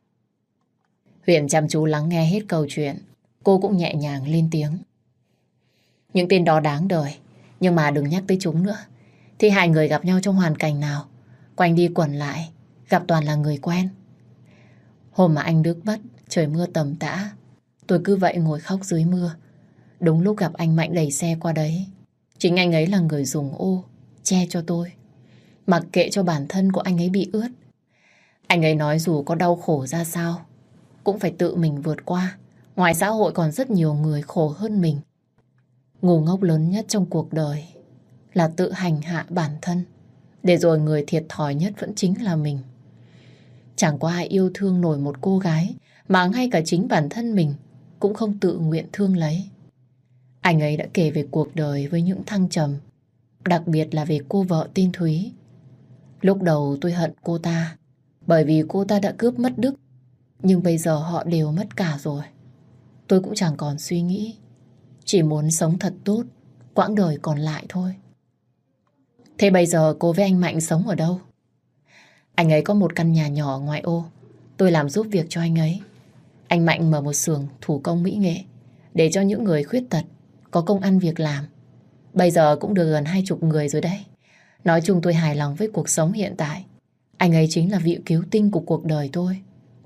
Huyền chăm chú lắng nghe hết câu chuyện. Cô cũng nhẹ nhàng lên tiếng. Những tên đó đáng đời, nhưng mà đừng nhắc tới chúng nữa. Thì hai người gặp nhau trong hoàn cảnh nào? Quanh đi quẩn lại, gặp toàn là người quen. Hôm mà anh Đức mất, trời mưa tầm tã. Tôi cứ vậy ngồi khóc dưới mưa. Đúng lúc gặp anh Mạnh đẩy xe qua đấy. Chính anh ấy là người dùng ô che cho tôi, mặc kệ cho bản thân của anh ấy bị ướt. Anh ấy nói dù có đau khổ ra sao cũng phải tự mình vượt qua. Ngoài xã hội còn rất nhiều người khổ hơn mình. Ngu ngốc lớn nhất trong cuộc đời là tự hành hạ bản thân, để rồi người thiệt thòi nhất vẫn chính là mình. Chẳng có ai yêu thương nổi một cô gái mà ngay cả chính bản thân mình cũng không tự nguyện thương lấy. Anh ấy đã kể về cuộc đời với những thăng trầm, đặc biệt là về cô vợ tên Thúy. Lúc đầu tôi hận cô ta bởi vì cô ta đã cướp mất Đức, nhưng bây giờ họ đều mất cả rồi. Tôi cũng chẳng còn suy nghĩ, chỉ muốn sống thật tốt quãng đời còn lại thôi. Thế bây giờ cô với anh Mạnh sống ở đâu? Anh ấy có một căn nhà nhỏ ở ngoại ô. Tôi làm giúp việc cho anh ấy. Anh Mạnh mở một xưởng thủ công mỹ nghệ để cho những người khuyết tật có công ăn việc làm. Bây giờ cũng được gần hai chục người rồi đấy. Nói chung tôi hài lòng với cuộc sống hiện tại. Anh ấy chính là vị cứu tinh của cuộc đời tôi.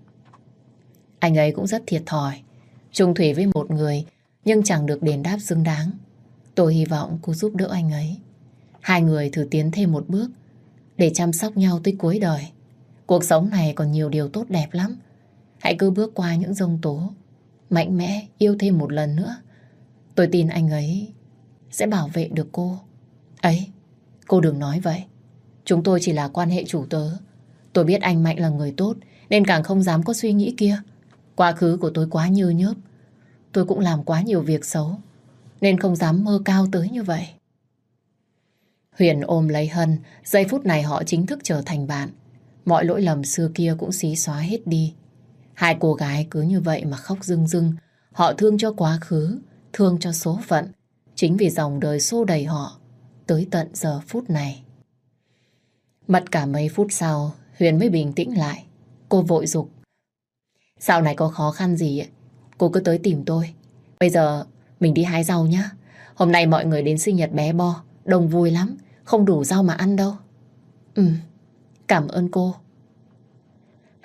Anh ấy cũng rất thiệt thòi, chung thủy với một người nhưng chẳng được đền đáp xứng đáng. Tôi hy vọng cô giúp đỡ anh ấy. Hai người thử tiến thêm một bước để chăm sóc nhau tới cuối đời. Cuộc sống này còn nhiều điều tốt đẹp lắm. Hãy cứ bước qua những giông tố, mạnh mẽ yêu thêm một lần nữa. Tôi tin anh ấy sẽ bảo vệ được cô. Ấy, cô đừng nói vậy. Chúng tôi chỉ là quan hệ chủ tớ. Tôi biết anh Mạnh là người tốt nên càng không dám có suy nghĩ kia. Quá khứ của tôi quá nhơ nhớp. Tôi cũng làm quá nhiều việc xấu nên không dám mơ cao tới như vậy. Huyền ôm lấy Hân. Giây phút này họ chính thức trở thành bạn. Mọi lỗi lầm xưa kia cũng xí xóa hết đi. Hai cô gái cứ như vậy mà khóc rưng rưng. Họ thương cho quá khứ, thương cho số phận. Chính vì dòng đời xô đẩy họ tới tận giờ phút này. Mất cả mấy phút sau, Huyền mới bình tĩnh lại. Cô vội giục. Sau này có khó khăn gì ấy, cô cứ tới tìm tôi. Bây giờ mình đi hái rau nhá. Hôm nay mọi người đến sinh nhật bé Bo, đông vui lắm. Không đủ rau mà ăn đâu. Ừ, cảm ơn cô.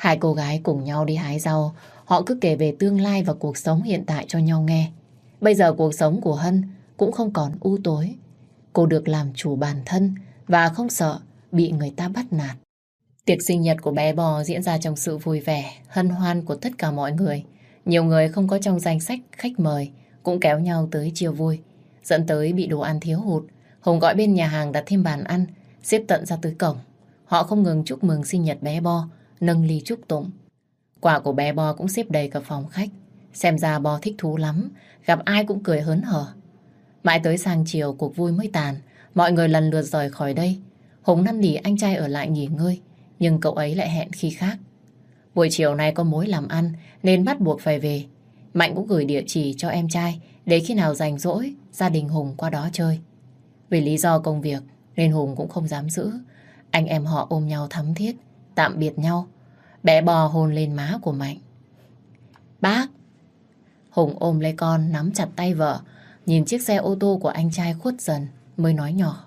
Hai cô gái cùng nhau đi hái rau, họ cứ kể về tương lai và cuộc sống hiện tại cho nhau nghe. Bây giờ cuộc sống của Hân cũng không còn u tối. Cô được làm chủ bản thân và không sợ bị người ta bắt nạt. Tiệc sinh nhật của bé bò diễn ra trong sự vui vẻ, hân hoan của tất cả mọi người. Nhiều người không có trong danh sách khách mời cũng kéo nhau tới chia vui, dẫn tới bị đồ ăn thiếu hụt. Hùng gọi bên nhà hàng đặt thêm bàn ăn, xếp tận ra tới cổng. Họ không ngừng chúc mừng sinh nhật bé Bo, nâng ly chúc tụng. Quà của bé Bo cũng xếp đầy cả phòng khách. Xem ra Bo thích thú lắm, gặp ai cũng cười hớn hở. Mãi tới sang chiều cuộc vui mới tàn, mọi người lần lượt rời khỏi đây. Hùng năn nỉ anh trai ở lại nghỉ ngơi, nhưng cậu ấy lại hẹn khi khác. Buổi chiều nay có mối làm ăn nên bắt buộc phải về. Mạnh cũng gửi địa chỉ cho em trai để khi nào rảnh rỗi gia đình Hùng qua đó chơi. Vì lý do công việc nên Hùng cũng không dám giữ. Anh em họ ôm nhau thắm thiết, tạm biệt nhau. Bé Bò hôn lên má của Mạnh. Bác! Hùng ôm lấy con, nắm chặt tay vợ, nhìn chiếc xe ô tô của anh trai khuất dần, mới nói nhỏ.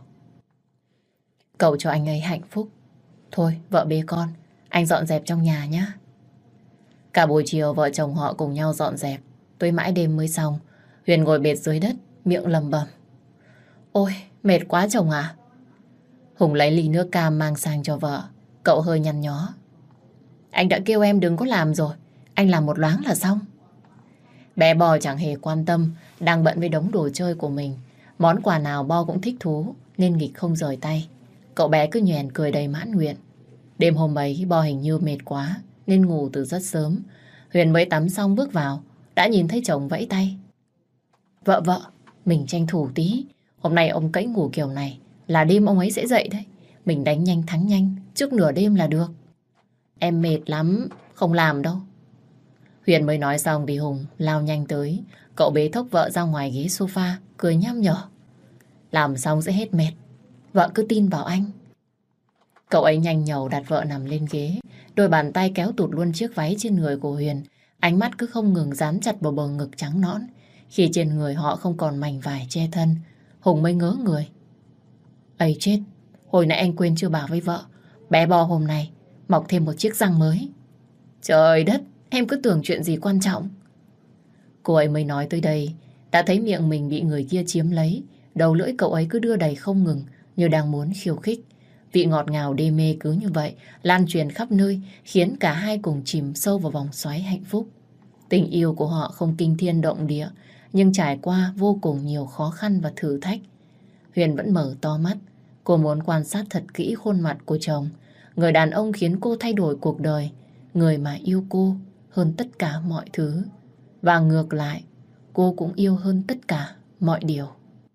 Cậu cho anh ấy hạnh phúc. Thôi, vợ bế con, anh dọn dẹp trong nhà nhé. Cả buổi chiều vợ chồng họ cùng nhau dọn dẹp, tới mãi đêm mới xong. Huyền ngồi bệt dưới đất, miệng lầm bầm. Ôi, mệt quá chồng à? Hùng lấy ly nước cam mang sang cho vợ. Cậu hơi nhăn nhó. Anh đã kêu em đừng có làm rồi, anh làm một loáng là xong. Bé Bò chẳng hề quan tâm, đang bận với đống đồ chơi của mình. Món quà nào Bo cũng thích thú, nên nghịch không rời tay. Cậu bé cứ nhoẻn cười đầy mãn nguyện. Đêm hôm ấy Bo hình như mệt quá nên ngủ từ rất sớm. Huyền mới tắm xong bước vào, đã nhìn thấy chồng vẫy tay. Vợ vợ, mình tranh thủ tí. Hôm nay ông cẫy ngủ kiểu này là đêm ông ấy sẽ dậy đấy. Mình đánh nhanh thắng nhanh, trước nửa đêm là được. Em mệt lắm, không làm đâu. Huyền mới nói xong thì Hùng lao nhanh tới. Cậu bế thốc vợ ra ngoài ghế sofa, cười nham nhở. Làm xong sẽ hết mệt, vợ cứ tin vào anh. Cậu ấy nhanh nhẩu đặt vợ nằm lên ghế, đôi bàn tay kéo tụt luôn chiếc váy trên người của Huyền. Ánh mắt cứ không ngừng dán chặt vào bờ ngực trắng nõn. Khi trên người họ không còn mảnh vải che thân, Hùng mới ngớ người. Ây chết, hồi nãy anh quên chưa bảo với vợ, bé Bo hôm nay mọc thêm một chiếc răng mới. Trời đất, em cứ tưởng chuyện gì quan trọng. Cô ấy mới nói tới đây, đã thấy miệng mình bị người kia chiếm lấy. Đầu lưỡi cậu ấy cứ đưa đầy không ngừng, như đang muốn khiêu khích. Vị ngọt ngào đê mê cứ như vậy lan truyền khắp nơi, khiến cả hai cùng chìm sâu vào vòng xoáy hạnh phúc. Tình yêu của họ không kinh thiên động địa, nhưng trải qua vô cùng nhiều khó khăn và thử thách. Huyền vẫn mở to mắt. Cô muốn quan sát thật kỹ khuôn mặt của chồng, người đàn ông khiến cô thay đổi cuộc đời, người mà yêu cô hơn tất cả mọi thứ. Và ngược lại, cô cũng yêu hơn tất cả mọi điều.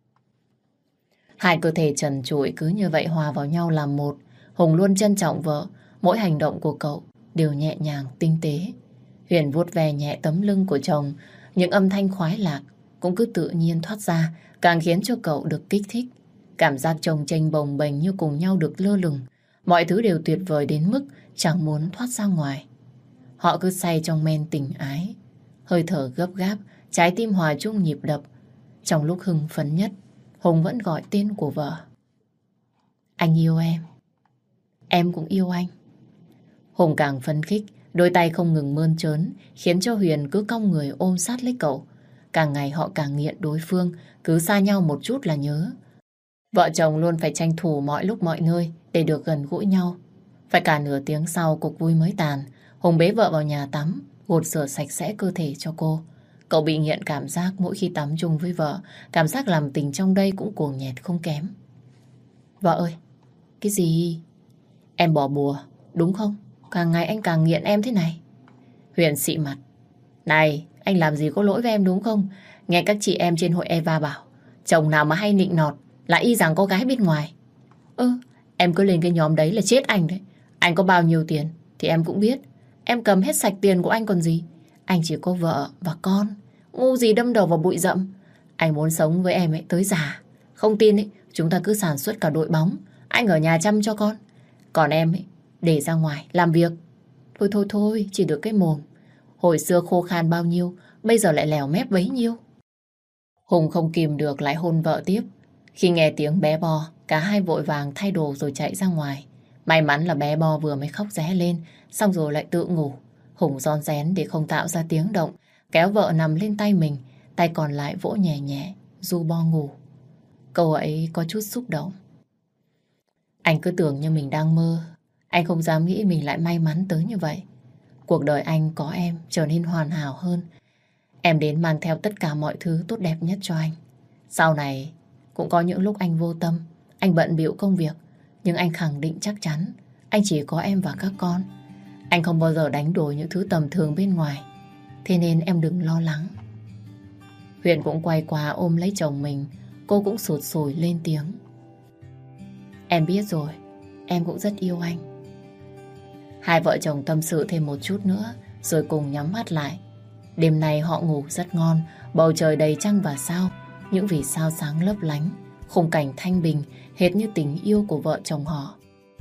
Hai cơ thể trần trụi cứ như vậy hòa vào nhau làm một. Hùng luôn trân trọng vợ, mỗi hành động của cậu đều nhẹ nhàng, tinh tế. Huyền vuốt ve nhẹ tấm lưng của chồng, những âm thanh khoái lạc cũng cứ tự nhiên thoát ra, càng khiến cho cậu được kích thích. Cảm giác chồng chênh bồng bềnh như cùng nhau được lơ lửng, mọi thứ đều tuyệt vời đến mức chẳng muốn thoát ra ngoài. Họ cứ say trong men tình ái, hơi thở gấp gáp, trái tim hòa chung nhịp đập. Trong lúc hưng phấn nhất, Hùng vẫn gọi tên của vợ. Anh yêu em, em cũng yêu anh. Hùng càng phấn khích, đôi tay không ngừng mơn trớn, khiến cho Huyền cứ cong người ôm sát lấy cậu. Càng ngày họ càng nghiện đối phương, cứ xa nhau một chút là nhớ. Vợ chồng luôn phải tranh thủ mọi lúc mọi nơi để được gần gũi nhau. Phải cả nửa tiếng sau cuộc vui mới tàn, Hùng bế vợ vào nhà tắm, gột rửa sạch sẽ cơ thể cho cô. Cậu bị nghiện cảm giác mỗi khi tắm chung với vợ, cảm giác làm tình trong đây cũng cuồng nhẹt không kém. Vợ ơi, cái gì? Em bỏ bùa, đúng không? Càng ngày anh càng nghiện em thế này. Huyền xị mặt. Này, anh làm gì có lỗi với em đúng không? Nghe các chị em trên hội Eva bảo, chồng nào mà hay nịnh nọt là y rằng có gái bên ngoài. Ơ, em cứ lên cái nhóm đấy là chết anh đấy. Anh có bao nhiêu tiền thì em cũng biết. Em cầm hết sạch tiền của anh còn gì. Anh chỉ có vợ và con, ngu gì đâm đầu vào bụi rậm. Anh muốn sống với em ấy tới già. Không tin ấy, chúng ta cứ sản xuất cả đội bóng. Anh ở nhà chăm cho con. Còn em ấy, để ra ngoài làm việc. Thôi thôi thôi, chỉ được cái mồm. Hồi xưa khô khan bao nhiêu, bây giờ lại lèo mép bấy nhiêu. Hùng không kìm được lại hôn vợ tiếp. Khi nghe tiếng bé Bo, cả hai vội vàng thay đồ rồi chạy ra ngoài. May mắn là bé Bo vừa mới khóc ré lên, xong rồi lại tự ngủ. Hùng ron rén để không tạo ra tiếng động, kéo vợ nằm lên tay mình, tay còn lại vỗ nhẹ nhẹ, du Bo ngủ. Câu ấy có chút xúc động. Anh cứ tưởng như mình đang mơ, anh không dám nghĩ mình lại may mắn tới như vậy. Cuộc đời anh có em trở nên hoàn hảo hơn. Em đến mang theo tất cả mọi thứ tốt đẹp nhất cho anh. Sau này cũng có những lúc anh vô tâm, anh bận bịu công việc, nhưng anh khẳng định chắc chắn anh chỉ có em và các con. Anh không bao giờ đánh đổi những thứ tầm thường bên ngoài. Thế nên em đừng lo lắng. Huyền cũng quay qua ôm lấy chồng mình. Cô cũng sụt sùi lên tiếng. Em biết rồi, em cũng rất yêu anh. Hai vợ chồng tâm sự thêm một chút nữa rồi cùng nhắm mắt lại. Đêm nay họ ngủ rất ngon. Bầu trời đầy trăng và sao, những vì sao sáng lấp lánh, khung cảnh thanh bình hệt như tình yêu của vợ chồng họ.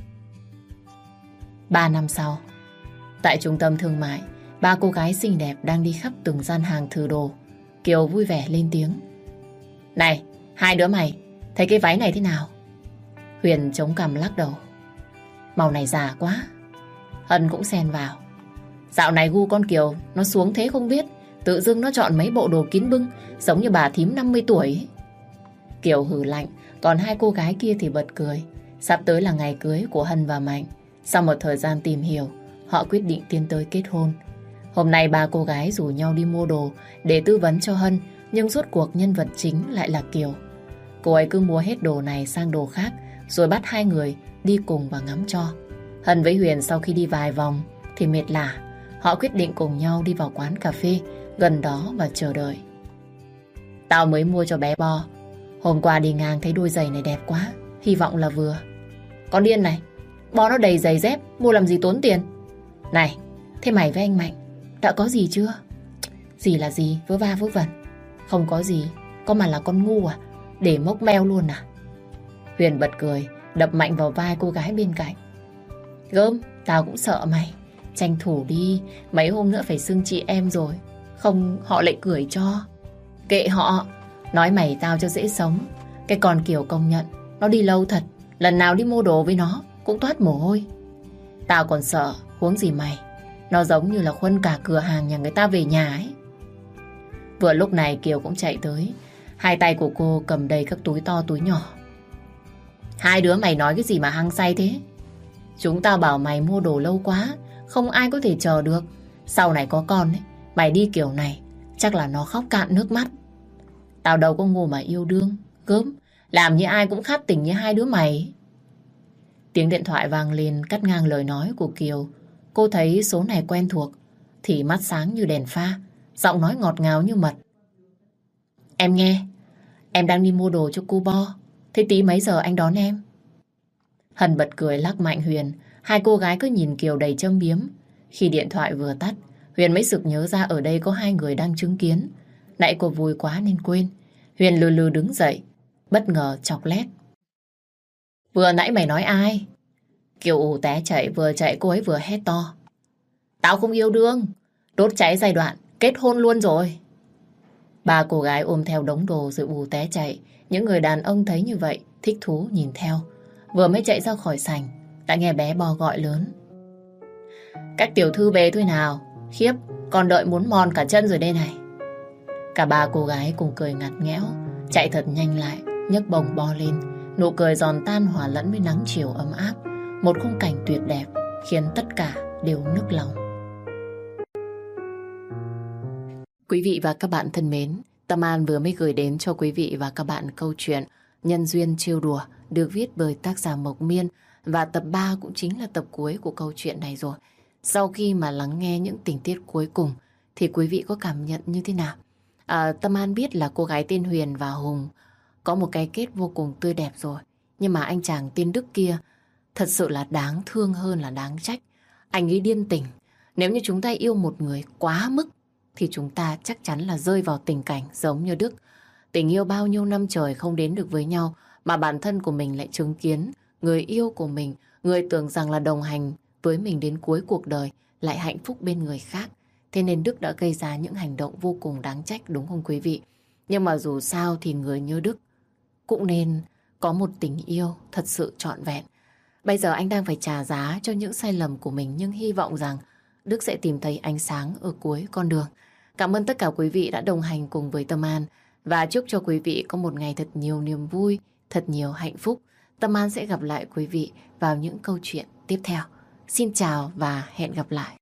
Ba năm sau, tại trung tâm thương mại, ba cô gái xinh đẹp đang đi khắp từng gian hàng thử đồ. Kiều vui vẻ lên tiếng. Này, hai đứa mày, thấy cái váy này thế nào? Huyền chống cằm lắc đầu. Màu này già quá. Hân cũng xen vào. Dạo này gu con Kiều nó xuống thế không biết. Tự dưng nó chọn mấy bộ đồ kín bưng, giống như bà thím năm mươi tuổi ấy. Kiều hừ lạnh, còn hai cô gái kia thì bật cười. Sắp tới là ngày cưới của Hân và Mạnh. Sau một thời gian tìm hiểu, họ quyết định tiến tới kết hôn. Hôm nay ba cô gái rủ nhau đi mua đồ để tư vấn cho Hân, nhưng rốt cuộc nhân vật chính lại là Kiều. Cô ấy cứ mua hết đồ này sang đồ khác, rồi bắt hai người đi cùng và ngắm cho. Hân với Huyền sau khi đi vài vòng thì mệt lả. Họ quyết định cùng nhau đi vào quán cà phê gần đó và chờ đợi. Tao mới mua cho bé Bo. Hôm qua đi ngang thấy đôi giày này đẹp quá, hy vọng là vừa. Con điên này, Bo nó đầy giày dép, mua làm gì tốn tiền. Này, thế mày với anh Mạnh đã có gì chưa? Gì là gì, vớ va vớ vẩn. Không có gì, có mà là con ngu à? Để mốc meo luôn à? Huyền bật cười, đập mạnh vào vai cô gái bên cạnh. Gớm, tao cũng sợ mày. Tranh thủ đi, mấy hôm nữa phải xưng chị em rồi. Không họ lại cười cho. Kệ họ, nói mày tao cho dễ sống. Cái con Kiều công nhận, nó đi lâu thật. Lần nào đi mua đồ với nó cũng toát mồ hôi. Tao còn sợ, huống gì mày. Nó giống như là khuân cả cửa hàng nhà người ta về nhà ấy. Vừa lúc này Kiều cũng chạy tới. Hai tay của cô cầm đầy các túi to túi nhỏ. Hai đứa mày nói cái gì mà hăng say thế? Chúng tao bảo mày mua đồ lâu quá, không ai có thể chờ được. Sau này có con ấy, mày đi kiểu này chắc là nó khóc cạn nước mắt. Tao đâu có ngu mà yêu đương. Gớm, làm như ai cũng khát tình như hai đứa mày. Tiếng điện thoại vang lên cắt ngang lời nói của Kiều. Cô thấy số này quen thuộc thì mắt sáng như đèn pha, giọng nói ngọt ngào như mật. Em nghe, em đang đi mua đồ cho cô Bo. Thế tí mấy giờ anh đón em? Hân bật cười lắc mạnh Huyền. Hai cô gái cứ nhìn Kiều đầy châm biếm. Khi điện thoại vừa tắt, Huyền mới sực nhớ ra ở đây có hai người đang chứng kiến. Nãy cô vui quá nên quên. Huyền lừ lừ đứng dậy, bất ngờ chọc lét. Vừa nãy mày nói ai? Kiều ù té chạy, vừa chạy cô ấy vừa hét to. Tao không yêu đương, đốt cháy giai đoạn, kết hôn luôn rồi. Ba cô gái ôm theo đống đồ rồi ù té chạy. Những người đàn ông thấy như vậy, thích thú nhìn theo. Vừa mới chạy ra khỏi sảnh, đã nghe bé Bo gọi lớn. Các tiểu thư về thôi nào. Khiếp, còn đợi muốn mòn cả chân rồi đây này. Cả ba cô gái cùng cười ngặt nghẽo, chạy thật nhanh lại, nhấc bồng Bo lên. Nụ cười giòn tan hòa lẫn với nắng chiều ấm áp. Một khung cảnh tuyệt đẹp khiến tất cả đều nức lòng. Quý vị và các bạn thân mến, Tâm An vừa mới gửi đến cho quý vị và các bạn câu chuyện Nhân duyên trêu đùa được viết bởi tác giả Mộc Miên, và tập ba cũng chính là tập cuối của câu chuyện này rồi. Sau khi mà lắng nghe những tình tiết cuối cùng thì quý vị có cảm nhận như thế nào? À, Tâm An biết là cô gái tên Huyền và Hùng có một cái kết vô cùng tươi đẹp rồi, nhưng mà anh chàng tên Đức kia thật sự là đáng thương hơn là đáng trách. Anh ấy điên tình. Nếu như chúng ta yêu một người quá mức thì chúng ta chắc chắn là rơi vào tình cảnh giống như Đức. Tình yêu bao nhiêu năm trời không đến được với nhau, mà bản thân của mình lại chứng kiến người yêu của mình, người tưởng rằng là đồng hành với mình đến cuối cuộc đời, lại hạnh phúc bên người khác. Thế nên Đức đã gây ra những hành động vô cùng đáng trách, đúng không quý vị? Nhưng mà dù sao thì người như Đức cũng nên có một tình yêu thật sự trọn vẹn. Bây giờ anh đang phải trả giá cho những sai lầm của mình, nhưng hy vọng rằng Đức sẽ tìm thấy ánh sáng ở cuối con đường. Cảm ơn tất cả quý vị đã đồng hành cùng với Tâm An và chúc cho quý vị có một ngày thật nhiều niềm vui, thật nhiều hạnh phúc. Tâm An sẽ gặp lại quý vị vào những câu chuyện tiếp theo. Xin chào và hẹn gặp lại.